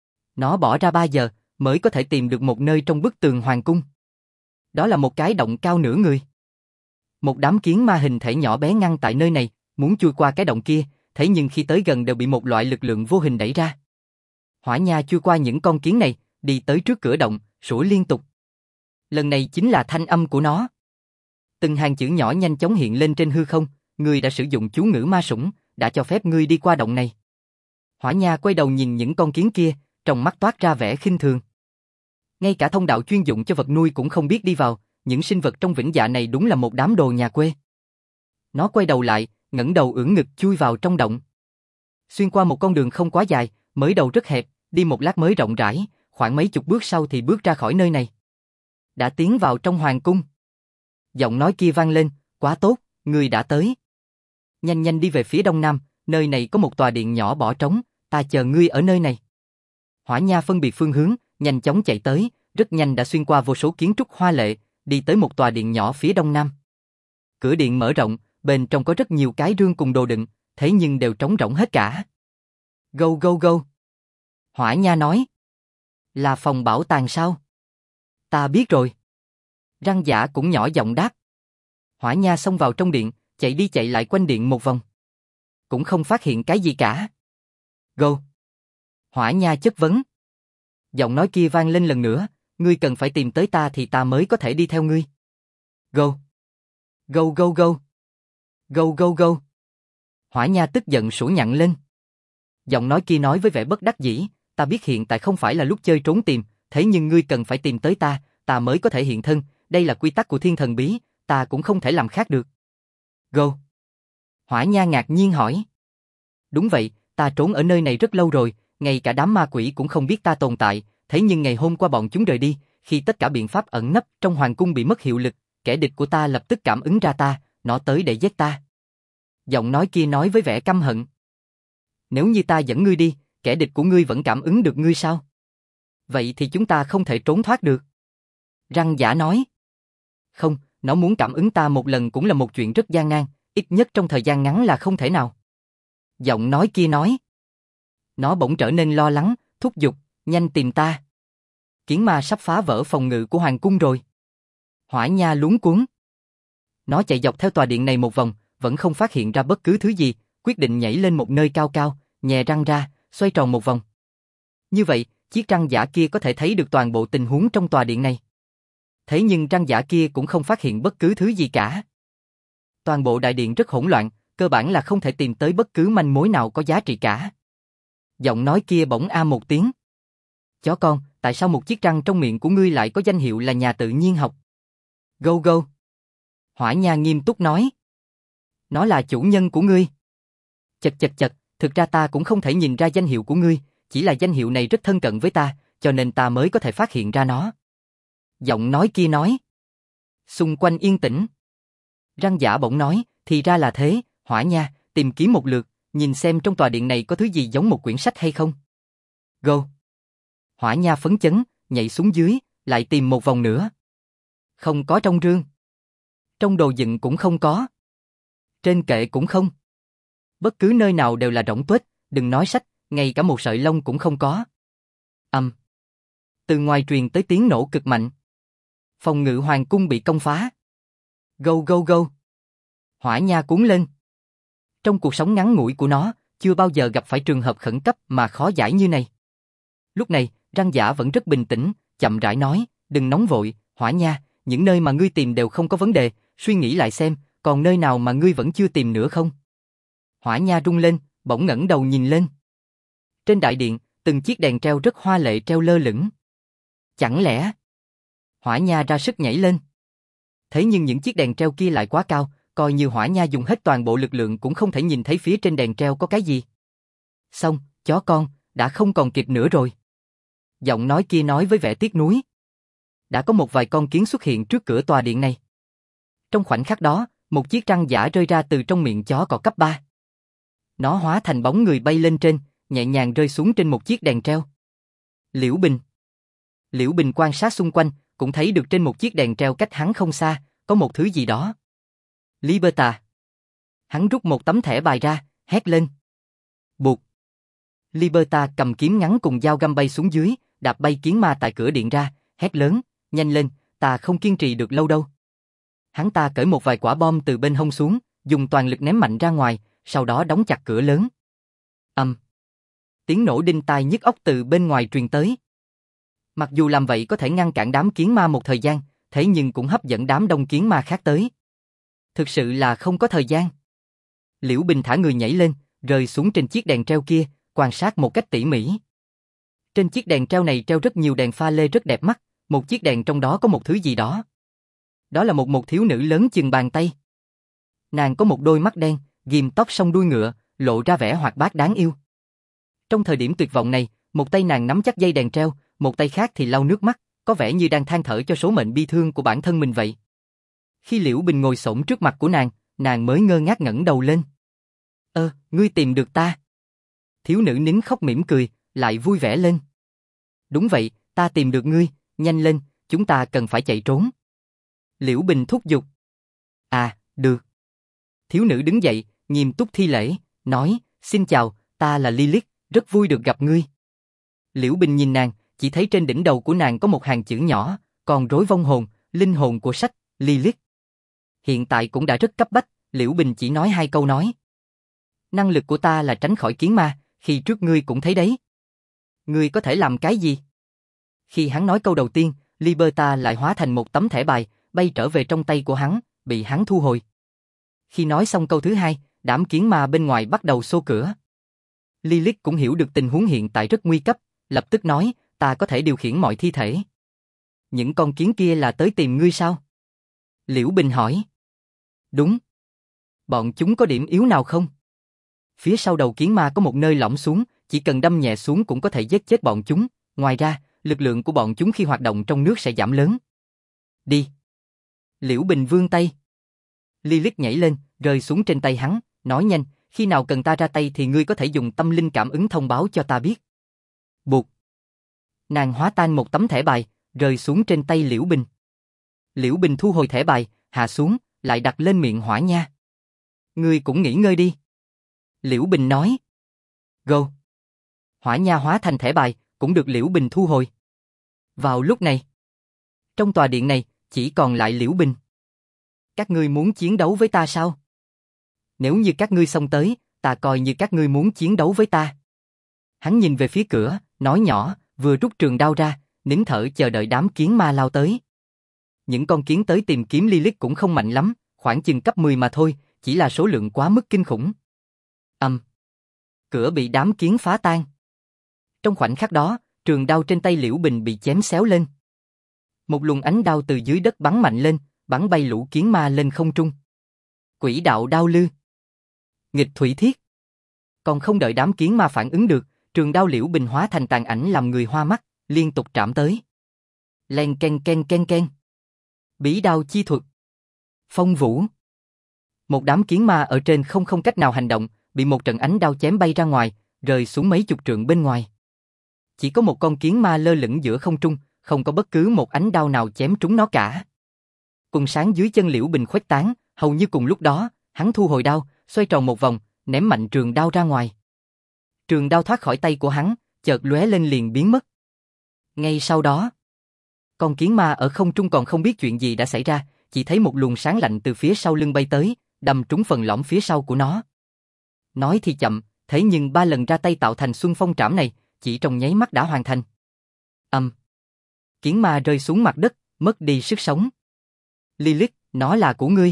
Nó bỏ ra 3 giờ, mới có thể tìm được một nơi trong bức tường hoàng cung. Đó là một cái động cao nửa người. Một đám kiến ma hình thể nhỏ bé ngăn tại nơi này, muốn chui qua cái động kia, thế nhưng khi tới gần đều bị một loại lực lượng vô hình đẩy ra. Hỏa Nha chui qua những con kiến này, đi tới trước cửa động, sủa liên tục. Lần này chính là thanh âm của nó. Từng hàng chữ nhỏ nhanh chóng hiện lên trên hư không, ngươi đã sử dụng chú ngữ ma sủng, đã cho phép ngươi đi qua động này. Hỏa Nha quay đầu nhìn những con kiến kia, trong mắt toát ra vẻ khinh thường. Ngay cả thông đạo chuyên dụng cho vật nuôi cũng không biết đi vào, những sinh vật trong vĩnh dạ này đúng là một đám đồ nhà quê. Nó quay đầu lại, ngẩng đầu ưỡn ngực chui vào trong động. Xuyên qua một con đường không quá dài, mới đầu rất hẹp, đi một lát mới rộng rãi, khoảng mấy chục bước sau thì bước ra khỏi nơi này. Đã tiến vào trong hoàng cung. Giọng nói kia vang lên, quá tốt, ngươi đã tới. Nhanh nhanh đi về phía đông nam, nơi này có một tòa điện nhỏ bỏ trống, ta chờ ngươi ở nơi này. Hỏa Nha phân biệt phương hướng, nhanh chóng chạy tới, rất nhanh đã xuyên qua vô số kiến trúc hoa lệ, đi tới một tòa điện nhỏ phía đông nam. Cửa điện mở rộng, bên trong có rất nhiều cái rương cùng đồ đựng, thế nhưng đều trống rỗng hết cả. Gâu gâu gâu. Hỏa Nha nói. Là phòng bảo tàng sao? Ta biết rồi. Răng Giả cũng nhỏ giọng đáp. Hỏa Nha xông vào trong điện, chạy đi chạy lại quanh điện một vòng. Cũng không phát hiện cái gì cả. Gâu. Hỏa Nha chất vấn. Giọng nói kia vang lên lần nữa, ngươi cần phải tìm tới ta thì ta mới có thể đi theo ngươi. Gâu. Gâu gâu gâu. Gâu gâu gâu. Hỏa Nha tức giận sủa nhặng lên. Giọng nói kia nói với vẻ bất đắc dĩ, ta biết hiện tại không phải là lúc chơi trốn tìm, thế nhưng ngươi cần phải tìm tới ta, ta mới có thể hiện thân, đây là quy tắc của thiên thần bí, ta cũng không thể làm khác được. Gâu. Hỏa Nha ngạc nhiên hỏi. Đúng vậy, ta trốn ở nơi này rất lâu rồi, ngay cả đám ma quỷ cũng không biết ta tồn tại, thế nhưng ngày hôm qua bọn chúng rời đi, khi tất cả biện pháp ẩn nấp trong hoàng cung bị mất hiệu lực, kẻ địch của ta lập tức cảm ứng ra ta, nó tới để giết ta. Giọng nói kia nói với vẻ căm hận. Nếu như ta dẫn ngươi đi, kẻ địch của ngươi vẫn cảm ứng được ngươi sao? Vậy thì chúng ta không thể trốn thoát được. Răng Giả nói. Không, nó muốn cảm ứng ta một lần cũng là một chuyện rất gian nan, ít nhất trong thời gian ngắn là không thể nào. Giọng nói kia nói. Nó bỗng trở nên lo lắng, thúc giục, nhanh tìm ta. Kiến ma sắp phá vỡ phòng ngự của hoàng cung rồi. Hỏa Nha luống cuống. Nó chạy dọc theo tòa điện này một vòng, vẫn không phát hiện ra bất cứ thứ gì, quyết định nhảy lên một nơi cao cao, nhè răng ra, xoay tròn một vòng. Như vậy, chiếc răng giả kia có thể thấy được toàn bộ tình huống trong tòa điện này. Thế nhưng răng giả kia cũng không phát hiện bất cứ thứ gì cả. Toàn bộ đại điện rất hỗn loạn, cơ bản là không thể tìm tới bất cứ manh mối nào có giá trị cả. Giọng nói kia bỗng a một tiếng. Chó con, tại sao một chiếc răng trong miệng của ngươi lại có danh hiệu là nhà tự nhiên học? Gâu gâu. Hỏa Nha nghiêm túc nói. Nó là chủ nhân của ngươi. Chật chật chật, thực ra ta cũng không thể nhìn ra danh hiệu của ngươi, chỉ là danh hiệu này rất thân cận với ta, cho nên ta mới có thể phát hiện ra nó. Giọng nói kia nói. Xung quanh yên tĩnh. Răng Giả bỗng nói, thì ra là thế, Hỏa Nha, tìm kiếm một lượt, nhìn xem trong tòa điện này có thứ gì giống một quyển sách hay không. Go. Hỏa Nha phấn chấn, nhảy xuống dưới, lại tìm một vòng nữa. Không có trong rương. Trong đồ đựng cũng không có. Trên kệ cũng không. Bất cứ nơi nào đều là rỗng tuếch, đừng nói sách, ngay cả một sợi lông cũng không có. Từ ngoài truyền tới tiếng nổ cực mạnh. Phòng ngự hoàng cung bị công phá. Go go go. Hỏa Nha cuốn lên. Trong cuộc sống ngắn ngủi của nó, chưa bao giờ gặp phải trường hợp khẩn cấp mà khó giải như này. Lúc này, Răng Giả vẫn rất bình tĩnh, chậm rãi nói, đừng nóng vội, Hỏa Nha, những nơi mà ngươi tìm đều không có vấn đề, suy nghĩ lại xem, còn nơi nào mà ngươi vẫn chưa tìm nữa không? Hỏa Nha rung lên, bỗng ngẩng đầu nhìn lên. Trên đại điện, từng chiếc đèn treo rất hoa lệ treo lơ lửng. Chẳng lẽ... Hỏa Nha ra sức nhảy lên. Thế nhưng những chiếc đèn treo kia lại quá cao, coi như Hỏa Nha dùng hết toàn bộ lực lượng cũng không thể nhìn thấy phía trên đèn treo có cái gì. Xong, chó con, đã không còn kịp nữa rồi. Giọng nói kia nói với vẻ tiếc nuối. Đã có một vài con kiến xuất hiện trước cửa tòa điện này. Trong khoảnh khắc đó, một chiếc răng giả rơi ra từ trong miệng chó cọp cấp 3. Nó hóa thành bóng người bay lên trên, nhẹ nhàng rơi xuống trên một chiếc đèn treo. Liễu Bình. Liễu Bình quan sát xung quanh, cũng thấy được trên một chiếc đèn treo cách hắn không xa, có một thứ gì đó. Liberta. Hắn rút một tấm thẻ bài ra, hét lên. Buộc. Liberta cầm kiếm ngắn cùng dao găm bay xuống dưới, đạp bay kiến ma tại cửa điện ra, hét lớn, nhanh lên, ta không kiên trì được lâu đâu. Hắn ta cởi một vài quả bom từ bên hông xuống, dùng toàn lực ném mạnh ra ngoài, sau đó đóng chặt cửa lớn. Tiếng nổ đinh tai nhức óc từ bên ngoài truyền tới. Mặc dù làm vậy có thể ngăn cản đám kiến ma một thời gian, thế nhưng cũng hấp dẫn đám đông kiến ma khác tới. Thực sự là không có thời gian. Liễu Bình thả người nhảy lên, rơi xuống trên chiếc đèn treo kia, quan sát một cách tỉ mỉ. Trên chiếc đèn treo này treo rất nhiều đèn pha lê rất đẹp mắt, một chiếc đèn trong đó có một thứ gì đó. Đó là một thiếu nữ lớn chừng bàn tay. Nàng có một đôi mắt đen, ghim tóc song đuôi ngựa, lộ ra vẻ hoạt bát đáng yêu. Trong thời điểm tuyệt vọng này, một tay nàng nắm chắc dây đèn treo, một tay khác thì lau nước mắt, có vẻ như đang than thở cho số mệnh bi thương của bản thân mình vậy. Khi Liễu Bình ngồi xổm trước mặt của nàng mới ngơ ngác ngẩng đầu lên. Ngươi tìm được ta. Thiếu nữ nín khóc mỉm cười, lại vui vẻ lên. Đúng vậy, ta tìm được ngươi, nhanh lên, chúng ta cần phải chạy trốn. Liễu Bình thúc giục. Được. Thiếu nữ đứng dậy, nghiêm túc thi lễ, nói, xin chào, ta là Lilith, rất vui được gặp ngươi. Liễu Bình nhìn nàng, chỉ thấy trên đỉnh đầu của nàng có một hàng chữ nhỏ, còn rối vong hồn, linh hồn của sách, Lilith. Hiện tại cũng đã rất cấp bách, Liễu Bình chỉ nói 2 câu nói. Năng lực của ta là tránh khỏi kiến ma, khi trước ngươi cũng thấy đấy. Ngươi có thể làm cái gì? Khi hắn nói câu đầu tiên, Liberta lại hóa thành một tấm thẻ bài, bay trở về trong tay của hắn, bị hắn thu hồi. Khi nói xong câu thứ hai, đám kiến ma bên ngoài bắt đầu xô cửa. Lilith cũng hiểu được tình huống hiện tại rất nguy cấp, lập tức nói, ta có thể điều khiển mọi thi thể. Những con kiến kia là tới tìm ngươi sao? Liễu Bình hỏi. Đúng. Bọn chúng có điểm yếu nào không? Phía sau đầu kiến ma có một nơi lõm xuống, chỉ cần đâm nhẹ xuống cũng có thể giết chết bọn chúng. Ngoài ra, lực lượng của bọn chúng khi hoạt động trong nước sẽ giảm lớn. Đi. Liễu Bình vươn tay. Lilith nhảy lên, rơi xuống trên tay hắn, nói nhanh, khi nào cần ta ra tay thì ngươi có thể dùng tâm linh cảm ứng thông báo cho ta biết. Bụt. Nàng hóa tan một tấm thẻ bài, rơi xuống trên tay Liễu Bình. Liễu Bình thu hồi thẻ bài, hạ xuống, lại đặt lên miệng Hỏa Nha. Ngươi cũng nghỉ ngơi đi. Liễu Bình nói. Go. Hỏa Nha hóa thành thẻ bài, cũng được Liễu Bình thu hồi. Vào lúc này, trong tòa điện này, chỉ còn lại Liễu Bình. Các ngươi muốn chiến đấu với ta sao? Nếu như các ngươi xông tới, ta coi như các ngươi muốn chiến đấu với ta. Hắn nhìn về phía cửa, nói nhỏ, vừa rút trường đao ra, nín thở chờ đợi đám kiến ma lao tới. Những con kiến tới tìm kiếm Lilith cũng không mạnh lắm, khoảng chừng cấp 10 mà thôi, chỉ là số lượng quá mức kinh khủng. Cửa bị đám kiến phá tan. Trong khoảnh khắc đó, trường đao trên tay Liễu Bình bị chém xéo lên. Một luồng ánh đao từ dưới đất bắn mạnh lên, bắn bay lũ kiến ma lên không trung. Quỷ đạo đao lư. Nghịch thủy thiết. Còn không đợi đám kiến ma phản ứng được, trường đao Liễu Bình hóa thành tàn ảnh làm người hoa mắt, liên tục trảm tới. Len ken ken ken ken. Bí đao chi thuật. Phong vũ. Một đám kiến ma ở trên không cách nào hành động, bị một trận ánh đao chém bay ra ngoài, rơi xuống mấy chục trượng bên ngoài. Chỉ có một con kiến ma lơ lửng giữa không trung, không có bất cứ một ánh đao nào chém trúng nó cả. Quần sáng dưới chân Liễu Bình khuếch tán, hầu như cùng lúc đó, hắn thu hồi đao, xoay tròn một vòng, ném mạnh trường đao ra ngoài. Trường đao thoát khỏi tay của hắn, chợt lóe lên liền biến mất. Ngay sau đó, con kiến ma ở không trung còn không biết chuyện gì đã xảy ra, chỉ thấy một luồng sáng lạnh từ phía sau lưng bay tới, đâm trúng phần lõm phía sau của nó. Nói thì chậm, thế nhưng 3 lần ra tay tạo thành Xuân Phong trảm này, chỉ trong nháy mắt đã hoàn thành. Kiến ma rơi xuống mặt đất, mất đi sức sống. Lilith, nó là của ngươi.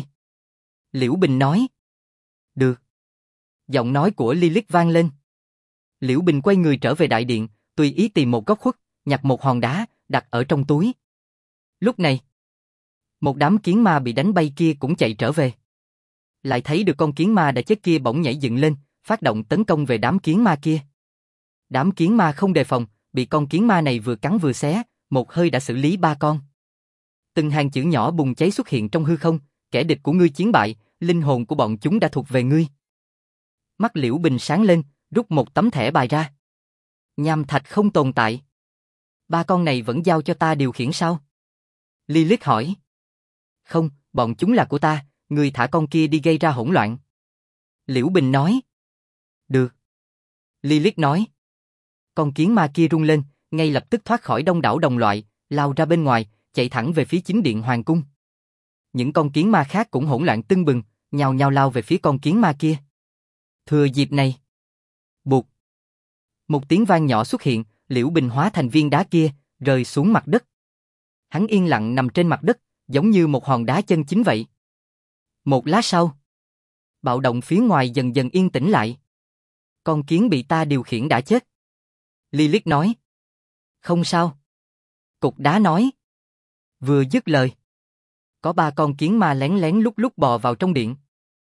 Liễu Bình nói. Được. Giọng nói của Lilith vang lên. Liễu Bình quay người trở về đại điện, tùy ý tìm một góc khuất, nhặt một hòn đá, đặt ở trong túi. Lúc này, một đám kiến ma bị đánh bay kia cũng chạy trở về. Lại thấy được con kiến ma đã chết kia bỗng nhảy dựng lên, phát động tấn công về đám kiến ma kia. Đám kiến ma không đề phòng, bị con kiến ma này vừa cắn vừa xé, một hơi đã xử lý 3 con. Từng hàng chữ nhỏ bùng cháy xuất hiện trong hư không, kẻ địch của ngươi chiến bại, linh hồn của bọn chúng đã thuộc về ngươi. Mắt Liễu Bình sáng lên, rút một tấm thẻ bài ra. Nham thạch không tồn tại. 3 con này vẫn giao cho ta điều khiển sao? Lilith hỏi. Không, bọn chúng là của ta, ngươi thả con kia đi gây ra hỗn loạn. Liễu Bình nói. Được. Lilith nói. Con kiến ma kia rung lên, ngay lập tức thoát khỏi đông đảo đồng loại, lao ra bên ngoài, chạy thẳng về phía chính điện hoàng cung. Những con kiến ma khác cũng hỗn loạn tưng bừng, nhào nhào lao về phía con kiến ma kia. Thừa dịp này. Bụt. Một tiếng vang nhỏ xuất hiện, Liễu Bình hóa thành viên đá kia, rơi xuống mặt đất. Hắn yên lặng nằm trên mặt đất, giống như một hòn đá chân chính vậy. Một lát sau, bạo động phía ngoài dần dần yên tĩnh lại. Con kiến bị ta điều khiển đã chết. Lilith nói. Không sao. Cục đá nói. Vừa dứt lời, có 3 con kiến ma lén lén lúc lúc bò vào trong điện.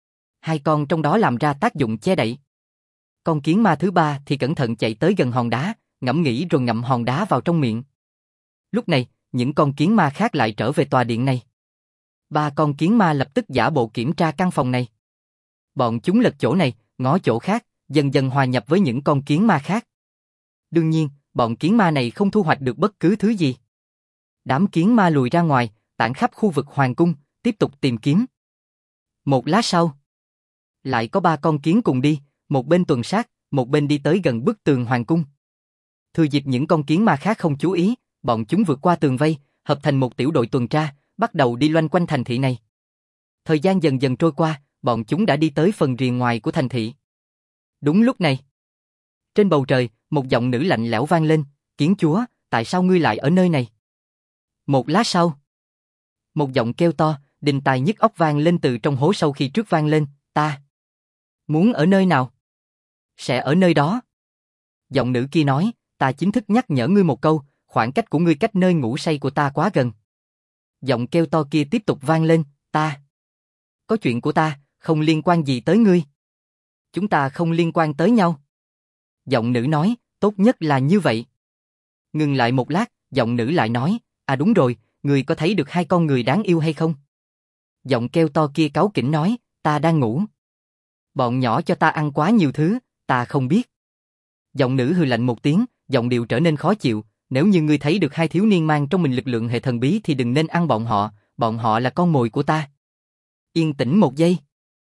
2 con trong đó làm ra tác dụng che đậy. Con kiến ma thứ 3 thì cẩn thận chạy tới gần hòn đá, ngẫm nghĩ rồi ngậm hòn đá vào trong miệng. Lúc này, những con kiến ma khác lại trở về tòa điện này. 3 con kiến ma lập tức giả bộ kiểm tra căn phòng này. Bọn chúng lật chỗ này, ngó chỗ khác, dần dần hòa nhập với những con kiến ma khác. Đương nhiên, bọn kiến ma này không thu hoạch được bất cứ thứ gì. Đám kiến ma lùi ra ngoài, tản khắp khu vực hoàng cung, tiếp tục tìm kiếm. Một lát sau, lại có 3 con kiến cùng đi, một bên tuần sát, một bên đi tới gần bức tường hoàng cung. Thừa dịp những con kiến ma khác không chú ý, bọn chúng vượt qua tường vây, hợp thành một tiểu đội tuần tra, bắt đầu đi loanh quanh thành thị này. Thời gian dần dần trôi qua, bọn chúng đã đi tới phần rìa ngoài của thành thị. Đúng lúc này, trên bầu trời, một giọng nữ lạnh lẽo vang lên, "Kiến chúa, tại sao ngươi lại ở nơi này?" Một lát sau, một giọng kêu to, đinh tai nhức óc vang lên từ trong hố sâu khi trước vang lên, "Ta muốn ở nơi nào? Sẽ ở nơi đó." Giọng nữ kia nói, "Ta chính thức nhắc nhở ngươi một câu, khoảng cách của ngươi cách nơi ngủ say của ta quá gần." Giọng kêu to kia tiếp tục vang lên, "Ta có chuyện của ta, không liên quan gì tới ngươi. Chúng ta không liên quan tới nhau." Giọng nữ nói, "Tốt nhất là như vậy." Ngừng lại một lát, giọng nữ lại nói, "À đúng rồi, ngươi có thấy được 2 con người đáng yêu hay không?" Giọng kêu to kia cáu kỉnh nói, ta đang ngủ. Bọn nhỏ cho ta ăn quá nhiều thứ, ta không biết. Giọng nữ hừ lạnh một tiếng, giọng điệu trở nên khó chịu, nếu như ngươi thấy được hai thiếu niên mang trong mình lực lượng hệ thần bí thì đừng nên ăn bọn họ là con mồi của ta. Yên tĩnh một giây.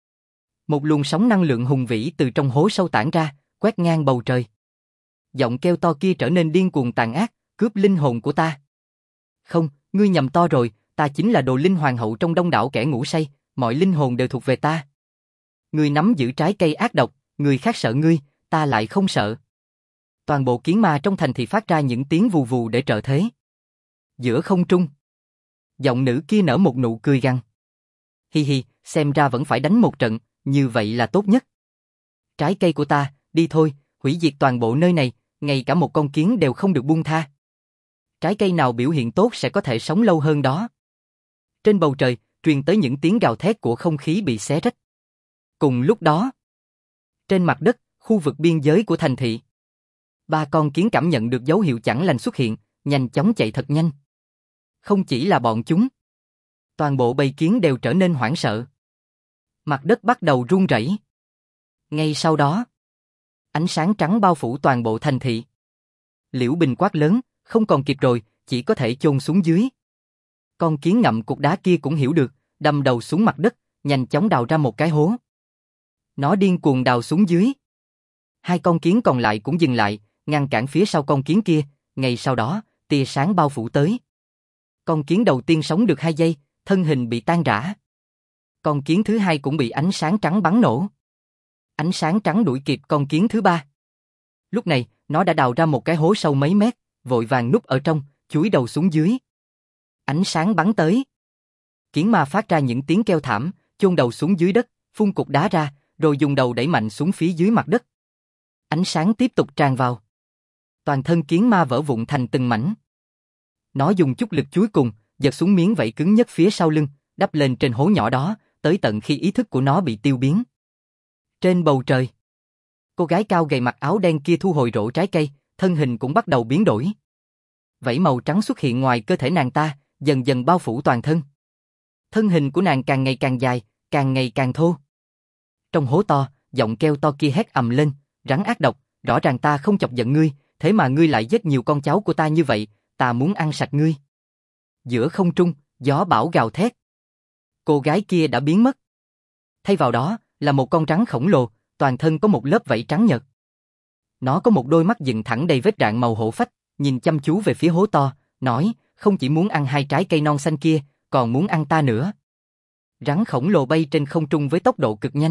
Một luồng sóng năng lượng hùng vĩ từ trong hố sâu tản ra, quét ngang bầu trời. Giọng kêu to kia trở nên điên cuồng tàn ác, cướp linh hồn của ta. Không, ngươi nhầm to rồi, ta chính là đồ linh hoàng hậu trong đông đảo kẻ ngủ say, mọi linh hồn đều thuộc về ta. Ngươi nắm giữ trái cây ác độc, người khác sợ ngươi, ta lại không sợ. Toàn bộ kiến ma trong thành thị phát ra những tiếng vù vù để trợ thế. Giữa không trung, giọng nữ kia nở một nụ cười gằn. Hi hi, xem ra vẫn phải đánh một trận, như vậy là tốt nhất. Trái cây của ta, đi thôi, hủy diệt toàn bộ nơi này, ngay cả một con kiến đều không được buông tha. Trái cây nào biểu hiện tốt sẽ có thể sống lâu hơn đó. Trên bầu trời, truyền tới những tiếng gào thét của không khí bị xé rách. Cùng lúc đó, trên mặt đất, khu vực biên giới của thành thị, ba con kiến cảm nhận được dấu hiệu chẳng lành xuất hiện, nhanh chóng chạy thật nhanh. Không chỉ là bọn chúng, toàn bộ bầy kiến đều trở nên hoảng sợ. Mặt đất bắt đầu rung rẩy. Ngay sau đó, ánh sáng trắng bao phủ toàn bộ thành thị. Liễu Bình quát lớn, không còn kịp rồi, chỉ có thể chôn xuống dưới. Con kiến ngậm cục đá kia cũng hiểu được, đâm đầu xuống mặt đất, nhanh chóng đào ra một cái hố. Nó điên cuồng đào xuống dưới. Hai con kiến còn lại cũng dừng lại, ngăn cản phía sau con kiến kia, ngay sau đó, tia sáng bao phủ tới. Con kiến đầu tiên sống được 2 giây, thân hình bị tan rã. Con kiến thứ hai cũng bị ánh sáng trắng bắn nổ. Ánh sáng trắng đuổi kịp con kiến thứ ba. Lúc này, nó đã đào ra một cái hố sâu mấy mét, vội vàng núp ở trong, chúi đầu xuống dưới. Ánh sáng bắn tới. Kiến ma phát ra những tiếng kêu thảm, chôn đầu xuống dưới đất, phun cục đá ra, rồi dùng đầu đẩy mạnh xuống phía dưới mặt đất. Ánh sáng tiếp tục tràn vào. Toàn thân kiến ma vỡ vụn thành từng mảnh. Nó dùng chút lực cuối cùng, giật xuống miếng vảy cứng nhất phía sau lưng, đắp lên trên hố nhỏ đó, tới tận khi ý thức của nó bị tiêu biến. Trên bầu trời, cô gái cao gầy mặc áo đen kia thu hồi rổ trái cây, thân hình cũng bắt đầu biến đổi. Vảy màu trắng xuất hiện ngoài cơ thể nàng ta, dần dần bao phủ toàn thân. Thân hình của nàng càng ngày càng dài, càng ngày càng thô. Trong hố to, giọng kêu to kia hét ầm lên, rắn ác độc, rõ ràng ta không chọc giận ngươi, thế mà ngươi lại giết nhiều con cháu của ta như vậy, ta muốn ăn sạch ngươi. Giữa không trung, gió bão gào thét. Cô gái kia đã biến mất. Thay vào đó, là một con rắn khổng lồ, toàn thân có một lớp vảy trắng nhợt. Nó có một đôi mắt dựng thẳng đầy vết rạn màu hổ phách, nhìn chăm chú về phía hố to, nói, không chỉ muốn ăn 2 trái cây non xanh kia, còn muốn ăn ta nữa. Rắn khổng lồ bay trên không trung với tốc độ cực nhanh.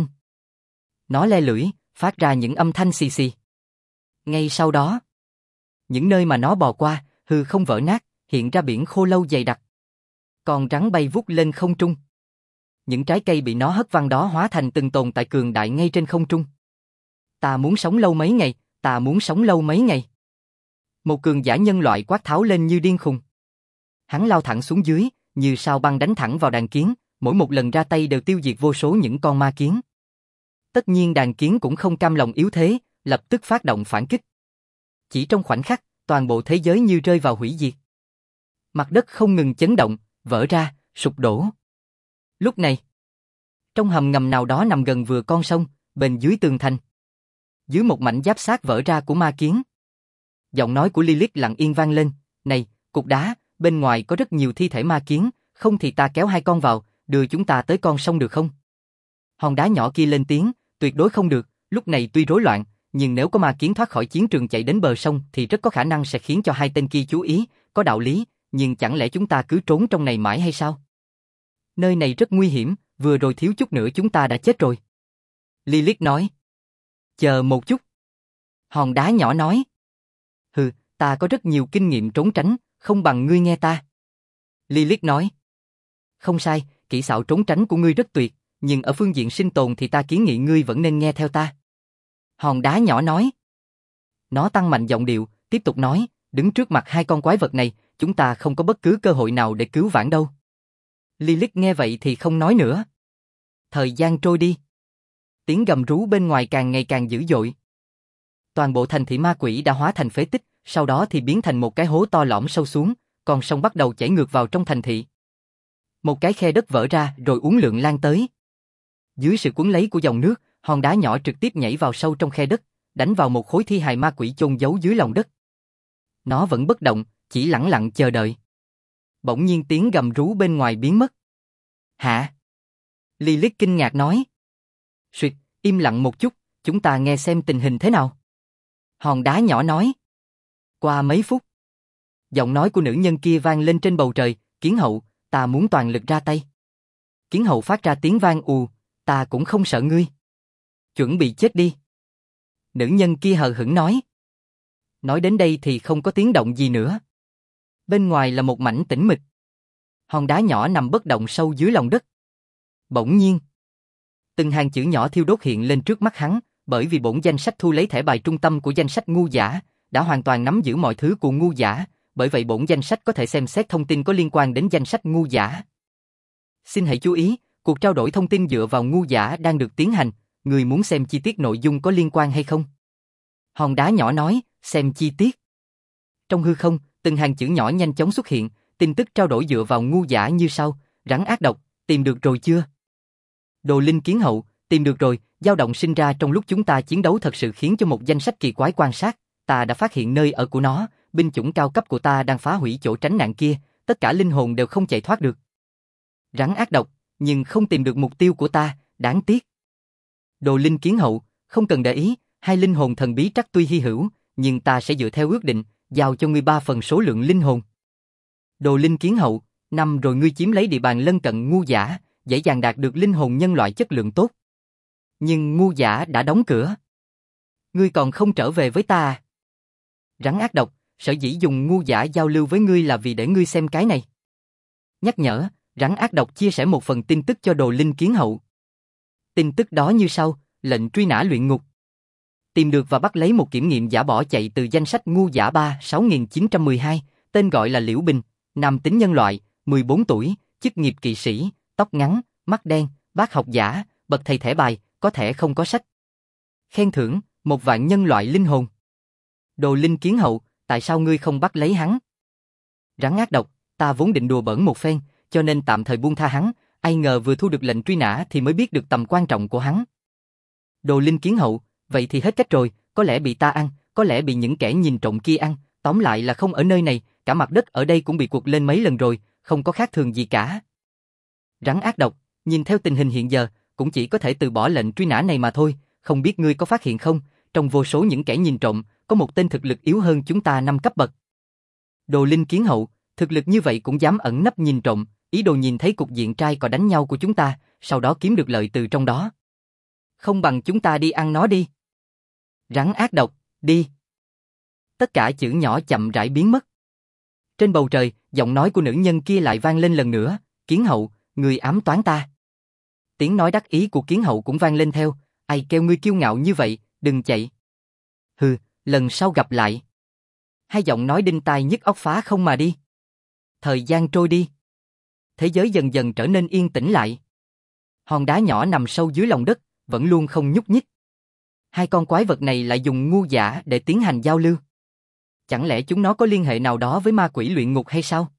Nó le lưỡi, phát ra những âm thanh xì xì. Ngay sau đó, những nơi mà nó bò qua, hư không vỡ nát, hiện ra biển khô lâu dày đặc. Còn rắn bay vút lên không trung. Những trái cây bị nó hất văng đó hóa thành từng tồn tại cường đại ngay trên không trung. Ta muốn sống lâu mấy ngày, ta muốn sống lâu mấy ngày. Một cường giả nhân loại quát tháo lên như điên khùng. Hắn lao thẳng xuống dưới, như sao băng đánh thẳng vào đàn kiến, mỗi một lần ra tay đều tiêu diệt vô số những con ma kiến. Tất nhiên đàn kiến cũng không cam lòng yếu thế, lập tức phát động phản kích. Chỉ trong khoảnh khắc, toàn bộ thế giới như rơi vào hủy diệt. Mặt đất không ngừng chấn động, vỡ ra, sụp đổ. Lúc này, trong hầm ngầm nào đó nằm gần vừa con sông, bên dưới tường thành, dưới một mảnh giáp xác vỡ ra của ma kiến, giọng nói của Lilith lặng yên vang lên, này, cục đá, bên ngoài có rất nhiều thi thể ma kiến, không thì ta kéo 2 con vào, đưa chúng ta tới con sông được không? Hòn đá nhỏ kia lên tiếng, tuyệt đối không được, lúc này tuy rối loạn, nhưng nếu có ma kiến thoát khỏi chiến trường chạy đến bờ sông thì rất có khả năng sẽ khiến cho 2 tên kia chú ý, có đạo lý, nhưng chẳng lẽ chúng ta cứ trốn trong này mãi hay sao? Nơi này rất nguy hiểm, vừa rồi thiếu chút nữa chúng ta đã chết rồi. Lilith nói. Chờ một chút. Hòn đá nhỏ nói. Hừ, ta có rất nhiều kinh nghiệm trốn tránh, không bằng ngươi nghe ta. Lilith nói. Không sai, kỹ xảo trốn tránh của ngươi rất tuyệt, nhưng ở phương diện sinh tồn thì ta kiến nghị ngươi vẫn nên nghe theo ta. Hòn đá nhỏ nói. Nó tăng mạnh giọng điệu, tiếp tục nói, đứng trước mặt 2 con quái vật này, chúng ta không có bất cứ cơ hội nào để cứu vãn đâu. Lilith nghe vậy thì không nói nữa. Thời gian trôi đi. Tiếng gầm rú bên ngoài càng ngày càng dữ dội. Toàn bộ thành thị ma quỷ đã hóa thành phế tích, sau đó thì biến thành một cái hố to lõm sâu xuống, còn sông bắt đầu chảy ngược vào trong thành thị. Một cái khe đất vỡ ra rồi uốn lượn lan tới. Dưới sự cuốn lấy của dòng nước, hòn đá nhỏ trực tiếp nhảy vào sâu trong khe đất, đánh vào một khối thi hài ma quỷ chôn giấu dưới lòng đất. Nó vẫn bất động, chỉ lẳng lặng chờ đợi. Bỗng nhiên tiếng gầm rú bên ngoài biến mất. Hả? Lilith kinh ngạc nói. Suyệt, im lặng một chút, chúng ta nghe xem tình hình thế nào. Hòn đá nhỏ nói. Qua mấy phút, giọng nói của nữ nhân kia vang lên trên bầu trời, Kiến hậu, ta muốn toàn lực ra tay. Kiến hậu phát ra tiếng vang ù, ta cũng không sợ ngươi. Chuẩn bị chết đi. Nữ nhân kia hờ hững nói. Nói đến đây thì không có tiếng động gì nữa. Bên ngoài là một mảnh tĩnh mịch. Hòn đá nhỏ nằm bất động sâu dưới lòng đất. Bỗng nhiên, từng hàng chữ nhỏ thiêu đốt hiện lên trước mắt hắn, bởi vì bổn danh sách thu lấy thẻ bài trung tâm của danh sách ngu giả, đã hoàn toàn nắm giữ mọi thứ của ngu giả, bởi vậy bổn danh sách có thể xem xét thông tin có liên quan đến danh sách ngu giả. Xin hãy chú ý, cuộc trao đổi thông tin dựa vào ngu giả đang được tiến hành, người muốn xem chi tiết nội dung có liên quan hay không? Hòn đá nhỏ nói, xem chi tiết. Trong hư không, từng hàng chữ nhỏ nhanh chóng xuất hiện, tin tức trao đổi dựa vào ngu giả như sau, rắn ác độc, tìm được rồi chưa? Đồ linh kiến hậu, tìm được rồi, dao động sinh ra trong lúc chúng ta chiến đấu thật sự khiến cho một danh sách kỳ quái quan sát, ta đã phát hiện nơi ở của nó, binh chủng cao cấp của ta đang phá hủy chỗ tránh nạn kia, tất cả linh hồn đều không chạy thoát được. Rắn ác độc, nhưng không tìm được mục tiêu của ta, đáng tiếc. Đồ linh kiến hậu, không cần để ý, hai linh hồn thần bí trắc tuy hy hữu, nhưng ta sẽ dựa theo ước định, giao cho ngươi 3 phần số lượng linh hồn. Đồ linh kiến hậu, năm rồi ngươi chiếm lấy địa bàn lân cận ngu giả, dễ dàng đạt được linh hồn nhân loại chất lượng tốt. Nhưng ngu giả đã đóng cửa. Ngươi còn không trở về với ta à? Rắn ác độc, sở dĩ dùng ngu giả giao lưu với ngươi là vì để ngươi xem cái này. Nhắc nhở, rắn ác độc chia sẻ một phần tin tức cho đồ linh kiến hậu. Tin tức đó như sau, lệnh truy nã luyện ngục. Tìm được và bắt lấy một kiểm nghiệm giả bỏ chạy từ danh sách ngu giả 36912, tên gọi là Liễu Bình, nam tính nhân loại, 14 tuổi, chức nghiệp kỵ sĩ, tóc ngắn, mắt đen, bác học giả, bậc thầy thẻ bài, có thể không có sách. Khen thưởng, 1 vạn nhân loại linh hồn. Đồ linh kiến hậu, tại sao ngươi không bắt lấy hắn? Rắn ác độc, ta vốn định đùa bỡn một phen, cho nên tạm thời buông tha hắn, ai ngờ vừa thu được lệnh truy nã thì mới biết được tầm quan trọng của hắn. Đồ linh kiến hậu, vậy thì hết cách rồi, có lẽ bị ta ăn, có lẽ bị những kẻ nhìn trộm kia ăn, tóm lại là không ở nơi này, cả mặt đất ở đây cũng bị quật lên mấy lần rồi, không có khác thường gì cả. Rắn ác độc, nhìn theo tình hình hiện giờ, cũng chỉ có thể từ bỏ lệnh truy nã này mà thôi, không biết ngươi có phát hiện không, trong vô số những kẻ nhìn trộm, có một tên thực lực yếu hơn chúng ta 5 cấp bậc. Đồ linh kiến hậu, thực lực như vậy cũng dám ẩn nấp nhìn trộm, ý đồ nhìn thấy cục diện trai cò đánh nhau của chúng ta, sau đó kiếm được lợi từ trong đó. Không bằng chúng ta đi ăn nó đi. Rắn ác độc, đi. Tất cả chữ nhỏ chậm rãi biến mất. Trên bầu trời, giọng nói của nữ nhân kia lại vang lên lần nữa, Kiến hậu, người ám toán ta. Tiếng nói đắc ý của Kiến hậu cũng vang lên theo, ai kêu ngươi kiêu ngạo như vậy, đừng chạy. Hừ, lần sau gặp lại. Hai giọng nói đinh tai nhức óc phá không mà đi. Thời gian trôi đi. Thế giới dần dần trở nên yên tĩnh lại. Hòn đá nhỏ nằm sâu dưới lòng đất, vẫn luôn không nhúc nhích. Hai con quái vật này lại dùng ngu giả để tiến hành giao lưu. Chẳng lẽ chúng nó có liên hệ nào đó với ma quỷ luyện ngục hay sao?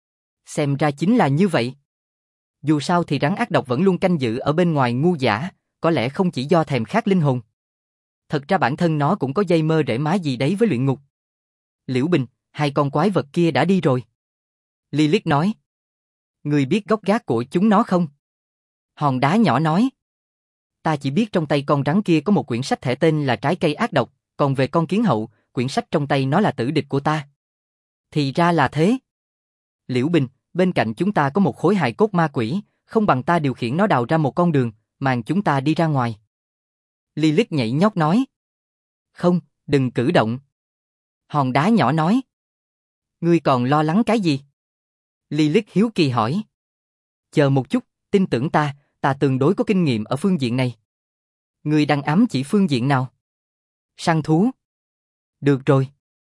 Xem ra chính là như vậy. Dù sao thì rắn ác độc vẫn luôn canh giữ ở bên ngoài ngu giả, có lẽ không chỉ do thèm khát linh hồn. Thật ra bản thân nó cũng có dây mơ rễ má gì đấy với luyện ngục. Liễu Bình, hai con quái vật kia đã đi rồi. Lilith nói. Người biết gốc gác của chúng nó không? Hòn đá nhỏ nói. Ta chỉ biết trong tay con rắn kia có một quyển sách thẻ tên là Trái cây ác độc, còn về con kiến hậu, quyển sách trong tay nó là tử địch của ta. Thì ra là thế. Liễu Bình, bên cạnh chúng ta có một khối hài cốt ma quỷ, không bằng ta điều khiển nó đào ra một con đường, màn chúng ta đi ra ngoài. Lilith nhảy nhót nói. Không, đừng cử động. Hòn đá nhỏ nói. Ngươi còn lo lắng cái gì? Lilith hiếu kỳ hỏi. Chờ một chút, tin tưởng ta tương đối có kinh nghiệm ở phương diện này. Ngươi đang ám chỉ phương diện nào? Săn thú. Được rồi.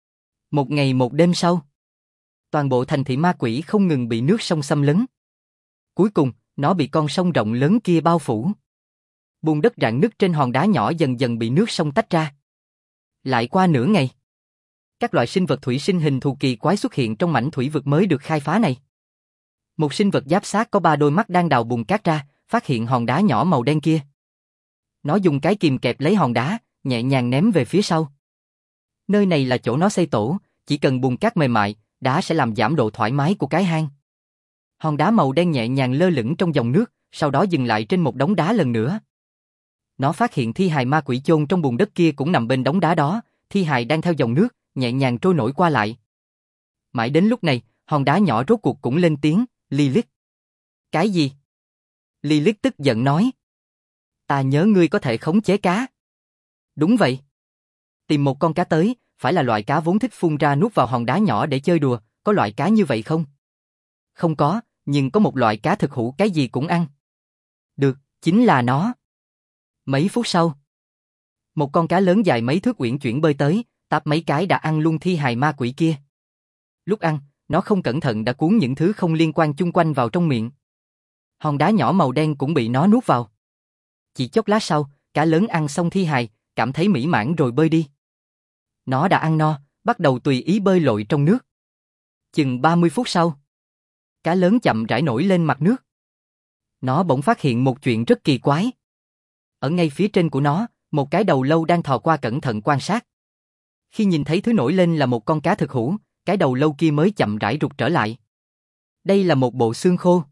Một ngày một đêm sau, toàn bộ thành thị ma quỷ không ngừng bị nước sông xâm lấn. Cuối cùng, nó bị con sông rộng lớn kia bao phủ. Bùn đất rạn nứt trên hòn đá nhỏ dần dần bị nước sông tách ra. Lại qua nửa ngày, các loại sinh vật thủy sinh hình thù kỳ quái xuất hiện trong mảnh thủy vực mới được khai phá này. Một sinh vật giáp xác có 3 đôi mắt đang đào bùn cát ra, phát hiện hòn đá nhỏ màu đen kia. Nó dùng cái kìm kẹp lấy hòn đá, nhẹ nhàng ném về phía sau. Nơi này là chỗ nó xây tổ, chỉ cần bùn cát mềm mại, đá sẽ làm giảm độ thoải mái của cái hang. Hòn đá màu đen nhẹ nhàng lơ lửng trong dòng nước, sau đó dừng lại trên một đống đá lần nữa. Nó phát hiện thi hài ma quỷ chôn trong bùn đất kia cũng nằm bên đống đá đó, thi hài đang theo dòng nước, nhẹ nhàng trôi nổi qua lại. Mãi đến lúc này, hòn đá nhỏ rốt cuộc cũng lên tiếng, Lilith. Cái gì? Lilith tức giận nói. Ta nhớ ngươi có thể khống chế cá. Đúng vậy. Tìm một con cá tới, phải là loại cá vốn thích phun ra nuốt vào hòn đá nhỏ để chơi đùa, có loại cá như vậy không? Không có, nhưng có một loại cá thực hữu cái gì cũng ăn. Được, chính là nó. Mấy phút sau, một con cá lớn dài mấy thước uyển chuyển bơi tới, táp mấy cái đã ăn luôn thi hài ma quỷ kia. Lúc ăn, nó không cẩn thận đã cuốn những thứ không liên quan chung quanh vào trong miệng. Hòn đá nhỏ màu đen cũng bị nó nuốt vào. Chỉ chốc lát sau, cá lớn ăn xong thi hài, cảm thấy mỹ mãn rồi bơi đi. Nó đã ăn no, bắt đầu tùy ý bơi lội trong nước. Chừng 30 phút sau, cá lớn chậm rãi nổi lên mặt nước. Nó bỗng phát hiện một chuyện rất kỳ quái. Ở ngay phía trên của nó, một cái đầu lâu đang thò qua cẩn thận quan sát. Khi nhìn thấy thứ nổi lên là một con cá thực hữu, cái đầu lâu kia mới chậm rãi rụt trở lại. Đây là một bộ xương khô.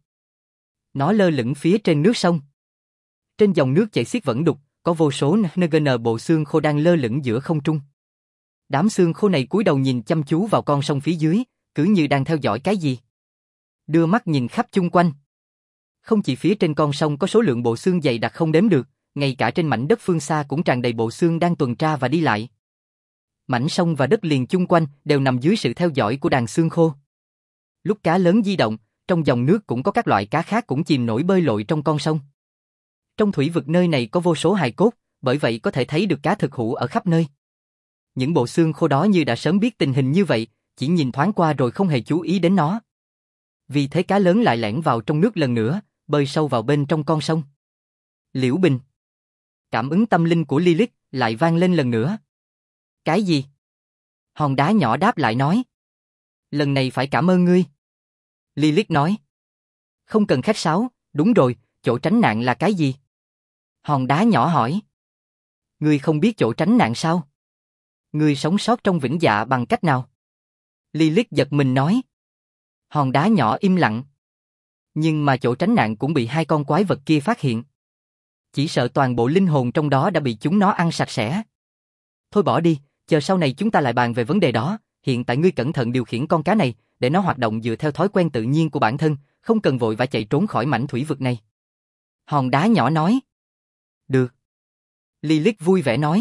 Nó lơ lửng phía trên nước sông. Trên dòng nước chảy xiết vẫn đục, có vô số NGN bộ xương khô đang lơ lửng giữa không trung. Đám xương khô này cúi đầu nhìn chăm chú vào con sông phía dưới, cứ như đang theo dõi cái gì. Đưa mắt nhìn khắp chung quanh. Không chỉ phía trên con sông có số lượng bộ xương dày đặc không đếm được, ngay cả trên mảnh đất phương xa cũng tràn đầy bộ xương đang tuần tra và đi lại. Mảnh sông và đất liền chung quanh đều nằm dưới sự theo dõi của đàn xương khô. Lúc cá lớn di động, trong dòng nước cũng có các loại cá khác cũng chìm nổi bơi lội trong con sông. Trong thủy vực nơi này có vô số hài cốt, bởi vậy có thể thấy được cá thực hữu ở khắp nơi. Những bộ xương khô đó như đã sớm biết tình hình như vậy, chỉ nhìn thoáng qua rồi không hề chú ý đến nó. Vì thế cá lớn lại lẻn vào trong nước lần nữa, bơi sâu vào bên trong con sông. Liễu Bình. Cảm ứng tâm linh của Lilith lại vang lên lần nữa. Cái gì? Hòn đá nhỏ đáp lại nói. Lần này phải cảm ơn ngươi. Lilith nói. Không cần khách sáo, đúng rồi, chỗ tránh nạn là cái gì? Hòn đá nhỏ hỏi. Ngươi không biết chỗ tránh nạn sao? Ngươi sống sót trong vĩnh dạ bằng cách nào? Lilith giật mình nói. Hòn đá nhỏ im lặng. Nhưng mà chỗ tránh nạn cũng bị hai con quái vật kia phát hiện. Chỉ sợ toàn bộ linh hồn trong đó đã bị chúng nó ăn sạch sẽ. Thôi bỏ đi, chờ sau này chúng ta lại bàn về vấn đề đó, hiện tại ngươi cẩn thận điều khiển con cá này, để nó hoạt động dựa theo thói quen tự nhiên của bản thân, không cần vội vã chạy trốn khỏi mảnh thủy vực này. Hòn đá nhỏ nói. Được. Lilith vui vẻ nói.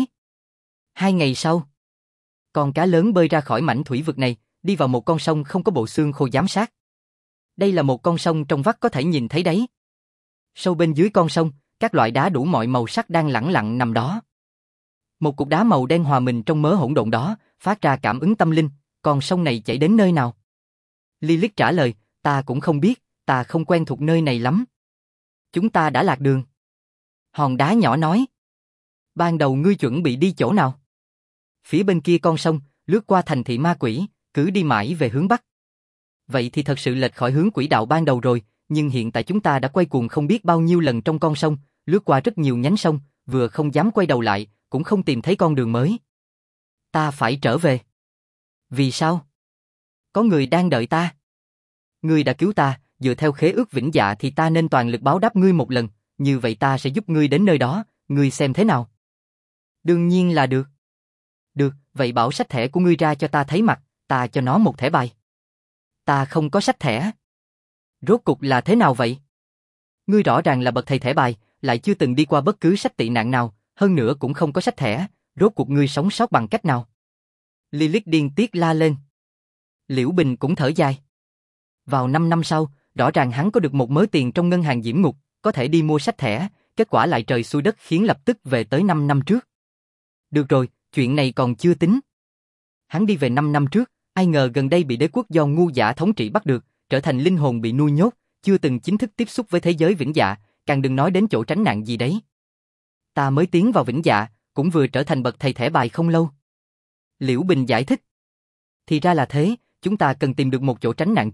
2 ngày sau, con cá lớn bơi ra khỏi mảnh thủy vực này, đi vào một con sông không có bộ xương khô giám sát. Đây là một con sông trong vắt có thể nhìn thấy đáy. Sâu bên dưới con sông, các loại đá đủ mọi màu sắc đang lẳng lặng nằm đó. Một cục đá màu đen hòa mình trong mớ hỗn độn đó, phát ra cảm ứng tâm linh, con sông này chảy đến nơi nào? Lilith trả lời, ta cũng không biết, ta không quen thuộc nơi này lắm. Chúng ta đã lạc đường. Hòn đá nhỏ nói. Ban đầu ngươi chuẩn bị đi chỗ nào? Phía bên kia con sông, lướt qua thành thị ma quỷ, cứ đi mãi về hướng bắc. Vậy thì thật sự lệch khỏi hướng quỹ đạo ban đầu rồi, nhưng hiện tại chúng ta đã quay cuồng không biết bao nhiêu lần trong con sông, lướt qua rất nhiều nhánh sông, vừa không dám quay đầu lại, cũng không tìm thấy con đường mới. Ta phải trở về. Vì sao? Có người đang đợi ta. Ngươi đã cứu ta, dựa theo khế ước vĩnh dạ thì ta nên toàn lực báo đáp ngươi một lần, như vậy ta sẽ giúp ngươi đến nơi đó, ngươi xem thế nào? Đương nhiên là được. Được, vậy bảo sách thẻ của ngươi ra cho ta thấy mặt, ta cho nó một thẻ bài. Ta không có sách thẻ. Rốt cục là thế nào vậy? Ngươi rõ ràng là bậc thầy thẻ bài, lại chưa từng đi qua bất cứ sách tị nạn nào, hơn nữa cũng không có sách thẻ, rốt cuộc ngươi sống sót bằng cách nào? Lilith điên tiết la lên. Liễu Bình cũng thở dài. Vào 5 năm sau, rõ ràng hắn có được một mớ tiền trong ngân hàng diễm ngục, có thể đi mua sách thẻ, kết quả lại trời xui đất khiến lập tức về tới 5 năm trước. Được rồi, chuyện này còn chưa tính. Hắn đi về 5 năm trước, ai ngờ gần đây bị đế quốc do ngu giả thống trị bắt được, trở thành linh hồn bị nuôi nhốt, chưa từng chính thức tiếp xúc với thế giới vĩnh dạ, càng đừng nói đến chỗ tránh nạn gì đấy. Ta mới tiến vào vĩnh dạ, cũng vừa trở thành bậc thầy thẻ bài không lâu. Liễu Bình giải thích. Thì ra là thế, chúng ta cần tìm được một chỗ tránh nạn trước,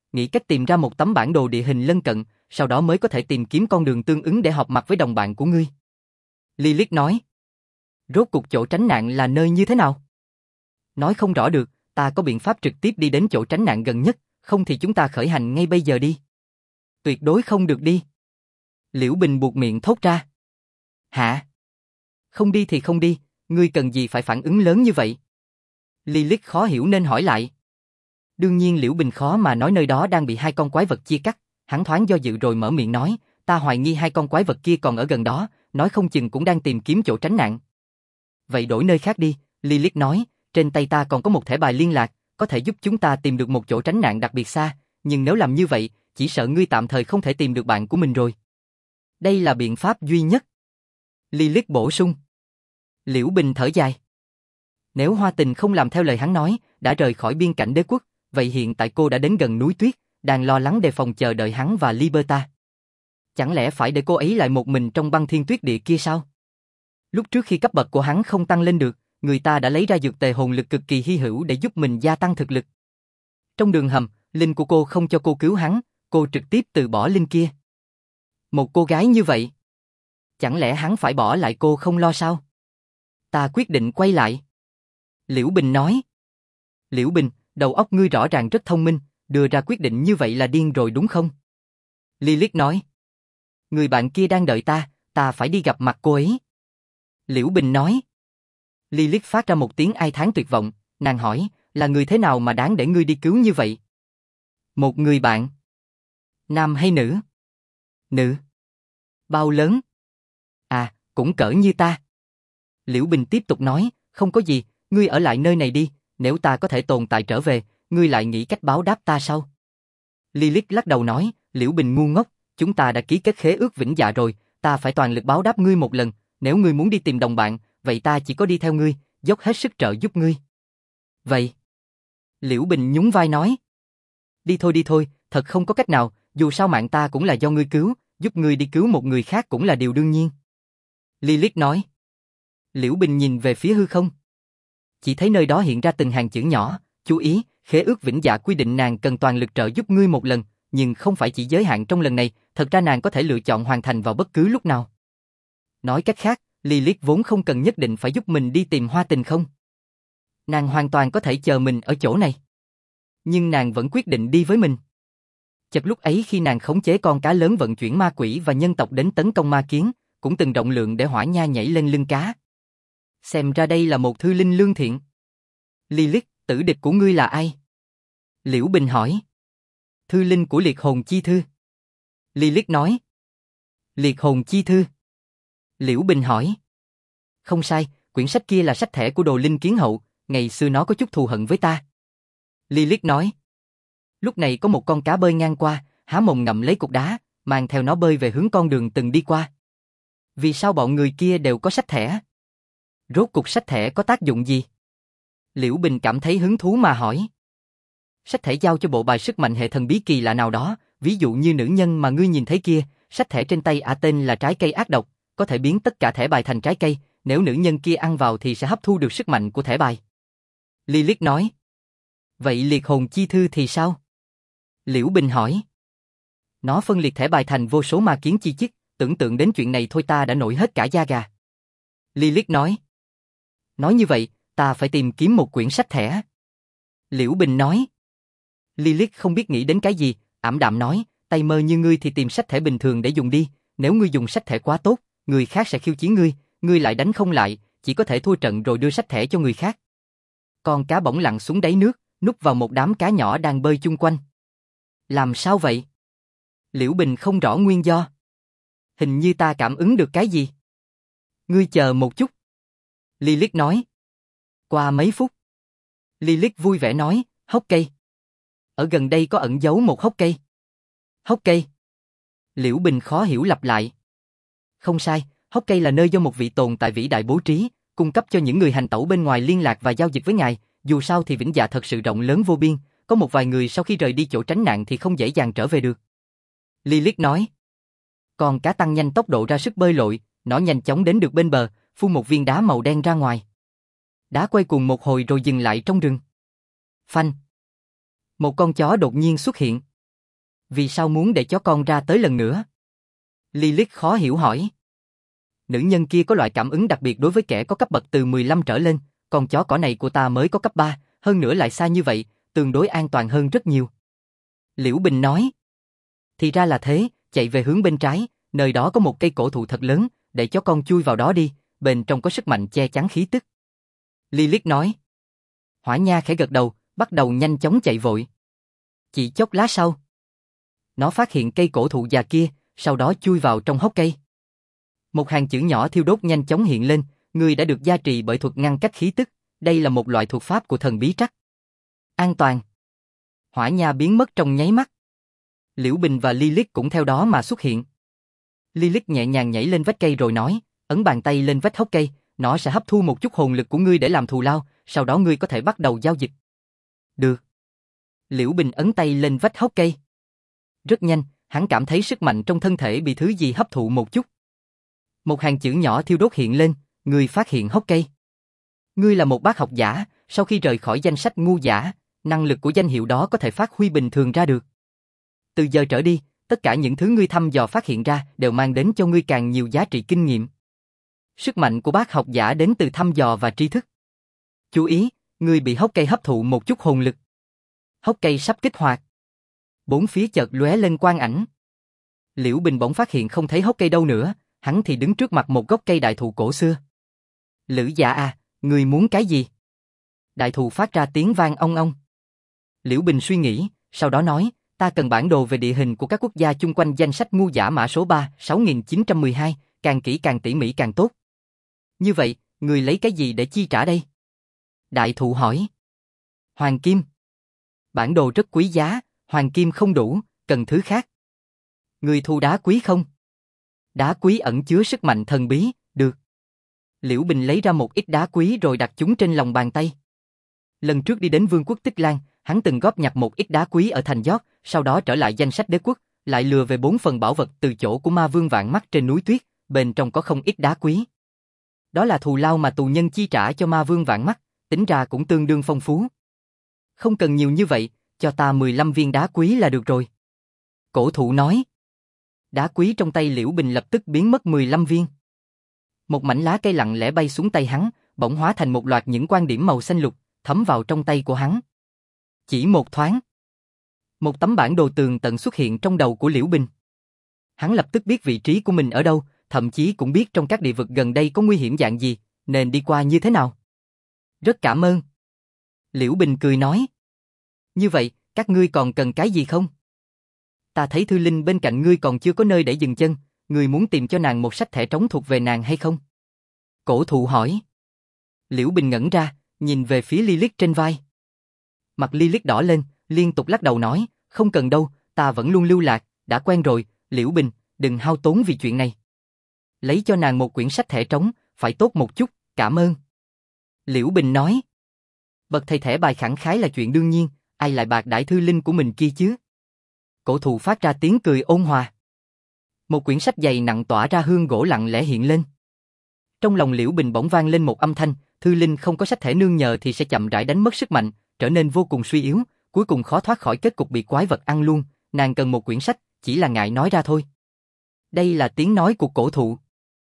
nghĩ cách tìm ra một tấm bản đồ địa hình lân cận, sau đó mới có thể tìm kiếm con đường tương ứng để họp mặt với đồng bạn của ngươi. Lilith nói. Rốt cuộc chỗ tránh nạn là nơi như thế nào? Nói không rõ được, ta có biện pháp trực tiếp đi đến chỗ tránh nạn gần nhất, không thì chúng ta khởi hành ngay bây giờ đi. Tuyệt đối không được đi. Liễu Bình buột miệng thốt ra. Hả? Không đi thì không đi, ngươi cần gì phải phản ứng lớn như vậy? Lilith khó hiểu nên hỏi lại. Đương nhiên Liễu Bình khó mà nói nơi đó đang bị hai con quái vật chia cắt, hắn thoáng do dự rồi mở miệng nói, ta hoài nghi hai con quái vật kia còn ở gần đó, nói không chừng cũng đang tìm kiếm chỗ tránh nạn. Vậy đổi nơi khác đi, Lilith nói, trên tay ta còn có một thẻ bài liên lạc, có thể giúp chúng ta tìm được một chỗ tránh nạn đặc biệt xa, nhưng nếu làm như vậy, chỉ sợ ngươi tạm thời không thể tìm được bạn của mình rồi. Đây là biện pháp duy nhất. Lilith bổ sung. Liễu Bình thở dài. Nếu Hoa Tình không làm theo lời hắn nói, đã rời khỏi biên cảnh đế quốc, vậy hiện tại cô đã đến gần núi tuyết, đang lo lắng đề phòng chờ đợi hắn và Liberta. Chẳng lẽ phải để cô ấy lại một mình trong băng thiên tuyết địa kia sao? Lúc trước khi cấp bậc của hắn không tăng lên được, người ta đã lấy ra dược tề hồn lực cực kỳ hy hữu để giúp mình gia tăng thực lực. Trong đường hầm, linh của cô không cho cô cứu hắn, cô trực tiếp từ bỏ linh kia. Một cô gái như vậy, chẳng lẽ hắn phải bỏ lại cô không lo sao? Ta quyết định quay lại. Liễu Bình nói. Liễu Bình, đầu óc ngươi rõ ràng rất thông minh, đưa ra quyết định như vậy là điên rồi đúng không? Lilith nói. Người bạn kia đang đợi ta phải đi gặp mặt cô ấy. Liễu Bình nói. Lilith phát ra một tiếng ai thán tuyệt vọng, nàng hỏi, là người thế nào mà đáng để ngươi đi cứu như vậy? Một người bạn. Nam hay nữ? Nữ. Bao lớn? À, cũng cỡ như ta. Liễu Bình tiếp tục nói, không có gì, ngươi ở lại nơi này đi, nếu ta có thể tồn tại trở về, ngươi lại nghĩ cách báo đáp ta sao? Lilith lắc đầu nói, Liễu Bình ngu ngốc, chúng ta đã ký kết khế ước vĩnh dạ rồi, ta phải toàn lực báo đáp ngươi một lần, nếu ngươi muốn đi tìm đồng bạn, vậy ta chỉ có đi theo ngươi, dốc hết sức trợ giúp ngươi. Vậy? Liễu Bình nhún vai nói. Đi thôi, thật không có cách nào, dù sao mạng ta cũng là do ngươi cứu, giúp ngươi đi cứu một người khác cũng là điều đương nhiên. Lilith nói. Liễu Bình nhìn về phía hư không. Chỉ thấy nơi đó hiện ra từng hàng chữ nhỏ, chú ý, khế ước vĩnh dạ quy định nàng cần toàn lực trợ giúp ngươi một lần, nhưng không phải chỉ giới hạn trong lần này, thật ra nàng có thể lựa chọn hoàn thành vào bất cứ lúc nào. Nói cách khác, Lilith vốn không cần nhất định phải giúp mình đi tìm Hoa Tình không? Nàng hoàn toàn có thể chờ mình ở chỗ này. Nhưng nàng vẫn quyết định đi với mình. Chợt lúc ấy khi nàng khống chế con cá lớn vận chuyển ma quỷ và nhân tộc đến tấn công ma kiến, cũng từng rộng lượng để hỏa nha nhảy lên lưng cá. Xem ra đây là một thư linh lương thiện. Lilith, tử địch của ngươi là ai? Liễu Bình hỏi. Thư linh của liệt hồn chi thư. Lilith nói. Liệt hồn chi thư. Liễu Bình hỏi. Không sai, quyển sách kia là sách thẻ của Đồ Linh Kiến Hậu, ngày xưa nó có chút thù hận với ta. Lilith nói. Lúc này có một con cá bơi ngang qua, há mồm ngậm lấy cục đá, mang theo nó bơi về hướng con đường từng đi qua. Vì sao bọn người kia đều có sách thẻ? Rốt cuộc sách thẻ có tác dụng gì? Liễu Bình cảm thấy hứng thú mà hỏi. Sách thẻ giao cho bộ bài sức mạnh hệ thần bí kỳ lạ nào đó, ví dụ như nữ nhân mà ngươi nhìn thấy kia, sách thẻ trên tay ả tên là trái cây ác độc, có thể biến tất cả thẻ bài thành trái cây, nếu nữ nhân kia ăn vào thì sẽ hấp thu được sức mạnh của thẻ bài. Lilith nói. Vậy liệt hồn chi thư thì sao? Liễu Bình hỏi. Nó phân liệt thẻ bài thành vô số ma kiến chi chít, tưởng tượng đến chuyện này thôi ta đã nổi hết cả da gà. Lilith nói. Nói như vậy, ta phải tìm kiếm một quyển sách thẻ. Liễu Bình nói. Lilith không biết nghĩ đến cái gì, ảm đạm nói, tay mơ như ngươi thì tìm sách thẻ bình thường để dùng đi, nếu ngươi dùng sách thẻ quá tốt, người khác sẽ khiêu chiến ngươi lại đánh không lại, chỉ có thể thua trận rồi đưa sách thẻ cho người khác. Con cá bỗng lặn xuống đáy nước, núp vào một đám cá nhỏ đang bơi chung quanh. Làm sao vậy? Liễu Bình không rõ nguyên do. Hình như ta cảm ứng được cái gì. Ngươi chờ một chút. Lilith nói. Qua mấy phút. Lilith vui vẻ nói, hốc cây. Ở gần đây có ẩn giấu một hốc cây. Hốc cây. Liễu Bình khó hiểu lặp lại. Không sai, hốc cây là nơi do một vị tồn tại vĩ đại bố trí, cung cấp cho những người hành tẩu bên ngoài liên lạc và giao dịch với ngài, dù sao thì vĩnh dạ thật sự rộng lớn vô biên, có một vài người sau khi rời đi chỗ tránh nạn thì không dễ dàng trở về được. Lilith nói. Con cá tăng nhanh tốc độ ra sức bơi lội, nó nhanh chóng đến được bên bờ, phun một viên đá màu đen ra ngoài. Đá quay cuồng một hồi rồi dừng lại trong rừng. Phanh. Một con chó đột nhiên xuất hiện. Vì sao muốn để chó con ra tới lần nữa? Lilith khó hiểu hỏi. Nữ nhân kia có loại cảm ứng đặc biệt đối với kẻ có cấp bậc từ 15 trở lên, con chó cỏ này của ta mới có cấp 3, hơn nữa lại xa như vậy, tương đối an toàn hơn rất nhiều. Liễu Bình nói. Thì ra là thế, chạy về hướng bên trái, nơi đó có một cây cổ thụ thật lớn, để chó con chui vào đó đi, bên trong có sức mạnh che chắn khí tức. Lilith nói. Hỏa Nha khẽ gật đầu, bắt đầu nhanh chóng chạy vội. Chỉ chốc lát sau, nó phát hiện cây cổ thụ già kia, sau đó chui vào trong hốc cây. Một hàng chữ nhỏ thiêu đốt nhanh chóng hiện lên, người đã được gia trì bởi thuật ngăn cách khí tức, đây là một loại thuật pháp của thần bí trắc. An toàn. Hỏa Nha biến mất trong nháy mắt. Liễu Bình và Lilith cũng theo đó mà xuất hiện. Lilith nhẹ nhàng nhảy lên vách cây rồi nói, ấn bàn tay lên vách hốc cây, nó sẽ hấp thu một chút hồn lực của ngươi để làm thù lao, sau đó ngươi có thể bắt đầu giao dịch. Được. Liễu Bình ấn tay lên vách hốc cây. Rất nhanh, hắn cảm thấy sức mạnh trong thân thể bị thứ gì hấp thụ một chút. Một hàng chữ nhỏ thiêu đốt hiện lên, ngươi phát hiện hốc cây. Ngươi là một bác học giả, sau khi rời khỏi danh sách ngu giả, năng lực của danh hiệu đó có thể phát huy bình thường ra được. Từ giờ trở đi, tất cả những thứ ngươi thăm dò phát hiện ra đều mang đến cho ngươi càng nhiều giá trị kinh nghiệm. Sức mạnh của bác học giả đến từ thăm dò và tri thức. Chú ý, ngươi bị hốc cây hấp thụ một chút hồn lực. Hốc cây sắp kích hoạt. Bốn phía chợt lóe lên quang ảnh. Liễu Bình bỗng phát hiện không thấy hốc cây đâu nữa, hắn thì đứng trước mặt một gốc cây đại thụ cổ xưa. Lữ Dạ à, ngươi muốn cái gì? Đại thụ phát ra tiếng vang ong ong. Liễu Bình suy nghĩ, sau đó nói, ta cần bản đồ về địa hình của các quốc gia chung quanh danh sách ngu giả mã số 3, 6912, càng kỹ càng tỉ mỉ càng tốt. Như vậy, ngươi lấy cái gì để chi trả đây? Đại thụ hỏi. Hoàng kim. Bản đồ rất quý giá, hoàng kim không đủ, cần thứ khác. Ngươi thu đá quý không? Đá quý ẩn chứa sức mạnh thần bí, được. Liễu Bình lấy ra một ít đá quý rồi đặt chúng trên lòng bàn tay. Lần trước đi đến Vương quốc Tích Lan, hắn từng góp nhặt một ít đá quý ở thành York, sau đó trở lại danh sách đế quốc, lại lừa về 4 phần bảo vật từ chỗ của ma vương vạn mắt trên núi tuyết, bên trong có không ít đá quý. Đó là thù lao mà tù nhân chi trả cho ma vương vạn mắt, tính ra cũng tương đương phong phú. Không cần nhiều như vậy, cho ta 15 viên đá quý là được rồi. Cổ thụ nói. Đá quý trong tay Liễu Bình lập tức biến mất 15 viên. Một mảnh lá cây lặng lẽ bay xuống tay hắn, bỗng hóa thành một loạt những quan điểm màu xanh lục, thấm vào trong tay của hắn. Chỉ một thoáng, một tấm bản đồ tường tận xuất hiện trong đầu của Liễu Bình. Hắn lập tức biết vị trí của mình ở đâu, thậm chí cũng biết trong các địa vực gần đây có nguy hiểm dạng gì, nên đi qua như thế nào. Rất cảm ơn. Liễu Bình cười nói. Như vậy, các ngươi còn cần cái gì không? Ta thấy Thư Linh bên cạnh ngươi còn chưa có nơi để dừng chân, ngươi muốn tìm cho nàng một sách thẻ trống thuộc về nàng hay không? Cổ thụ hỏi. Liễu Bình ngẩn ra, nhìn về phía Lilith trên vai. Mặt Lilith đỏ lên, liên tục lắc đầu nói, không cần đâu, ta vẫn luôn lưu lạc, đã quen rồi, Liễu Bình, đừng hao tốn vì chuyện này. Lấy cho nàng một quyển sách thẻ trống, phải tốt một chút, cảm ơn. Liễu Bình nói. Bậc thầy thẻ bài khẳng khái là chuyện đương nhiên, ai lại bạc đãi Thư Linh của mình kia chứ? Cổ thụ phát ra tiếng cười ôn hòa. Một quyển sách dày nặng tỏa ra hương gỗ lặng lẽ hiện lên. Trong lòng Liễu Bình bỗng vang lên một âm thanh, Thư Linh không có sách thẻ nương nhờ thì sẽ chậm rãi đánh mất sức mạnh, trở nên vô cùng suy yếu, cuối cùng khó thoát khỏi kết cục bị quái vật ăn luôn, nàng cần một quyển sách, chỉ là ngại nói ra thôi. Đây là tiếng nói của cổ thụ.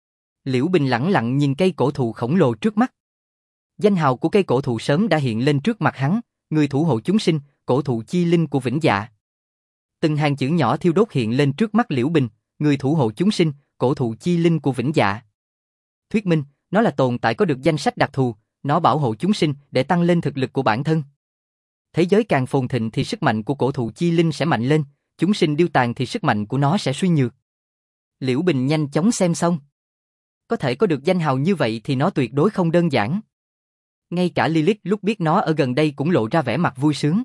Liễu Bình lẳng lặng nhìn cây cổ thụ khổng lồ trước mắt. Danh hào của cây cổ thụ sớm đã hiện lên trước mặt hắn, người thủ hộ chúng sinh, cổ thụ chi linh của Vĩnh Dạ. Từng hàng chữ nhỏ thiêu đốt hiện lên trước mắt Liễu Bình, người thủ hộ chúng sinh, cổ thụ chi linh của Vĩnh Dạ. Thuyết minh, nó là tồn tại có được danh sách đặc thù, nó bảo hộ chúng sinh để tăng lên thực lực của bản thân. Thế giới càng phồn thịnh thì sức mạnh của cổ thụ chi linh sẽ mạnh lên, chúng sinh điêu tàn thì sức mạnh của nó sẽ suy nhược. Liễu Bình nhanh chóng xem xong. Có thể có được danh hào như vậy thì nó tuyệt đối không đơn giản. Ngay cả Lilith lúc biết nó ở gần đây cũng lộ ra vẻ mặt vui sướng.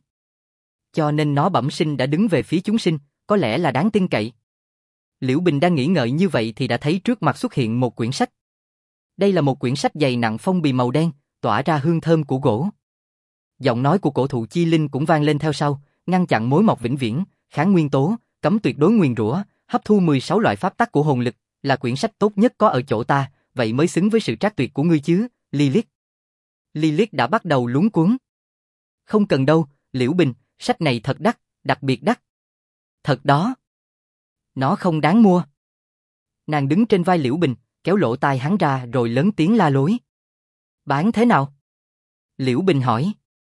Cho nên nó bẩm sinh đã đứng về phía chúng sinh, có lẽ là đáng tin cậy. Liễu Bình đang nghĩ ngợi như vậy thì đã thấy trước mặt xuất hiện một quyển sách. Đây là một quyển sách dày nặng phong bì màu đen, tỏa ra hương thơm của gỗ. Giọng nói của cổ thụ chi linh cũng vang lên theo sau, ngăn chặn mối mọc vĩnh viễn, kháng nguyên tố, cấm tuyệt đối nguyền rủa, hấp thu 16 loại pháp tắc của hồn lực, là quyển sách tốt nhất có ở chỗ ta, vậy mới xứng với sự trác tuyệt của ngươi chứ, Lilith. Lilith đã bắt đầu luống cuống. Không cần đâu, Liễu Bình, sách này thật đắt, đặc biệt đắt. Thật đó. Nó không đáng mua. Nàng đứng trên vai Liễu Bình, kéo lỗ tai hắn ra rồi lớn tiếng la lối. Bán thế nào? Liễu Bình hỏi.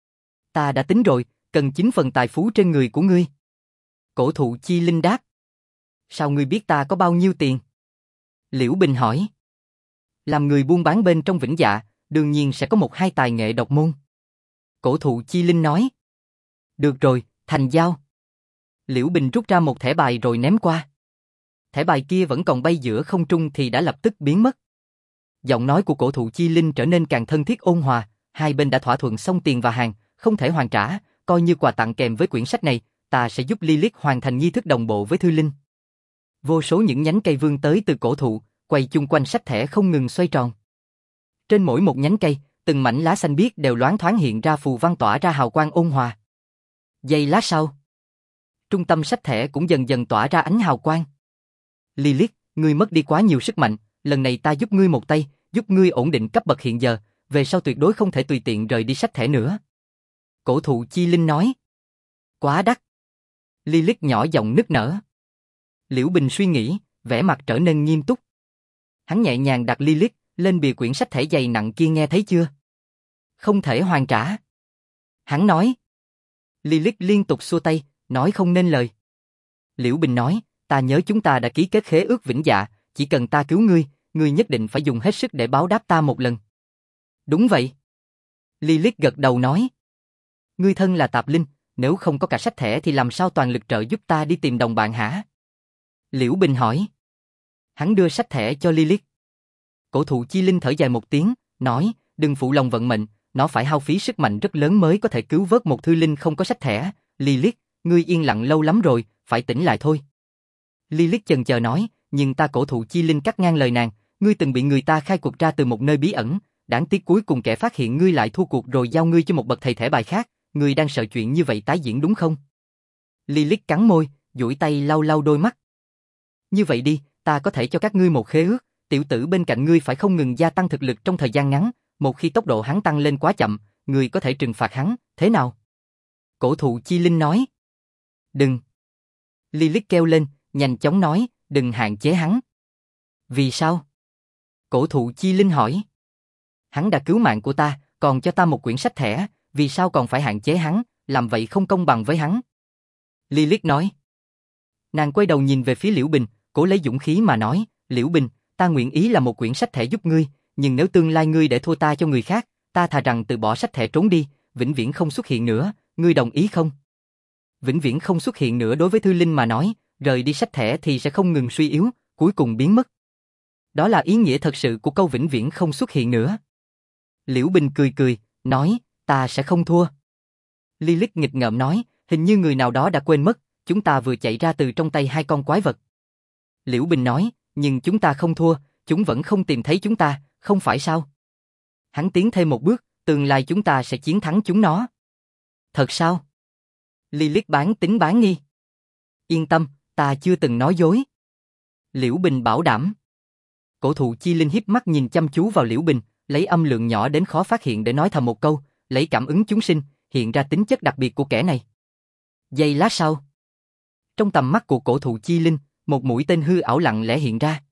Ta đã tính rồi, cần 9 phần tài phú trên người của ngươi. Cổ thụ Chi Linh đáp. Sao ngươi biết ta có bao nhiêu tiền? Liễu Bình hỏi. Làm người buôn bán bên trong Vĩnh Dạ, đương nhiên sẽ có một hai tài nghệ độc môn. Cổ thụ Chi Linh nói. Được rồi, thành giao. Liễu Bình rút ra một thẻ bài rồi ném qua. Thẻ bài kia vẫn còn bay giữa không trung thì đã lập tức biến mất. Giọng nói của cổ thụ Chi Linh trở nên càng thân thiết ôn hòa, hai bên đã thỏa thuận xong tiền và hàng, không thể hoàn trả, coi như quà tặng kèm với quyển sách này, ta sẽ giúp Lilith hoàn thành nghi thức đồng bộ với Thư Linh. Vô số những nhánh cây vươn tới từ cổ thụ, quay chung quanh sách thẻ không ngừng xoay tròn. Trên mỗi một nhánh cây, từng mảnh lá xanh biếc đều loáng thoáng hiện ra phù văn tỏa ra hào quang ôn hòa. Giây lát sau, trung tâm sách thẻ cũng dần dần tỏa ra ánh hào quang. Lilith, ngươi mất đi quá nhiều sức mạnh, lần này ta giúp ngươi một tay, giúp ngươi ổn định cấp bậc hiện giờ, về sau tuyệt đối không thể tùy tiện rời đi sách thẻ nữa. Cổ thụ Chi Linh nói. Quá đắt. Lilith nhỏ giọng nức nở. Liễu Bình suy nghĩ, vẻ mặt trở nên nghiêm túc. Hắn nhẹ nhàng đặt Lilith lên bìa quyển sách thẻ dày nặng kia, nghe thấy chưa? Không thể hoàn trả. Hắn nói. Lilith liên tục xua tay, nói không nên lời. Liễu Bình nói, ta nhớ chúng ta đã ký kết khế ước Vĩnh Dạ, chỉ cần ta cứu ngươi, ngươi nhất định phải dùng hết sức để báo đáp ta một lần. Đúng vậy. Lilith gật đầu nói. Ngươi thân là tạp linh, nếu không có cả sách thẻ thì làm sao toàn lực trợ giúp ta đi tìm đồng bạn hả? Liễu Bình hỏi. Hắn đưa sách thẻ cho Lilith. Cổ thụ Chi Linh thở dài một tiếng, nói, đừng phụ lòng vận mệnh, nó phải hao phí sức mạnh rất lớn mới có thể cứu vớt một thư linh không có sách thẻ. Lilith, ngươi yên lặng lâu lắm rồi, phải tỉnh lại thôi. Lilith chần chờ nói, nhưng ta cổ thụ Chi Linh cắt ngang lời nàng, ngươi từng bị người ta khai quật ra từ một nơi bí ẩn, đáng tiếc cuối cùng kẻ phát hiện ngươi lại thua cuộc rồi giao ngươi cho một bậc thầy thẻ bài khác, ngươi đang sợ chuyện như vậy tái diễn đúng không? Lilith cắn môi, duỗi tay lau lau đôi mắt. Như vậy đi, ta có thể cho các ngươi một khế ước, tiểu tử bên cạnh ngươi phải không ngừng gia tăng thực lực trong thời gian ngắn, một khi tốc độ hắn tăng lên quá chậm, ngươi có thể trừng phạt hắn, thế nào? Cổ thụ Chi Linh nói. Đừng. Lilith kêu lên, nhanh chóng nói, đừng hạn chế hắn. Vì sao? Cổ thụ Chi Linh hỏi. Hắn đã cứu mạng của ta, còn cho ta một quyển sách thẻ, vì sao còn phải hạn chế hắn, làm vậy không công bằng với hắn. Lilith nói. Nàng quay đầu nhìn về phía Liễu Bình, cố lấy dũng khí mà nói, Liễu Bình, ta nguyện ý là một quyển sách thẻ giúp ngươi, nhưng nếu tương lai ngươi để thua ta cho người khác, ta thà rằng từ bỏ sách thẻ trốn đi, vĩnh viễn không xuất hiện nữa, ngươi đồng ý không? Vĩnh viễn không xuất hiện nữa đối với Thư Linh mà nói, rời đi sách thẻ thì sẽ không ngừng suy yếu, cuối cùng biến mất. Đó là ý nghĩa thật sự của câu vĩnh viễn không xuất hiện nữa. Liễu Bình cười cười, nói, ta sẽ không thua. Lilith nghịch ngợm nói, hình như người nào đó đã quên mất, chúng ta vừa chạy ra từ trong tay hai con quái vật. Liễu Bình nói, nhưng chúng ta không thua, chúng vẫn không tìm thấy chúng ta, không phải sao? Hắn tiến thêm một bước, tương lai chúng ta sẽ chiến thắng chúng nó. Thật sao? Lilith bán tín bán nghi. Yên tâm, ta chưa từng nói dối. Liễu Bình bảo đảm. Cổ thụ Chi Linh híp mắt nhìn chăm chú vào Liễu Bình, lấy âm lượng nhỏ đến khó phát hiện để nói thầm một câu, lấy cảm ứng chúng sinh, hiện ra tính chất đặc biệt của kẻ này. Giây lát sau, trong tầm mắt của cổ thụ Chi Linh, một mũi tên hư ảo lặng lẽ hiện ra.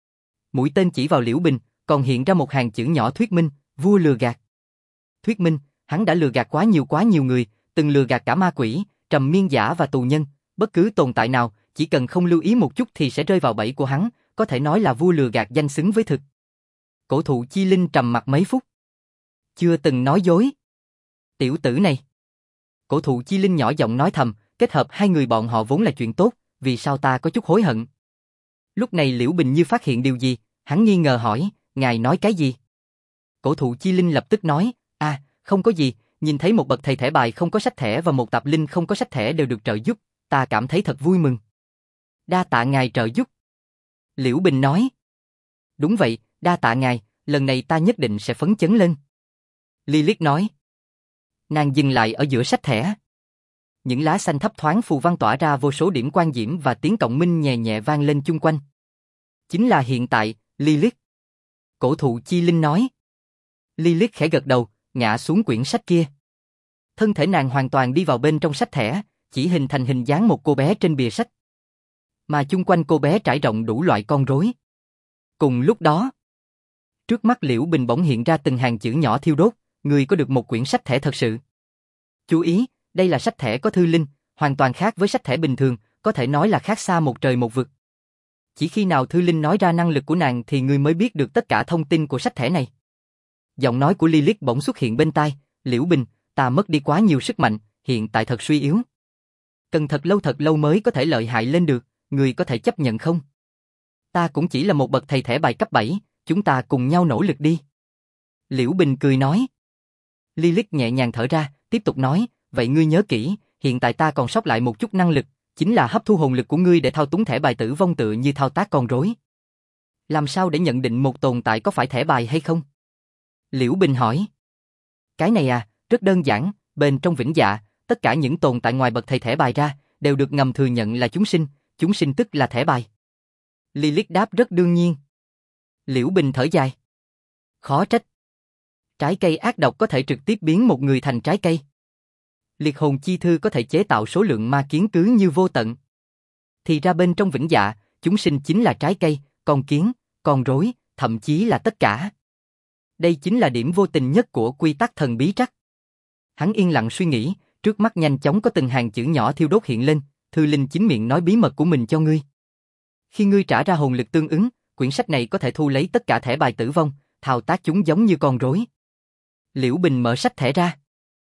Mũi tên chỉ vào Liễu Bình, còn hiện ra một hàng chữ nhỏ thuyết minh, vua lừa gạt. Thuyết minh, hắn đã lừa gạt quá nhiều người, từng lừa gạt cả ma quỷ, trầm miên giả và tù nhân, bất cứ tồn tại nào, chỉ cần không lưu ý một chút thì sẽ rơi vào bẫy của hắn, có thể nói là vua lừa gạt danh xứng với thực. Cổ thụ Chi Linh trầm mặc mấy phút. Chưa từng nói dối. Tiểu tử này. Cổ thụ Chi Linh nhỏ giọng nói thầm, kết hợp hai người bọn họ vốn là chuyện tốt, vì sao ta có chút hối hận. Lúc này Liễu Bình như phát hiện điều gì, hắn nghi ngờ hỏi, ngài nói cái gì? Cổ thụ Chi Linh lập tức nói, không có gì, nhìn thấy một bậc thầy thẻ bài không có sách thẻ và một tạp linh không có sách thẻ đều được trợ giúp, ta cảm thấy thật vui mừng. Đa tạ ngài trợ giúp. Liễu Bình nói. Đúng vậy, đa tạ ngài, lần này ta nhất định sẽ phấn chấn lên. Lilith nói. Nàng dừng lại ở giữa sách thẻ. Những lá xanh thấp thoáng phù văn tỏa ra vô số điểm quang diễm và tiếng cộng minh nhẹ nhẹ vang lên chung quanh. Chính là hiện tại, Lilith. Cổ thụ Chi Linh nói. Lilith khẽ gật đầu, ngã xuống quyển sách kia. Thân thể nàng hoàn toàn đi vào bên trong sách thẻ, chỉ hình thành hình dáng một cô bé trên bìa sách. Mà chung quanh cô bé trải rộng đủ loại con rối. Cùng lúc đó, trước mắt Liễu Bình bỗng hiện ra từng hàng chữ nhỏ thiêu đốt, người có được một quyển sách thẻ thật sự. Chú ý, đây là sách thẻ có thư linh, hoàn toàn khác với sách thẻ bình thường, có thể nói là khác xa một trời một vực. Chỉ khi nào thư linh nói ra năng lực của nàng thì ngươi mới biết được tất cả thông tin của sách thẻ này. Giọng nói của Lilith bỗng xuất hiện bên tai, Liễu Bình, ta mất đi quá nhiều sức mạnh, hiện tại thật suy yếu. Cần thật lâu mới có thể lợi hại lên được, người có thể chấp nhận không? Ta cũng chỉ là một bậc thầy thẻ bài cấp 7, chúng ta cùng nhau nỗ lực đi. Liễu Bình cười nói. Lilith nhẹ nhàng thở ra, tiếp tục nói, vậy ngươi nhớ kỹ, hiện tại ta còn sót lại một chút năng lực, chính là hấp thu hồn lực của ngươi để thao túng thẻ bài tử vong tựa như thao tác con rối. Làm sao để nhận định một tồn tại có phải thẻ bài hay không? Liễu Bình hỏi. Cái này à, rất đơn giản, bên trong vĩnh dạ, tất cả những tồn tại ngoài bậc thầy thẻ bài ra, đều được ngầm thừa nhận là chúng sinh tức là thẻ bài. Lilith đáp rất đương nhiên. Liễu Bình thở dài. Khó trách. Trái cây ác độc có thể trực tiếp biến một người thành trái cây. Liệt hồn chi thư có thể chế tạo số lượng ma kiến cứ như vô tận. Thì ra bên trong vĩnh dạ, chúng sinh chính là trái cây, con kiến, con rối, thậm chí là tất cả. Đây chính là điểm vô tình nhất của quy tắc thần bí trắc. Hắn yên lặng suy nghĩ, trước mắt nhanh chóng có từng hàng chữ nhỏ thiêu đốt hiện lên, thư linh chính miệng nói bí mật của mình cho ngươi. Khi ngươi trả ra hồn lực tương ứng, quyển sách này có thể thu lấy tất cả thẻ bài tử vong, thao tác chúng giống như con rối. Liễu Bình mở sách thẻ ra.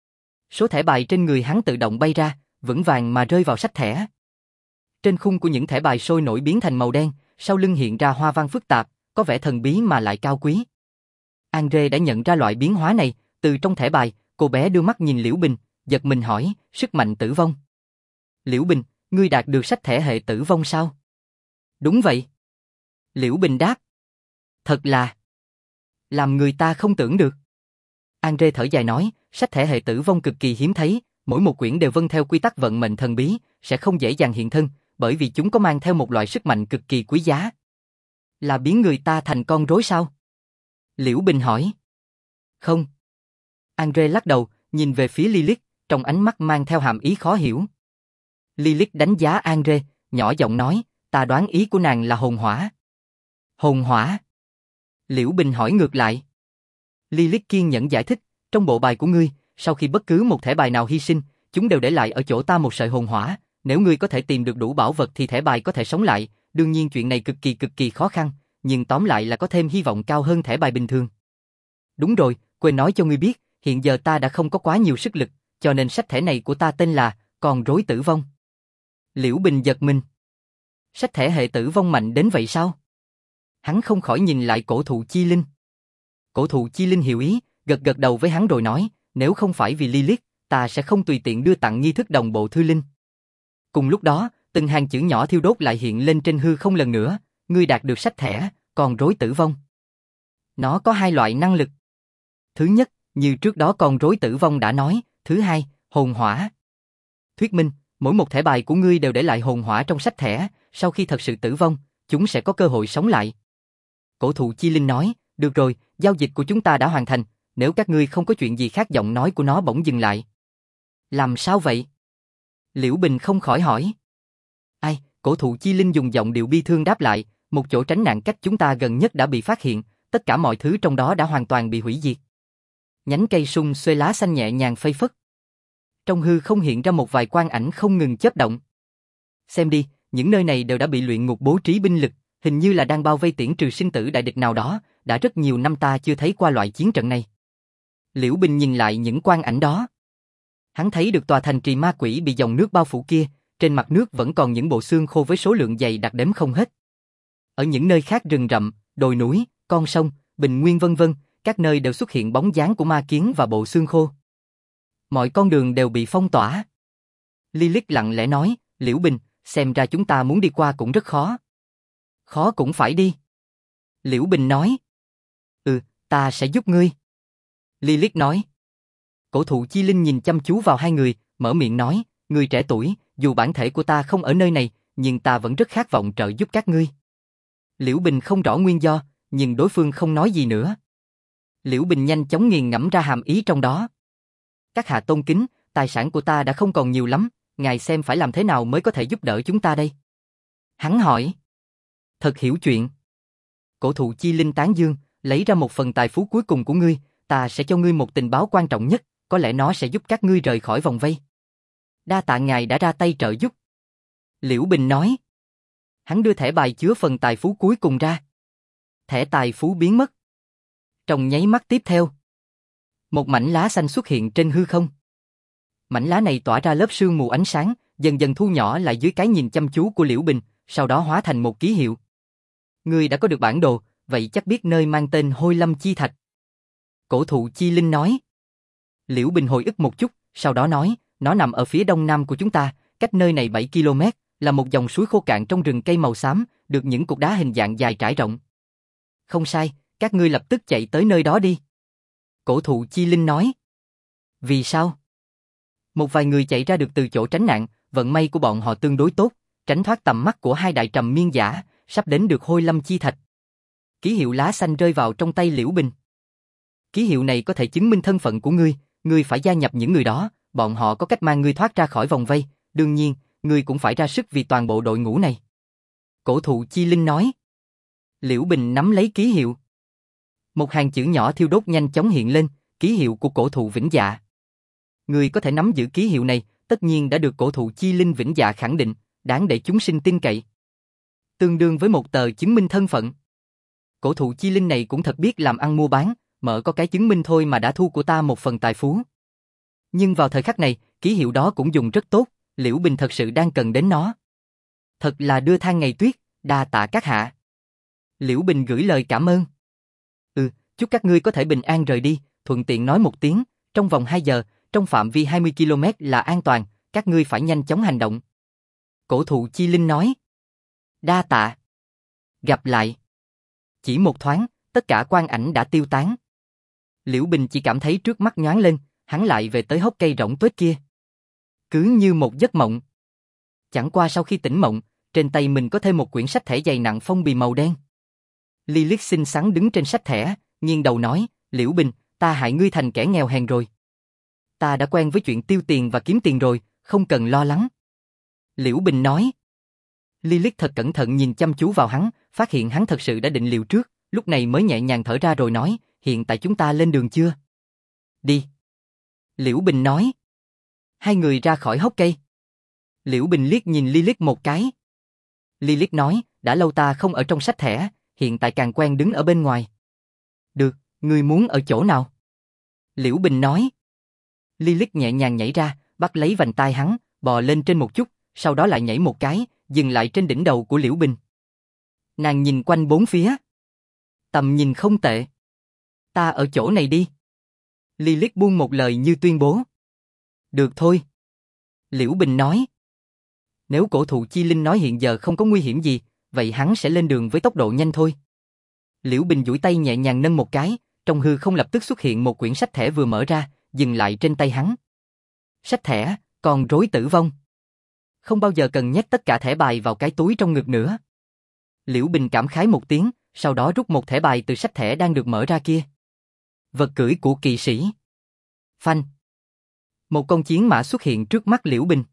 Số thẻ bài trên người hắn tự động bay ra, vững vàng mà rơi vào sách thẻ. Trên khung của những thẻ bài sôi nổi biến thành màu đen, sau lưng hiện ra hoa văn phức tạp, có vẻ thần bí mà lại cao quý. Andre đã nhận ra loại biến hóa này, từ trong thẻ bài, cô bé đưa mắt nhìn Liễu Bình, giật mình hỏi, sức mạnh tử vong. Liễu Bình, ngươi đạt được sách thẻ hệ tử vong sao? Đúng vậy. Liễu Bình đáp. Thật là làm người ta không tưởng được. Andre thở dài nói, sách thẻ hệ tử vong cực kỳ hiếm thấy, mỗi một quyển đều vâng theo quy tắc vận mệnh thần bí, sẽ không dễ dàng hiện thân, bởi vì chúng có mang theo một loại sức mạnh cực kỳ quý giá. Là biến người ta thành con rối sao? Liễu Bình hỏi. Không. Andre lắc đầu, nhìn về phía Lilith, trong ánh mắt mang theo hàm ý khó hiểu. Lilith đánh giá Andre, nhỏ giọng nói, ta đoán ý của nàng là hồn hỏa. Hồn hỏa? Liễu Bình hỏi ngược lại. Lilith kiên nhẫn giải thích, trong bộ bài của ngươi, sau khi bất cứ một thẻ bài nào hy sinh, chúng đều để lại ở chỗ ta một sợi hồn hỏa, nếu ngươi có thể tìm được đủ bảo vật thì thẻ bài có thể sống lại, đương nhiên chuyện này cực kỳ khó khăn, nhưng tóm lại là có thêm hy vọng cao hơn thẻ bài bình thường. Đúng rồi, quên nói cho ngươi biết, hiện giờ ta đã không có quá nhiều sức lực, cho nên sách thẻ này của ta tên là Con rối tử vong. Liễu Bình giật mình. Sách thẻ hệ tử vong mạnh đến vậy sao? Hắn không khỏi nhìn lại cổ thụ chi linh. Cổ thụ chi linh hiểu ý, gật đầu với hắn rồi nói, nếu không phải vì Lilith, ta sẽ không tùy tiện đưa tặng nghi thức đồng bộ thư linh. Cùng lúc đó, từng hàng chữ nhỏ thiêu đốt lại hiện lên trên hư không lần nữa, ngươi đạt được sách thẻ, con rối tử vong. Nó có hai loại năng lực. Thứ nhất, như trước đó con rối tử vong đã nói, thứ hai, hồn hỏa. Thuyết minh, mỗi một thẻ bài của ngươi đều để lại hồn hỏa trong sách thẻ, sau khi thật sự tử vong, chúng sẽ có cơ hội sống lại. Cổ thụ chi linh nói, được rồi, giao dịch của chúng ta đã hoàn thành, nếu các ngươi không có chuyện gì khác. Giọng nói của nó bỗng dừng lại. Làm sao vậy? Liễu Bình không khỏi hỏi. Ai, cổ thụ chi linh dùng giọng điệu bi thương đáp lại, một chỗ tránh nạn cách chúng ta gần nhất đã bị phát hiện, tất cả mọi thứ trong đó đã hoàn toàn bị hủy diệt. Nhánh cây sung xuê lá xanh nhẹ nhàng phây phất. Trong hư không hiện ra một vài quang ảnh không ngừng chớp động. Xem đi, những nơi này đều đã bị luyện ngục bố trí binh lực, hình như là đang bao vây tiễn trừ sinh tử đại địch nào đó, đã rất nhiều năm ta chưa thấy qua loại chiến trận này. Liễu Bình nhìn lại những quang ảnh đó. Hắn thấy được tòa thành trì ma quỷ bị dòng nước bao phủ kia, trên mặt nước vẫn còn những bộ xương khô với số lượng dày đặc đếm không hết. Ở những nơi khác rừng rậm, đồi núi, con sông, bình nguyên vân vân, các nơi đều xuất hiện bóng dáng của ma kiến và bộ xương khô. Mọi con đường đều bị phong tỏa. Lilith lặng lẽ nói, Liễu Bình, xem ra chúng ta muốn đi qua cũng rất khó. Khó cũng phải đi. Liễu Bình nói. Ta sẽ giúp ngươi. Lilith nói. Cổ thụ chi linh nhìn chăm chú vào hai người, mở miệng nói, người trẻ tuổi, dù bản thể của ta không ở nơi này, nhưng ta vẫn rất khát vọng trợ giúp các ngươi. Liễu Bình không rõ nguyên do, nhưng đối phương không nói gì nữa. Liễu Bình nhanh chóng nghiền ngẫm ra hàm ý trong đó. Các hạ tôn kính, tài sản của ta đã không còn nhiều lắm, ngài xem phải làm thế nào mới có thể giúp đỡ chúng ta đây. Hắn hỏi. Thật hiểu chuyện. Cổ thụ chi linh tán dương, lấy ra một phần tài phú cuối cùng của ngươi, ta sẽ cho ngươi một tình báo quan trọng nhất, có lẽ nó sẽ giúp các ngươi rời khỏi vòng vây. Đa tạ ngài đã ra tay trợ giúp. Liễu Bình nói. Hắn đưa thẻ bài chứa phần tài phú cuối cùng ra. Thẻ tài phú biến mất. Trong nháy mắt tiếp theo, một mảnh lá xanh xuất hiện trên hư không. Mảnh lá này tỏa ra lớp sương mù ánh sáng, dần dần thu nhỏ lại dưới cái nhìn chăm chú của Liễu Bình, sau đó hóa thành một ký hiệu. Ngươi đã có được bản đồ, vậy chắc biết nơi mang tên Hôi Lâm Chi Thạch. Cổ thụ chi linh nói. Liễu Bình hồi ức một chút, sau đó nói, nó nằm ở phía đông nam của chúng ta, cách nơi này 7 km, là một dòng suối khô cạn trong rừng cây màu xám, được những cục đá hình dạng dài trải rộng. Không sai, các ngươi lập tức chạy tới nơi đó đi. Cổ thụ chi linh nói. Vì sao? Một vài người chạy ra được từ chỗ tránh nạn, vận may của bọn họ tương đối tốt, tránh thoát tầm mắt của hai đại trầm miên giả, sắp đến được Hôi Lâm Chi Thạch. Ký hiệu lá xanh rơi vào trong tay Liễu Bình. Ký hiệu này có thể chứng minh thân phận của ngươi phải gia nhập những người đó, bọn họ có cách mang ngươi thoát ra khỏi vòng vây, đương nhiên, ngươi cũng phải ra sức vì toàn bộ đội ngũ này. Cổ thụ chi linh nói. Liễu Bình nắm lấy ký hiệu. Một hàng chữ nhỏ thiêu đốt nhanh chóng hiện lên, ký hiệu của cổ thụ vĩnh dạ. Ngươi có thể nắm giữ ký hiệu này, tất nhiên đã được cổ thụ chi linh vĩnh dạ khẳng định, đáng để chúng sinh tin cậy. Tương đương với một tờ chứng minh thân phận. Cổ thụ chi linh này cũng thật biết làm ăn mua bán, mở có cái chứng minh thôi mà đã thu của ta một phần tài phú. Nhưng vào thời khắc này, ký hiệu đó cũng dùng rất tốt, Liễu Bình thật sự đang cần đến nó. Thật là đưa than ngày tuyết, đa tạ các hạ. Liễu Bình gửi lời cảm ơn. Chúc các ngươi có thể bình an rời đi, thuận tiện nói một tiếng, trong vòng 2 giờ, trong phạm vi 20 km là an toàn, các ngươi phải nhanh chóng hành động. Cổ thụ chi linh nói. Đa tạ. Gặp lại. Chỉ một thoáng, tất cả quang ảnh đã tiêu tán. Liễu Bình chỉ cảm thấy trước mắt nhoáng lên, hắn lại về tới hốc cây rỗng tuếch kia. Cứ như một giấc mộng. Chẳng qua sau khi tỉnh mộng, trên tay mình có thêm một quyển sách thẻ dày nặng phong bì màu đen. Lilith xinh xắn đứng trên sách thẻ, nghiêng đầu nói, Liễu Bình, ta hại ngươi thành kẻ nghèo hèn rồi. Ta đã quen với chuyện tiêu tiền và kiếm tiền rồi, không cần lo lắng. Liễu Bình nói. Lilith thật cẩn thận nhìn chăm chú vào hắn, phát hiện hắn thật sự đã định liệu trước, lúc này mới nhẹ nhàng thở ra rồi nói, hiện tại chúng ta lên đường chưa? Đi. Liễu Bình nói. Hai người ra khỏi hốc cây. Liễu Bình liếc nhìn Lilith một cái. Lilith nói, đã lâu ta không ở trong sách thẻ, hiện tại càng quen đứng ở bên ngoài. Được, ngươi muốn ở chỗ nào? Liễu Bình nói. Lilith nhẹ nhàng nhảy ra, bắt lấy vành tai hắn, bò lên trên một chút, sau đó lại nhảy một cái, dừng lại trên đỉnh đầu của Liễu Bình. Nàng nhìn quanh bốn phía. Tầm nhìn không tệ. Ta ở chỗ này đi. Lilith buông một lời như tuyên bố. Được thôi. Liễu Bình nói. Nếu cổ thụ chi linh nói hiện giờ không có nguy hiểm gì, vậy hắn sẽ lên đường với tốc độ nhanh thôi. Liễu Bình duỗi tay nhẹ nhàng nâng một cái, trong hư không lập tức xuất hiện một quyển sách thẻ vừa mở ra, dừng lại trên tay hắn. Sách thẻ, con rối tử vong. Không bao giờ cần nhét tất cả thẻ bài vào cái túi trong ngực nữa. Liễu Bình cảm khái một tiếng, sau đó rút một thẻ bài từ sách thẻ đang được mở ra kia. Vật cưỡi của kỵ sĩ. Phanh. Một con chiến mã xuất hiện trước mắt Liễu Bình.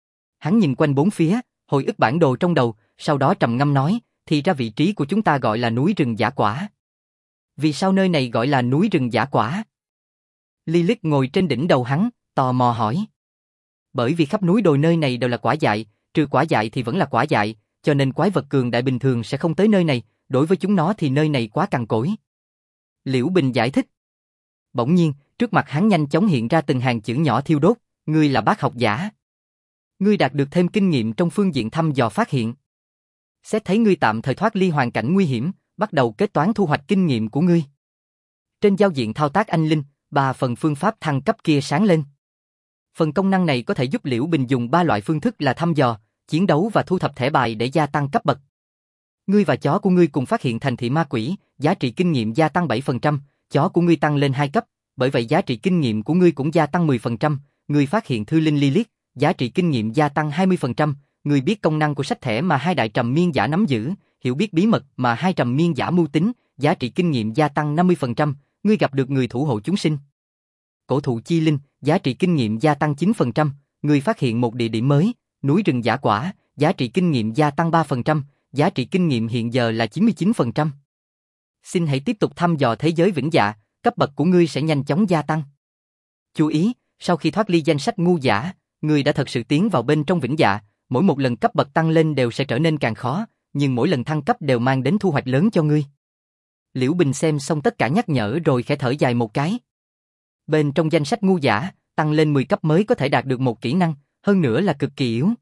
Hắn nhìn quanh bốn phía, hồi ức bản đồ trong đầu, sau đó trầm ngâm nói, thì ra vị trí của chúng ta gọi là núi rừng Dã Quả. Vì sao nơi này gọi là núi rừng Dã Quả? Lilith ngồi trên đỉnh đầu hắn, tò mò hỏi. Bởi vì khắp núi đồi nơi này đều là quả dại, trừ quả dại thì vẫn là quả dại, cho nên quái vật cường đại bình thường sẽ không tới nơi này, đối với chúng nó thì nơi này quá cằn cỗi. Liễu Bình giải thích. Bỗng nhiên, trước mặt hắn nhanh chóng hiện ra từng hàng chữ nhỏ thiêu đốt, ngươi là bác học giả. Ngươi đạt được thêm kinh nghiệm trong phương diện thăm dò phát hiện. Xét thấy ngươi tạm thời thoát ly hoàn cảnh nguy hiểm, bắt đầu kết toán thu hoạch kinh nghiệm của ngươi. Trên giao diện thao tác anh linh, 3 phần phương pháp thăng cấp kia sáng lên. Phần công năng này có thể giúp Liễu Bình dùng 3 loại phương thức là thăm dò, chiến đấu và thu thập thẻ bài để gia tăng cấp bậc. Ngươi và chó của ngươi cùng phát hiện thành thị ma quỷ, giá trị kinh nghiệm gia tăng 7%, chó của ngươi tăng lên 2 cấp, bởi vậy giá trị kinh nghiệm của ngươi cũng gia tăng 10%, ngươi phát hiện thư linh Lilith, giá trị kinh nghiệm gia tăng 20%, ngươi biết công năng của sách thẻ mà hai đại trầm miên giả nắm giữ, hiểu biết bí mật mà hai trầm miên giả mưu tính, giá trị kinh nghiệm gia tăng 50%, ngươi gặp được người thủ hộ chúng sinh. Cổ thụ chi linh, giá trị kinh nghiệm gia tăng 9%, ngươi phát hiện một địa điểm mới, núi rừng Dã Quả, giá trị kinh nghiệm gia tăng 3%, giá trị kinh nghiệm hiện giờ là 99%. Xin hãy tiếp tục thăm dò thế giới vĩnh dạ, cấp bậc của ngươi sẽ nhanh chóng gia tăng. Chú ý, sau khi thoát ly danh sách ngu giả, ngươi đã thật sự tiến vào bên trong vĩnh dạ, mỗi một lần cấp bậc tăng lên đều sẽ trở nên càng khó, nhưng mỗi lần thăng cấp đều mang đến thu hoạch lớn cho ngươi. Liễu Bình xem xong tất cả nhắc nhở rồi khẽ thở dài một cái. Bên trong danh sách ngu giả, tăng lên 10 cấp mới có thể đạt được một kỹ năng, hơn nữa là cực kỳ yếu.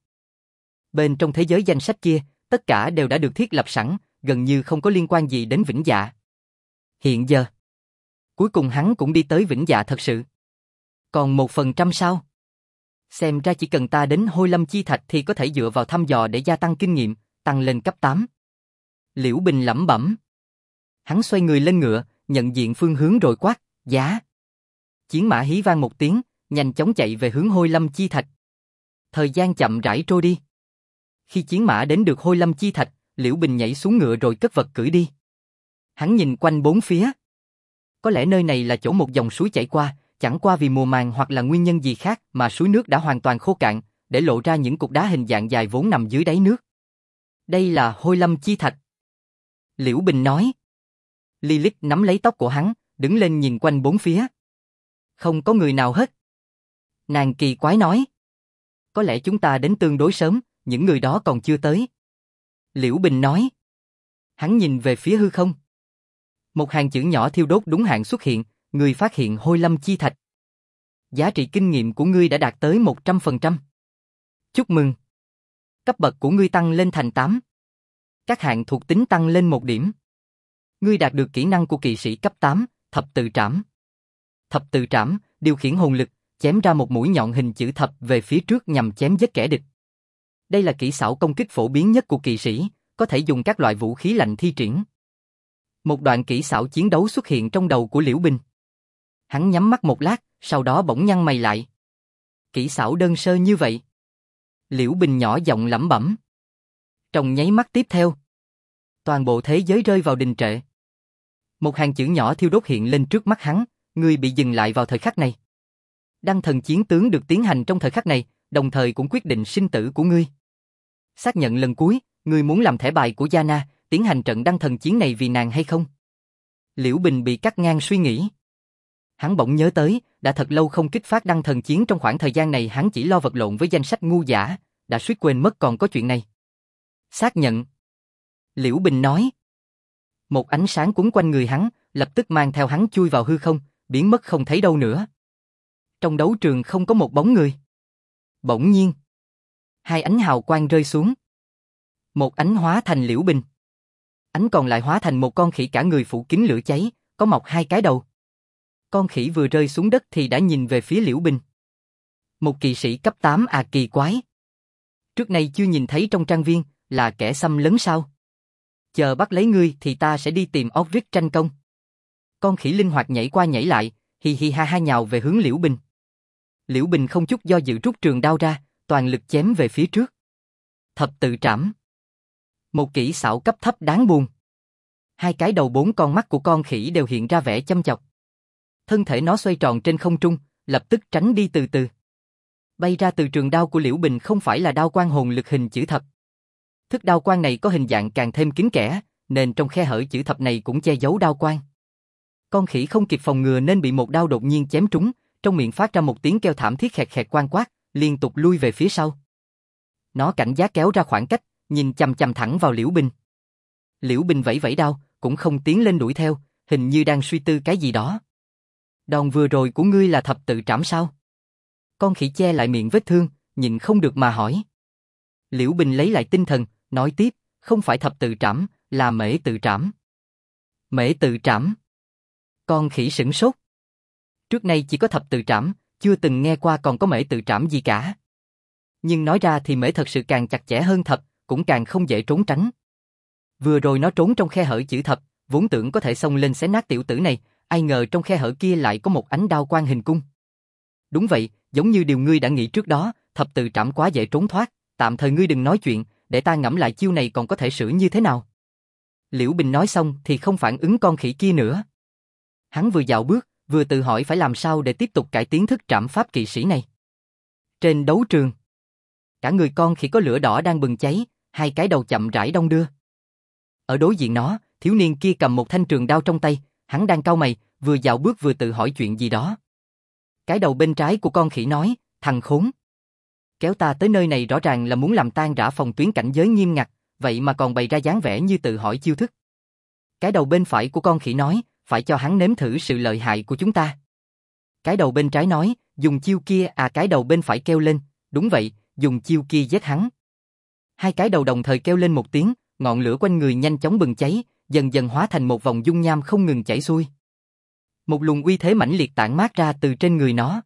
Bên trong thế giới danh sách kia, tất cả đều đã được thiết lập sẵn, gần như không có liên quan gì đến vĩnh dạ. Hiện giờ, cuối cùng hắn cũng đi tới vĩnh dạ thật sự. Còn 1% sao? Xem ra chỉ cần ta đến Hôi Lâm Chi Thạch thì có thể dựa vào thăm dò để gia tăng kinh nghiệm, tăng lên cấp 8. Liễu Bình lẩm bẩm. Hắn xoay người lên ngựa, nhận diện phương hướng rồi quát, giá. Chiến mã hí vang một tiếng, nhanh chóng chạy về hướng Hôi Lâm Chi Thạch. Thời gian chậm rãi trôi đi. Khi chiến mã đến được Hôi Lâm Chi Thạch, Liễu Bình nhảy xuống ngựa rồi cất vật cưỡi đi. Hắn nhìn quanh bốn phía. Có lẽ nơi này là chỗ một dòng suối chảy qua, chẳng qua vì mùa màng hoặc là nguyên nhân gì khác mà suối nước đã hoàn toàn khô cạn, để lộ ra những cục đá hình dạng dài vốn nằm dưới đáy nước. Đây là Hôi Lâm Chi Thạch. Liễu Bình nói. Lilith nắm lấy tóc của hắn, đứng lên nhìn quanh bốn phía. Không có người nào hết. Nàng kỳ quái nói. Có lẽ chúng ta đến tương đối sớm, những người đó còn chưa tới. Liễu Bình nói. Hắn nhìn về phía hư không. Một hàng chữ nhỏ thiêu đốt đúng hạn xuất hiện, người phát hiện Hôi Lâm Chi Thạch. Giá trị kinh nghiệm của ngươi đã đạt tới 100%. Chúc mừng. Cấp bậc của ngươi tăng lên thành 8. Các hạng thuộc tính tăng lên 1 điểm. Ngươi đạt được kỹ năng của kỵ sĩ cấp 8, thập tự trảm. Thập tự trảm, điều khiển hồn lực, chém ra một mũi nhọn hình chữ thập về phía trước nhằm chém giết kẻ địch. Đây là kỹ xảo công kích phổ biến nhất của kỵ sĩ, có thể dùng các loại vũ khí lạnh thi triển. Một đoạn kỹ xảo chiến đấu xuất hiện trong đầu của Liễu Bình. Hắn nhắm mắt một lát, sau đó bỗng nhăn mày lại. Kỹ xảo đơn sơ như vậy. Liễu Bình nhỏ giọng lẩm bẩm. Trong nháy mắt tiếp theo, toàn bộ thế giới rơi vào đình trệ. Một hàng chữ nhỏ thiêu đốt hiện lên trước mắt hắn, ngươi bị dừng lại vào thời khắc này. Đăng thần chiến tướng được tiến hành trong thời khắc này, đồng thời cũng quyết định sinh tử của ngươi. Xác nhận lần cuối, ngươi muốn làm thẻ bài của Yana, tiến hành trận đăng thần chiến này vì nàng hay không? Liễu Bình bị cắt ngang suy nghĩ. Hắn bỗng nhớ tới, đã thật lâu không kích phát đăng thần chiến, trong khoảng thời gian này hắn chỉ lo vật lộn với danh sách ngu giả, đã suýt quên mất còn có chuyện này. Xác nhận. Liễu Bình nói. Một ánh sáng quấn quanh người hắn, lập tức mang theo hắn chui vào hư không, biến mất không thấy đâu nữa. Trong đấu trường không có một bóng người. Bỗng nhiên, hai ánh hào quang rơi xuống. Một ánh hóa thành Liễu Bình. Ánh còn lại hóa thành một con khỉ cả người phủ kín lửa cháy, có mọc hai cái đầu. Con khỉ vừa rơi xuống đất thì đã nhìn về phía Liễu Bình. Một kỵ sĩ cấp 8 à, kỳ quái. Trước nay chưa nhìn thấy trong trang viên, là kẻ xâm lấn sao? Chờ bắt lấy ngươi thì ta sẽ đi tìm Orvik tranh công. Con khỉ linh hoạt nhảy qua nhảy lại, hi hi ha ha nhào về hướng Liễu Bình. Liễu Bình không chút do dự rút trường đao ra, toàn lực chém về phía trước. Thập tự trảm. Một kỹ xảo cấp thấp đáng buồn. Hai cái đầu 4 con mắt của con khỉ đều hiện ra vẻ chăm chọc. Thân thể nó xoay tròn trên không trung, lập tức tránh đi từ từ. Bay ra từ trường đao của Liễu Bình không phải là đao quang hồn lực hình chữ thập. Thức đao quang này có hình dạng càng thêm kín kẽ, nên trong khe hở chữ thập này cũng che giấu đao quang. Con khỉ không kịp phòng ngừa nên bị một đao đột nhiên chém trúng, trong miệng phát ra một tiếng kêu thảm thiết khẹt khẹt quang quát, liên tục lui về phía sau. Nó cảnh giác kéo ra khoảng cách, nhìn chằm chằm thẳng vào Liễu Bình. Liễu Bình vẫy vẫy đao, cũng không tiến lên đuổi theo, hình như đang suy tư cái gì đó. Đòn vừa rồi của ngươi là thập tự trảm sao? Con khỉ che lại miệng vết thương, nhịn không được mà hỏi. Liễu Bình lấy lại tinh thần, nói tiếp, không phải thập tự trảm, là mễ tự trảm. Mễ tự trảm. Con khỉ sửng sốt. Trước nay chỉ có thập tự trảm, chưa từng nghe qua còn có mễ tự trảm gì cả. Nhưng nói ra thì mễ thật sự càng chặt chẽ hơn thập, cũng càng không dễ trốn tránh. Vừa rồi nó trốn trong khe hở chữ thập, vốn tưởng có thể xông lên xé nát tiểu tử này, ai ngờ trong khe hở kia lại có một ánh đao quang hình cung. Đúng vậy, giống như điều ngươi đã nghĩ trước đó, thập tự trảm quá dễ trốn thoát, tạm thời ngươi đừng nói chuyện, để ta ngẫm lại chiêu này còn có thể sửa như thế nào. Liễu Bình nói xong thì không phản ứng con khỉ kia nữa. Hắn vừa dạo bước, vừa tự hỏi phải làm sao để tiếp tục cải tiến thức trảm pháp kỵ sĩ này. Trên đấu trường, Cả người con khỉ có lửa đỏ đang bừng cháy, hai cái đầu chậm rãi đong đưa. Ở đối diện nó, thiếu niên kia cầm một thanh trường đao trong tay, hắn đang cau mày, vừa dạo bước vừa tự hỏi chuyện gì đó. Cái đầu bên trái của con khỉ nói, thằng khốn. Kéo ta tới nơi này rõ ràng là muốn làm tan rã phòng tuyến cảnh giới nghiêm ngặt, vậy mà còn bày ra dáng vẻ như tự hỏi chiêu thức. Cái đầu bên phải của con khỉ nói, phải cho hắn nếm thử sự lợi hại của chúng ta. Cái đầu bên trái nói, dùng chiêu kia à, cái đầu bên phải kêu lên, đúng vậy, dùng chiêu kia giết hắn. Hai cái đầu đồng thời kêu lên một tiếng, ngọn lửa quanh người nhanh chóng bừng cháy, dần dần hóa thành một vòng dung nham không ngừng chảy xuôi. Một luồng uy thế mãnh liệt tản mát ra từ trên người nó.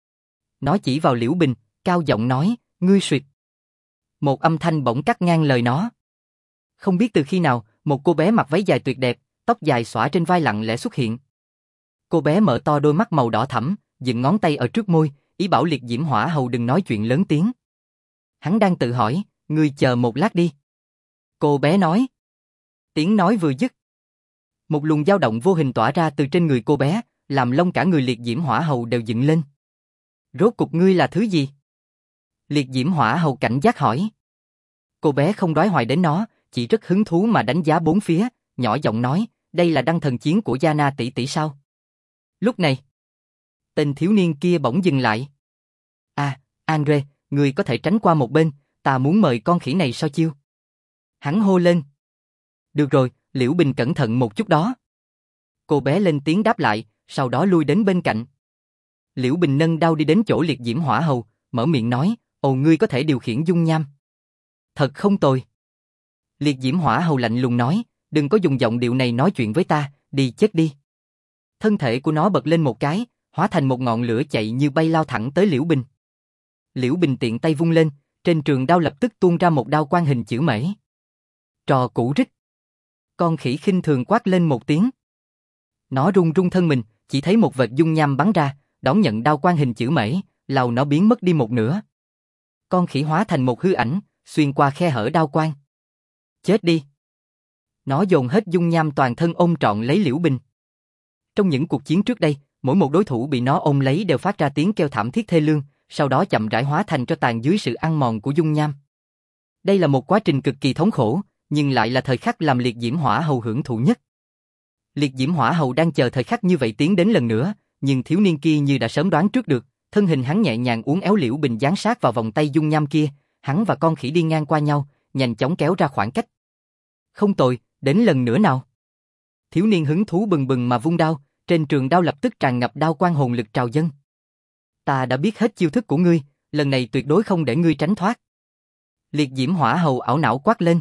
Nó chỉ vào Liễu Bình, cao giọng nói, ngươi suyệt. Một âm thanh bỗng cắt ngang lời nó. Không biết từ khi nào, một cô bé mặc váy dài tuyệt đẹp, tóc dài xõa trên vai lặng lẽ xuất hiện. Cô bé mở to đôi mắt màu đỏ thẫm, dựng ngón tay ở trước môi, ý bảo Liệt Diễm Hỏa Hầu đừng nói chuyện lớn tiếng. Hắn đang tự hỏi, ngươi chờ một lát đi. Cô bé nói. Tiếng nói vừa dứt, một luồng dao động vô hình tỏa ra từ trên người cô bé, làm lông cả người Liệt Diễm Hỏa Hầu đều dựng lên. Rốt cục ngươi là thứ gì? Liệt Diễm Hỏa Hầu cảnh giác hỏi. Cô bé không đoái hoài đến nó, chỉ rất hứng thú mà đánh giá bốn phía, nhỏ giọng nói, đây là đăng thần chiến của Yana tỷ tỷ sao? Lúc này, tên thiếu niên kia bỗng dừng lại. À, Andre, ngươi có thể tránh qua một bên, ta muốn mời con khỉ này so chiêu. Hắn hô lên. Được rồi, Liễu Bình cẩn thận một chút đó. Cô bé lên tiếng đáp lại, sau đó lui đến bên cạnh. Liễu Bình nâng đao đi đến chỗ Liệt Diễm Hỏa Hầu, mở miệng nói, ồ, ngươi có thể điều khiển dung nham. Thật không tồi. Liệt Diễm Hỏa Hầu lạnh lùng nói, đừng có dùng giọng điệu này nói chuyện với ta, đi chết đi. Thân thể của nó bật lên một cái, hóa thành một ngọn lửa chạy như bay lao thẳng tới Liễu Bình. Liễu Bình tiện tay vung lên, trên trường đao lập tức tuôn ra một đao quang hình chữ mễ. Trò cũ rích. Con khỉ khinh thường quát lên một tiếng. Nó run run thân mình, chỉ thấy một vệt dung nham bắn ra, đón nhận đao quang hình chữ mễ, lào nó biến mất đi một nửa. Con khỉ hóa thành một hư ảnh, xuyên qua khe hở đao quang. Chết đi. Nó dồn hết dung nham toàn thân ôm trọn lấy Liễu Bình. Trong những cuộc chiến trước đây, mỗi một đối thủ bị nó ôm lấy đều phát ra tiếng kêu thảm thiết thê lương, sau đó chậm rãi hóa thành tro tàn dưới sự ăn mòn của dung nham. Đây là một quá trình cực kỳ thống khổ, nhưng lại là thời khắc làm Liệt Diễm Hỏa Hầu hưởng thụ nhất. Liệt Diễm Hỏa Hầu đang chờ thời khắc như vậy tiến đến lần nữa, nhưng thiếu niên kia như đã sớm đoán trước được, thân hình hắn nhẹ nhàng uốn éo Liễu Bình dán sát vào vòng tay dung nham kia, hắn và con khỉ đi ngang qua nhau, nhanh chóng kéo ra khoảng cách. Không tồi, đến lần nữa nào. Thiếu niên hứng thú bừng bừng mà vung đao, trên trường đao lập tức tràn ngập đao quang hồn lực trào dâng. Ta đã biết hết chiêu thức của ngươi, lần này tuyệt đối không để ngươi tránh thoát. Liệt Diễm Hỏa Hầu ảo não quát lên.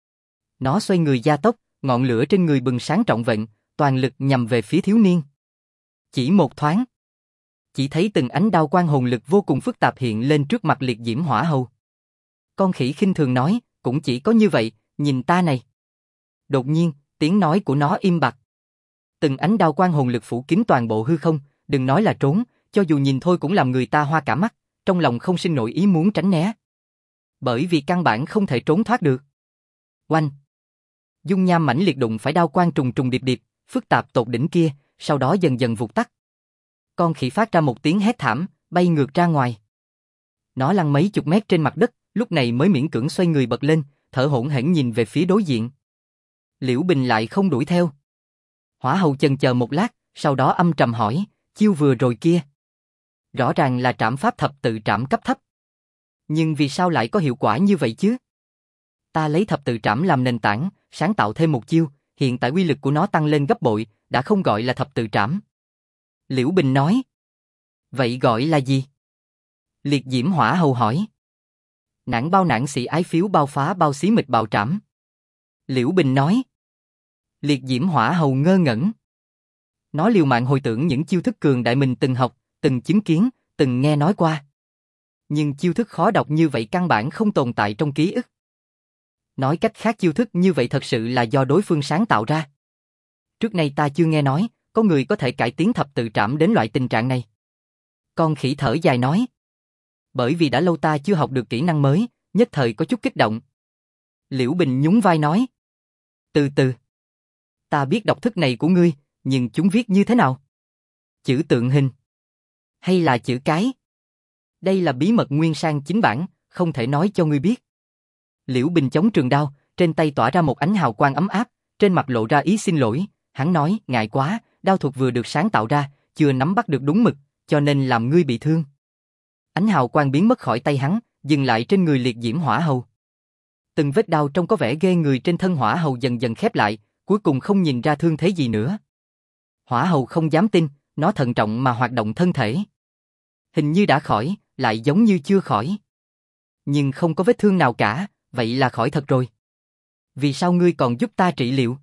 Nó xoay người gia tốc, ngọn lửa trên người bừng sáng trọn vẹn, toàn lực nhằm về phía thiếu niên. Chỉ một thoáng, chỉ thấy từng ánh đao quang hồn lực vô cùng phức tạp hiện lên trước mặt Liệt Diễm Hỏa Hầu. Con khỉ khinh thường nói, cũng chỉ có như vậy, nhìn ta này. Đột nhiên, tiếng nói của nó im bặt. Từng ánh đao quang hồn lực phủ kín toàn bộ hư không, đừng nói là trốn, cho dù nhìn thôi cũng làm người ta hoa cả mắt, trong lòng không sinh nổi ý muốn tránh né. Bởi vì căn bản không thể trốn thoát được. Oanh! Dung nham mãnh liệt đụng phải đao quang trùng trùng điệp điệp, phức tạp tột đỉnh kia, sau đó dần dần vụt tắt. Con khỉ phát ra một tiếng hét thảm, bay ngược ra ngoài. Nó lăn mấy chục mét trên mặt đất, lúc này mới miễn cưỡng xoay người bật lên, thở hổn hển nhìn về phía đối diện. Liễu Bình lại không đuổi theo. Hỏa Hầu chần chờ một lát, sau đó âm trầm hỏi, chiêu vừa rồi kia. Rõ ràng là trảm pháp thập tự trảm cấp thấp. Nhưng vì sao lại có hiệu quả như vậy chứ? Ta lấy thập tự trảm làm nền tảng, sáng tạo thêm một chiêu, hiện tại uy lực của nó tăng lên gấp bội, đã không gọi là thập tự trảm. Liễu Bình nói. Vậy gọi là gì? Liệt Diễm Hỏa Hầu hỏi. Nản bao nản sĩ ái phiếu bao phá bao xí mịch bạo trảm. Liễu Bình nói. Liệt Diễm Hỏa Hầu ngơ ngẩn. Nó liều mạng hồi tưởng những chiêu thức cường đại mình từng học, từng chứng kiến, từng nghe nói qua. Nhưng chiêu thức khó đọc như vậy căn bản không tồn tại trong ký ức. Nói cách khác chiêu thức như vậy thật sự là do đối phương sáng tạo ra. Trước nay ta chưa nghe nói, có người có thể cải tiến thập tự trảm đến loại tình trạng này. Con khỉ thở dài nói. Bởi vì đã lâu ta chưa học được kỹ năng mới, nhất thời có chút kích động. Liễu Bình nhún vai nói. Từ từ. Ta biết đọc thức này của ngươi, nhưng chúng viết như thế nào? Chữ tượng hình? Hay là chữ cái? Đây là bí mật nguyên sang chính bản, không thể nói cho ngươi biết. Liễu Bình chống trường đao, trên tay tỏa ra một ánh hào quang ấm áp, trên mặt lộ ra ý xin lỗi, hắn nói, ngại quá, đao thuật vừa được sáng tạo ra, chưa nắm bắt được đúng mực, cho nên làm ngươi bị thương. Ánh hào quang biến mất khỏi tay hắn, dừng lại trên người liệt diễm hỏa hầu. Từng vết đao trông có vẻ ghê người trên thân hỏa hầu dần dần khép lại, cuối cùng không nhìn ra thương thế gì nữa. Hỏa hầu không dám tin, nó thận trọng mà hoạt động thân thể. Hình như đã khỏi, lại giống như chưa khỏi. Nhưng không có vết thương nào cả, vậy là khỏi thật rồi. Vì sao ngươi còn giúp ta trị liệu?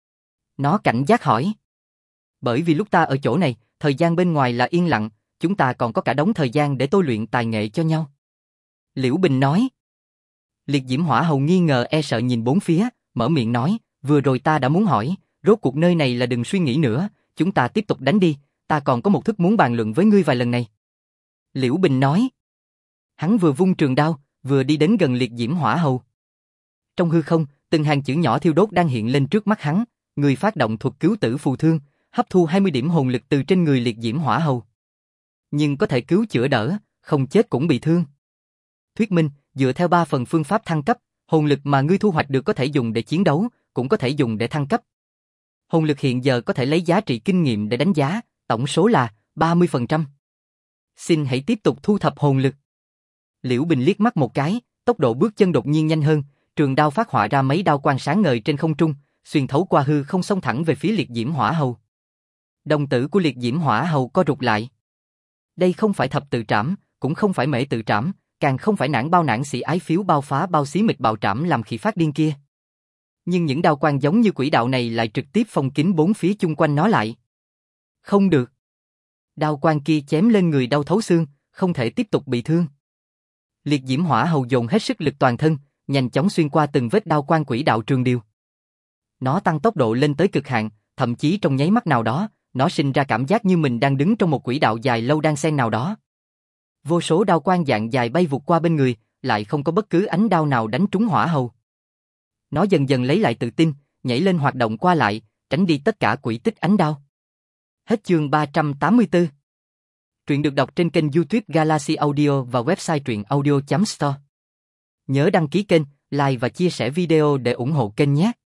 Nó cảnh giác hỏi. Bởi vì lúc ta ở chỗ này, thời gian bên ngoài là yên lặng, chúng ta còn có cả đống thời gian để tôi luyện tài nghệ cho nhau. Liễu Bình nói. Liệt diễm hỏa hầu nghi ngờ e sợ nhìn bốn phía, mở miệng nói, vừa rồi ta đã muốn hỏi, rốt cuộc nơi này là đừng suy nghĩ nữa, chúng ta tiếp tục đánh đi, ta còn có một thức muốn bàn luận với ngươi vài lần này. Liễu Bình nói. Hắn vừa vung trường đao, vừa đi đến gần liệt diễm hỏa hầu. Trong hư không, từng hàng chữ nhỏ thiêu đốt đang hiện lên trước mắt hắn, người phát động thuật cứu tử phù thương, hấp thu 20 điểm hồn lực từ trên người liệt diễm hỏa hầu. Nhưng có thể cứu chữa đỡ, không chết cũng bị thương. Thuyết minh, dựa theo 3 phần phương pháp thăng cấp, hồn lực mà ngươi thu hoạch được có thể dùng để chiến đấu, cũng có thể dùng để thăng cấp. Hồn lực hiện giờ có thể lấy giá trị kinh nghiệm để đánh giá, tổng số là 30%. Xin hãy tiếp tục thu thập hồn lực. Liễu Bình liếc mắt một cái, tốc độ bước chân đột nhiên nhanh hơn, trường đao phát họa ra mấy đao quang sáng ngời trên không trung, xuyên thấu qua hư không xông thẳng về phía liệt diễm hỏa hầu. Đồng tử của liệt diễm hỏa hầu co rụt lại. Đây không phải thập tự trảm, cũng không phải mễ tự trảm, càng không phải nản bao nản sĩ ái phiếu bao phá bao xí mịch bạo trảm làm khỉ phát điên kia. Nhưng những đao quang giống như quỷ đạo này lại trực tiếp phong kín bốn phía chung quanh nó lại. Không được. Đao quang kia chém lên người đau thấu xương, không thể tiếp tục bị thương. Liệt diễm hỏa hầu dồn hết sức lực toàn thân, nhanh chóng xuyên qua từng vết đao quang quỷ đạo trường điều. Nó tăng tốc độ lên tới cực hạn, thậm chí trong nháy mắt nào đó, nó sinh ra cảm giác như mình đang đứng trong một quỹ đạo dài lâu đan xen nào đó. Vô số đao quang dạng dài bay vụt qua bên người, lại không có bất cứ ánh đao nào đánh trúng hỏa hầu. Nó dần dần lấy lại tự tin, nhảy lên hoạt động qua lại, tránh đi tất cả quỹ tích ánh đao. Hết chương 384. Truyện được đọc trên kênh YouTube Galaxy Audio và website truyệnaudio.store. Nhớ đăng ký kênh, like và chia sẻ video để ủng hộ kênh nhé.